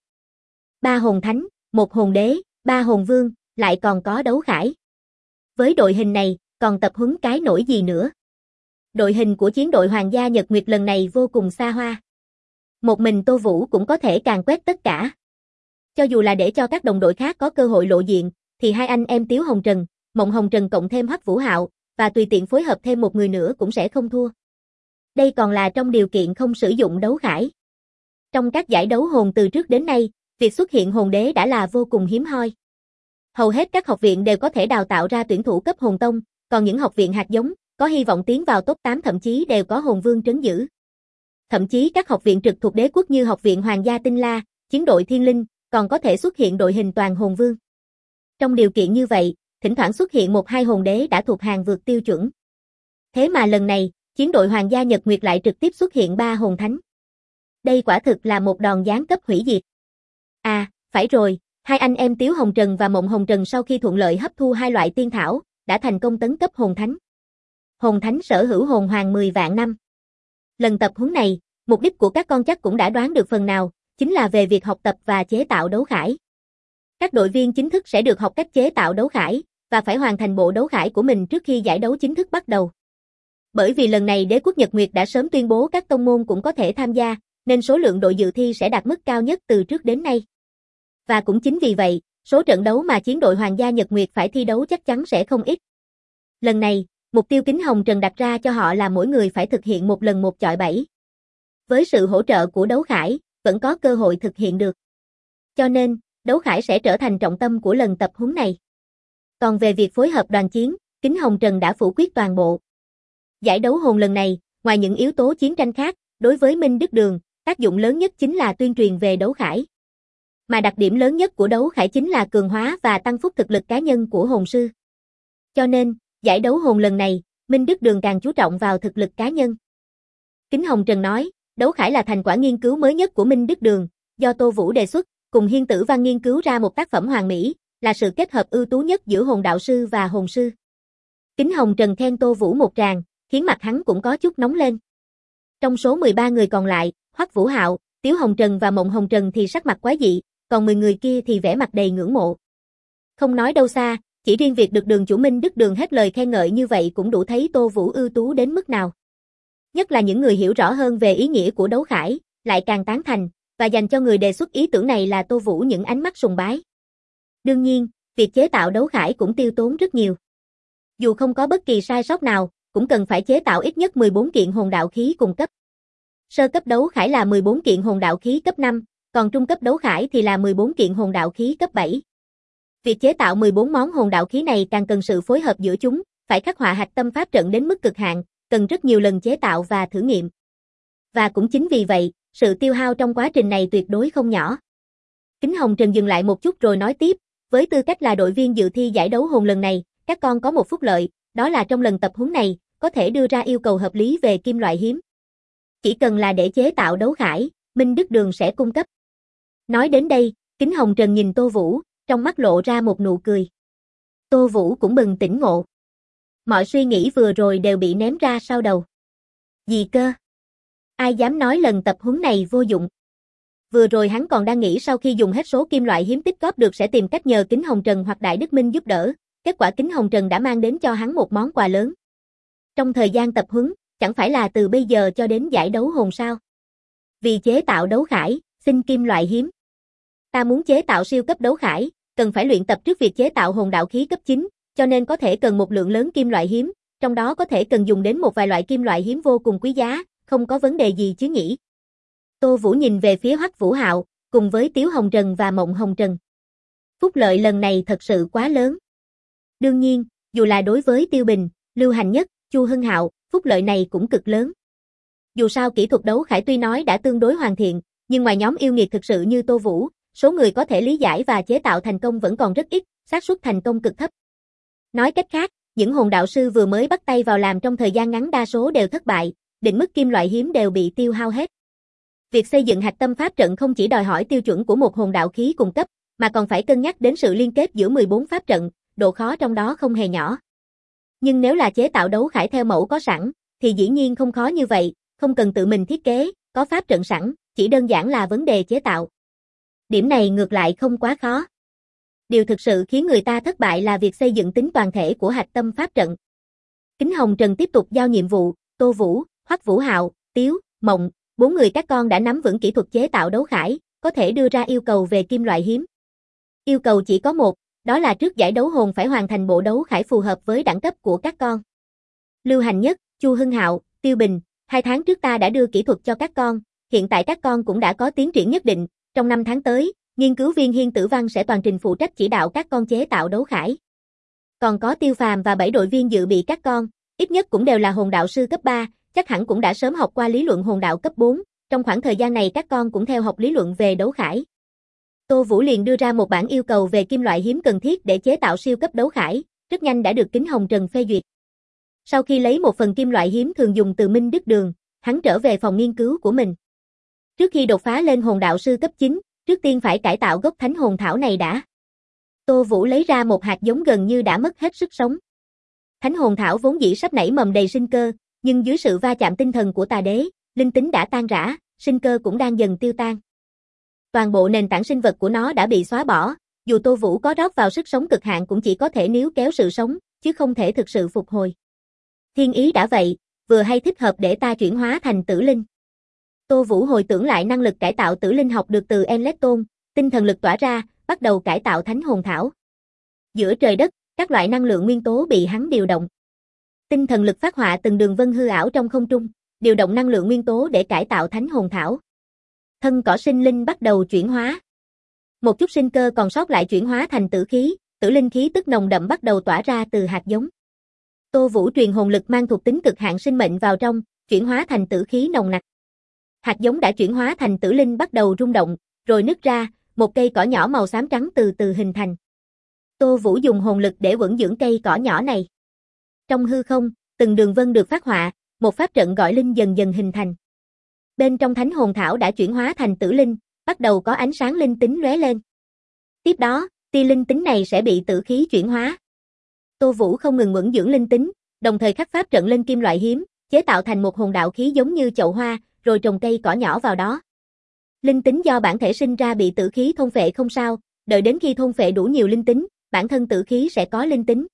3 hồn thánh, 1 hồn đế, 3 hồn vương, lại còn có đấu khải. Với đội hình này, còn tập huấn cái nổi gì nữa? Đội hình của chiến đội Hoàng gia Nhật Nguyệt lần này vô cùng xa hoa. Một mình Tô Vũ cũng có thể càn quét tất cả. Cho dù là để cho các đồng đội khác có cơ hội lộ diện, thì hai anh em Tiếu Hồng Trần, Mộng Hồng Trần cộng thêm Hoắc Vũ Hạo, và tùy tiện phối hợp thêm một người nữa cũng sẽ không thua. Đây còn là trong điều kiện không sử dụng đấu khải. Trong các giải đấu hồn từ trước đến nay, việc xuất hiện hồn đế đã là vô cùng hiếm hoi. Hầu hết các học viện đều có thể đào tạo ra tuyển thủ cấp hồn tông, còn những học viện hạt giống, có hy vọng tiến vào top 8 thậm chí đều có hồn vương trấn giữ. Thậm chí các học viện trực thuộc đế quốc như học viện Hoàng gia Tinh La, chiến đội Thiên Linh, còn có thể xuất hiện đội hình toàn hồn vương. Trong điều kiện như vậy, thỉnh thoảng xuất hiện 1-2 hồn đế đã thuộc hàng vượt tiêu chuẩn. Thế mà lần này, chiến đội Hoàng gia Nhật Nguyệt lại trực tiếp xuất hiện 3 hồn thánh. Đây quả thực là một đòn giáng cấp hủy diệt. À, phải rồi, hai anh em Tiếu Hồng Trần và Mộng Hồng Trần sau khi thuận lợi hấp thu 2 loại tiên thảo, đã thành công tấn cấp hồn thánh. Hồn thánh sở hữu hồn hoàng 10 vạn năm. Lần tập huấn này, mục đích của các con chắc cũng đã đoán được phần nào, chính là về việc học tập và chế tạo đấu khải. Các đội viên chính thức sẽ được học cách chế tạo đấu khải, và phải hoàn thành bộ đấu khải của mình trước khi giải đấu chính thức bắt đầu. Bởi vì lần này đế quốc Nhật Nguyệt đã sớm tuyên bố các tông môn cũng có thể tham gia, nên số lượng đội dự thi sẽ đạt mức cao nhất từ trước đến nay. Và cũng chính vì vậy, số trận đấu mà chiến đội Hoàng gia Nhật Nguyệt phải thi đấu chắc chắn sẽ không ít. Lần này, mục tiêu Kính Hồng Trần đặt ra cho họ là mỗi người phải thực hiện một lần 1 chọi 7. Với sự hỗ trợ của đấu khải, vẫn có cơ hội thực hiện được. Cho nên, đấu khải sẽ trở thành trọng tâm của lần tập huấn này. Còn về việc phối hợp đoàn chiến, Kính Hồng Trần đã phủ quyết toàn bộ. Giải đấu hồn lần này, ngoài những yếu tố chiến tranh khác, đối với Minh Đức Đường, tác dụng lớn nhất chính là tuyên truyền về đấu khải. Mà đặc điểm lớn nhất của đấu khải chính là cường hóa và tăng phúc thực lực cá nhân của hồn sư. Cho nên, giải đấu hồn lần này, Minh Đức Đường càng chú trọng vào thực lực cá nhân. Kính Hồng Trần nói, đấu khải là thành quả nghiên cứu mới nhất của Minh Đức Đường, do Tô Vũ đề xuất, cùng Hiên Tử Văn nghiên cứu ra một tác phẩm hoàn mỹ, là sự kết hợp ưu tú nhất giữa hồn đạo sư và hồn sư. Kính Hồng Trần khen Tô Vũ một tràng, khiến mặt hắn cũng có chút nóng lên. Trong số 13 người còn lại, Hoắc Vũ Hạo, Tiếu Hồng Trần và Mộng Hồng Trần thì sắc mặt quái dị, còn 10 người kia thì vẻ mặt đầy ngưỡng mộ. Không nói đâu xa, chỉ riêng việc được đường chủ Minh Đức Đường hết lời khen ngợi như vậy cũng đủ thấy Tô Vũ ưu tú đến mức nào. Nhất là những người hiểu rõ hơn về ý nghĩa của đấu khải, lại càng tán thành, và dành cho người đề xuất ý tưởng này là Tô Vũ những ánh mắt sùng bái. Đương nhiên, việc chế tạo đấu khải cũng tiêu tốn rất nhiều. Dù không có bất kỳ sai sót nào, cũng cần phải chế tạo ít nhất 14 kiện hồn đạo khí cùng cấp. Sơ cấp đấu khải là 14 kiện hồn đạo khí cấp 5, còn trung cấp đấu khải thì là 14 kiện hồn đạo khí cấp 7. Việc chế tạo 14 món hồn đạo khí này càng cần sự phối hợp giữa chúng, phải khắc họa hạch tâm pháp trận đến mức cực hạn, cần rất nhiều lần chế tạo và thử nghiệm. Và cũng chính vì vậy, sự tiêu hao trong quá trình này tuyệt đối không nhỏ. Kính Hồng Trần dừng lại một chút rồi nói tiếp, với tư cách là đội viên dự thi giải đấu hồn lần này, các con có một phúc lợi, đó là trong lần tập huấn này, có thể đưa ra yêu cầu hợp lý về kim loại hiếm. Chỉ cần là để chế tạo đấu khải, Minh Đức Đường sẽ cung cấp. Nói đến đây, Kính Hồng Trần nhìn Tô Vũ, trong mắt lộ ra một nụ cười. Tô Vũ cũng bừng tỉnh ngộ. Mọi suy nghĩ vừa rồi đều bị ném ra sau đầu. Gì cơ? Ai dám nói lần tập huấn này vô dụng? Vừa rồi hắn còn đang nghĩ sau khi dùng hết số kim loại hiếm tích góp được sẽ tìm cách nhờ Kính Hồng Trần hoặc Đại Đức Minh giúp đỡ, kết quả Kính Hồng Trần đã mang đến cho hắn một món quà lớn. Trong thời gian tập huấn, chẳng phải là từ bây giờ cho đến giải đấu hồn sao? Vì chế tạo đấu khải, xin kim loại hiếm. Ta muốn chế tạo siêu cấp đấu khải, cần phải luyện tập trước việc chế tạo hồn đạo khí cấp 9, cho nên có thể cần một lượng lớn kim loại hiếm, trong đó có thể cần dùng đến một vài loại kim loại hiếm vô cùng quý giá, không có vấn đề gì chứ nhỉ? Tô Vũ nhìn về phía Hoắc Vũ Hạo, cùng với Tiếu Hồng Trần và Mộng Hồng Trần. Phúc lợi lần này thật sự quá lớn. Đương nhiên, dù là đối với Tiêu Bình, Lưu Hành Nhất, Chu Hưng Hạo, phúc lợi này cũng cực lớn. Dù sao kỹ thuật đấu khải tuy nói đã tương đối hoàn thiện, nhưng ngoài nhóm yêu nghiệt thực sự như Tô Vũ, số người có thể lý giải và chế tạo thành công vẫn còn rất ít, xác suất thành công cực thấp. Nói cách khác, những hồn đạo sư vừa mới bắt tay vào làm trong thời gian ngắn đa số đều thất bại, định mức kim loại hiếm đều bị tiêu hao hết. Việc xây dựng hạch tâm pháp trận không chỉ đòi hỏi tiêu chuẩn của một hồn đạo khí cùng cấp, mà còn phải cân nhắc đến sự liên kết giữa 14 pháp trận, độ khó trong đó không hề nhỏ. Nhưng nếu là chế tạo đấu khải theo mẫu có sẵn, thì dĩ nhiên không khó như vậy, không cần tự mình thiết kế, có pháp trận sẵn, chỉ đơn giản là vấn đề chế tạo. Điểm này ngược lại không quá khó. Điều thực sự khiến người ta thất bại là việc xây dựng tính toàn thể của hạch tâm pháp trận. Kính Hồng Trần tiếp tục giao nhiệm vụ, Tô Vũ, Hoắc Vũ Hạo, Tiếu, Mộng, 4 người các con đã nắm vững kỹ thuật chế tạo đấu khải, có thể đưa ra yêu cầu về kim loại hiếm. Yêu cầu chỉ có một, đó là trước giải đấu hồn phải hoàn thành bộ đấu khải phù hợp với đẳng cấp của các con. Lưu hành nhất, Chu Hưng Hạo, Tiêu Bình, 2 tháng trước ta đã đưa kỹ thuật cho các con, hiện tại các con cũng đã có tiến triển nhất định, trong 5 tháng tới, nghiên cứu viên Hiên Tử Văn sẽ toàn trình phụ trách chỉ đạo các con chế tạo đấu khải. Còn có Tiêu Phàm và 7 đội viên dự bị các con, ít nhất cũng đều là hồn đạo sư cấp 3, chắc hẳn cũng đã sớm học qua lý luận hồn đạo cấp 4, trong khoảng thời gian này các con cũng theo học lý luận về đấu khải. Tô Vũ liền đưa ra một bản yêu cầu về kim loại hiếm cần thiết để chế tạo siêu cấp đấu khải, rất nhanh đã được Kính Hồng Trần phê duyệt. Sau khi lấy một phần kim loại hiếm thường dùng từ Minh Đức Đường, hắn trở về phòng nghiên cứu của mình. Trước khi đột phá lên hồn đạo sư cấp 9, trước tiên phải cải tạo gốc thánh hồn thảo này đã. Tô Vũ lấy ra một hạt giống gần như đã mất hết sức sống. Thánh hồn thảo vốn dĩ sắp nảy mầm đầy sinh cơ, nhưng dưới sự va chạm tinh thần của tà đế, linh tính đã tan rã, sinh cơ cũng đang dần tiêu tan. Toàn bộ nền tảng sinh vật của nó đã bị xóa bỏ, dù Tô Vũ có rót vào sức sống cực hạn cũng chỉ có thể níu kéo sự sống, chứ không thể thực sự phục hồi. Thiên ý đã vậy, vừa hay thích hợp để ta chuyển hóa thành tử linh. Tô Vũ hồi tưởng lại năng lực cải tạo tử linh học được từ Enleton, tinh thần lực tỏa ra, bắt đầu cải tạo thánh hồn thảo. Giữa trời đất, các loại năng lượng nguyên tố bị hắn điều động. Tinh thần lực phát họa từng đường vân hư ảo trong không trung, điều động năng lượng nguyên tố để cải tạo thánh hồn thảo. Thân cỏ sinh linh bắt đầu chuyển hóa. Một chút sinh cơ còn sót lại chuyển hóa thành tử khí, tử linh khí tức nồng đậm bắt đầu tỏa ra từ hạt giống. Tô Vũ truyền hồn lực mang thuộc tính cực hạn sinh mệnh vào trong, chuyển hóa thành tử khí nồng nặc. Hạt giống đã chuyển hóa thành tử linh bắt đầu rung động, rồi nứt ra, một cây cỏ nhỏ màu xám trắng từ từ hình thành. Tô Vũ dùng hồn lực để vững dưỡng cây cỏ nhỏ này. Trong hư không, từng đường vân được phát họa, một pháp trận gọi linh dần dần hình thành. Bên trong thánh hồn thảo đã chuyển hóa thành tử linh, bắt đầu có ánh sáng linh tính lóe lên. Tiếp đó, tia linh tính này sẽ bị tử khí chuyển hóa. Tô Vũ không ngừng vững dưỡng linh tính, đồng thời khắc pháp trận lên kim loại hiếm, chế tạo thành một hồn đạo khí giống như chậu hoa, rồi trồng cây cỏ nhỏ vào đó. Linh tính do bản thể sinh ra bị tử khí thôn phệ không sao, đợi đến khi thôn phệ đủ nhiều linh tính, bản thân tử khí sẽ có linh tính.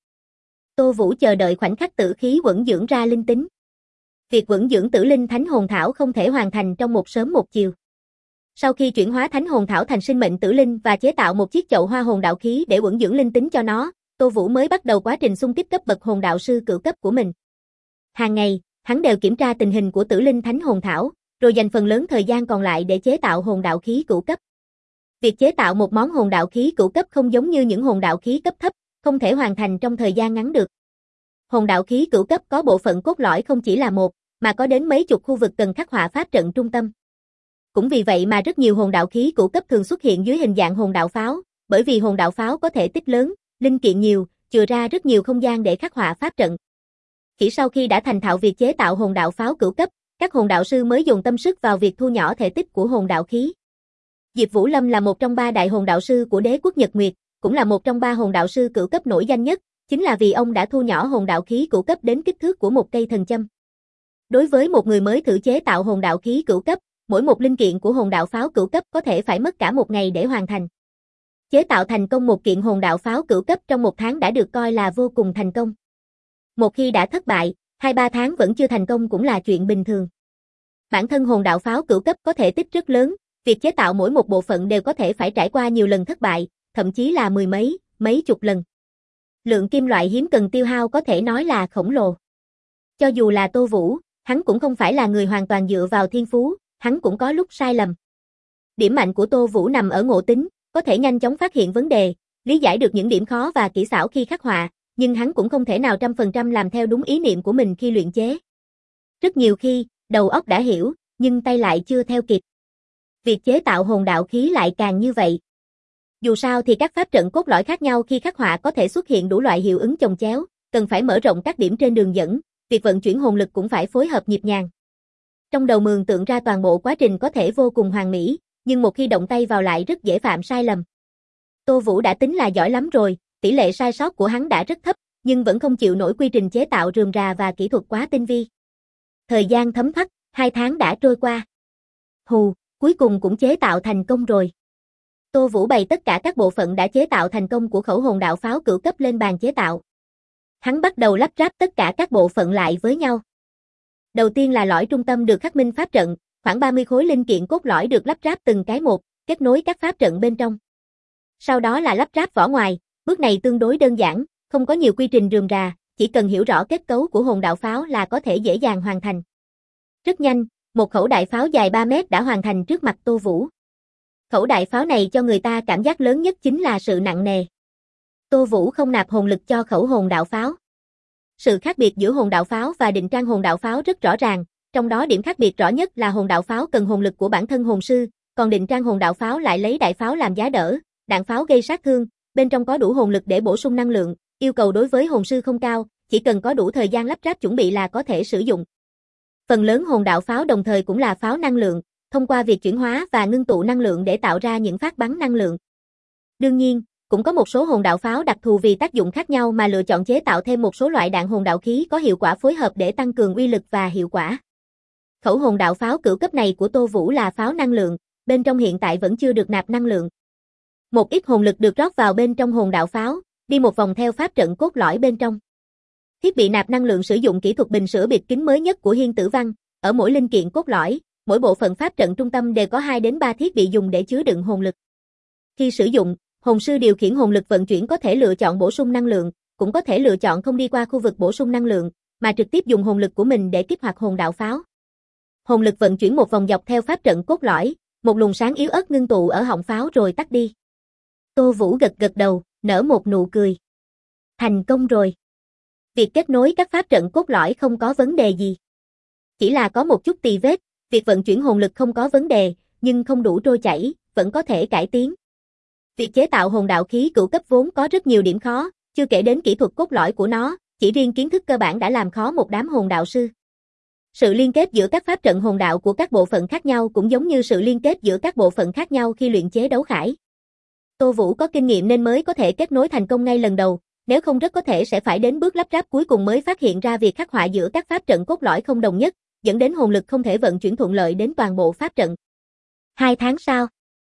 Tô Vũ chờ đợi khoảnh khắc tử khí vững dưỡng ra linh tính. Việc vững dưỡng tử linh thánh hồn thảo không thể hoàn thành trong một sớm một chiều. Sau khi chuyển hóa thánh hồn thảo thành sinh mệnh tử linh và chế tạo một chiếc chậu hoa hồn đạo khí để vững dưỡng linh tính cho nó, Tô Vũ mới bắt đầu quá trình xung kích cấp bậc hồn đạo sư cửu cấp của mình. Hàng ngày, hắn đều kiểm tra tình hình của tử linh thánh hồn thảo, rồi dành phần lớn thời gian còn lại để chế tạo hồn đạo khí cửu cấp. Việc chế tạo một món hồn đạo khí cửu cấp không giống như những hồn đạo khí cấp thấp, không thể hoàn thành trong thời gian ngắn được. Hồn đạo khí cửu cấp có bộ phận cốt lõi không chỉ là một, mà có đến mấy chục khu vực cần khắc họa pháp trận trung tâm. Cũng vì vậy mà rất nhiều hồn đạo khí cửu cấp thường xuất hiện dưới hình dạng hồn đạo pháo, bởi vì hồn đạo pháo có thể tích lớn, linh kiện nhiều, chừa ra rất nhiều không gian để khắc họa pháp trận. Chỉ sau khi đã thành thạo việc chế tạo hồn đạo pháo cửu cấp, các hồn đạo sư mới dồn tâm sức vào việc thu nhỏ thể tích của hồn đạo khí. Diệp Vũ Lâm là một trong 3 đại hồn đạo sư của đế quốc Nhật Nguyệt, cũng là một trong 3 hồn đạo sư cửu cấp nổi danh nhất, chính là vì ông đã thu nhỏ hồn đạo khí cửu cấp đến kích thước của một cây thần châm. Đối với một người mới thử chế tạo hồn đạo khí cửu cấp, mỗi một linh kiện của hồn đạo pháo cửu cấp có thể phải mất cả một ngày để hoàn thành. Chế tạo thành công một kiện hồn đạo pháo cửu cấp trong 1 tháng đã được coi là vô cùng thành công. Một khi đã thất bại, 2-3 tháng vẫn chưa thành công cũng là chuyện bình thường. Bản thân hồn đạo pháo cửu cấp có thể tích rất lớn, việc chế tạo mỗi một bộ phận đều có thể phải trải qua nhiều lần thất bại, thậm chí là mười mấy chục lần. Lượng kim loại hiếm cần tiêu hao có thể nói là khổng lồ. Cho dù là Tô Vũ, hắn cũng không phải là người hoàn toàn dựa vào thiên phú, hắn cũng có lúc sai lầm. Điểm mạnh của Tô Vũ nằm ở ngộ tính, có thể nhanh chóng phát hiện vấn đề, lý giải được những điểm khó và kỹ xảo khi khắc họa, nhưng hắn cũng không thể nào 100% làm theo đúng ý niệm của mình khi luyện chế. Rất nhiều khi, đầu óc đã hiểu, nhưng tay lại chưa theo kịp. Việc chế tạo hồn đạo khí lại càng như vậy. Dù sao thì các pháp trận cốt lõi khác nhau khi khắc họa có thể xuất hiện đủ loại hiệu ứng chồng chéo, cần phải mở rộng các điểm trên đường dẫn, việc vận chuyển hồn lực cũng phải phối hợp nhịp nhàng. Trong đầu mường tượng ra toàn bộ quá trình có thể vô cùng hoàn mỹ, nhưng một khi động tay vào lại rất dễ phạm sai lầm. Tô Vũ đã tính là giỏi lắm rồi, tỷ lệ sai sót của hắn đã rất thấp, nhưng vẫn không chịu nổi quy trình chế tạo rườm rà và kỹ thuật quá tinh vi. Thời gian thấm thoát, 2 tháng đã trôi qua. Hù, cuối cùng cũng chế tạo thành công rồi. Tô Vũ bày tất cả các bộ phận đã chế tạo thành công của khẩu hồn đạo pháo cửu cấp lên bàn chế tạo. Hắn bắt đầu lắp ráp tất cả các bộ phận lại với nhau. Đầu tiên là lõi trung tâm được khắc minh pháp trận, khoảng 30 khối linh kiện cốt lõi được lắp ráp từng cái một, kết nối các pháp trận bên trong. Sau đó là lắp ráp vỏ ngoài, bước này tương đối đơn giản, không có nhiều quy trình rườm rà, chỉ cần hiểu rõ kết cấu của hồn đạo pháo là có thể dễ dàng hoàn thành. Rất nhanh, một khẩu đại pháo dài 3 mét đã hoàn thành trước mặt Tô Vũ. Khẩu đại pháo này cho người ta cảm giác lớn nhất chính là sự nặng nề. Tô Vũ không nạp hồn lực cho khẩu hồn đạo pháo. Sự khác biệt giữa hồn đạo pháo và định trang hồn đạo pháo rất rõ ràng, trong đó điểm khác biệt rõ nhất là hồn đạo pháo cần hồn lực của bản thân hồn sư, còn định trang hồn đạo pháo lại lấy đại pháo làm giá đỡ, đạn pháo gây sát thương, bên trong có đủ hồn lực để bổ sung năng lượng, yêu cầu đối với hồn sư không cao, chỉ cần có đủ thời gian lắp ráp chuẩn bị là có thể sử dụng. Phần lớn hồn đạo pháo đồng thời cũng là pháo năng lượng, thông qua việc chuyển hóa và ngưng tụ năng lượng để tạo ra những phát bắn năng lượng. Đương nhiên, cũng có một số hồn đạo pháo đặc thù vì tác dụng khác nhau mà lựa chọn chế tạo thêm một số loại đạn hồn đạo khí có hiệu quả phối hợp để tăng cường uy lực và hiệu quả. Khẩu hồn đạo pháo cửu cấp này của Tô Vũ là pháo năng lượng, bên trong hiện tại vẫn chưa được nạp năng lượng. Một ít hồn lực được rót vào bên trong hồn đạo pháo, đi một vòng theo pháp trận cốt lõi bên trong. Thiết bị nạp năng lượng sử dụng kỹ thuật bình sữa bịt kín mới nhất của Hiên Tử Văn, ở mỗi linh kiện cốt lõi, mỗi bộ phận pháp trận trung tâm đều có 2 đến 3 thiết bị dùng để chứa đựng hồn lực. Khi sử dụng, hồn sư điều khiển hồn lực vận chuyển có thể lựa chọn bổ sung năng lượng, cũng có thể lựa chọn không đi qua khu vực bổ sung năng lượng, mà trực tiếp dùng hồn lực của mình để kích hoạt hồn đạo pháo. Hồn lực vận chuyển một vòng dọc theo pháp trận cốt lõi, một luồng sáng yếu ớt ngưng tụ ở họng pháo rồi tắt đi. Tô Vũ gật gật đầu, nở một nụ cười. Thành công rồi. Việc kết nối các pháp trận cốt lõi không có vấn đề gì. Chỉ là có một chút tì vết, việc vận chuyển hồn lực không có vấn đề, nhưng không đủ trôi chảy, vẫn có thể cải tiến. Việc chế tạo hồn đạo khí cửu cấp vốn có rất nhiều điểm khó, chưa kể đến kỹ thuật cốt lõi của nó, chỉ riêng kiến thức cơ bản đã làm khó một đám hồn đạo sư. Sự liên kết giữa các pháp trận hồn đạo của các bộ phận khác nhau cũng giống như sự liên kết giữa các bộ phận khác nhau khi luyện chế đấu khải. Tô Vũ có kinh nghiệm nên mới có thể kết nối thành công ngay lần đầu, nếu không rất có thể sẽ phải đến bước lắp ráp cuối cùng mới phát hiện ra việc khắc họa giữa các pháp trận cốt lõi không đồng nhất, dẫn đến hồn lực không thể vận chuyển thuận lợi đến toàn bộ pháp trận. 2 tháng sau,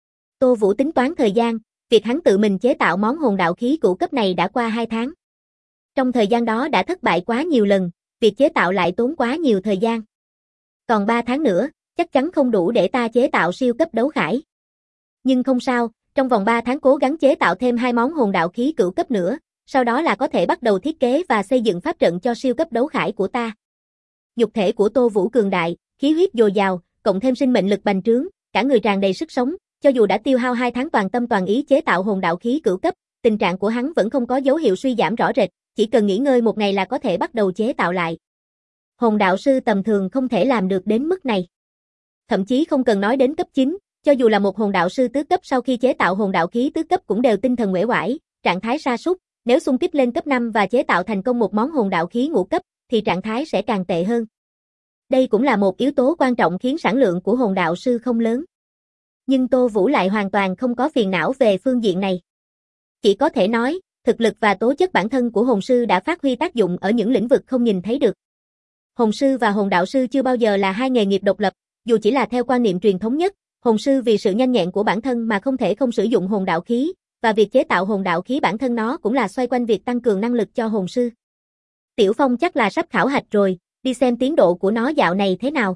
Tô Vũ tính toán thời gian, việc hắn tự mình chế tạo món hồn đạo khí cửu cấp này đã qua 2 tháng. Trong thời gian đó đã thất bại quá nhiều lần, việc chế tạo lại tốn quá nhiều thời gian. Còn 3 tháng nữa, chắc chắn không đủ để ta chế tạo siêu cấp đấu khải. Nhưng không sao, trong vòng 3 tháng cố gắng chế tạo thêm 2 món hồn đạo khí cửu cấp nữa, sau đó là có thể bắt đầu thiết kế và xây dựng pháp trận cho siêu cấp đấu khải của ta. Nhục thể của Tô Vũ cường đại, khí huyết dồi dào, cộng thêm sinh mệnh lực bành trướng, cả người tràn đầy sức sống, cho dù đã tiêu hao 2 tháng toàn tâm toàn ý chế tạo hồn đạo khí cửu cấp, tình trạng của hắn vẫn không có dấu hiệu suy giảm rõ rệt, chỉ cần nghỉ ngơi một ngày là có thể bắt đầu chế tạo lại. Hồn đạo sư tầm thường không thể làm được đến mức này. Thậm chí không cần nói đến cấp 9, cho dù là một hồn đạo sư tứ cấp sau khi chế tạo hồn đạo khí tứ cấp cũng đều tinh thần uể oải, trạng thái sa sút, nếu xung kích lên cấp 5 và chế tạo thành công một món hồn đạo khí ngũ cấp, thì trạng thái sẽ càng tệ hơn. Đây cũng là một yếu tố quan trọng khiến sản lượng của hồn đạo sư không lớn. Nhưng Tô Vũ lại hoàn toàn không có phiền não về phương diện này. Chỉ có thể nói, thực lực và tố chất bản thân của hồn sư đã phát huy tác dụng ở những lĩnh vực không nhìn thấy được. Hồn sư và hồn đạo sư chưa bao giờ là hai nghề nghiệp độc lập, dù chỉ là theo quan niệm truyền thống nhất, hồn sư vì sự nhanh nhẹn của bản thân mà không thể không sử dụng hồn đạo khí, và việc chế tạo hồn đạo khí bản thân nó cũng là xoay quanh việc tăng cường năng lực cho hồn sư. Tiểu Phong chắc là sắp khảo hạch rồi, đi xem tiến độ của nó dạo này thế nào.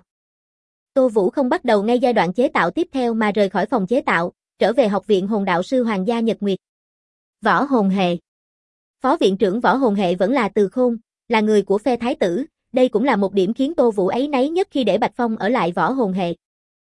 Tô Vũ không bắt đầu ngay giai đoạn chế tạo tiếp theo mà rời khỏi phòng chế tạo, trở về học viện hồn đạo sư Hoàng gia Nhật Nguyệt. Võ hồn hệ. Phó viện trưởng võ hồn hệ vẫn là Từ Khôn, là người của phe thái tử, đây cũng là một điểm khiến Tô Vũ áy náy nhất khi để Bạch Phong ở lại võ hồn hệ.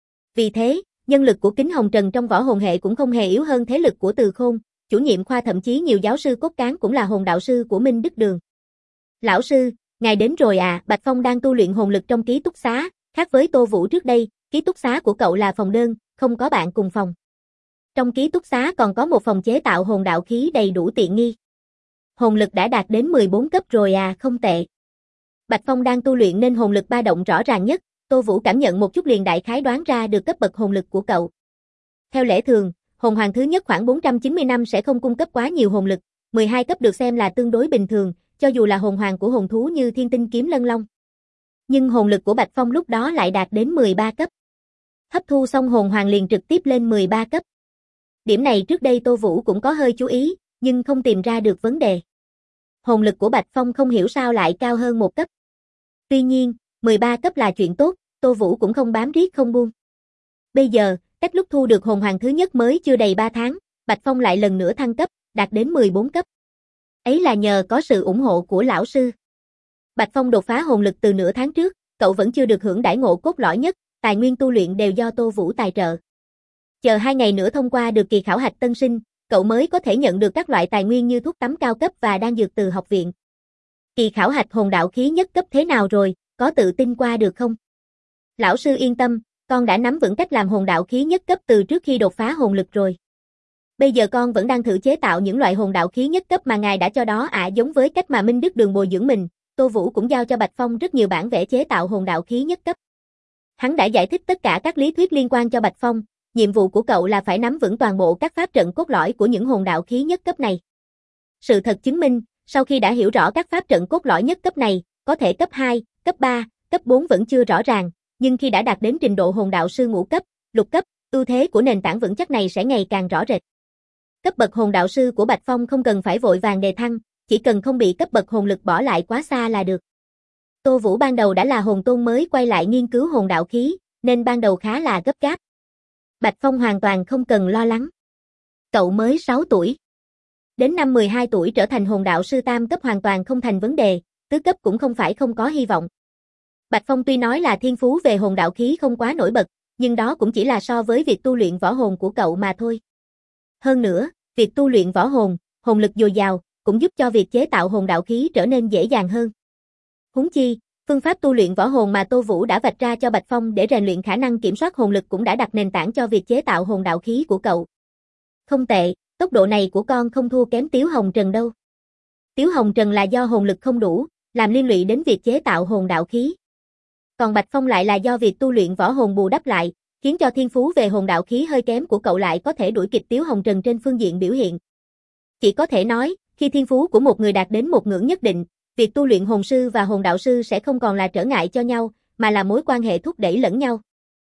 Vì thế, nhân lực của Kính Hồng Trần trong võ hồn hệ cũng không hề yếu hơn thế lực của Từ Khôn, chủ nhiệm khoa thậm chí nhiều giáo sư cốt cán cũng là hồn đạo sư của Minh Đức Đường. Lão sư, ngài đến rồi à? Bạch Phong đang tu luyện hồn lực trong ký túc xá, khác với Tô Vũ trước đây, ký túc xá của cậu là phòng đơn, không có bạn cùng phòng. Trong ký túc xá còn có một phòng chế tạo hồn đạo khí đầy đủ tiện nghi. Hồn lực đã đạt đến 14 cấp rồi à, không tệ. Bạch Phong đang tu luyện nên hồn lực ba động rõ ràng nhất, Tô Vũ cảm nhận một chút liền đại khái đoán ra được cấp bậc hồn lực của cậu. Theo lẽ thường, hồn hoàng thứ nhất khoảng 490 năm sẽ không cung cấp quá nhiều hồn lực, 12 cấp được xem là tương đối bình thường, cho dù là hồn hoàng của hồn thú như Thiên Tinh Kiếm Lân Long. Nhưng hồn lực của Bạch Phong lúc đó lại đạt đến 13 cấp. Hấp thu xong hồn hoàng liền trực tiếp lên 13 cấp. Điểm này trước đây Tô Vũ cũng có hơi chú ý, nhưng không tìm ra được vấn đề. Hồn lực của Bạch Phong không hiểu sao lại cao hơn một cấp. Tuy nhiên, 13 cấp là chuyện tốt, Tô Vũ cũng không bám riết không buông. Bây giờ, Cách lúc thu được hồn hoàng thứ nhất mới chưa đầy 3 tháng, Bạch Phong lại lần nữa thăng cấp, đạt đến 14 cấp. Ấy là nhờ có sự ủng hộ của lão sư. Bạch Phong đột phá hồn lực từ nửa tháng trước, cậu vẫn chưa được hưởng đãi ngộ cốt lõi nhất, tài nguyên tu luyện đều do Tô Vũ tài trợ. Chờ 2 ngày nữa thông qua được kỳ khảo hạch tân sinh, cậu mới có thể nhận được các loại tài nguyên như thuốc tắm cao cấp và đan dược từ học viện. Kỳ khảo hạch hồn đạo khí nhất cấp thế nào rồi, có tự tin qua được không? Lão sư yên tâm, con đã nắm vững cách làm hồn đạo khí nhất cấp từ trước khi đột phá hồn lực rồi. Bây giờ con vẫn đang thử chế tạo những loại hồn đạo khí nhất cấp mà ngài đã cho đó giống với cách mà Minh Đức Đường bồi dưỡng mình, Tô Vũ cũng giao cho Bạch Phong rất nhiều bản vẽ chế tạo hồn đạo khí nhất cấp. Hắn đã giải thích tất cả các lý thuyết liên quan cho Bạch Phong, nhiệm vụ của cậu là phải nắm vững toàn bộ các pháp trận cốt lõi của những hồn đạo khí nhất cấp này. Sự thật chứng minh, sau khi đã hiểu rõ các pháp trận cốt lõi nhất cấp này, có thể cấp 2, cấp 3, cấp 4 vẫn chưa rõ ràng, nhưng khi đã đạt đến trình độ hồn đạo sư ngũ cấp, lục cấp, ưu thế của nền tảng vững chắc này sẽ ngày càng rõ rệt. Cấp bậc hồn đạo sư của Bạch Phong không cần phải vội vàng đề thăng, chỉ cần không bị cấp bậc hồn lực bỏ lại quá xa là được. Tô Vũ ban đầu đã là hồn tôn mới quay lại nghiên cứu hồn đạo khí, nên ban đầu khá là gấp gáp. Bạch Phong hoàn toàn không cần lo lắng. Cậu mới 6 tuổi. Đến năm 12 tuổi trở thành hồn đạo sư tam cấp hoàn toàn không thành vấn đề, tứ cấp cũng không phải không có hy vọng. Bạch Phong tuy nói là thiên phú về hồn đạo khí không quá nổi bật, nhưng đó cũng chỉ là so với việc tu luyện võ hồn của cậu mà thôi. Hơn nữa, việc tu luyện võ hồn, hồn lực dồi dào, cũng giúp cho việc chế tạo hồn đạo khí trở nên dễ dàng hơn. Huống chi, phương pháp tu luyện võ hồn mà Tô Vũ đã vạch ra cho Bạch Phong để rèn luyện khả năng kiểm soát hồn lực cũng đã đặt nền tảng cho việc chế tạo hồn đạo khí của cậu. Không tệ, tốc độ này của con không thua kém Tiếu Hồng Trần đâu. Tiếu Hồng Trần là do hồn lực không đủ, làm liên lụy đến việc chế tạo hồn đạo khí. Còn Bạch Phong lại là do việc tu luyện võ hồn bù đắp lại, khiến cho thiên phú về hồn đạo khí hơi kém của cậu lại có thể đuổi kịp Tiếu Hồng Trần trên phương diện biểu hiện. Chỉ có thể nói, khi thiên phú của một người đạt đến một ngưỡng nhất định, việc tu luyện hồn sư và hồn đạo sư sẽ không còn là trở ngại cho nhau, mà là mối quan hệ thúc đẩy lẫn nhau.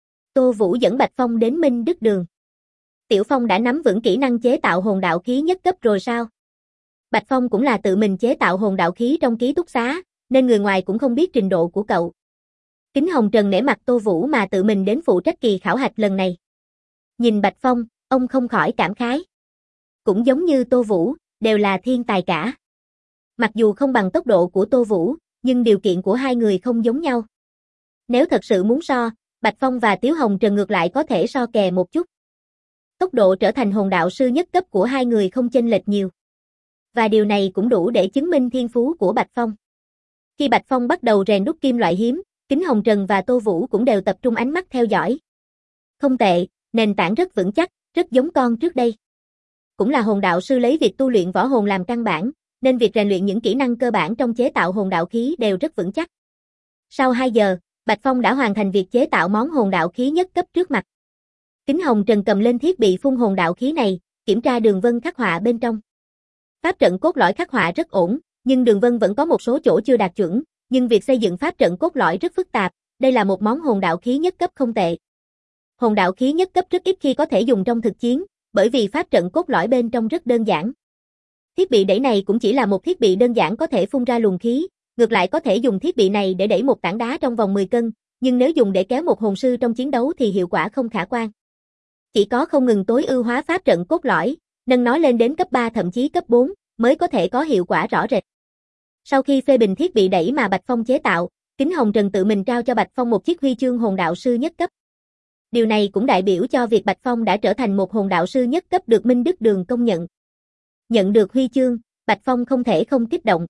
Tô Vũ dẫn Bạch Phong đến Minh Đức Đường. Tiểu Phong đã nắm vững kỹ năng chế tạo hồn đạo khí nhất cấp rồi sao? Bạch Phong cũng là tự mình chế tạo hồn đạo khí trong ký túc xá, nên người ngoài cũng không biết trình độ của cậu. Kính Hồng Trần nể mặt Tô Vũ mà tự mình đến phụ trách kỳ khảo hạch lần này. Nhìn Bạch Phong, ông không khỏi cảm khái. Cũng giống như Tô Vũ, đều là thiên tài cả. Mặc dù không bằng tốc độ của Tô Vũ, nhưng điều kiện của hai người không giống nhau. Nếu thật sự muốn so, Bạch Phong và Tiếu Hồng Trần ngược lại có thể so kè một chút. Tốc độ trở thành hồn đạo sư nhất cấp của hai người không chênh lệch nhiều. Và điều này cũng đủ để chứng minh thiên phú của Bạch Phong. Khi Bạch Phong bắt đầu rèn đúc kim loại hiếm, Kính Hồng Trần và Tô Vũ cũng đều tập trung ánh mắt theo dõi. Không tệ, nền tảng rất vững chắc, rất giống con trước đây. Cũng là hồn đạo sư lấy việc tu luyện võ hồn làm căn bản, nên việc rèn luyện những kỹ năng cơ bản trong chế tạo hồn đạo khí đều rất vững chắc. Sau 2 giờ, Bạch Phong đã hoàn thành việc chế tạo món hồn đạo khí nhất cấp trước mặt. Kính Hồng Trần cầm lên thiết bị phun hồn đạo khí này, kiểm tra đường vân khắc họa bên trong. Pháp trận cốt lõi khắc họa rất ổn, nhưng đường vân vẫn có một số chỗ chưa đạt chuẩn, nhưng việc xây dựng pháp trận cốt lõi rất phức tạp, đây là một món hồn đạo khí nhất cấp không tệ. Hồn đạo khí nhất cấp rất ít khi có thể dùng trong thực chiến, bởi vì pháp trận cốt lõi bên trong rất đơn giản. Thiết bị đẩy này cũng chỉ là một thiết bị đơn giản có thể phun ra luồng khí, ngược lại có thể dùng thiết bị này để đẩy một tảng đá trong vòng 10 cân, nhưng nếu dùng để kéo một hồn sư trong chiến đấu thì hiệu quả không khả quan. Chỉ có không ngừng tối ưu hóa pháp trận cốt lõi, nâng nó lên đến cấp 3 thậm chí cấp 4, mới có thể có hiệu quả rõ rệt. Sau khi phê bình thiết bị đẩy mà Bạch Phong chế tạo, Kính Hồng Trần tự mình trao cho Bạch Phong một chiếc huy chương hồn đạo sư nhất cấp. Điều này cũng đại biểu cho việc Bạch Phong đã trở thành một hồn đạo sư nhất cấp được Minh Đức Đường công nhận. Nhận được huy chương, Bạch Phong không thể không kích động.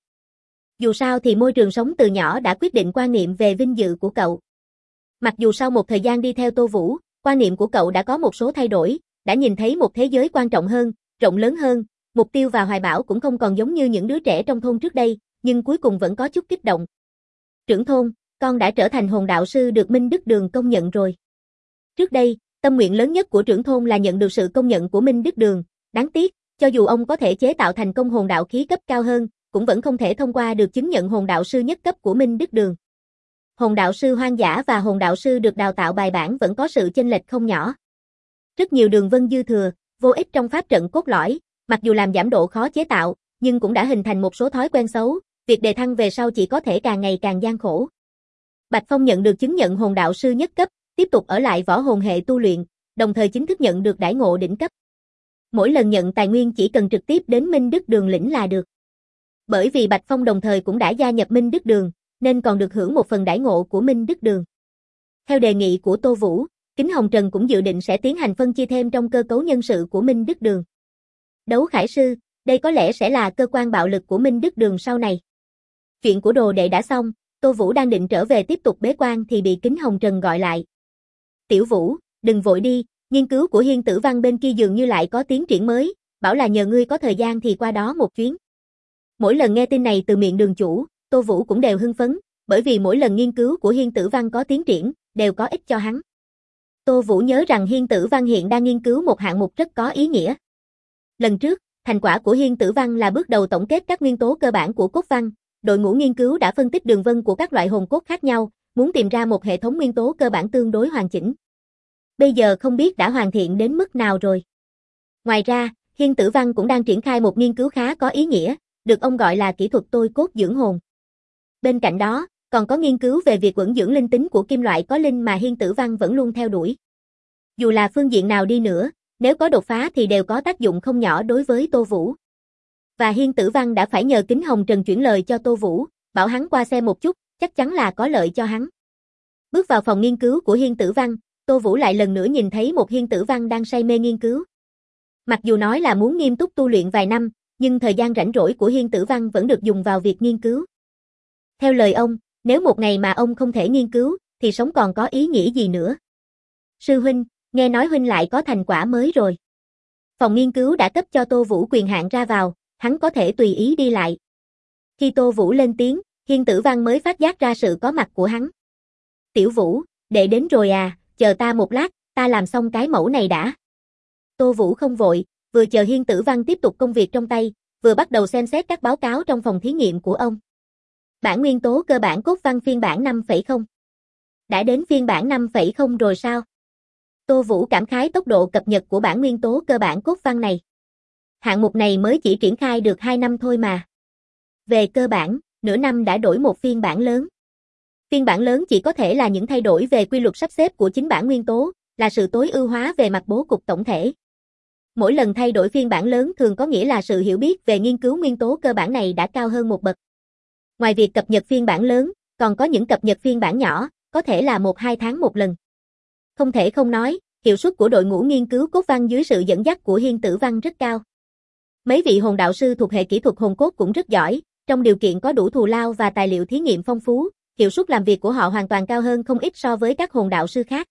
Dù sao thì môi trường sống từ nhỏ đã quyết định quan niệm về vinh dự của cậu. Mặc dù sau một thời gian đi theo Tô Vũ, quan niệm của cậu đã có một số thay đổi, đã nhìn thấy một thế giới quan trọng hơn, rộng lớn hơn, mục tiêu và hoài bão cũng không còn giống như những đứa trẻ trong thôn trước đây, nhưng cuối cùng vẫn có chút kích động. Trưởng thôn, con đã trở thành hồn đạo sư được Minh Đức Đường công nhận rồi. Trước đây, tâm nguyện lớn nhất của trưởng thôn là nhận được sự công nhận của Minh Đức Đường, đáng tiếc, cho dù ông có thể chế tạo thành công hồn đạo khí cấp cao hơn, cũng vẫn không thể thông qua được chứng nhận hồn đạo sư nhất cấp của Minh Đức Đường. Hồn đạo sư hoang dã và hồn đạo sư được đào tạo bài bản vẫn có sự chênh lệch không nhỏ. Rất nhiều đường vân dư thừa, vô ích trong pháp trận cốt lõi, mặc dù làm giảm độ khó chế tạo, nhưng cũng đã hình thành một số thói quen xấu, việc đề thăng về sau chỉ có thể càng ngày càng gian khổ. Bạch Phong nhận được chứng nhận hồn đạo sư nhất cấp, tiếp tục ở lại võ hồn hệ tu luyện, đồng thời chính thức nhận được đãi ngộ đỉnh cấp. Mỗi lần nhận tài nguyên chỉ cần trực tiếp đến Minh Đức Đường lĩnh là được. Bởi vì Bạch Phong đồng thời cũng đã gia nhập Minh Đức Đường, nên còn được hưởng một phần đãi ngộ của Minh Đức Đường. Theo đề nghị của Tô Vũ, Kính Hồng Trần cũng dự định sẽ tiến hành phân chia thêm trong cơ cấu nhân sự của Minh Đức Đường. Đấu Khải Sư, đây có lẽ sẽ là cơ quan bạo lực của Minh Đức Đường sau này. Chuyện của đồ đệ đã xong, Tô Vũ đang định trở về tiếp tục bế quan thì bị Kính Hồng Trần gọi lại. Tiểu Vũ, đừng vội đi, nghiên cứu của Hiên Tử Văn bên kia dường như lại có tiến triển mới, bảo là nhờ ngươi có thời gian thì qua đó một chuyến. Mỗi lần nghe tin này từ miệng đường chủ, Tô Vũ cũng đều hưng phấn, bởi vì mỗi lần nghiên cứu của Hiên Tử Văn có tiến triển, đều có ích cho hắn. Tô Vũ nhớ rằng Hiên Tử Văn hiện đang nghiên cứu một hạng mục rất có ý nghĩa. Lần trước, thành quả của Hiên Tử Văn là bước đầu tổng kết các nguyên tố cơ bản của cốt văn, đội ngũ nghiên cứu đã phân tích đường vân của các loại hồn cốt khác nhau, muốn tìm ra một hệ thống nguyên tố cơ bản tương đối hoàn chỉnh. Bây giờ không biết đã hoàn thiện đến mức nào rồi. Ngoài ra, Hiên Tử Văn cũng đang triển khai một nghiên cứu khá có ý nghĩa, được ông gọi là kỹ thuật tôi cốt dưỡng hồn. Bên cạnh đó, còn có nghiên cứu về việc ẩn dưỡng linh tính của kim loại có linh mà Hiên Tử Văn vẫn luôn theo đuổi. Dù là phương diện nào đi nữa, nếu có đột phá thì đều có tác dụng không nhỏ đối với Tô Vũ. Và Hiên Tử Văn đã phải nhờ Kính Hồng Trần chuyển lời cho Tô Vũ, bảo hắn qua xem một chút, chắc chắn là có lợi cho hắn. Bước vào phòng nghiên cứu của Hiên Tử Văn, Tô Vũ lại lần nữa nhìn thấy một Hiên Tử Văn đang say mê nghiên cứu. Mặc dù nói là muốn nghiêm túc tu luyện vài năm, nhưng thời gian rảnh rỗi của Hiên Tử Văn vẫn được dùng vào việc nghiên cứu. Theo lời ông, nếu một ngày mà ông không thể nghiên cứu, thì sống còn có ý nghĩa gì nữa. Sư huynh, nghe nói huynh lại có thành quả mới rồi. Phòng nghiên cứu đã cấp cho Tô Vũ quyền hạn ra vào, hắn có thể tùy ý đi lại. Khi Tô Vũ lên tiếng, Hiên Tử Văn mới phát giác ra sự có mặt của hắn. Tiểu Vũ, đệ đến rồi à, chờ ta một lát, ta làm xong cái mẫu này đã. Tô Vũ không vội, vừa chờ Hiên Tử Văn tiếp tục công việc trong tay, vừa bắt đầu xem xét các báo cáo trong phòng thí nghiệm của ông. Bản nguyên tố cơ bản cốt văn phiên bản 5.0. Đã đến phiên bản 5.0 rồi sao? Tô Vũ cảm khái tốc độ cập nhật của bản nguyên tố cơ bản cốt văn này. Hạng mục này mới chỉ triển khai được 2 năm thôi mà. Về cơ bản, nửa năm đã đổi một phiên bản lớn. Phiên bản lớn chỉ có thể là những thay đổi về quy luật sắp xếp của chính bản nguyên tố, là sự tối ưu hóa về mặt bố cục tổng thể. Mỗi lần thay đổi phiên bản lớn thường có nghĩa là sự hiểu biết về nghiên cứu nguyên tố cơ bản này đã cao hơn một bậc. Ngoài việc cập nhật phiên bản lớn, còn có những cập nhật phiên bản nhỏ, có thể là 1-2 tháng một lần. Không thể không nói, hiệu suất của đội ngũ nghiên cứu cốt văn dưới sự dẫn dắt của Hiên Tử Văn rất cao. Mấy vị hồn đạo sư thuộc hệ kỹ thuật hồn cốt cũng rất giỏi, trong điều kiện có đủ thù lao và tài liệu thí nghiệm phong phú, hiệu suất làm việc của họ hoàn toàn cao hơn không ít so với các hồn đạo sư khác.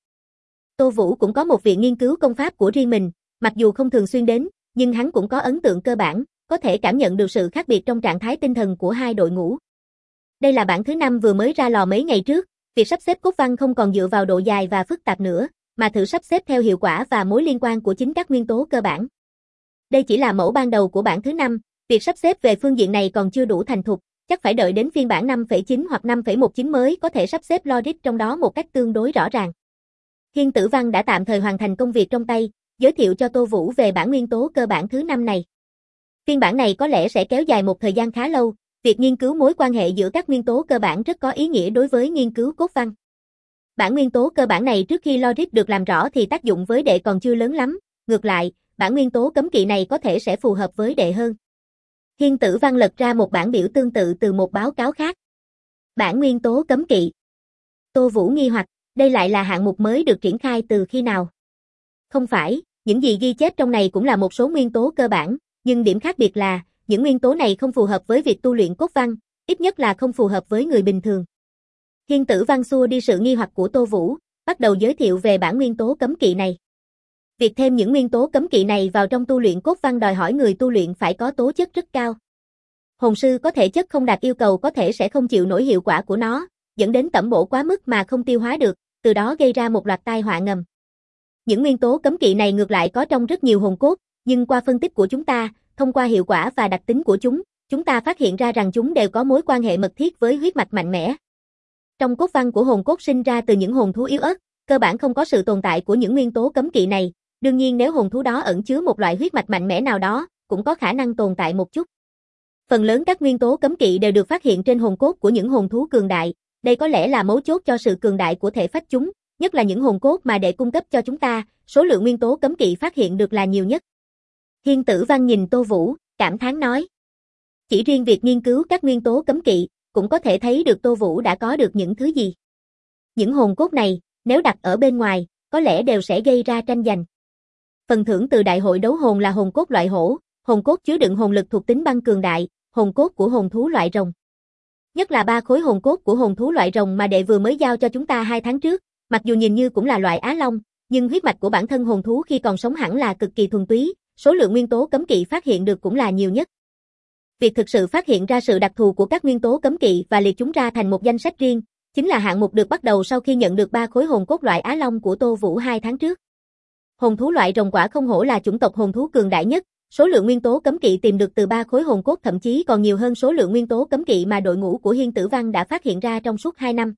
Tô Vũ cũng có một viện nghiên cứu công pháp của riêng mình, mặc dù không thường xuyên đến, nhưng hắn cũng có ấn tượng cơ bản, có thể cảm nhận được sự khác biệt trong trạng thái tinh thần của hai đội ngũ. Đây là bản thứ 5 vừa mới ra lò mấy ngày trước, việc sắp xếp cốt văn không còn dựa vào độ dài và phức tạp nữa, mà thử sắp xếp theo hiệu quả và mối liên quan của chính các nguyên tố cơ bản. Đây chỉ là mẫu ban đầu của bản thứ 5, việc sắp xếp về phương diện này còn chưa đủ thành thục, chắc phải đợi đến phiên bản 5.9 hoặc 5.19 mới có thể sắp xếp logic trong đó một cách tương đối rõ ràng. Hiên Tử Văn đã tạm thời hoàn thành công việc trong tay, giới thiệu cho Tô Vũ về bản nguyên tố cơ bản thứ 5 này. Phiên bản này có lẽ sẽ kéo dài một thời gian khá lâu, việc nghiên cứu mối quan hệ giữa các nguyên tố cơ bản rất có ý nghĩa đối với nghiên cứu cốt văn. Bản nguyên tố cơ bản này trước khi logic được làm rõ thì tác dụng với đệ còn chưa lớn lắm, ngược lại, bản nguyên tố cấm kỵ này có thể sẽ phù hợp với đệ hơn. Hiên Tử Văn lật ra một bản biểu tương tự từ một báo cáo khác. Bản nguyên tố cấm kỵ. Tô Vũ nghi hoặc, đây lại là hạng mục mới được triển khai từ khi nào? Không phải, những gì ghi chép trong này cũng là một số nguyên tố cơ bản, nhưng điểm khác biệt là, những nguyên tố này không phù hợp với việc tu luyện cốt văn, ít nhất là không phù hợp với người bình thường. Hiên Tử Văn xua đi sự nghi hoặc của Tô Vũ, bắt đầu giới thiệu về bản nguyên tố cấm kỵ này. Việc thêm những nguyên tố cấm kỵ này vào trong tu luyện cốt văn đòi hỏi người tu luyện phải có tố chất rất cao. Hồn sư có thể chất không đạt yêu cầu có thể sẽ không chịu nổi hiệu quả của nó, dẫn đến tẩm bổ quá mức mà không tiêu hóa được, từ đó gây ra một loạt tai họa ngầm. Những nguyên tố cấm kỵ này ngược lại có trong rất nhiều hồn cốt, nhưng qua phân tích của chúng ta, thông qua hiệu quả và đặc tính của chúng ta phát hiện ra rằng chúng đều có mối quan hệ mật thiết với huyết mạch mạnh mẽ. Trong cốt văn của hồn cốt sinh ra từ những hồn thú yếu ớt, cơ bản không có sự tồn tại của những nguyên tố cấm kỵ này, đương nhiên nếu hồn thú đó ẩn chứa một loại huyết mạch mạnh mẽ nào đó, cũng có khả năng tồn tại một chút. Phần lớn các nguyên tố cấm kỵ đều được phát hiện trên hồn cốt của những hồn thú cường đại, đây có lẽ là mấu chốt cho sự cường đại của thể phách chúng, nhất là những hồn cốt mà đệ cung cấp cho chúng ta, số lượng nguyên tố cấm kỵ phát hiện được là nhiều nhất. Hiên Tử Văn nhìn Tô Vũ, cảm thán nói. Chỉ riêng việc nghiên cứu các nguyên tố cấm kỵ, cũng có thể thấy được Tô Vũ đã có được những thứ gì. Những hồn cốt này, nếu đặt ở bên ngoài, có lẽ đều sẽ gây ra tranh giành. Phần thưởng từ đại hội đấu hồn là hồn cốt loại hổ, hồn cốt chứa đựng hồn lực thuộc tính băng cường đại, hồn cốt của hồn thú loại rồng. Nhất là 3 khối hồn cốt của hồn thú loại rồng mà đệ vừa mới giao cho chúng ta 2 tháng trước, mặc dù nhìn như cũng là loại Á Long, nhưng huyết mạch của bản thân hồn thú khi còn sống hẳn là cực kỳ thuần túy, số lượng nguyên tố cấm kỵ phát hiện được cũng là nhiều nhất. Việc thực sự phát hiện ra sự đặc thù của các nguyên tố cấm kỵ và liệt chúng ra thành một danh sách riêng, chính là hạng mục được bắt đầu sau khi nhận được 3 khối hồn cốt loại Á Long của Tô Vũ 2 tháng trước. Hồn thú loại rồng quả không hổ là chủng tộc hồn thú cường đại nhất, số lượng nguyên tố cấm kỵ tìm được từ 3 khối hồn cốt thậm chí còn nhiều hơn số lượng nguyên tố cấm kỵ mà đội ngũ của Hiên Tử Văn đã phát hiện ra trong suốt 2 năm.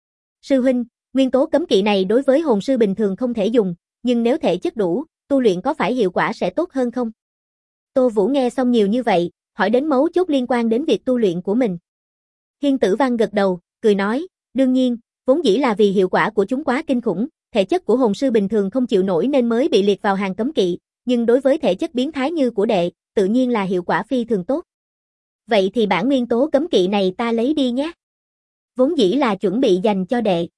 Sư huynh, nguyên tố cấm kỵ này đối với hồn sư bình thường không thể dùng, nhưng nếu thể chất đủ, tu luyện có phải hiệu quả sẽ tốt hơn không? Tô Vũ nghe xong nhiều như vậy, hỏi đến mấu chốt liên quan đến việc tu luyện của mình. Hiên Tử Văn gật đầu, cười nói, đương nhiên, vốn dĩ là vì hiệu quả của chúng quá kinh khủng, thể chất của hồn sư bình thường không chịu nổi nên mới bị liệt vào hàng cấm kỵ, nhưng đối với thể chất biến thái như của đệ, tự nhiên là hiệu quả phi thường tốt. Vậy thì bản nguyên tố cấm kỵ này ta lấy đi nhé. Vốn dĩ là chuẩn bị dành cho đệ.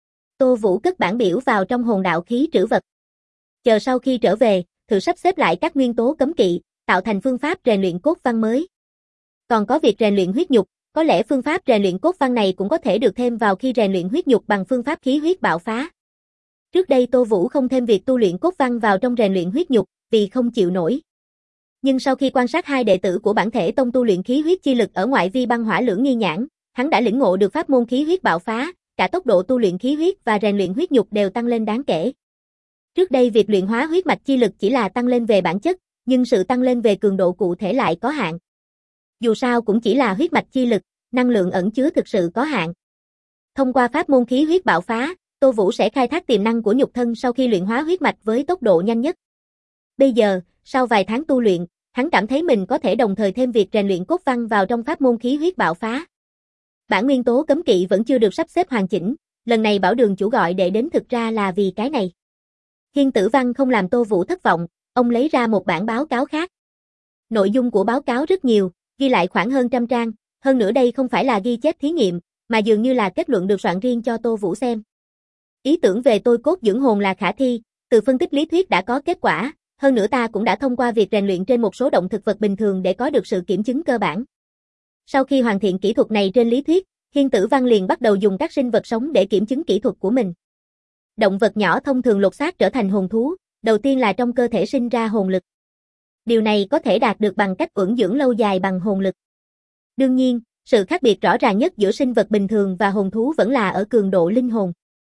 Tô Vũ cất bản biểu vào trong hồn đạo khí trữ vật. Chờ sau khi trở về, thử sắp xếp lại các nguyên tố cấm kỵ, tạo thành phương pháp rèn luyện cốt văn mới. Còn có việc rèn luyện huyết nhục, có lẽ phương pháp rèn luyện cốt văn này cũng có thể được thêm vào khi rèn luyện huyết nhục bằng phương pháp khí huyết bạo phá. Trước đây Tô Vũ không thêm việc tu luyện cốt văn vào trong rèn luyện huyết nhục, vì không chịu nổi. Nhưng sau khi quan sát 2 đệ tử của bản thể tông tu luyện khí huyết chi lực ở ngoại vi băng hỏa lưỡng nghi nhãn, hắn đã lĩnh ngộ được pháp môn khí huyết bạo phá, cả tốc độ tu luyện khí huyết và rèn luyện huyết nhục đều tăng lên đáng kể. Trước đây việc luyện hóa huyết mạch chi lực chỉ là tăng lên về bản chất, nhưng sự tăng lên về cường độ cụ thể lại có hạn. Dù sao cũng chỉ là huyết mạch chi lực, năng lượng ẩn chứa thực sự có hạn. Thông qua pháp môn khí huyết bạo phá, Tô Vũ sẽ khai thác tiềm năng của nhục thân sau khi luyện hóa huyết mạch với tốc độ nhanh nhất. Bây giờ, sau vài tháng tu luyện, hắn cảm thấy mình có thể đồng thời thêm việc rèn luyện cốt văn vào trong pháp môn khí huyết bạo phá. Bản nguyên tố cấm kỵ vẫn chưa được sắp xếp hoàn chỉnh, lần này Bảo Đường chủ gọi đệ đến thực ra là vì cái này. Hiên Tử Văn không làm Tô Vũ thất vọng, ông lấy ra một bản báo cáo khác. Nội dung của báo cáo rất nhiều, ghi lại khoảng hơn 100 trang, hơn nữa đây không phải là ghi chép thí nghiệm, mà dường như là kết luận được soạn riêng cho Tô Vũ xem. Ý tưởng về tôi cốt dưỡng hồn là khả thi, từ phân tích lý thuyết đã có kết quả, hơn nữa ta cũng đã thông qua việc rèn luyện trên một số động thực vật bình thường để có được sự kiểm chứng cơ bản. Sau khi hoàn thiện kỹ thuật này trên lý thuyết, Hiên Tử Văn liền bắt đầu dùng các sinh vật sống để kiểm chứng kỹ thuật của mình. Động vật nhỏ thông thường lột xác trở thành hồn thú, đầu tiên là trong cơ thể sinh ra hồn lực. Điều này có thể đạt được bằng cách ẩn dưỡng lâu dài bằng hồn lực. Đương nhiên, sự khác biệt rõ ràng nhất giữa sinh vật bình thường và hồn thú vẫn là ở cường độ linh hồn.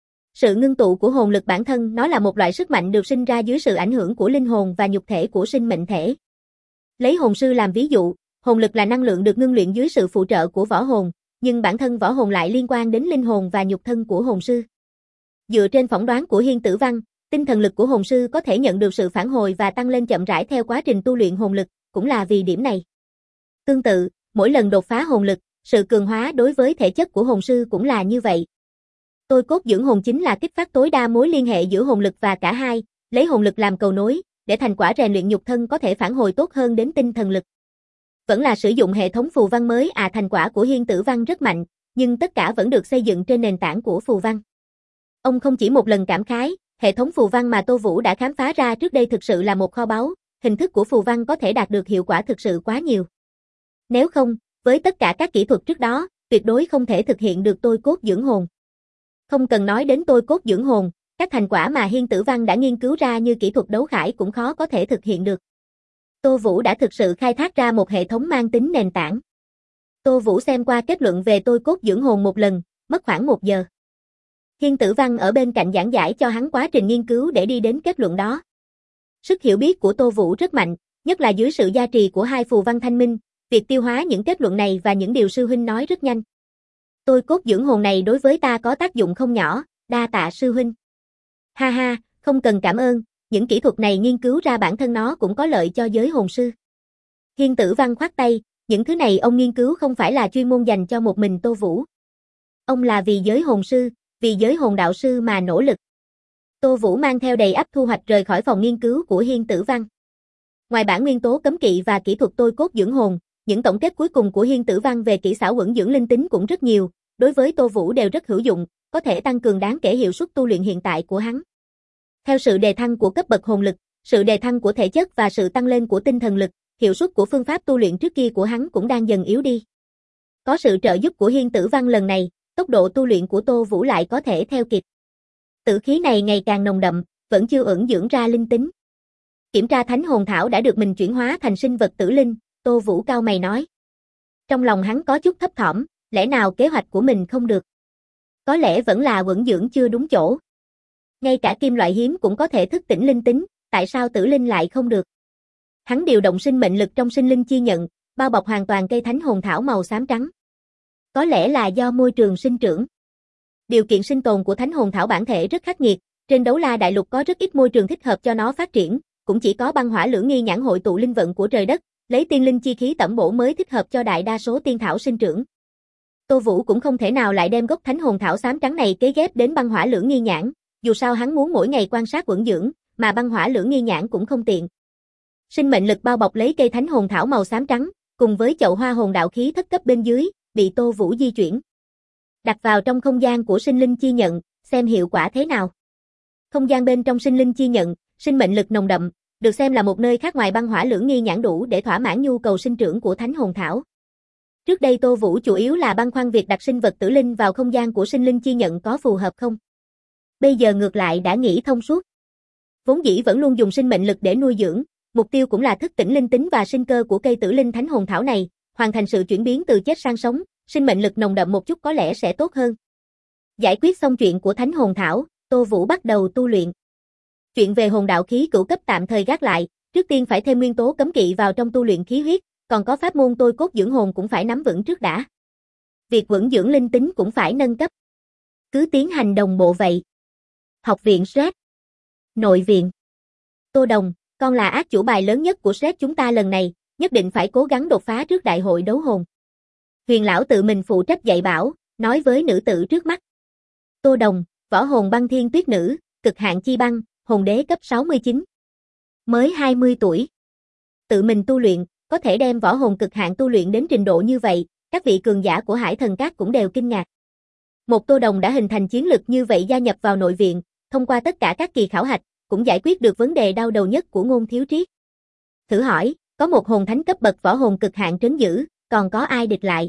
Sự ngưng tụ của hồn lực bản thân nó là một loại sức mạnh được sinh ra dưới sự ảnh hưởng của linh hồn và nhục thể của sinh mệnh thể. Lấy hồn sư làm ví dụ, hồn lực là năng lượng được ngưng luyện dưới sự phụ trợ của võ hồn, nhưng bản thân võ hồn lại liên quan đến linh hồn và nhục thân của hồn sư. Dựa trên phỏng đoán của Hiên Tử Văn, tinh thần lực của hồn sư có thể nhận được sự phản hồi và tăng lên chậm rãi theo quá trình tu luyện hồn lực, cũng là vì điểm này. Tương tự, mỗi lần đột phá hồn lực, sự cường hóa đối với thể chất của hồn sư cũng là như vậy. Tôi cốt dưỡng hồn chính là kích phát tối đa mối liên hệ giữa hồn lực và cả hai, lấy hồn lực làm cầu nối, để thành quả rèn luyện nhục thân có thể phản hồi tốt hơn đến tinh thần lực. Vẫn là sử dụng hệ thống phù văn mới thành quả của Hiên Tử Văn rất mạnh, nhưng tất cả vẫn được xây dựng trên nền tảng của phù văn. Ông không chỉ một lần cảm khái, hệ thống phù văn mà Tô Vũ đã khám phá ra trước đây thực sự là một kho báu, hình thức của phù văn có thể đạt được hiệu quả thực sự quá nhiều. Nếu không, với tất cả các kỹ thuật trước đó, tuyệt đối không thể thực hiện được tôi cốt dưỡng hồn. Không cần nói đến tôi cốt dưỡng hồn, các thành quả mà Hiên Tử Văn đã nghiên cứu ra như kỹ thuật đấu khải cũng khó có thể thực hiện được. Tô Vũ đã thực sự khai thác ra một hệ thống mang tính nền tảng. Tô Vũ xem qua kết luận về tôi cốt dưỡng hồn một lần, mất khoảng 1 giờ. Hiên Tử Văn ở bên cạnh giảng giải cho hắn quá trình nghiên cứu để đi đến kết luận đó. Sức hiểu biết của Tô Vũ rất mạnh, nhất là dưới sự gia trì của 2 phù văn thanh minh, việc tiêu hóa những kết luận này và những điều sư huynh nói rất nhanh. Tôi cốt dưỡng hồn này đối với ta có tác dụng không nhỏ, đa tạ sư huynh. Ha ha, không cần cảm ơn, những kỹ thuật này nghiên cứu ra bản thân nó cũng có lợi cho giới hồn sư. Hiên Tử Văn khoát tay, những thứ này ông nghiên cứu không phải là chuyên môn dành cho một mình Tô Vũ. Ông là vì giới hồn sư, vì giới hồn đạo sư mà nỗ lực. Tô Vũ mang theo đầy ắp thu hoạch rời khỏi phòng nghiên cứu của Hiên Tử Văn. Ngoài bản nguyên tố cấm kỵ và kỹ thuật tôi cốt dưỡng hồn, những tổng kết cuối cùng của Hiên Tử Văn về kỹ xảo ẩn dưỡng linh tính cũng rất nhiều, đối với Tô Vũ đều rất hữu dụng, có thể tăng cường đáng kể hiệu suất tu luyện hiện tại của hắn. Theo sự đề thăng của cấp bậc hồn lực, sự đề thăng của thể chất và sự tăng lên của tinh thần lực, hiệu suất của phương pháp tu luyện trước kia của hắn cũng đang dần yếu đi. Có sự trợ giúp của Hiên Tử Văn lần này, tốc độ tu luyện của Tô Vũ lại có thể theo kịp. Tử khí này ngày càng nồng đậm, vẫn chưa ẩn dưỡng ra linh tính. Kiểm tra thánh hồn thảo đã được mình chuyển hóa thành sinh vật tử linh, Tô Vũ cau mày nói. Trong lòng hắn có chút thấp thỏm, lẽ nào kế hoạch của mình không được? Có lẽ vẫn là ẩn dưỡng chưa đúng chỗ. Ngay cả kim loại hiếm cũng có thể thức tỉnh linh tính, tại sao tử linh lại không được? Hắn điều động sinh mệnh lực trong sinh linh chi nhận, bao bọc hoàn toàn cây thánh hồn thảo màu xám trắng. Có lẽ là do môi trường sinh trưởng. Điều kiện sinh tồn của thánh hồn thảo bản thể rất khắc nghiệt, trên Đấu La Đại Lục có rất ít môi trường thích hợp cho nó phát triển, cũng chỉ có băng hỏa lửa nghi nhãn hội tụ linh vận của trời đất, lấy tiên linh chi khí tẩm bổ mới thích hợp cho đại đa số tiên thảo sinh trưởng. Tô Vũ cũng không thể nào lại đem gốc thánh hồn thảo xám trắng này kế ghép đến băng hỏa lửa nghi nhãn, dù sao hắn muốn mỗi ngày quan sát ẩn dưỡng, mà băng hỏa lửa nghi nhãn cũng không tiện. Sinh mệnh lực bao bọc lấy cây thánh hồn thảo màu xám trắng, cùng với chậu hoa hồn đạo khí thất cấp bên dưới, bị Tô Vũ di chuyển. Đặt vào trong không gian của sinh linh chi nhận, xem hiệu quả thế nào. Không gian bên trong sinh linh chi nhận, sinh mệnh lực nồng đậm, được xem là một nơi khác ngoài băng hỏa lửa nghi nhãn đủ để thỏa mãn nhu cầu sinh trưởng của thánh hồn thảo. Trước đây Tô Vũ chủ yếu là băn khoăn việc đặt sinh vật tử linh vào không gian của sinh linh chi nhận có phù hợp không. Bây giờ ngược lại đã nghĩ thông suốt. Vốn dĩ vẫn luôn dùng sinh mệnh lực để nuôi dưỡng, mục tiêu cũng là thức tỉnh linh tính và sinh cơ của cây tử linh thánh hồn thảo này, hoàn thành sự chuyển biến từ chết sang sống, sinh mệnh lực nồng đậm một chút có lẽ sẽ tốt hơn. Giải quyết xong chuyện của thánh hồn thảo, Tô Vũ bắt đầu tu luyện. Chuyện về hồn đạo khí cửu cấp tạm thời gác lại, trước tiên phải thêm nguyên tố cấm kỵ vào trong tu luyện khí huyết, còn có pháp môn tôi cốt dưỡng hồn cũng phải nắm vững trước đã. Việc vững dưỡng linh tính cũng phải nâng cấp. Cứ tiến hành đồng bộ vậy. Học viện SRED. Nội viện. Tô Đồng, con là ác chủ bài lớn nhất của SRED chúng ta lần này, nhất định phải cố gắng đột phá trước đại hội đấu hồn. Huyền lão tự mình phụ trách dạy bảo, nói với nữ tử trước mắt. Tô Đồng, võ hồn băng thiên tuyết nữ, cực hạn chi băng, hồn đế cấp 69. Mới 20 tuổi. Tự mình tu luyện, có thể đem võ hồn cực hạn tu luyện đến trình độ như vậy, các vị cường giả của Hải Thần Các cũng đều kinh ngạc. Một Tô Đồng đã hình thành chiến lực như vậy gia nhập vào nội viện, thông qua tất cả các kỳ khảo hạch, cũng giải quyết được vấn đề đau đầu nhất của Ngôn Thiếu Triết. Thử hỏi, có một hồn thánh cấp bậc võ hồn cực hạn trấn giữ, còn có ai địch lại?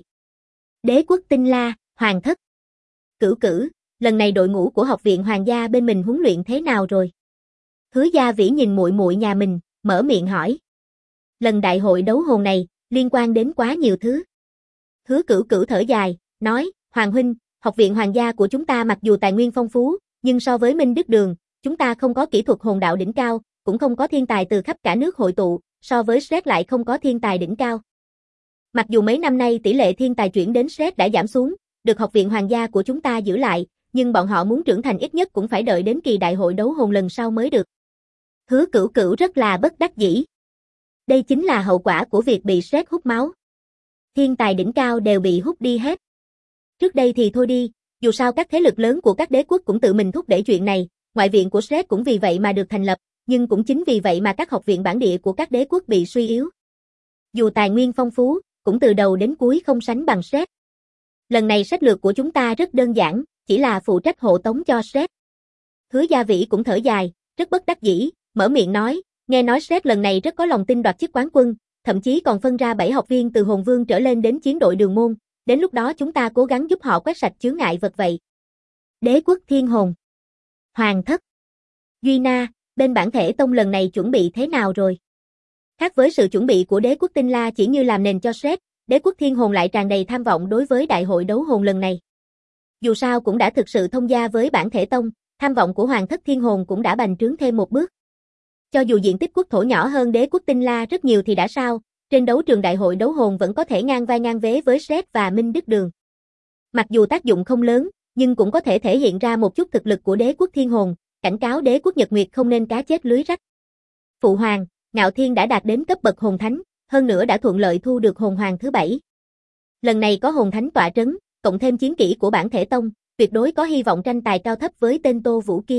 Đế quốc Tinh La, Hoàng Thất. Cửu Cửu, lần này đội ngũ của học viện Hoàng gia bên mình huấn luyện thế nào rồi? Hứa Gia Vĩ nhìn muội muội nhà mình, mở miệng hỏi. Lần đại hội đấu hồn này, liên quan đến quá nhiều thứ. Hứa Cửu Cửu thở dài, nói, Hoàng huynh, học viện Hoàng gia của chúng ta mặc dù tài nguyên phong phú, nhưng so với Minh Đức Đường, chúng ta không có kỹ thuật hồn đạo đỉnh cao, cũng không có thiên tài từ khắp cả nước hội tụ, so với SRED lại không có thiên tài đỉnh cao. Mặc dù mấy năm nay tỷ lệ thiên tài chuyển đến SRED đã giảm xuống, được học viện Hoàng gia của chúng ta giữ lại, nhưng bọn họ muốn trưởng thành ít nhất cũng phải đợi đến kỳ đại hội đấu hồn lần sau mới được. Hứa Cửu Cửu rất là bất đắc dĩ. Đây chính là hậu quả của việc bị SRED hút máu. Thiên tài đỉnh cao đều bị hút đi hết. Trước đây thì thôi đi, dù sao các thế lực lớn của các đế quốc cũng tự mình thúc đẩy chuyện này, ngoại viện của SRED cũng vì vậy mà được thành lập, nhưng cũng chính vì vậy mà các học viện bản địa của các đế quốc bị suy yếu. Dù tài nguyên phong phú, cũng từ đầu đến cuối không sánh bằng SRED. Lần này sách lược của chúng ta rất đơn giản, chỉ là phụ trách hộ tống cho SRED. Hứa Gia Vĩ cũng thở dài, rất bất đắc dĩ, mở miệng nói, nghe nói SRED lần này rất có lòng tin đoạt chức quán quân, thậm chí còn phân ra 7 học viên từ hồn vương trở lên đến chiến đội đường môn, đến lúc đó chúng ta cố gắng giúp họ quét sạch chướng ngại vật vậy. Đế quốc Thiên Hồn. Hoàng Thất. Duy Na, bên bản thể tông lần này chuẩn bị thế nào rồi? Khác với sự chuẩn bị của đế quốc Tinh La chỉ như làm nền cho SRED, đế quốc Thiên Hồn lại tràn đầy tham vọng đối với đại hội đấu hồn lần này. Dù sao cũng đã thực sự thông gia với bản thể tông, tham vọng của Hoàng Thất Thiên Hồn cũng đã bành trướng thêm một bước. Cho dù diện tích quốc thổ nhỏ hơn đế quốc Tinh La rất nhiều thì đã sao, trên đấu trường đại hội đấu hồn vẫn có thể ngang vai ngang vế với SRED và Minh Đức Đường. Mặc dù tác dụng không lớn, nhưng cũng có thể thể hiện ra một chút thực lực của đế quốc Thiên Hồn, cảnh cáo đế quốc Nhật Nguyệt không nên cá chết lưới rách. Phụ hoàng, Ngạo Thiên đã đạt đến cấp bậc hồn thánh, hơn nữa đã thuận lợi thu được hồn hoàng thứ 7. Lần này có hồn thánh tọa trấn, cộng thêm chiến kỹ của bản thể tông, tuyệt đối có hy vọng tranh tài cao thấp với tên Tô Vũ kia.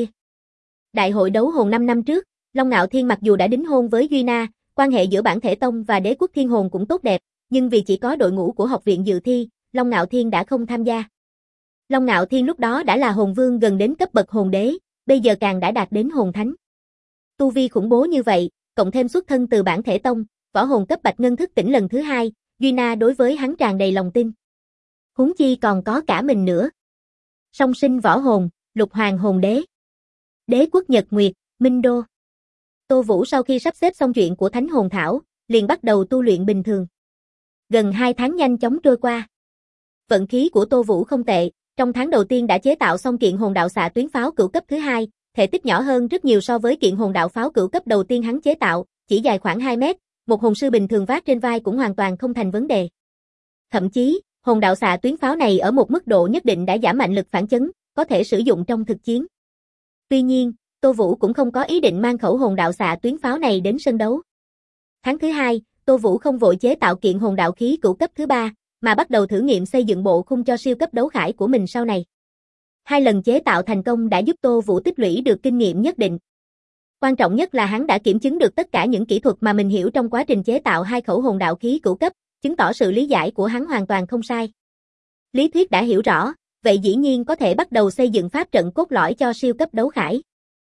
Đại hội đấu hồn 5 năm trước, Long Nạo Thiên mặc dù đã đính hôn với Duy Na, quan hệ giữa Bản Thể Tông và Đế Quốc Thiên Hồn cũng tốt đẹp, nhưng vì chỉ có đội ngũ của học viện dự thi, Long Nạo Thiên đã không tham gia. Long Nạo Thiên lúc đó đã là hồn vương gần đến cấp bậc hồn đế, bây giờ càng đã đạt đến hồn thánh. Tu vi khủng bố như vậy, cộng thêm xuất thân từ Bản Thể Tông, võ hồn cấp bạch ngân thức tỉnh lần thứ 2, Duy Na đối với hắn tràn đầy lòng tin. Huống chi còn có cả mình nữa. Song sinh võ hồn, lục hoàng hồn đế. Đế quốc Nhật Nguyệt, Minh Đô. Tô Vũ sau khi sắp xếp xong chuyện của Thánh Hồn Thảo, liền bắt đầu tu luyện bình thường. Gần 2 tháng nhanh chóng trôi qua. Vận khí của Tô Vũ không tệ, trong tháng đầu tiên đã chế tạo xong kiện hồn đạo xạ tuyến pháo cửu cấp thứ 2, thể tích nhỏ hơn rất nhiều so với kiện hồn đạo pháo cửu cấp đầu tiên hắn chế tạo, chỉ dài khoảng 2 mét, một hồn sư bình thường vác trên vai cũng hoàn toàn không thành vấn đề. Thậm chí, hồn đạo xạ tuyến pháo này ở một mức độ nhất định đã giảm mạnh lực phản chấn, có thể sử dụng trong thực chiến. Tuy nhiên, Tô Vũ cũng không có ý định mang khẩu hồn đạo xạ tuyến pháo này đến sân đấu. Tháng thứ 2, Tô Vũ không vội chế tạo kiện hồn đạo khí cửu cấp thứ 3, mà bắt đầu thử nghiệm xây dựng bộ khung cho siêu cấp đấu khải của mình sau này. 2 lần chế tạo thành công đã giúp Tô Vũ tích lũy được kinh nghiệm nhất định. Quan trọng nhất là hắn đã kiểm chứng được tất cả những kỹ thuật mà mình hiểu trong quá trình chế tạo 2 khẩu hồn đạo khí cửu cấp, chứng tỏ sự lý giải của hắn hoàn toàn không sai. Lý thuyết đã hiểu rõ, vậy dĩ nhiên có thể bắt đầu xây dựng pháp trận cốt lõi cho siêu cấp đấu khải.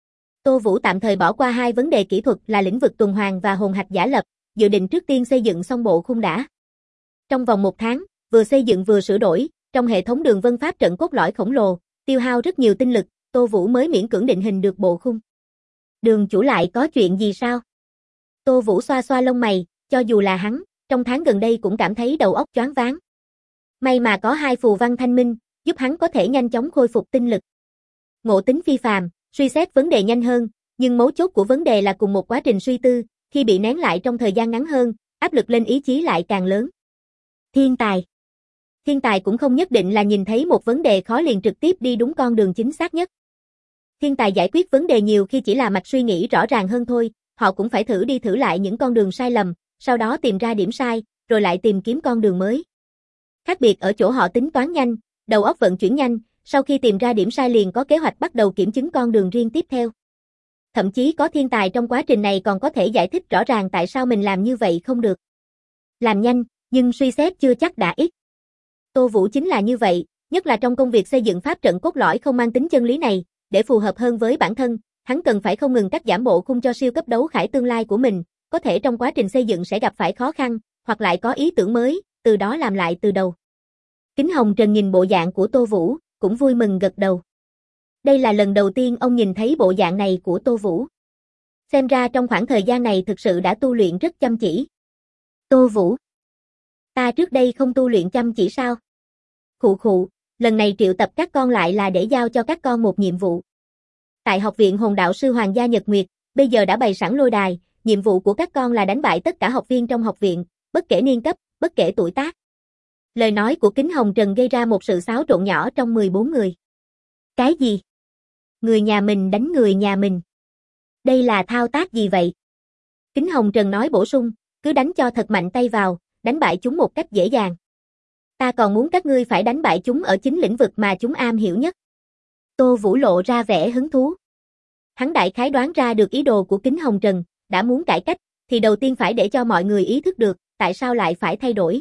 Tô Vũ tạm thời bỏ qua 2 vấn đề kỹ thuật là lĩnh vực tuần hoàn và hồn hạch giả lập, dự định trước tiên xây dựng xong bộ khung đã. Trong vòng 1 tháng, vừa xây dựng vừa sửa đổi, trong hệ thống đường vân pháp trận cốt lõi khổng lồ, tiêu hao rất nhiều tinh lực, Tô Vũ mới miễn cưỡng định hình được bộ khung. Đường chủ lại có chuyện gì sao? Tô Vũ xoa xoa lông mày, cho dù là hắn, trong tháng gần đây cũng cảm thấy đầu óc choáng váng. May mà có 2 phù văn thanh minh, giúp hắn có thể nhanh chóng khôi phục tinh lực. Ngộ tính phi phàm, suy xét vấn đề nhanh hơn, nhưng mấu chốt của vấn đề là cùng một quá trình suy tư, khi bị nén lại trong thời gian ngắn hơn, áp lực lên ý chí lại càng lớn. Thiên tài. Thiên tài cũng không nhất định là nhìn thấy một vấn đề khó liền trực tiếp đi đúng con đường chính xác nhất. Thiên tài giải quyết vấn đề nhiều khi chỉ là mạch suy nghĩ rõ ràng hơn thôi, họ cũng phải thử đi thử lại những con đường sai lầm, sau đó tìm ra điểm sai, rồi lại tìm kiếm con đường mới. Khác biệt ở chỗ họ tính toán nhanh, đầu óc vận chuyển nhanh, sau khi tìm ra điểm sai liền có kế hoạch bắt đầu kiểm chứng con đường riêng tiếp theo. Thậm chí có thiên tài trong quá trình này còn có thể giải thích rõ ràng tại sao mình làm như vậy không được. Làm nhanh, nhưng suy xét chưa chắc đã ít. Tô Vũ chính là như vậy, nhất là trong công việc xây dựng pháp trận cốt lõi không mang tính chân lý này, để phù hợp hơn với bản thân, hắn cần phải không ngừng cắt giảm bộ khung cho siêu cấp đấu khải tương lai của mình, có thể trong quá trình xây dựng sẽ gặp phải khó khăn, hoặc lại có ý tưởng mới, từ đó làm lại từ đầu. Kính Hồng Trần nhìn bộ dạng của Tô Vũ, cũng vui mừng gật đầu. Đây là lần đầu tiên ông nhìn thấy bộ dạng này của Tô Vũ. Xem ra trong khoảng thời gian này thực sự đã tu luyện rất chăm chỉ. Tô Vũ. Ta trước đây không tu luyện chăm chỉ sao? Khụ khụ, lần này triệu tập các con lại là để giao cho các con một nhiệm vụ. Tại học viện Hồn Đạo Sư Hoàng gia Nhật Nguyệt, bây giờ đã bày sẵn lôi đài, nhiệm vụ của các con là đánh bại tất cả học viên trong học viện, bất kể niên cấp, bất kể tuổi tác. Lời nói của Kính Hồng Trần gây ra một sự xáo trộn nhỏ trong 14 người. Cái gì? Người nhà mình đánh người nhà mình. Đây là thao tác gì vậy? Kính Hồng Trần nói bổ sung, cứ đánh cho thật mạnh tay vào, đánh bại chúng một cách dễ dàng. Ta còn muốn các ngươi phải đánh bại chúng ở chính lĩnh vực mà chúng am hiểu nhất. Tô Vũ lộ ra vẻ hứng thú. Hắn đại khái đoán ra được ý đồ của Kính Hồng Trần, đã muốn cải cách, thì đầu tiên phải để cho mọi người ý thức được, tại sao lại phải thay đổi.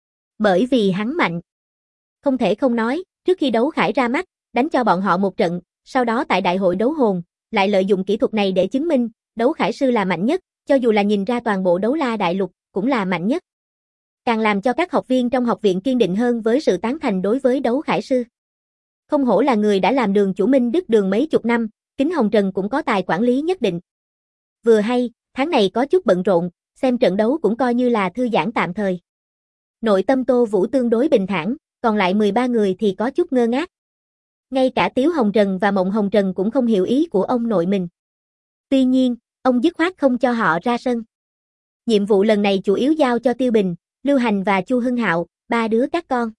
Bởi vì hắn mạnh. Không thể không nói, trước khi đấu khải ra mắt, đánh cho bọn họ một trận, sau đó tại đại hội đấu hồn, lại lợi dụng kỹ thuật này để chứng minh, đấu khải sư là mạnh nhất, cho dù là nhìn ra toàn bộ đấu la đại lục, cũng là mạnh nhất. Càng làm cho các học viên trong học viện kiên định hơn với sự tán thành đối với đấu khải sư. Không hổ là người đã làm đường chủ Minh Đức Đường mấy chục năm, Kính Hồng Trần cũng có tài quản lý nhất định. Vừa hay, tháng này có chút bận rộn, xem trận đấu cũng coi như là thư giãn tạm thời. Nội tâm Tô Vũ tương đối bình thản, còn lại 13 người thì có chút ngơ ngác. Ngay cả Tiếu Hồng Trần và Mộng Hồng Trần cũng không hiểu ý của ông nội mình. Tuy nhiên, ông dứt khoát không cho họ ra sân. Nhiệm vụ lần này chủ yếu giao cho Tiêu Bình, Lưu Hành và Chu Hưng Hạo, 3 đứa các con.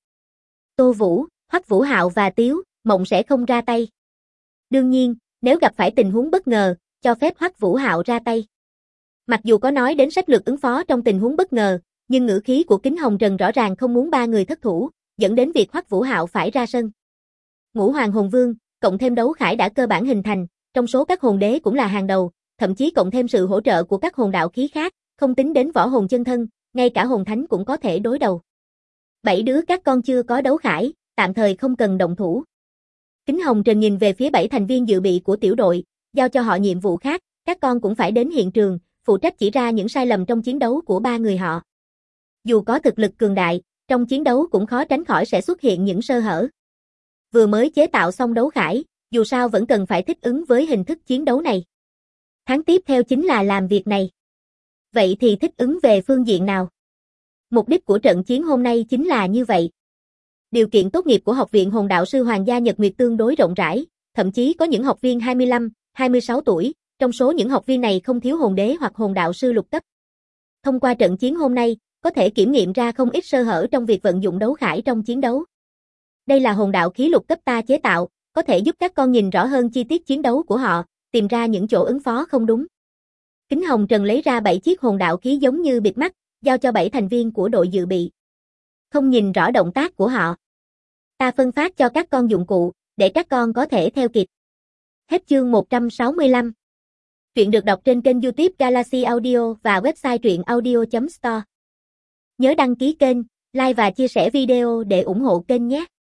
Tô Vũ, Hoắc Vũ Hạo và Tiếu, Mộng sẽ không ra tay. Đương nhiên, nếu gặp phải tình huống bất ngờ, cho phép Hoắc Vũ Hạo ra tay. Mặc dù có nói đến sách lược ứng phó trong tình huống bất ngờ, nhưng ngữ khí của Kính Hồng Trần rõ ràng không muốn 3 người thất thủ, dẫn đến việc Hoắc Vũ Hạo phải ra sân. Ngũ Hoàng Hồn Vương, cộng thêm đấu khải đã cơ bản hình thành, trong số các hồn đế cũng là hàng đầu, thậm chí cộng thêm sự hỗ trợ của các hồn đạo khí khác, không tính đến võ hồn chân thân, ngay cả hồn thánh cũng có thể đối đầu. 7 đứa các con chưa có đấu khải, tạm thời không cần động thủ. Kính Hồng Trần nhìn về phía 7 thành viên dự bị của tiểu đội, giao cho họ nhiệm vụ khác, các con cũng phải đến hiện trường, phụ trách chỉ ra những sai lầm trong chiến đấu của 3 người họ. Dù có thực lực cường đại, trong chiến đấu cũng khó tránh khỏi sẽ xuất hiện những sơ hở. Vừa mới chế tạo xong đấu khải, dù sao vẫn cần phải thích ứng với hình thức chiến đấu này. Tháng tiếp theo chính là làm việc này. Vậy thì thích ứng về phương diện nào? Mục đích của trận chiến hôm nay chính là như vậy. Điều kiện tốt nghiệp của Học viện Hồn Đạo Sư Hoàng gia Nhật Nguyệt tương đối rộng rãi, thậm chí có những học viên 25, 26 tuổi, trong số những học viên này không thiếu hồn đế hoặc hồn đạo sư lục cấp. Thông qua trận chiến hôm nay, có thể kiểm nghiệm ra không ít sơ hở trong việc vận dụng đấu khải trong chiến đấu. Đây là hồn đạo khí lục cấp ta chế tạo, có thể giúp các con nhìn rõ hơn chi tiết chiến đấu của họ, tìm ra những chỗ ứng phó không đúng. Kính Hồng Trần lấy ra 7 chiếc hồn đạo khí giống như bịt mắt, giao cho 7 thành viên của đội dự bị. Không nhìn rõ động tác của họ. Ta phân phát cho các con dụng cụ, để các con có thể theo kịp. Hết chương 165. Truyện được đọc trên kênh YouTube Galaxy Audio và website truyệnaudio.store. Nhớ đăng ký kênh, like và chia sẻ video để ủng hộ kênh nhé.